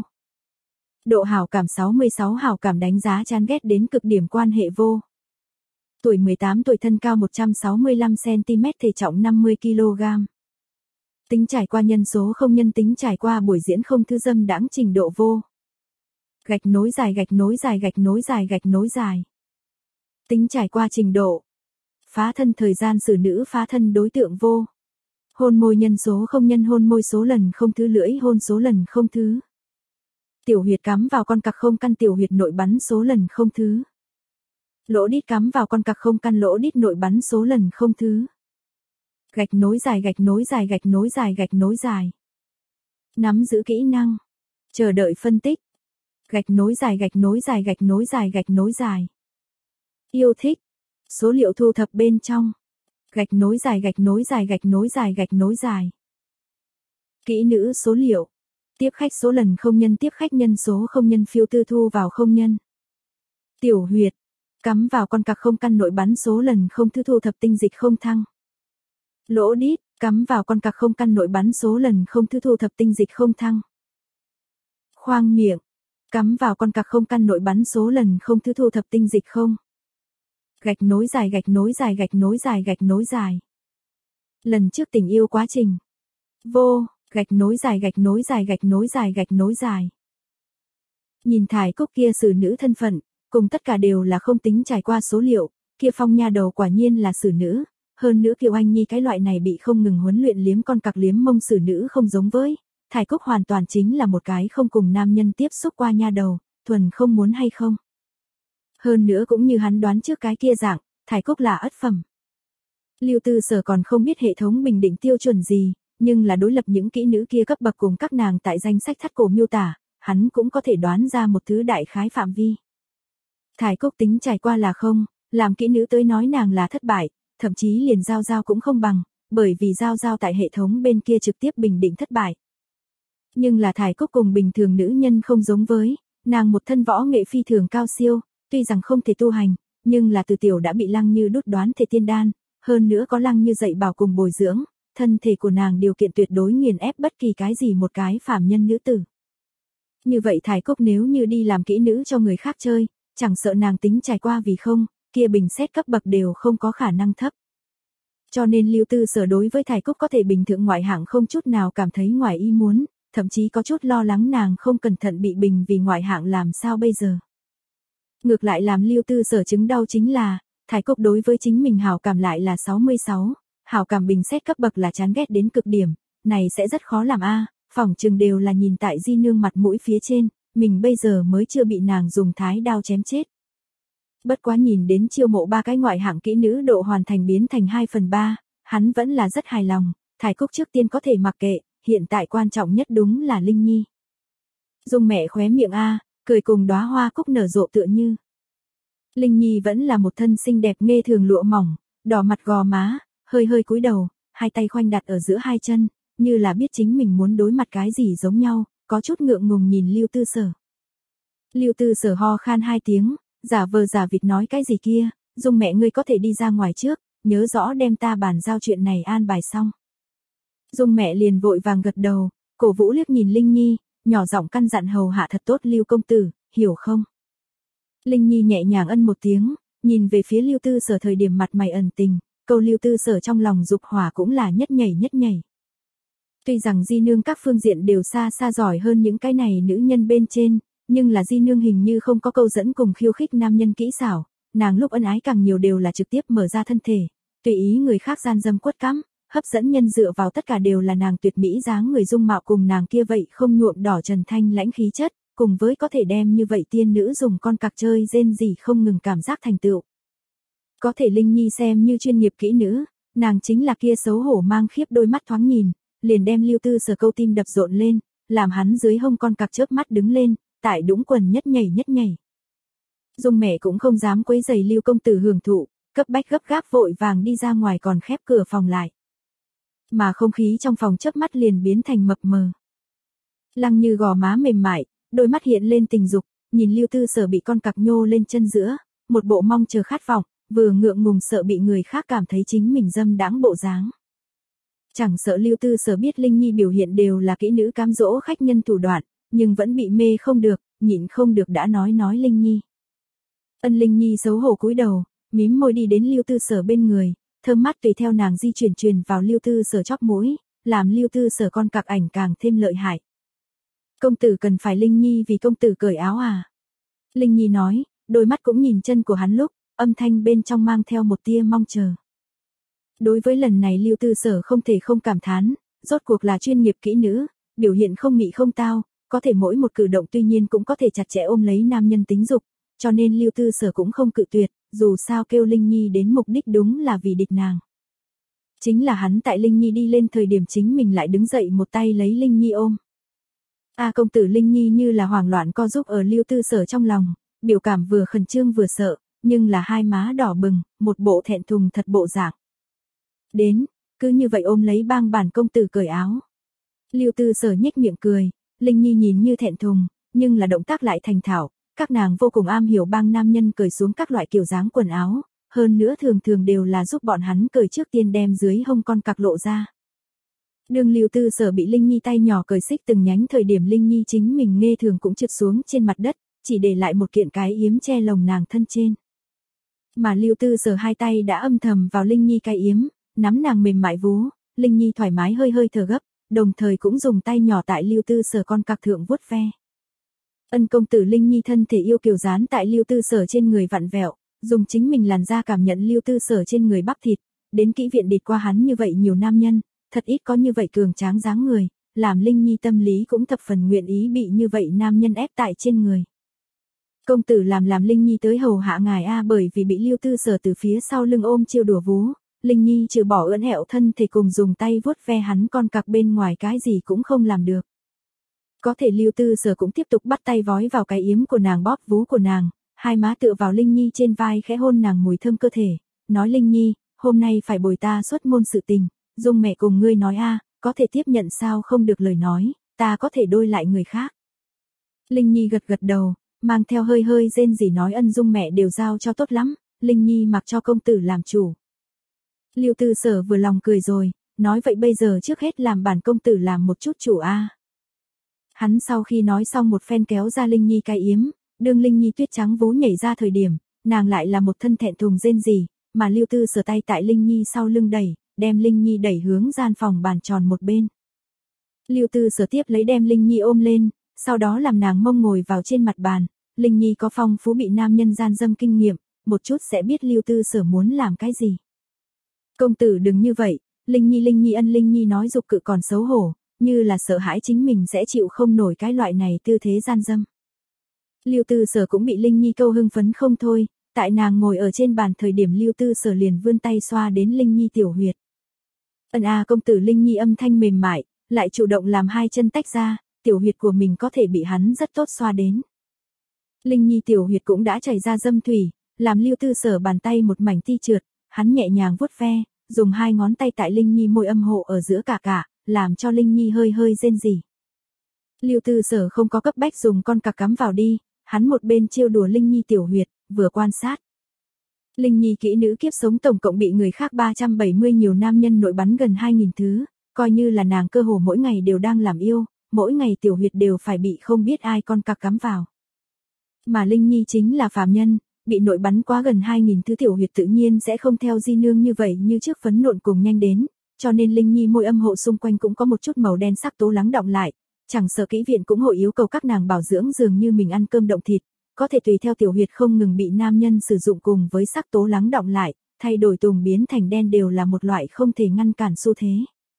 Độ hảo cảm sáu mươi sáu hảo cảm đánh giá chán ghét đến cực điểm quan hệ vô. Tuổi mười tám tuổi thân cao một trăm sáu mươi lăm xăng ti mét thể trọng năm mươi ki lô gam. Tính trải qua nhân số không nhân tính trải qua buổi diễn không thư dâm đãng trình độ vô. Gạch nối dài gạch nối dài gạch nối dài gạch nối dài. Tính trải qua trình độ. Phá thân thời gian xử nữ phá thân đối tượng vô. Hôn môi nhân số không nhân hôn môi số lần không thứ lưỡi hôn số lần không thứ. Tiểu huyệt cắm vào con cặc không căn tiểu huyệt nội bắn số lần không thứ. Lỗ đít cắm vào con cặc không căn lỗ đít nội bắn số lần không thứ. Gạch nối dài gạch nối dài gạch nối dài gạch nối dài. Nắm giữ kỹ năng. Chờ đợi phân tích. Gạch nối dài gạch nối dài gạch nối dài gạch nối dài. Yêu thích. Số liệu thu thập bên trong. Gạch nối dài gạch nối dài gạch nối dài gạch nối dài. Kỹ nữ số liệu. Tiếp khách số lần không nhân tiếp khách nhân số không nhân phiếu tư thu vào không nhân. Tiểu huyệt. Cắm vào con cặc không căn nội bắn số lần không thứ thu thập tinh dịch không thăng. Lỗ đít. Cắm vào con cặc không căn nội bắn số lần không thứ thu thập tinh dịch không thăng. Khoang miệng. Cắm vào con cặc không căn nội bắn số lần không thứ thu thập tinh dịch không. Gạch nối dài gạch nối dài gạch nối dài gạch nối dài. Lần trước tình yêu quá trình. Vô, gạch nối dài gạch nối dài gạch nối dài gạch nối dài. Nhìn Thải Cúc kia xử nữ thân phận, cùng tất cả đều là không tính trải qua số liệu, kia phong nha đầu quả nhiên là xử nữ, hơn nữa Kiều Anh Nhi cái loại này bị không ngừng huấn luyện liếm con cặc liếm mông xử nữ không giống với, Thải Cúc hoàn toàn chính là một cái không cùng nam nhân tiếp xúc qua nha đầu, thuần không muốn hay không. Hơn nữa cũng như hắn đoán trước cái kia dạng, Thải Cúc là ất phẩm. Lưu Tư Sở còn không biết hệ thống bình định tiêu chuẩn gì, nhưng là đối lập những kỹ nữ kia cấp bậc cùng các nàng tại danh sách thắt cổ miêu tả, hắn cũng có thể đoán ra một thứ đại khái phạm vi. Thải Cúc tính trải qua là không, làm kỹ nữ tới nói nàng là thất bại, thậm chí liền Giao Giao cũng không bằng, bởi vì Giao Giao tại hệ thống bên kia trực tiếp bình định thất bại. Nhưng là Thải Cúc cùng bình thường nữ nhân không giống với, nàng một thân võ nghệ phi thường cao siêu, tuy rằng không thể tu hành, nhưng là từ tiểu đã bị Lăng Như đút đoán thể tiên đan, hơn nữa có Lăng Như dạy bảo cùng bồi dưỡng, thân thể của nàng điều kiện tuyệt đối nghiền ép bất kỳ cái gì một cái phàm nhân nữ tử. Như vậy Thải Cúc nếu như đi làm kỹ nữ cho người khác chơi, chẳng sợ nàng tính trải qua vì không, kia bình xét cấp bậc đều không có khả năng thấp. Cho nên Lưu Tư Sở đối với Thải Cúc có thể bình thường ngoại hạng không chút nào cảm thấy ngoài ý muốn, thậm chí có chút lo lắng nàng không cẩn thận bị bình vì ngoại hạng làm sao bây giờ. Ngược lại làm Lưu Tư Sở chứng đau chính là, Thải Cúc đối với chính mình hảo cảm lại là sáu mươi sáu, hảo cảm bình xét cấp bậc là chán ghét đến cực điểm, này sẽ rất khó làm a, phỏng chừng đều là nhìn tại Di Nương mặt mũi phía trên, mình bây giờ mới chưa bị nàng dùng thái đao chém chết. Bất quá nhìn đến chiêu mộ ba cái ngoại hạng kỹ nữ độ hoàn thành biến thành hai phần ba, hắn vẫn là rất hài lòng, Thải Cúc trước tiên có thể mặc kệ, hiện tại quan trọng nhất đúng là Linh Nhi. Dung mẹ khóe miệng a, cười cùng đóa hoa cúc nở rộ tựa như. Linh Nhi vẫn là một thân xinh đẹp nghe thường lụa mỏng, đỏ mặt gò má, hơi hơi cúi đầu, hai tay khoanh đặt ở giữa hai chân, như là biết chính mình muốn đối mặt cái gì giống nhau, có chút ngượng ngùng nhìn Lưu Tư Sở. Lưu Tư Sở ho khan hai tiếng, giả vờ giả vịt nói cái gì kia, Dung mẹ ngươi có thể đi ra ngoài trước, nhớ rõ đem ta bàn giao chuyện này an bài xong. Dung mẹ liền vội vàng gật đầu, cổ vũ liếc nhìn Linh Nhi, nhỏ giọng căn dặn hầu hạ thật tốt Lưu công tử, hiểu không? Linh Nhi nhẹ nhàng ân một tiếng, nhìn về phía Lưu Tư Sở thời điểm mặt mày ẩn tình, câu Lưu Tư Sở trong lòng dục hỏa cũng là nhất nhảy nhất nhảy. Tuy rằng Di Nương các phương diện đều xa xa giỏi hơn những cái này nữ nhân bên trên, nhưng là Di Nương hình như không có câu dẫn cùng khiêu khích nam nhân kỹ xảo, nàng lúc ân ái càng nhiều đều là trực tiếp mở ra thân thể, tùy ý người khác gian dâm quất cắm, hấp dẫn nhân dựa vào tất cả đều là nàng tuyệt mỹ dáng người dung mạo cùng nàng kia vậy không nhuộm đỏ trần thanh lãnh khí chất, cùng với có thể đem như vậy tiên nữ dùng con cặc chơi rên rỉ không ngừng cảm giác thành tựu. Có thể Linh Nhi xem như chuyên nghiệp kỹ nữ, nàng chính là kia xấu hổ mang khiếp đôi mắt thoáng nhìn, liền đem Lưu Tư Sở câu tim đập rộn lên, làm hắn dưới hông con cặc chớp mắt đứng lên, tại đũng quần nhất nhảy nhất nhảy. Dung mẹ cũng không dám quấy rầy Lưu công tử hưởng thụ, cấp bách gấp gáp vội vàng đi ra ngoài còn khép cửa phòng lại. Mà không khí trong phòng chớp mắt liền biến thành mập mờ. Lăng Như gò má mềm mại, đôi mắt hiện lên tình dục, nhìn Lưu Tư Sở bị con cặc nhô lên chân giữa, một bộ mong chờ khát vọng, vừa ngượng ngùng sợ bị người khác cảm thấy chính mình dâm đãng bộ dáng. Chẳng sợ Lưu Tư Sở biết Linh Nhi biểu hiện đều là kỹ nữ cám dỗ khách nhân thủ đoạn, nhưng vẫn bị mê không được, nhịn không được đã nói nói Linh Nhi. Ân Linh Nhi xấu hổ cúi đầu, mím môi đi đến Lưu Tư Sở bên người, thơm mắt tùy theo nàng di chuyển truyền vào Lưu Tư Sở chóp mũi, làm Lưu Tư Sở con cặc ảnh càng thêm lợi hại. Công tử cần phải Linh Nhi vì công tử cởi áo à? Linh Nhi nói, đôi mắt cũng nhìn chân của hắn lúc, âm thanh bên trong mang theo một tia mong chờ. Đối với lần này Lưu Tư Sở không thể không cảm thán, rốt cuộc là chuyên nghiệp kỹ nữ, biểu hiện không mị không tao, có thể mỗi một cử động tuy nhiên cũng có thể chặt chẽ ôm lấy nam nhân tính dục, cho nên Lưu Tư Sở cũng không cự tuyệt, dù sao kêu Linh Nhi đến mục đích đúng là vì địch nàng. Chính là hắn tại Linh Nhi đi lên thời điểm chính mình lại đứng dậy một tay lấy Linh Nhi ôm. A công tử Linh Nhi như là hoảng loạn co giúp ở Lưu Tư Sở trong lòng, biểu cảm vừa khẩn trương vừa sợ, nhưng là hai má đỏ bừng, một bộ thẹn thùng thật bộ dạng. Đến, cứ như vậy ôm lấy bang bản công tử cởi áo. Lưu Tư Sở nhếch miệng cười, Linh Nhi nhìn như thẹn thùng, nhưng là động tác lại thành thạo, các nàng vô cùng am hiểu bang nam nhân cởi xuống các loại kiểu dáng quần áo, hơn nữa thường thường đều là giúp bọn hắn cởi trước tiên đem dưới hông con cặc lộ ra. Đường Lưu Tư Sở bị Linh Nhi tay nhỏ cởi xích từng nhánh thời điểm Linh Nhi chính mình nghe thường cũng trượt xuống trên mặt đất, chỉ để lại một kiện cái yếm che lồng nàng thân trên. Mà Lưu Tư Sở hai tay đã âm thầm vào Linh Nhi cái yếm, nắm nàng mềm mại vú, Linh Nhi thoải mái hơi hơi thở gấp, đồng thời cũng dùng tay nhỏ tại Lưu Tư Sở con cặc thượng vuốt ve. Ân công tử Linh Nhi thân thể yêu kiều dán tại Lưu Tư Sở trên người vặn vẹo, dùng chính mình làn da cảm nhận Lưu Tư Sở trên người bắp thịt, đến kỹ viện địt qua hắn như vậy nhiều nam nhân, thật ít có như vậy cường tráng dáng người, làm Linh Nhi tâm lý cũng thập phần nguyện ý bị như vậy nam nhân ép tại trên người. Công tử làm làm Linh Nhi tới hầu hạ ngài a, bởi vì bị Lưu Tư Sở từ phía sau lưng ôm chiêu đùa vú, Linh Nhi trừ bỏ ưỡn ẹo thân thể cùng dùng tay vuốt ve hắn con cặc bên ngoài cái gì cũng không làm được. Có thể Lưu Tư Sở cũng tiếp tục bắt tay vói vào cái yếm của nàng bóp vú của nàng, hai má tựa vào Linh Nhi trên vai khẽ hôn nàng mùi thơm cơ thể, nói Linh Nhi, hôm nay phải bồi ta xuất môn sự tình, Dung mẹ cùng ngươi nói a, có thể tiếp nhận sao không được lời nói, ta có thể đôi lại người khác. Linh Nhi gật gật đầu, mang theo hơi hơi rên rỉ nói ân Dung mẹ đều giao cho tốt lắm, Linh Nhi mặc cho công tử làm chủ. Lưu Tư Sở vừa lòng cười rồi, nói vậy bây giờ trước hết làm bản công tử làm một chút chủ a. Hắn sau khi nói xong một phen kéo ra Linh Nhi cái yếm, đương Linh Nhi tuyết trắng vú nhảy ra thời điểm, nàng lại là một thân thẹn thùng rên rỉ, mà Lưu Tư Sở tay tại Linh Nhi sau lưng đẩy, đem Linh Nhi đẩy hướng gian phòng bàn tròn một bên. Lưu Tư Sở tiếp lấy đem Linh Nhi ôm lên, sau đó làm nàng mông ngồi vào trên mặt bàn, Linh Nhi có phong phú bị nam nhân gian dâm kinh nghiệm, một chút sẽ biết Lưu Tư Sở muốn làm cái gì. Công tử đừng như vậy, Linh Nhi Linh Nhi ân Linh Nhi nói dục cự còn xấu hổ, như là sợ hãi chính mình sẽ chịu không nổi cái loại này tư thế gian dâm. Lưu Tư Sở cũng bị Linh Nhi câu hưng phấn không thôi, tại nàng ngồi ở trên bàn thời điểm Lưu Tư Sở liền vươn tay xoa đến Linh Nhi tiểu huyệt. Ân a công tử Linh Nhi âm thanh mềm mại, lại chủ động làm hai chân tách ra, tiểu huyệt của mình có thể bị hắn rất tốt xoa đến. Linh Nhi tiểu huyệt cũng đã chảy ra dâm thủy, làm Lưu Tư Sở bàn tay một mảnh ti trượt, hắn nhẹ nhàng vuốt ve, dùng hai ngón tay tại Linh Nhi môi âm hộ ở giữa cả cả, làm cho Linh Nhi hơi hơi rên rỉ. Lưu Tư Sở không có cấp bách dùng con cặc cắm vào đi, hắn một bên trêu đùa Linh Nhi tiểu huyệt, vừa quan sát. Linh Nhi kỹ nữ kiếp sống tổng cộng bị người khác ba trăm bảy mươi nhiều nam nhân nội bắn gần hai nghìn thứ, coi như là nàng cơ hồ mỗi ngày đều đang làm yêu, mỗi ngày tiểu huyệt đều phải bị không biết ai con cặc cắm vào. Mà Linh Nhi chính là phàm nhân, bị nội bắn quá gần hai nghìn thứ tiểu huyệt tự nhiên sẽ không theo di nương như vậy như trước phấn nộn cùng nhanh đến, cho nên Linh Nhi môi âm hộ xung quanh cũng có một chút màu đen sắc tố lắng đọng lại, chẳng sợ kỹ viện cũng hội yêu cầu các nàng bảo dưỡng dường như mình ăn cơm động thịt, có thể tùy theo tiểu huyệt không ngừng bị nam nhân sử dụng cùng với sắc tố lắng đọng lại, thay đổi tùng biến thành đen đều là một loại không thể ngăn cản xu thế.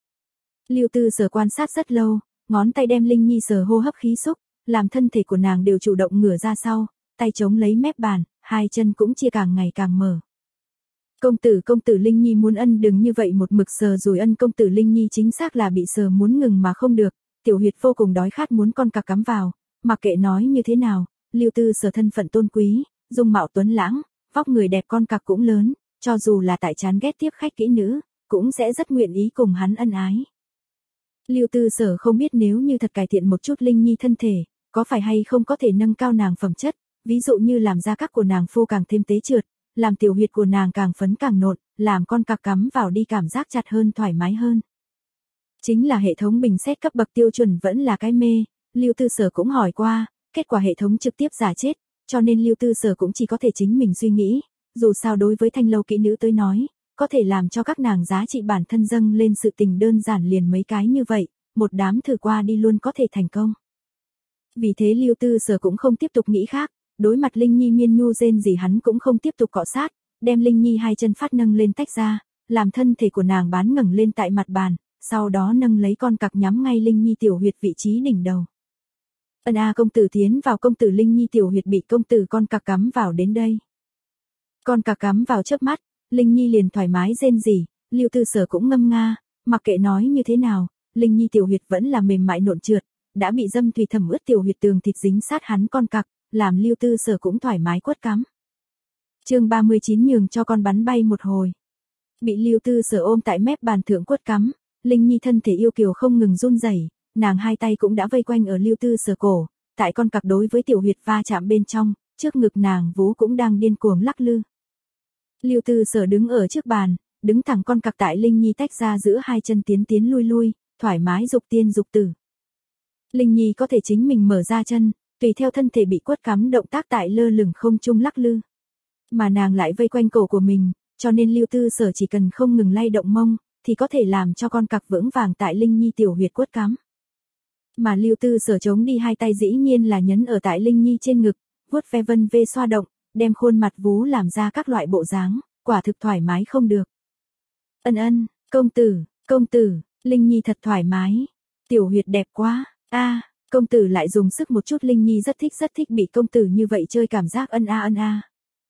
Lưu Tư Sở quan sát rất lâu, ngón tay đem Linh Nhi sờ hô hấp khí xúc, làm thân thể của nàng đều chủ động ngửa ra sau, tay chống lấy mép bàn, hai chân cũng chia càng ngày càng mở. Công tử công tử Linh Nhi muốn ân đừng như vậy một mực sờ rồi ân công tử Linh Nhi chính xác là bị sờ muốn ngừng mà không được, tiểu huyệt vô cùng đói khát muốn con cặc cắm vào, mặc kệ nói như thế nào, Lưu Tư Sở thân phận tôn quý, dung mạo tuấn lãng, vóc người đẹp con cặc cũng lớn, cho dù là tại chán ghét tiếp khách kỹ nữ, cũng sẽ rất nguyện ý cùng hắn ân ái. Lưu Tư Sở không biết nếu như thật cải thiện một chút Linh Nhi thân thể, có phải hay không có thể nâng cao nàng phẩm chất, ví dụ như làm da các của nàng phô càng thêm tế trượt, làm tiểu huyệt của nàng càng phấn càng nộn, làm con cặc cắm vào đi cảm giác chặt hơn thoải mái hơn. Chính là hệ thống bình xét cấp bậc tiêu chuẩn vẫn là cái mê, Lưu Tư Sở cũng hỏi qua, kết quả hệ thống trực tiếp giả chết, cho nên Lưu Tư Sở cũng chỉ có thể chính mình suy nghĩ, dù sao đối với thanh lâu kỹ nữ tới nói, có thể làm cho các nàng giá trị bản thân dâng lên sự tình đơn giản liền mấy cái như vậy, một đám thử qua đi luôn có thể thành công. Vì thế Lưu Tư Sở cũng không tiếp tục nghĩ khác, đối mặt Linh Nhi miên nhu rên gì hắn cũng không tiếp tục cọ sát, đem Linh Nhi hai chân phát nâng lên tách ra, làm thân thể của nàng bán ngẩng lên tại mặt bàn, sau đó nâng lấy con cặc nhắm ngay Linh Nhi tiểu huyệt vị trí đỉnh đầu. Ân a công tử tiến vào công tử Linh Nhi tiểu huyệt bị công tử con cặc cắm vào đến đây. Con cặc cắm vào chớp mắt, Linh Nhi liền thoải mái rên rỉ, Lưu Tư Sở cũng ngâm nga, mặc kệ nói như thế nào, Linh Nhi tiểu huyệt vẫn là mềm mại nộn trượt, đã bị dâm thủy thẩm ướt tiểu huyệt tường thịt dính sát hắn con cặc, làm Lưu Tư Sở cũng thoải mái quất cắm. Chương ba mươi chín nhường cho con bắn bay một hồi. Bị Lưu Tư Sở ôm tại mép bàn thượng quất cắm, Linh Nhi thân thể yêu kiều không ngừng run rẩy, nàng hai tay cũng đã vây quanh ở Lưu Tư Sở cổ, tại con cặc đối với tiểu huyệt va chạm bên trong, trước ngực nàng vú cũng đang điên cuồng lắc lư. Lưu Tư Sở đứng ở trước bàn, đứng thẳng con cặc tại Linh Nhi tách ra giữa hai chân tiến tiến lui lui, thoải mái dục tiên dục tử. Linh Nhi có thể chính mình mở ra chân, tùy theo thân thể bị quất cắm động tác tại lơ lửng không trung lắc lư. Mà nàng lại vây quanh cổ của mình, cho nên Lưu Tư Sở chỉ cần không ngừng lay động mông, thì có thể làm cho con cặc vững vàng tại Linh Nhi tiểu huyệt quất cắm. Mà Lưu Tư Sở chống đi hai tay dĩ nhiên là nhấn ở tại Linh Nhi trên ngực, vuốt ve vân vê xoa động, đem khuôn mặt vú làm ra các loại bộ dáng, quả thực thoải mái không được. Ân ân, công tử, công tử, Linh Nhi thật thoải mái, tiểu huyệt đẹp quá, a, công tử lại dùng sức một chút Linh Nhi rất thích rất thích bị công tử như vậy chơi cảm giác ân a ân a.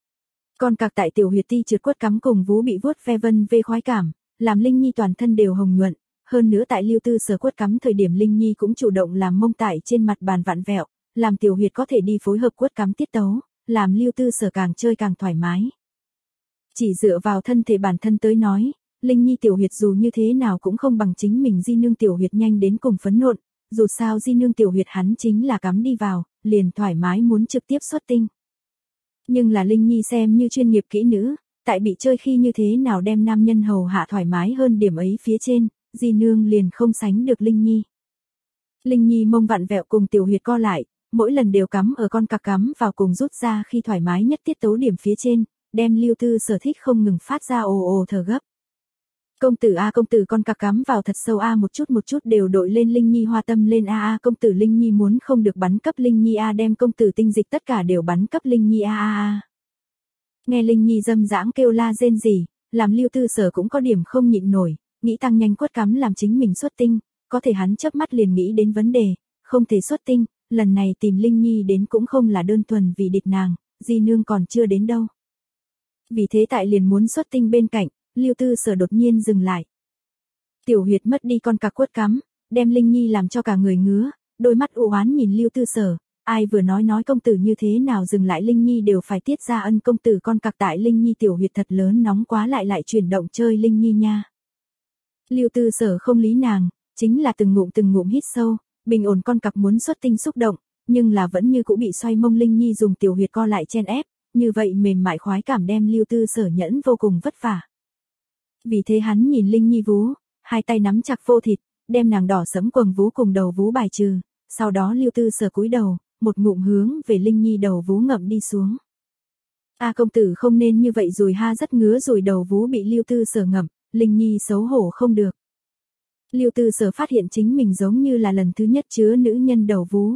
Con cặc tại tiểu huyệt ti trượt quất cắm cùng vú bị vuốt ve vân vê khoái cảm, làm Linh Nhi toàn thân đều hồng nhuận, hơn nữa tại Lưu Tư Sở quất cắm thời điểm Linh Nhi cũng chủ động làm mông tại trên mặt bàn vặn vẹo, làm tiểu huyệt có thể đi phối hợp quất cắm tiết tấu, làm Lưu Tư Sở càng chơi càng thoải mái. Chỉ dựa vào thân thể bản thân tới nói, Linh Nhi tiểu huyệt dù như thế nào cũng không bằng chính mình di nương tiểu huyệt nhanh đến cùng phấn nộn, dù sao di nương tiểu huyệt hắn chính là cắm đi vào, liền thoải mái muốn trực tiếp xuất tinh. Nhưng là Linh Nhi xem như chuyên nghiệp kỹ nữ, tại bị chơi khi như thế nào đem nam nhân hầu hạ thoải mái hơn điểm ấy phía trên, di nương liền không sánh được Linh Nhi. Linh Nhi mông vặn vẹo cùng tiểu huyệt co lại, mỗi lần đều cắm ở con cặc cắm vào cùng rút ra khi thoải mái nhất tiết tấu điểm phía trên, đem Lưu Tư Sở thích không ngừng phát ra ồ ồ thở gấp. Công tử a công tử con cặc cắm vào thật sâu a một chút một chút đều đội lên Linh Nhi hoa tâm lên a a công tử Linh Nhi muốn không được bắn cấp Linh Nhi a đem công tử tinh dịch tất cả đều bắn cấp Linh Nhi a a a. Nghe Linh Nhi dâm dãng kêu la rên rỉ, làm Lưu Tư Sở cũng có điểm không nhịn nổi, nghĩ tăng nhanh quất cắm làm chính mình xuất tinh, có thể hắn chớp mắt liền nghĩ đến vấn đề, không thể xuất tinh, lần này tìm Linh Nhi đến cũng không là đơn thuần vì địch nàng, di nương còn chưa đến đâu. Vì thế tại liền muốn xuất tinh bên cạnh, Lưu Tư Sở đột nhiên dừng lại. Tiểu Huyệt mất đi con cặc quất cắm, đem Linh Nhi làm cho cả người ngứa, đôi mắt u oán nhìn Lưu Tư Sở, ai vừa nói nói công tử như thế nào dừng lại Linh Nhi đều phải tiết ra ân công tử con cặc tại Linh Nhi tiểu huyệt thật lớn nóng quá lại lại chuyển động chơi Linh Nhi nha. Lưu Tư Sở không lý nàng, chính là từng ngụm từng ngụm hít sâu, bình ổn con cặc muốn xuất tinh xúc động, nhưng là vẫn như cũ bị xoay mông Linh Nhi dùng tiểu huyệt co lại chen ép, như vậy mềm mại khoái cảm đem Lưu Tư Sở nhẫn vô cùng vất vả. Vì thế hắn nhìn Linh Nhi vú, hai tay nắm chặt vô thịt, đem nàng đỏ sẫm quầng vú cùng đầu vú bài trừ, sau đó Lưu Tư Sở cúi đầu, một ngụm hướng về Linh Nhi đầu vú ngậm đi xuống. A công tử không nên như vậy rồi ha, rất ngứa rồi đầu vú bị Lưu Tư Sở ngậm, Linh Nhi xấu hổ không được. Lưu Tư Sở phát hiện chính mình giống như là lần thứ nhất chứa nữ nhân đầu vú.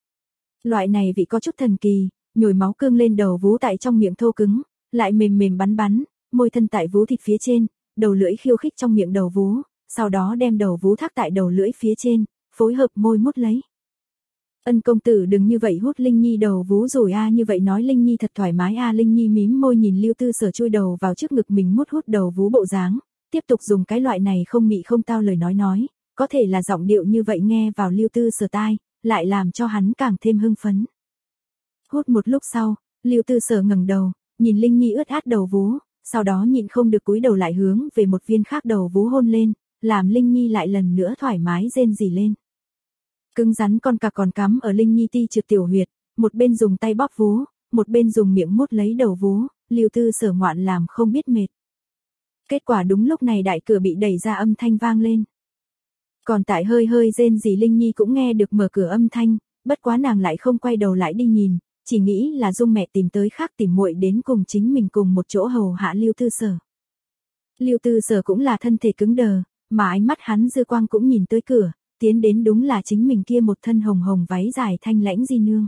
Loại này vị có chút thần kỳ, nhồi máu cương lên đầu vú tại trong miệng thô cứng, lại mềm mềm bắn bắn, môi thân tại vú thịt phía trên, đầu lưỡi khiêu khích trong miệng đầu vú, sau đó đem đầu vú thác tại đầu lưỡi phía trên, phối hợp môi mút lấy. Ân công tử đừng như vậy hút Linh Nhi đầu vú rồi a, như vậy nói Linh Nhi thật thoải mái a. Linh Nhi mím môi nhìn Lưu Tư Sở chui đầu vào trước ngực mình mút hút đầu vú bộ dáng, tiếp tục dùng cái loại này không mị không tao lời nói nói, có thể là giọng điệu như vậy nghe vào Lưu Tư Sở tai, lại làm cho hắn càng thêm hưng phấn. Hút một lúc sau, Lưu Tư Sở ngẩng đầu, nhìn Linh Nhi ướt át đầu vú, sau đó nhịn không được cúi đầu lại hướng về một viên khác đầu vú hôn lên, làm Linh Nhi lại lần nữa thoải mái rên rỉ lên. Cứng rắn con cặc còn cắm ở Linh Nhi ti trượt tiểu huyệt, một bên dùng tay bóp vú, một bên dùng miệng mút lấy đầu vú, Lưu Tư Sở ngoạn làm không biết mệt. Kết quả đúng lúc này đại cửa bị đẩy ra, âm thanh vang lên. Còn tại hơi hơi rên rỉ Linh Nhi cũng nghe được mở cửa âm thanh, bất quá nàng lại không quay đầu lại đi nhìn, chỉ nghĩ là Dung mẹ tìm tới khác tìm muội đến cùng chính mình cùng một chỗ hầu hạ Lưu Tư Sở. Lưu Tư Sở cũng là thân thể cứng đờ, mà ánh mắt hắn dư quang cũng nhìn tới cửa, tiến đến đúng là chính mình kia một thân hồng hồng váy dài thanh lãnh di nương.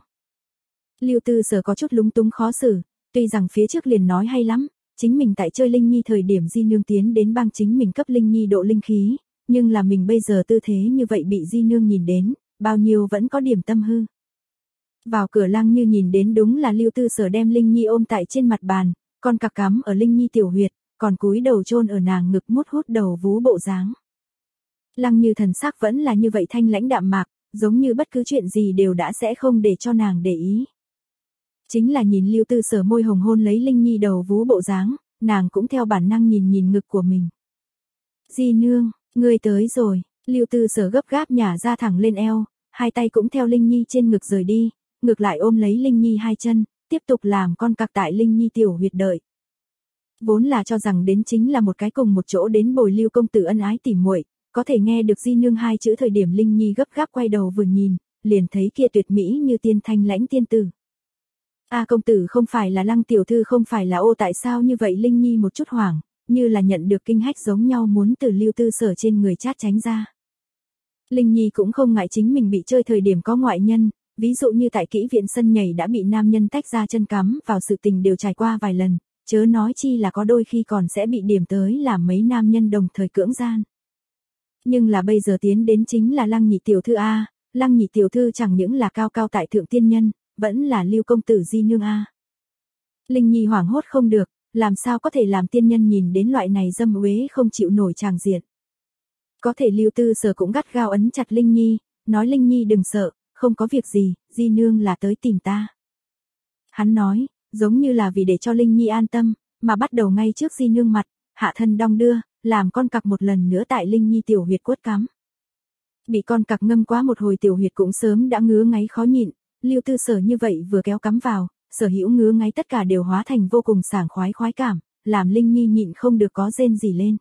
Lưu Tư Sở có chút lúng túng khó xử, tuy rằng phía trước liền nói hay lắm, chính mình tại chơi Linh Nhi thời điểm di nương tiến đến bang chính mình cấp Linh Nhi độ linh khí, nhưng là mình bây giờ tư thế như vậy bị di nương nhìn đến, bao nhiêu vẫn có điểm tâm hư. Vào cửa Lăng Như nhìn đến đúng là Lưu Tư Sở đem Linh Nhi ôm tại trên mặt bàn, con cặc cắm ở Linh Nhi tiểu huyệt, còn cúi đầu chôn ở nàng ngực mút hút đầu vú bộ dáng. Lăng Như thần sắc vẫn là như vậy thanh lãnh đạm mạc, giống như bất cứ chuyện gì đều đã sẽ không để cho nàng để ý. Chính là nhìn Lưu Tư Sở môi hồng hôn lấy Linh Nhi đầu vú bộ dáng, nàng cũng theo bản năng nhìn nhìn ngực của mình. Di nương, ngươi tới rồi, Lưu Tư Sở gấp gáp nhả ra thẳng lên eo, hai tay cũng theo Linh Nhi trên ngực rời đi, ngược lại ôm lấy Linh Nhi hai chân, tiếp tục làm con cặc tại Linh Nhi tiểu huyệt đợi. Vốn là cho rằng đến chính là một cái cùng một chỗ đến bồi Lưu công tử ân ái tỉ muội, có thể nghe được di nương hai chữ thời điểm Linh Nhi gấp gáp quay đầu vừa nhìn, liền thấy kia tuyệt mỹ như tiên thanh lãnh tiên tử. A công tử không phải là Lăng tiểu thư, không phải là ô, tại sao như vậy? Linh Nhi một chút hoảng, như là nhận được kinh hách giống nhau muốn từ Lưu Tư Sở trên người chát tránh ra. Linh Nhi cũng không ngại chính mình bị chơi thời điểm có ngoại nhân, ví dụ như tại kỹ viện sân nhảy đã bị nam nhân tách ra chân cắm vào sự tình đều trải qua vài lần, chớ nói chi là có đôi khi còn sẽ bị điểm tới làm mấy nam nhân đồng thời cưỡng gian. Nhưng là bây giờ tiến đến chính là Lăng nhị tiểu thư a, Lăng nhị tiểu thư chẳng những là cao cao tại thượng tiên nhân, vẫn là Lưu công tử di nương a. Linh Nhi hoảng hốt không được, làm sao có thể làm tiên nhân nhìn đến loại này dâm uế không chịu nổi tràng diện. Có thể Lưu Tư Sở cũng gắt gao ấn chặt Linh Nhi, nói Linh Nhi đừng sợ, không có việc gì, di nương là tới tìm ta. Hắn nói, giống như là vì để cho Linh Nhi an tâm, mà bắt đầu ngay trước di nương mặt, hạ thân đong đưa, làm con cặc một lần nữa tại Linh Nhi tiểu huyệt quất cắm. Bị con cặc ngâm quá một hồi tiểu huyệt cũng sớm đã ngứa ngáy khó nhịn, Lưu Tư Sở như vậy vừa kéo cắm vào, sở hữu ngứa ngáy tất cả đều hóa thành vô cùng sảng khoái khoái cảm, làm Linh Nhi nhịn không được có rên gì lên.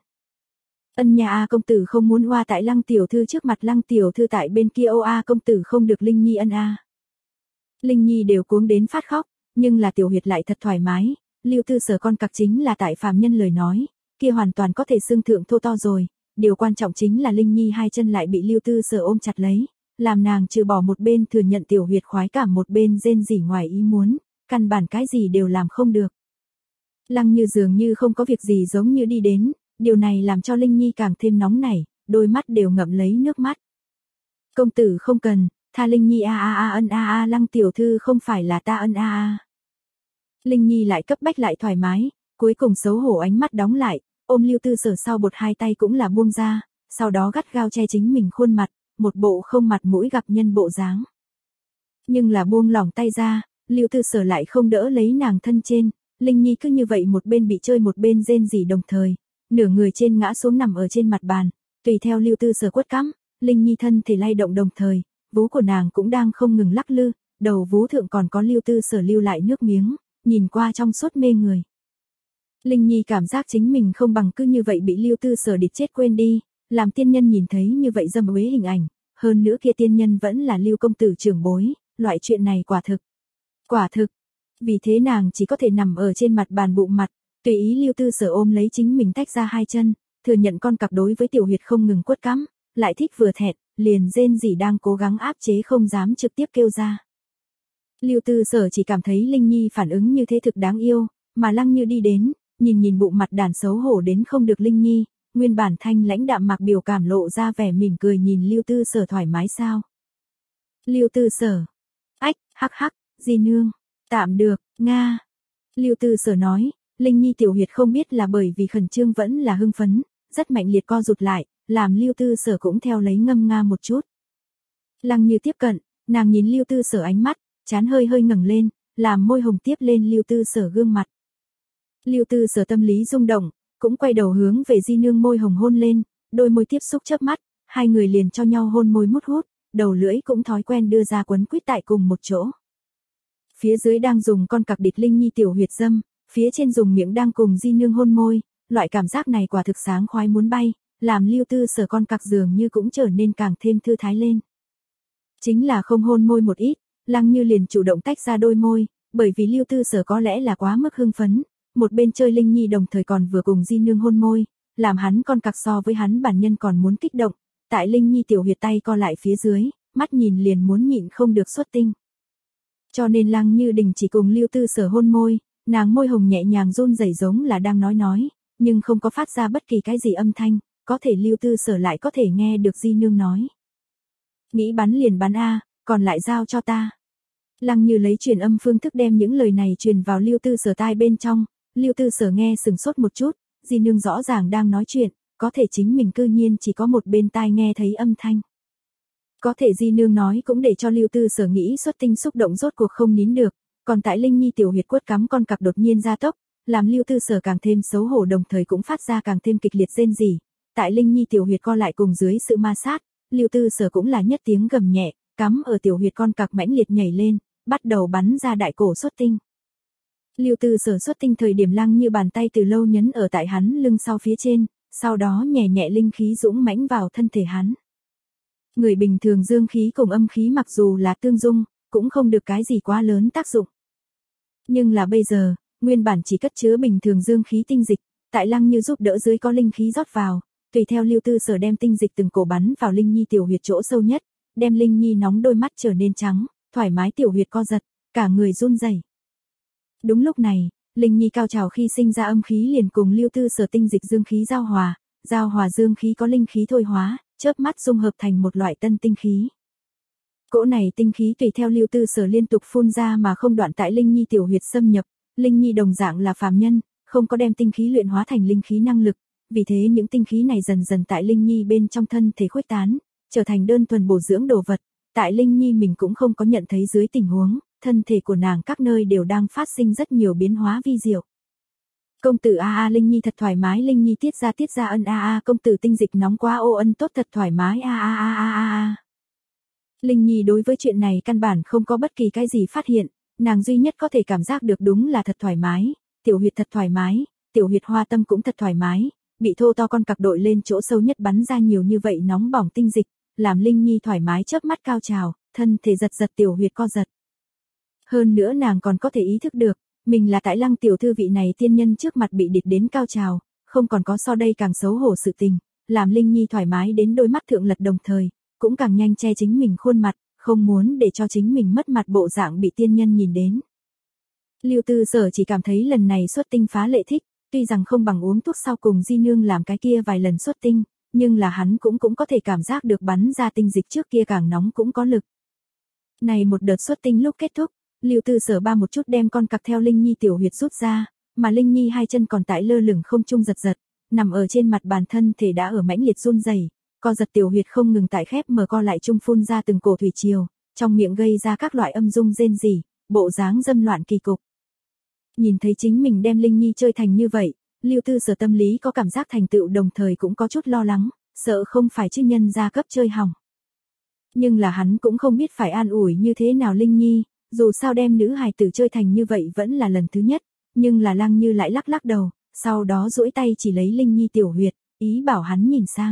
Ân nhà A công tử không muốn oa tại Lăng tiểu thư trước mặt, Lăng tiểu thư tại bên kia ô A công tử không được Linh Nhi ân a. Linh Nhi đều cuống đến phát khóc, nhưng là tiểu huyệt lại thật thoải mái, Lưu Tư Sở con cặc chính là tại phàm nhân lời nói, kia hoàn toàn có thể xương thượng thô to rồi, điều quan trọng chính là Linh Nhi hai chân lại bị Lưu Tư Sở ôm chặt lấy, làm nàng trừ bỏ một bên thừa nhận tiểu huyệt khoái cảm một bên rên rỉ ngoài ý muốn, căn bản cái gì đều làm không được. Lăng Như dường như không có việc gì giống như đi đến, điều này làm cho Linh Nhi càng thêm nóng nảy, đôi mắt đều ngậm lấy nước mắt. Công tử không cần, tha Linh Nhi a a a ân a a Lăng tiểu thư không phải là ta ân a a. Linh Nhi lại cấp bách lại thoải mái, cuối cùng xấu hổ ánh mắt đóng lại, ôm Lưu Tư Sở sau bột hai tay cũng là buông ra, sau đó gắt gao che chính mình khuôn mặt, một bộ không mặt mũi gặp nhân bộ dáng. Nhưng là buông lỏng tay ra, Lưu Tư Sở lại không đỡ lấy nàng thân trên, Linh Nhi cứ như vậy một bên bị chơi một bên rên rỉ đồng thời, nửa người trên ngã xuống nằm ở trên mặt bàn, tùy theo Lưu Tư Sở quất cắm, Linh Nhi thân thể lay động đồng thời, vú của nàng cũng đang không ngừng lắc lư, đầu vú thượng còn có Lưu Tư Sở lưu lại nước miếng, nhìn qua trong suốt mê người. Linh Nhi cảm giác chính mình không bằng cứ như vậy bị Lưu Tư Sở địt chết quên đi, làm tiên nhân nhìn thấy như vậy dâm uế hình ảnh, hơn nữa kia tiên nhân vẫn là Lưu công tử trưởng bối, loại chuyện này quả thực. Quả thực. Vì thế nàng chỉ có thể nằm ở trên mặt bàn bụng mặt, tùy ý Lưu Tư Sở ôm lấy chính mình tách ra hai chân, thừa nhận con cặc đối với tiểu huyệt không ngừng quất cắm, lại thích vừa thẹn, liền rên rỉ đang cố gắng áp chế không dám trực tiếp kêu ra. Lưu Tư Sở chỉ cảm thấy Linh Nhi phản ứng như thế thực đáng yêu, mà Lăng Như đi đến, nhìn nhìn bụng mặt đàn xấu hổ đến không được Linh Nhi, nguyên bản thanh lãnh đạm mạc biểu cảm lộ ra vẻ mỉm cười nhìn Lưu Tư Sở thoải mái sao. Lưu Tư Sở. Ách, hắc hắc, di nương. Tạm được, Nga. Lưu Tư Sở nói, Linh Nhi tiểu huyệt không biết là bởi vì khẩn trương vẫn là hưng phấn, rất mạnh liệt co rụt lại, làm Lưu Tư Sở cũng theo lấy ngâm nga một chút. Lăng Như tiếp cận, nàng nhìn Lưu Tư Sở ánh mắt, trán hơi hơi ngẩng lên, làm môi hồng tiếp lên Lưu Tư Sở gương mặt. Lưu Tư Sở tâm lý rung động, cũng quay đầu hướng về di nương môi hồng hôn lên, đôi môi tiếp xúc chớp mắt, hai người liền cho nhau hôn môi mút hút, đầu lưỡi cũng thói quen đưa ra quấn quýt tại cùng một chỗ. Phía dưới đang dùng con cặc địt Linh Nhi tiểu huyệt dâm, phía trên dùng miệng đang cùng di nương hôn môi, loại cảm giác này quả thực sáng khoái muốn bay, làm Lưu Tư Sở con cặc dường như cũng trở nên càng thêm thư thái lên. Chính là không hôn môi một ít, Lăng Như liền chủ động tách ra đôi môi, bởi vì Lưu Tư Sở có lẽ là quá mức hưng phấn, một bên chơi Linh Nhi đồng thời còn vừa cùng di nương hôn môi, làm hắn con cặc so với hắn bản nhân còn muốn kích động, tại Linh Nhi tiểu huyệt tay co lại phía dưới, mắt nhìn liền muốn nhịn không được xuất tinh. Cho nên Lăng Như đình chỉ cùng Lưu Tư Sở hôn môi, nàng môi hồng nhẹ nhàng run rẩy giống là đang nói nói, nhưng không có phát ra bất kỳ cái gì âm thanh, có thể Lưu Tư Sở lại có thể nghe được di nương nói. Nghĩ bắn liền bắn a, còn lại giao cho ta. Lăng Như lấy truyền âm phương thức đem những lời này truyền vào Lưu Tư Sở tai bên trong, Lưu Tư Sở nghe sừng sốt một chút, di nương rõ ràng đang nói chuyện, có thể chính mình cư nhiên chỉ có một bên tai nghe thấy âm thanh. Có thể di nương nói cũng để cho Lưu Tư Sở nghĩ xuất tinh xúc động rốt cuộc không nín được, còn tại Linh Nhi tiểu huyệt quất cắm con cặc đột nhiên gia tốc, làm Lưu Tư Sở càng thêm xấu hổ đồng thời cũng phát ra càng thêm kịch liệt rên rỉ. Tại Linh Nhi tiểu huyệt co lại cùng dưới sự ma sát, Lưu Tư Sở cũng là nhất tiếng gầm nhẹ, cắm ở tiểu huyệt con cặc mãnh liệt nhảy lên, bắt đầu bắn ra đại cổ xuất tinh. Lưu Tư Sở xuất tinh thời điểm Lăng Như bàn tay từ lâu nhấn ở tại hắn lưng sau phía trên, sau đó nhẹ nhẹ linh khí dũng mãnh vào thân thể hắn. Người bình thường dương khí cùng âm khí mặc dù là tương dung, cũng không được cái gì quá lớn tác dụng. Nhưng là bây giờ, nguyên bản chỉ cất chứa bình thường dương khí tinh dịch, tại Lăng Như giúp đỡ dưới có linh khí rót vào, tùy theo Lưu Tư Sở đem tinh dịch từng cổ bắn vào Linh Nhi tiểu huyệt chỗ sâu nhất, đem Linh Nhi nóng đôi mắt trở nên trắng, thoải mái tiểu huyệt co giật, cả người run rẩy. Đúng lúc này, Linh Nhi cao trào khi sinh ra âm khí liền cùng Lưu Tư Sở tinh dịch dương khí giao hòa, giao hòa dương khí có linh khí thôi hóa, chớp mắt dung hợp thành một loại tân tinh khí. Cỗ này tinh khí tùy theo Lưu Tư Sở liên tục phun ra mà không đoạn tại Linh Nhi tiểu huyệt xâm nhập, Linh Nhi đồng dạng là phàm nhân, không có đem tinh khí luyện hóa thành linh khí năng lực, vì thế những tinh khí này dần dần tại Linh Nhi bên trong thân thể khuếch tán, trở thành đơn thuần bổ dưỡng đồ vật, tại Linh Nhi mình cũng không có nhận thấy dưới tình huống, thân thể của nàng các nơi đều đang phát sinh rất nhiều biến hóa vi diệu. Công tử a a Linh Nhi thật thoải mái, Linh Nhi tiết ra tiết ra ân a a công tử tinh dịch nóng quá ô ân tốt thật thoải mái a a a a a a. Linh Nhi đối với chuyện này căn bản không có bất kỳ cái gì phát hiện, nàng duy nhất có thể cảm giác được đúng là thật thoải mái, tiểu huyệt thật thoải mái, tiểu huyệt hoa tâm cũng thật thoải mái, bị thô to con cặc đội lên chỗ sâu nhất bắn ra nhiều như vậy nóng bỏng tinh dịch, làm Linh Nhi thoải mái chớp mắt cao trào, thân thể giật giật tiểu huyệt co giật. Hơn nữa nàng còn có thể ý thức được, mình là tại Lăng tiểu thư vị này tiên nhân trước mặt bị địch đến cao trào, không còn có so đây càng xấu hổ sự tình, làm Linh Nhi thoải mái đến đôi mắt thượng lật đồng thời, cũng càng nhanh che chính mình khuôn mặt, không muốn để cho chính mình mất mặt bộ dạng bị tiên nhân nhìn đến. Lưu Tư Sở chỉ cảm thấy lần này xuất tinh phá lệ thích, tuy rằng không bằng uống thuốc sau cùng di nương làm cái kia vài lần xuất tinh, nhưng là hắn cũng cũng có thể cảm giác được bắn ra tinh dịch trước kia càng nóng cũng có lực. Này một đợt xuất tinh lúc kết thúc, Lưu Tư Sở ba một chút đem con cặc theo Linh Nhi tiểu huyệt rút ra, mà Linh Nhi hai chân còn tại lơ lửng không trung giật giật, nằm ở trên mặt bàn thân thể đã ở mãnh liệt run rẩy, co giật tiểu huyệt không ngừng tại khép mở co lại trung phun ra từng cổ thủy triều, trong miệng gây ra các loại âm dung rên rỉ, bộ dáng dâm loạn kỳ cục. Nhìn thấy chính mình đem Linh Nhi chơi thành như vậy, Lưu Tư Sở tâm lý có cảm giác thành tựu đồng thời cũng có chút lo lắng, sợ không phải chứ nhân gia cấp chơi hỏng. Nhưng là hắn cũng không biết phải an ủi như thế nào Linh Nhi, dù sao đem nữ hài tử chơi thành như vậy vẫn là lần thứ nhất, nhưng là Lăng Như lại lắc lắc đầu, sau đó duỗi tay chỉ lấy Linh Nhi tiểu huyệt, ý bảo hắn nhìn sang.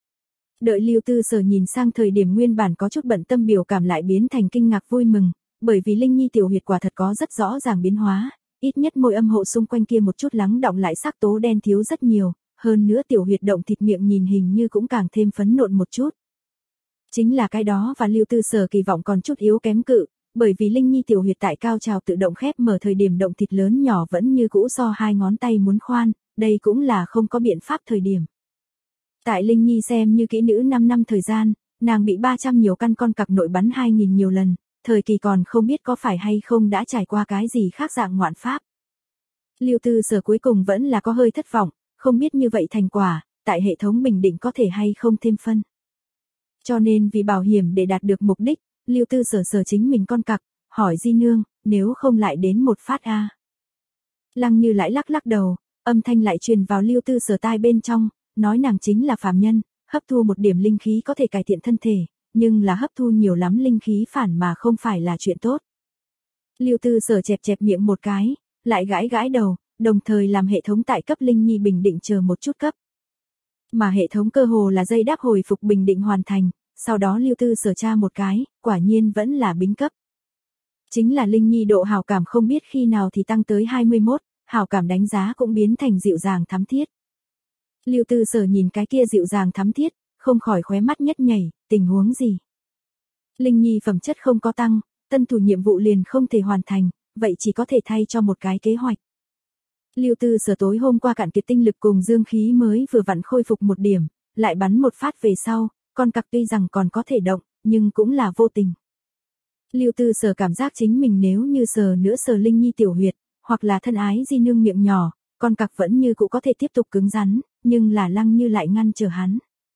Đợi Lưu Tư Sở nhìn sang thời điểm nguyên bản có chút bận tâm biểu cảm lại biến thành kinh ngạc vui mừng, bởi vì Linh Nhi tiểu huyệt quả thật có rất rõ ràng biến hóa, ít nhất môi âm hộ xung quanh kia một chút lắng đọng lại sắc tố đen thiếu rất nhiều, hơn nữa tiểu huyệt động thịt miệng nhìn hình như cũng càng thêm phấn nộn một chút. Chính là cái đó và Lưu Tư Sở kỳ vọng còn chút yếu kém cự, bởi vì Linh Nhi tiểu huyệt tại cao trào tự động khép mở thời điểm động thịt lớn nhỏ vẫn như cũ so hai ngón tay muốn khoan, đây cũng là không có biện pháp thời điểm. Tại Linh Nhi xem như kỹ nữ năm năm thời gian, nàng bị ba trăm nhiều căn con cặc nội bắn hai nghìn nhiều lần, thời kỳ còn không biết có phải hay không đã trải qua cái gì khác dạng ngoạn pháp. Lưu Tư Sở cuối cùng vẫn là có hơi thất vọng, không biết như vậy thành quả, tại hệ thống bình định có thể hay không thêm phân. Cho nên vì bảo hiểm để đạt được mục đích, Lưu Tư Sở sở chính mình con cặc, hỏi di nương, nếu không lại đến một phát a. Lăng Như lại lắc lắc đầu, âm thanh lại truyền vào Lưu Tư Sở tai bên trong, nói nàng chính là phàm nhân, hấp thu một điểm linh khí có thể cải thiện thân thể, nhưng là hấp thu nhiều lắm linh khí phản mà không phải là chuyện tốt. Lưu Tư Sở chẹp chẹp miệng một cái, lại gãi gãi đầu, đồng thời làm hệ thống tại cấp Linh Nhi bình định chờ một chút cấp. Mà hệ thống cơ hồ là dây đáp hồi phục bình định hoàn thành, sau đó Lưu Tư Sở tra một cái, quả nhiên vẫn là bính cấp. Chính là Linh Nhi độ hảo cảm không biết khi nào thì tăng tới hai mươi mốt, hảo cảm đánh giá cũng biến thành dịu dàng thắm thiết. Lưu Tư Sở nhìn cái kia dịu dàng thắm thiết, không khỏi khóe mắt nhất nhảy, tình huống gì? Linh Nhi phẩm chất không có tăng, tân thủ nhiệm vụ liền không thể hoàn thành, vậy chỉ có thể thay cho một cái kế hoạch. Lưu Tư Sở tối hôm qua cạn kiệt tinh lực cùng dương khí mới vừa vặn khôi phục một điểm, lại bắn một phát về sau, con cặc tuy rằng còn có thể động, nhưng cũng là vô tình. Lưu Tư Sở cảm giác chính mình nếu như sờ nữa sờ Linh Nhi tiểu huyệt, hoặc là thân ái di nương miệng nhỏ, con cặc vẫn như cũ có thể tiếp tục cứng rắn, nhưng là Lăng Như lại ngăn trở hắn.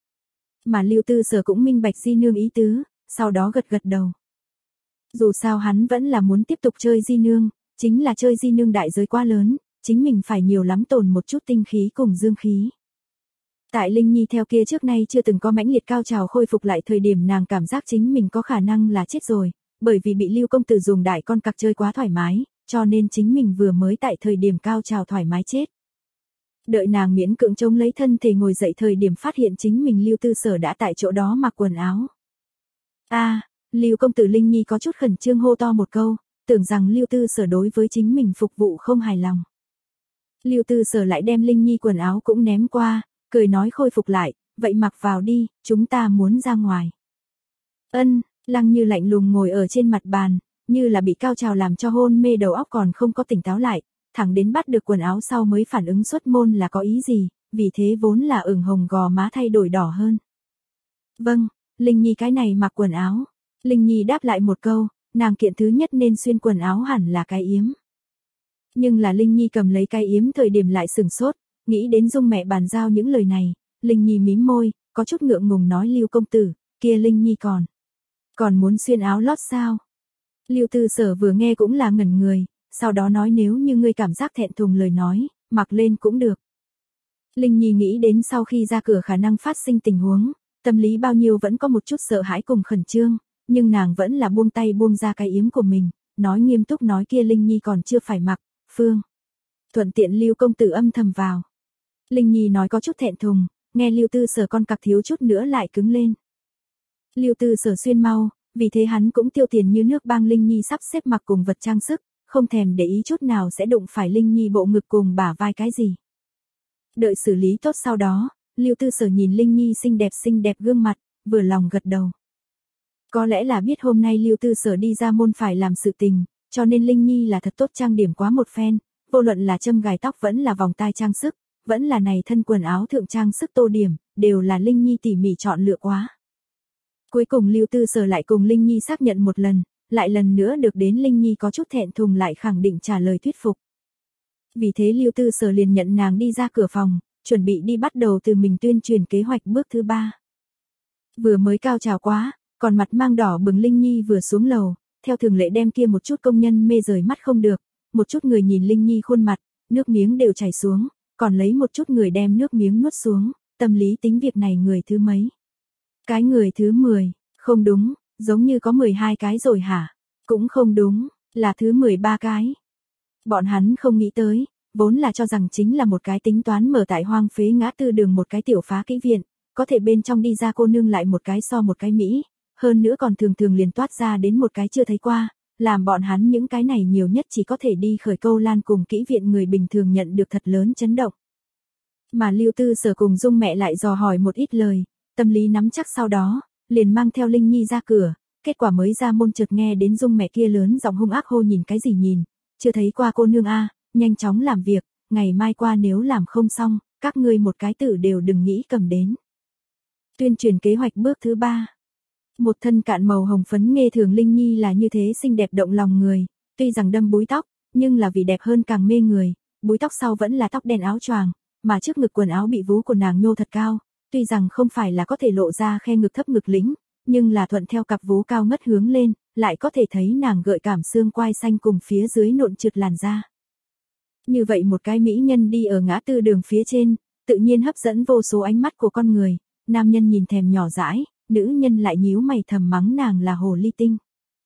Mà Lưu Tư Sở cũng minh bạch di nương ý tứ, sau đó gật gật đầu. Dù sao hắn vẫn là muốn tiếp tục chơi di nương, chính là chơi di nương đại giới quá lớn, chính mình phải nhiều lắm tồn một chút tinh khí cùng dương khí. Tại Linh Nhi theo kia trước nay chưa từng có mãnh liệt cao trào khôi phục lại thời điểm nàng cảm giác chính mình có khả năng là chết rồi, bởi vì bị Lưu công tử dùng đại con cặc chơi quá thoải mái, cho nên chính mình vừa mới tại thời điểm cao trào thoải mái chết. Đợi nàng miễn cưỡng chống lấy thân thể ngồi dậy thời điểm phát hiện chính mình Lưu Tư Sở đã tại chỗ đó mặc quần áo. A, à, Lưu công tử Linh Nhi có chút khẩn trương hô to một câu, tưởng rằng Lưu Tư Sở đối với chính mình phục vụ không hài lòng. Lưu Tư Sở lại đem Linh Nhi quần áo cũng ném qua, cười nói khôi phục lại, vậy mặc vào đi, chúng ta muốn ra ngoài. Ân, Lăng Như lạnh lùng ngồi ở trên mặt bàn, như là bị cao trào làm cho hôn mê đầu óc còn không có tỉnh táo lại, thẳng đến bắt được quần áo sau mới phản ứng xuất môn là có ý gì, vì thế vốn là ửng hồng gò má thay đổi đỏ hơn. Vâng, Linh Nhi cái này mặc quần áo. Linh Nhi đáp lại một câu, nàng kiện thứ nhất nên xuyên quần áo hẳn là cái yếm. Nhưng là Linh Nhi cầm lấy cái yếm thời điểm lại sừng sốt, nghĩ đến Dung mẹ bàn giao những lời này, Linh Nhi mím môi, có chút ngượng ngùng nói Lưu công tử, kia Linh Nhi còn, còn muốn xuyên áo lót sao? Lưu Tư Sở vừa nghe cũng là ngẩn người, sau đó nói nếu như ngươi cảm giác thẹn thùng lời nói, mặc lên cũng được. Linh Nhi nghĩ đến sau khi ra cửa khả năng phát sinh tình huống, tâm lý bao nhiêu vẫn có một chút sợ hãi cùng khẩn trương, nhưng nàng vẫn là buông tay buông ra cái yếm của mình, nói nghiêm túc nói kia Linh Nhi còn chưa phải mặc, Phương. Thuận tiện Lưu công tử âm thầm vào. Linh Nhi nói có chút thẹn thùng, nghe Lưu Tư Sở con cặc thiếu chút nữa lại cứng lên. Lưu Tư Sở xuyên mau, vì thế hắn cũng tiêu tiền như nước bang Linh Nhi sắp xếp mặc cùng vật trang sức, không thèm để ý chút nào sẽ đụng phải Linh Nhi bộ ngực cùng bả vai cái gì. Đợi xử lý tốt sau đó, Lưu Tư Sở nhìn Linh Nhi xinh đẹp xinh đẹp gương mặt, vừa lòng gật đầu. Có lẽ là biết hôm nay Lưu Tư Sở đi ra môn phải làm sự tình, cho nên Linh Nhi là thật tốt trang điểm quá một phen, vô luận là châm gài tóc vẫn là vòng tai trang sức, vẫn là này thân quần áo thượng trang sức tô điểm, đều là Linh Nhi tỉ mỉ chọn lựa quá. Cuối cùng Lưu Tư Sở lại cùng Linh Nhi xác nhận một lần, lại lần nữa được đến Linh Nhi có chút thẹn thùng lại khẳng định trả lời thuyết phục. Vì thế Lưu Tư Sở liền nhận nàng đi ra cửa phòng, chuẩn bị đi bắt đầu từ mình tuyên truyền kế hoạch bước thứ ba. Vừa mới cao trào quá, còn mặt mang đỏ bừng Linh Nhi vừa xuống lầu, theo thường lệ đem kia một chút công nhân mê rời mắt không được, một chút người nhìn Linh Nhi khuôn mặt, nước miếng đều chảy xuống, còn lấy một chút người đem nước miếng nuốt xuống, tâm lý tính việc này người thứ mấy. Cái người thứ mười, không đúng, giống như có mười hai cái rồi hả? Cũng không đúng, là thứ mười ba cái. Bọn hắn không nghĩ tới, vốn là cho rằng chính là một cái tính toán mở tại hoang phế ngã tư đường một cái tiểu phá kỹ viện, có thể bên trong đi ra cô nương lại một cái so một cái Mỹ, hơn nữa còn thường thường liền toát ra đến một cái chưa thấy qua, làm bọn hắn những cái này nhiều nhất chỉ có thể đi khởi câu lan cùng kỹ viện người bình thường nhận được thật lớn chấn động. Mà Lưu Tư Sở cùng Dung mẹ lại dò hỏi một ít lời, tâm lý nắm chắc sau đó, liền mang theo Linh Nhi ra cửa, kết quả mới ra môn chợt nghe đến Dung mẹ kia lớn giọng hung ác hô nhìn cái gì nhìn, chưa thấy qua cô nương a, nhanh chóng làm việc, ngày mai qua nếu làm không xong, các ngươi một cái tử đều đừng nghĩ cầm đến. Tuyên truyền kế hoạch bước thứ ba. Một thân cạn màu hồng phấn nghe thường Linh Nhi là như thế xinh đẹp động lòng người, tuy rằng đâm búi tóc, nhưng là vì đẹp hơn càng mê người, búi tóc sau vẫn là tóc đen áo choàng, mà trước ngực quần áo bị vú của nàng nhô thật cao, tuy rằng không phải là có thể lộ ra khe ngực thấp ngực lĩnh, nhưng là thuận theo cặp vú cao ngất hướng lên, lại có thể thấy nàng gợi cảm xương quai xanh cùng phía dưới nộn trượt làn da. Như vậy một cái mỹ nhân đi ở ngã tư đường phía trên, tự nhiên hấp dẫn vô số ánh mắt của con người, nam nhân nhìn thèm nhỏ dãi, nữ nhân lại nhíu mày thầm mắng nàng là hồ ly tinh.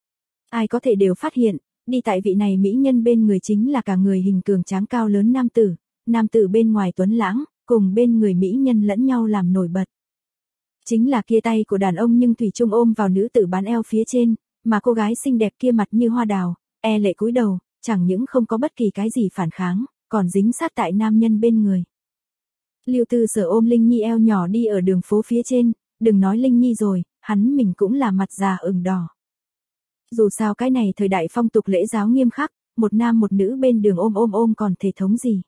Ai có thể đều phát hiện, đi tại vị này mỹ nhân bên người chính là cả người hình cường tráng cao lớn nam tử, nam tử bên ngoài tuấn lãng, cùng bên người mỹ nhân lẫn nhau làm nổi bật. Chính là kia tay của đàn ông nhưng thủy chung ôm vào nữ tử bán eo phía trên, mà cô gái xinh đẹp kia mặt như hoa đào, e lệ cúi đầu, chẳng những không có bất kỳ cái gì phản kháng, còn dính sát tại nam nhân bên người. Lưu Tư Sở ôm Linh Nhi eo nhỏ đi ở đường phố phía trên, đừng nói Linh Nhi rồi, hắn mình cũng là mặt già ửng đỏ. Dù sao cái này thời đại phong tục lễ giáo nghiêm khắc, một nam một nữ bên đường ôm ôm ôm còn thể thống gì.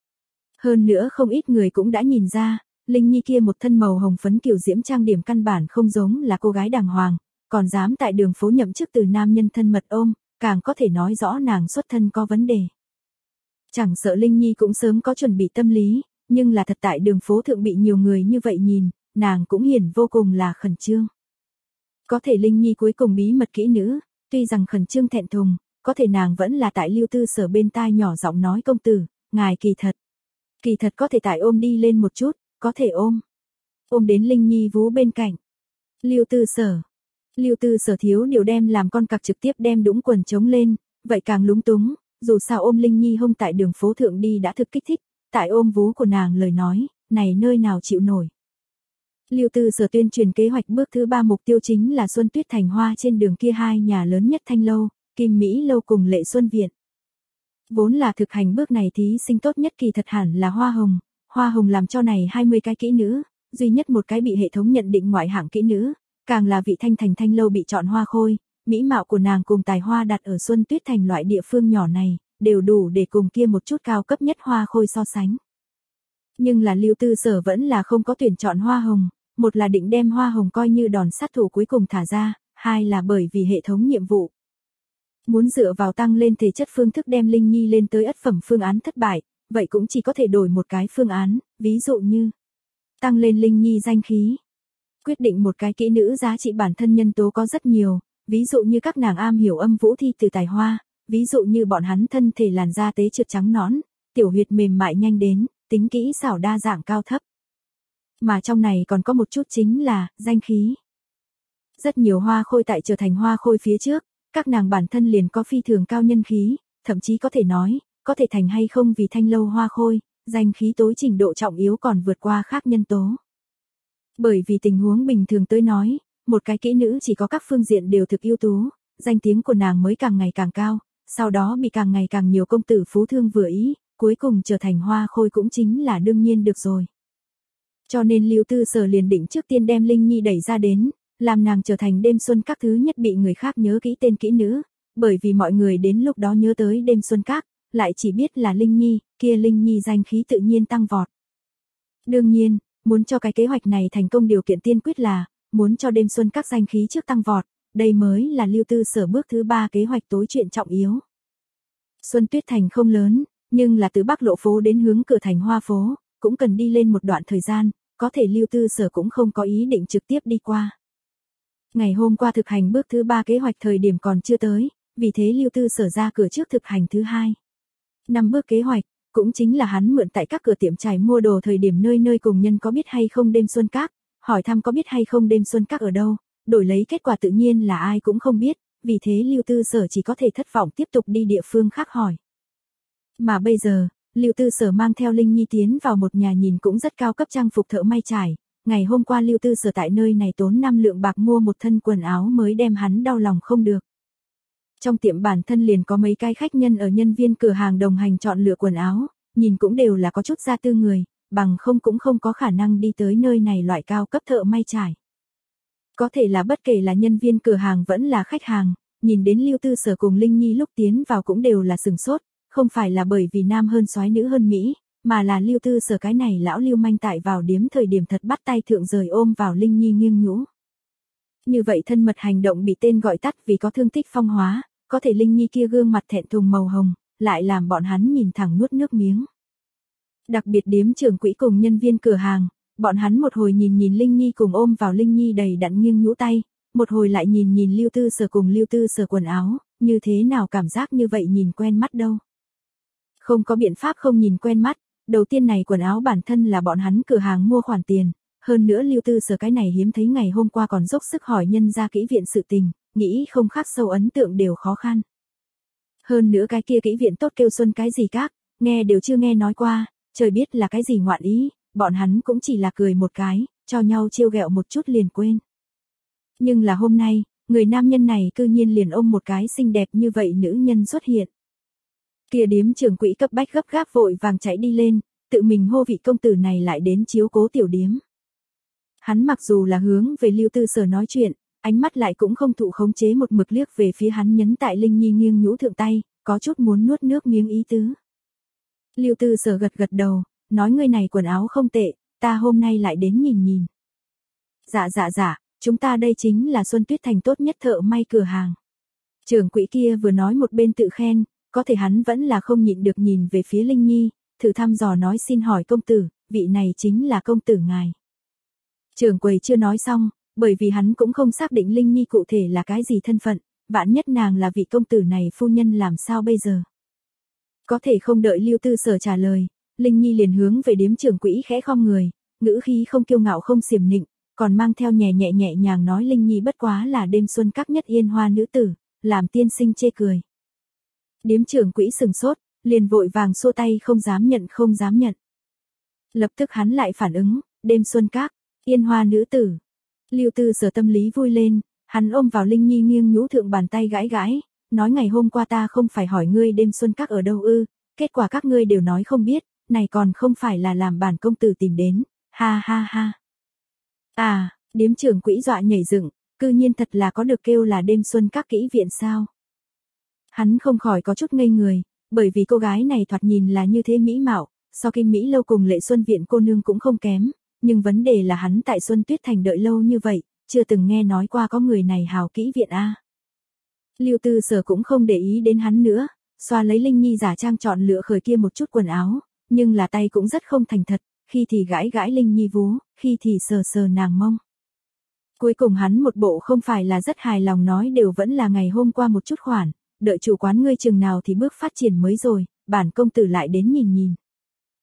Hơn nữa không ít người cũng đã nhìn ra, Linh Nhi kia một thân màu hồng phấn kiểu diễm trang điểm căn bản không giống là cô gái đàng hoàng, còn dám tại đường phố nhậm chức từ nam nhân thân mật ôm, càng có thể nói rõ nàng xuất thân có vấn đề. Chẳng sợ Linh Nhi cũng sớm có chuẩn bị tâm lý, nhưng là thật tại đường phố thượng bị nhiều người như vậy nhìn, nàng cũng hiển vô cùng là khẩn trương. Có thể Linh Nhi cuối cùng bí mật kỹ nữ, tuy rằng khẩn trương thẹn thùng, có thể nàng vẫn là tại Lưu Tư Sở bên tai nhỏ giọng nói công tử, ngài kỳ thật. Kỳ thật có thể tại ôm đi lên một chút, có thể ôm. Ôm đến Linh Nhi vú bên cạnh. Lưu Tư Sở. Lưu Tư Sở thiếu điều đem làm con cặc trực tiếp đem đũng quần trống lên, vậy càng lúng túng, dù sao ôm Linh Nhi hông tại đường phố thượng đi đã thực kích thích, tại ôm vú của nàng lời nói, này nơi nào chịu nổi. Lưu Tư Sở tuyên truyền kế hoạch bước thứ ba mục tiêu chính là Xuân Tuyết Thành Hoa trên đường kia hai nhà lớn nhất Thanh Lâu, Kim Mỹ Lâu cùng Lệ Xuân Viện. Vốn là thực hành bước này thí sinh tốt nhất kỳ thật hẳn là Hoa Hồng, Hoa Hồng làm cho này hai mươi cái kỹ nữ, duy nhất một cái bị hệ thống nhận định ngoại hạng kỹ nữ, càng là vị Thanh Thành Thanh Lâu bị chọn hoa khôi, mỹ mạo của nàng cùng tài hoa đặt ở Xuân Tuyết Thành loại địa phương nhỏ này, đều đủ để cùng kia một chút cao cấp nhất hoa khôi so sánh. Nhưng là Lưu Tư Sở vẫn là không có tuyển chọn Hoa Hồng, một là định đem Hoa Hồng coi như đòn sát thủ cuối cùng thả ra, hai là bởi vì hệ thống nhiệm vụ. Muốn dựa vào tăng lên thể chất phương thức đem Linh Nhi lên tới ất phẩm phương án thất bại, vậy cũng chỉ có thể đổi một cái phương án, ví dụ như tăng lên Linh Nhi danh khí. Quyết định một cái kỹ nữ giá trị bản thân nhân tố có rất nhiều, ví dụ như các nàng am hiểu âm vũ thi từ tài hoa, ví dụ như bọn hắn thân thể làn da tế trượt trắng nõn, tiểu huyệt mềm mại nhanh đến, tính kỹ xảo đa dạng cao thấp. Mà trong này còn có một chút chính là danh khí. Rất nhiều hoa khôi tại trở thành hoa khôi phía trước, các nàng bản thân liền có phi thường cao nhân khí, thậm chí có thể nói, có thể thành hay không vì Thanh Lâu hoa khôi, danh khí tối trình độ trọng yếu còn vượt qua khác nhân tố. Bởi vì tình huống bình thường tới nói, một cái kỹ nữ chỉ có các phương diện đều thực ưu tú, danh tiếng của nàng mới càng ngày càng cao, sau đó bị càng ngày càng nhiều công tử phú thương vừa ý, cuối cùng trở thành hoa khôi cũng chính là đương nhiên được rồi. Cho nên Lưu Tư Sở liền định trước tiên đem Linh Nhi đẩy ra đến, làm nàng trở thành đêm xuân các thứ nhất bị người khác nhớ kỹ tên kỹ nữ, bởi vì mọi người đến lúc đó nhớ tới đêm xuân các, lại chỉ biết là Linh Nhi, kia Linh Nhi danh khí tự nhiên tăng vọt. Đương nhiên, muốn cho cái kế hoạch này thành công điều kiện tiên quyết là, muốn cho đêm xuân các danh khí trước tăng vọt, đây mới là Lưu Tư Sở bước thứ ba kế hoạch tối chuyện trọng yếu. Xuân Tuyết Thành không lớn, nhưng là từ Bắc Lộ phố đến hướng cửa thành Hoa phố, cũng cần đi lên một đoạn thời gian, có thể Lưu Tư Sở cũng không có ý định trực tiếp đi qua. Ngày hôm qua thực hành bước thứ ba kế hoạch thời điểm còn chưa tới, vì thế Lưu Tư Sở ra cửa trước thực hành thứ hai. Năm bước kế hoạch, cũng chính là hắn mượn tại các cửa tiệm trải mua đồ thời điểm nơi nơi cùng nhân có biết hay không đêm xuân các, hỏi thăm có biết hay không đêm xuân các ở đâu, đổi lấy kết quả tự nhiên là ai cũng không biết, vì thế Lưu Tư Sở chỉ có thể thất vọng tiếp tục đi địa phương khác hỏi. Mà bây giờ, Lưu Tư Sở mang theo Linh Nhi tiến vào một nhà nhìn cũng rất cao cấp trang phục thợ may trải, ngày hôm qua Lưu Tư Sở tại nơi này tốn năm lượng bạc mua một thân quần áo mới đem hắn đau lòng không được. Trong tiệm bản thân liền có mấy cái khách nhân ở nhân viên cửa hàng đồng hành chọn lựa quần áo, nhìn cũng đều là có chút gia tư người, bằng không cũng không có khả năng đi tới nơi này loại cao cấp thợ may trải. Có thể là bất kể là nhân viên cửa hàng vẫn là khách hàng, nhìn đến Lưu Tư Sở cùng Linh Nhi lúc tiến vào cũng đều là sừng sốt, không phải là bởi vì nam hơn soái nữ hơn Mỹ, mà là Lưu Tư Sở cái này lão Lưu manh tại vào điếm thời điểm thật bắt tay thượng rời ôm vào Linh Nhi nghiêng nhũ. Như vậy thân mật hành động bị tên gọi tắt vì có thương tích phong hóa, có thể Linh Nhi kia gương mặt thẹn thùng màu hồng, lại làm bọn hắn nhìn thẳng nuốt nước miếng. Đặc biệt điếm trưởng quỹ cùng nhân viên cửa hàng, bọn hắn một hồi nhìn nhìn Linh Nhi cùng ôm vào Linh Nhi đầy đặn nghiêng nhũ tay, một hồi lại nhìn nhìn Lưu Tư Sở cùng Lưu Tư Sở quần áo, như thế nào cảm giác như vậy nhìn quen mắt đâu. Không có biện pháp không nhìn quen mắt, đầu tiên này quần áo bản thân là bọn hắn cửa hàng mua khoản tiền, hơn nữa Lưu Tư Sở cái này hiếm thấy ngày hôm qua còn dốc sức hỏi nhân ra kỹ viện sự tình, nghĩ không khác sâu ấn tượng đều khó khăn. Hơn nữa cái kia kỹ viện tốt kêu xuân cái gì các, nghe đều chưa nghe nói qua, trời biết là cái gì ngoạn ý, bọn hắn cũng chỉ là cười một cái, cho nhau trêu ghẹo một chút liền quên. Nhưng là hôm nay, người nam nhân này cư nhiên liền ôm một cái xinh đẹp như vậy nữ nhân xuất hiện. Kia điếm trưởng quỹ cấp bách gấp gáp vội vàng chạy đi lên, tự mình hô vị công tử này lại đến chiếu cố tiểu điếm. Hắn mặc dù là hướng về Lưu Tư Sở nói chuyện, ánh mắt lại cũng không thụ khống chế một mực liếc về phía hắn nhấn tại Linh Nhi nghiêng nhũ thượng tay, có chút muốn nuốt nước miếng ý tứ. Lưu Tư Sở gật gật đầu, nói người này quần áo không tệ, ta hôm nay lại đến nhìn nhìn. Dạ dạ dạ, chúng ta đây chính là Xuân Tuyết Thành tốt nhất thợ may cửa hàng. Trưởng quỹ kia vừa nói một bên tự khen, có thể hắn vẫn là không nhịn được nhìn về phía Linh Nhi, thử thăm dò nói xin hỏi công tử, vị này chính là công tử ngài. Trưởng quầy chưa nói xong, bởi vì hắn cũng không xác định Linh Nhi cụ thể là cái gì thân phận, vạn nhất nàng là vị công tử này phu nhân làm sao bây giờ. Có thể không đợi Lưu Tư Sở trả lời, Linh Nhi liền hướng về điếm trưởng quỹ khẽ khom người, ngữ khí không kiêu ngạo không xiểm nịnh, còn mang theo nhẹ nhẹ nhẹ nhàng nói Linh Nhi bất quá là đêm xuân các nhất yên hoa nữ tử, làm tiên sinh chê cười. Điếm trưởng quỹ sừng sốt, liền vội vàng xua tay không dám nhận không dám nhận. Lập tức hắn lại phản ứng, đêm xuân các, yên hoa nữ tử. Lưu Tư Sở tâm lý vui lên, hắn ôm vào Linh Nhi nghiêng nhũ thượng bàn tay gãi gãi, nói ngày hôm qua ta không phải hỏi ngươi đêm xuân các ở đâu ư, kết quả các ngươi đều nói không biết, này còn không phải là làm bản công tử tìm đến, ha ha ha. À, điếm trưởng quỹ dọa nhảy dựng, cư nhiên thật là có được kêu là đêm xuân các kỹ viện sao. Hắn không khỏi có chút ngây người, bởi vì cô gái này thoạt nhìn là như thế mỹ mạo, so Kim Mỹ Lâu cùng Lệ Xuân Viện cô nương cũng không kém, nhưng vấn đề là hắn tại Xuân Tuyết Thành đợi lâu như vậy, chưa từng nghe nói qua có người này hào kỹ viện a. Lưu Tư Sở cũng không để ý đến hắn nữa, xoa lấy Linh Nhi giả trang chọn lựa khởi kia một chút quần áo, nhưng là tay cũng rất không thành thật, khi thì gãi gãi Linh Nhi vú, khi thì sờ sờ nàng mông. Cuối cùng hắn một bộ không phải là rất hài lòng nói đều vẫn là ngày hôm qua một chút khoản, đợi chủ quán ngươi chừng nào thì bước phát triển mới rồi, bản công tử lại đến nhìn nhìn.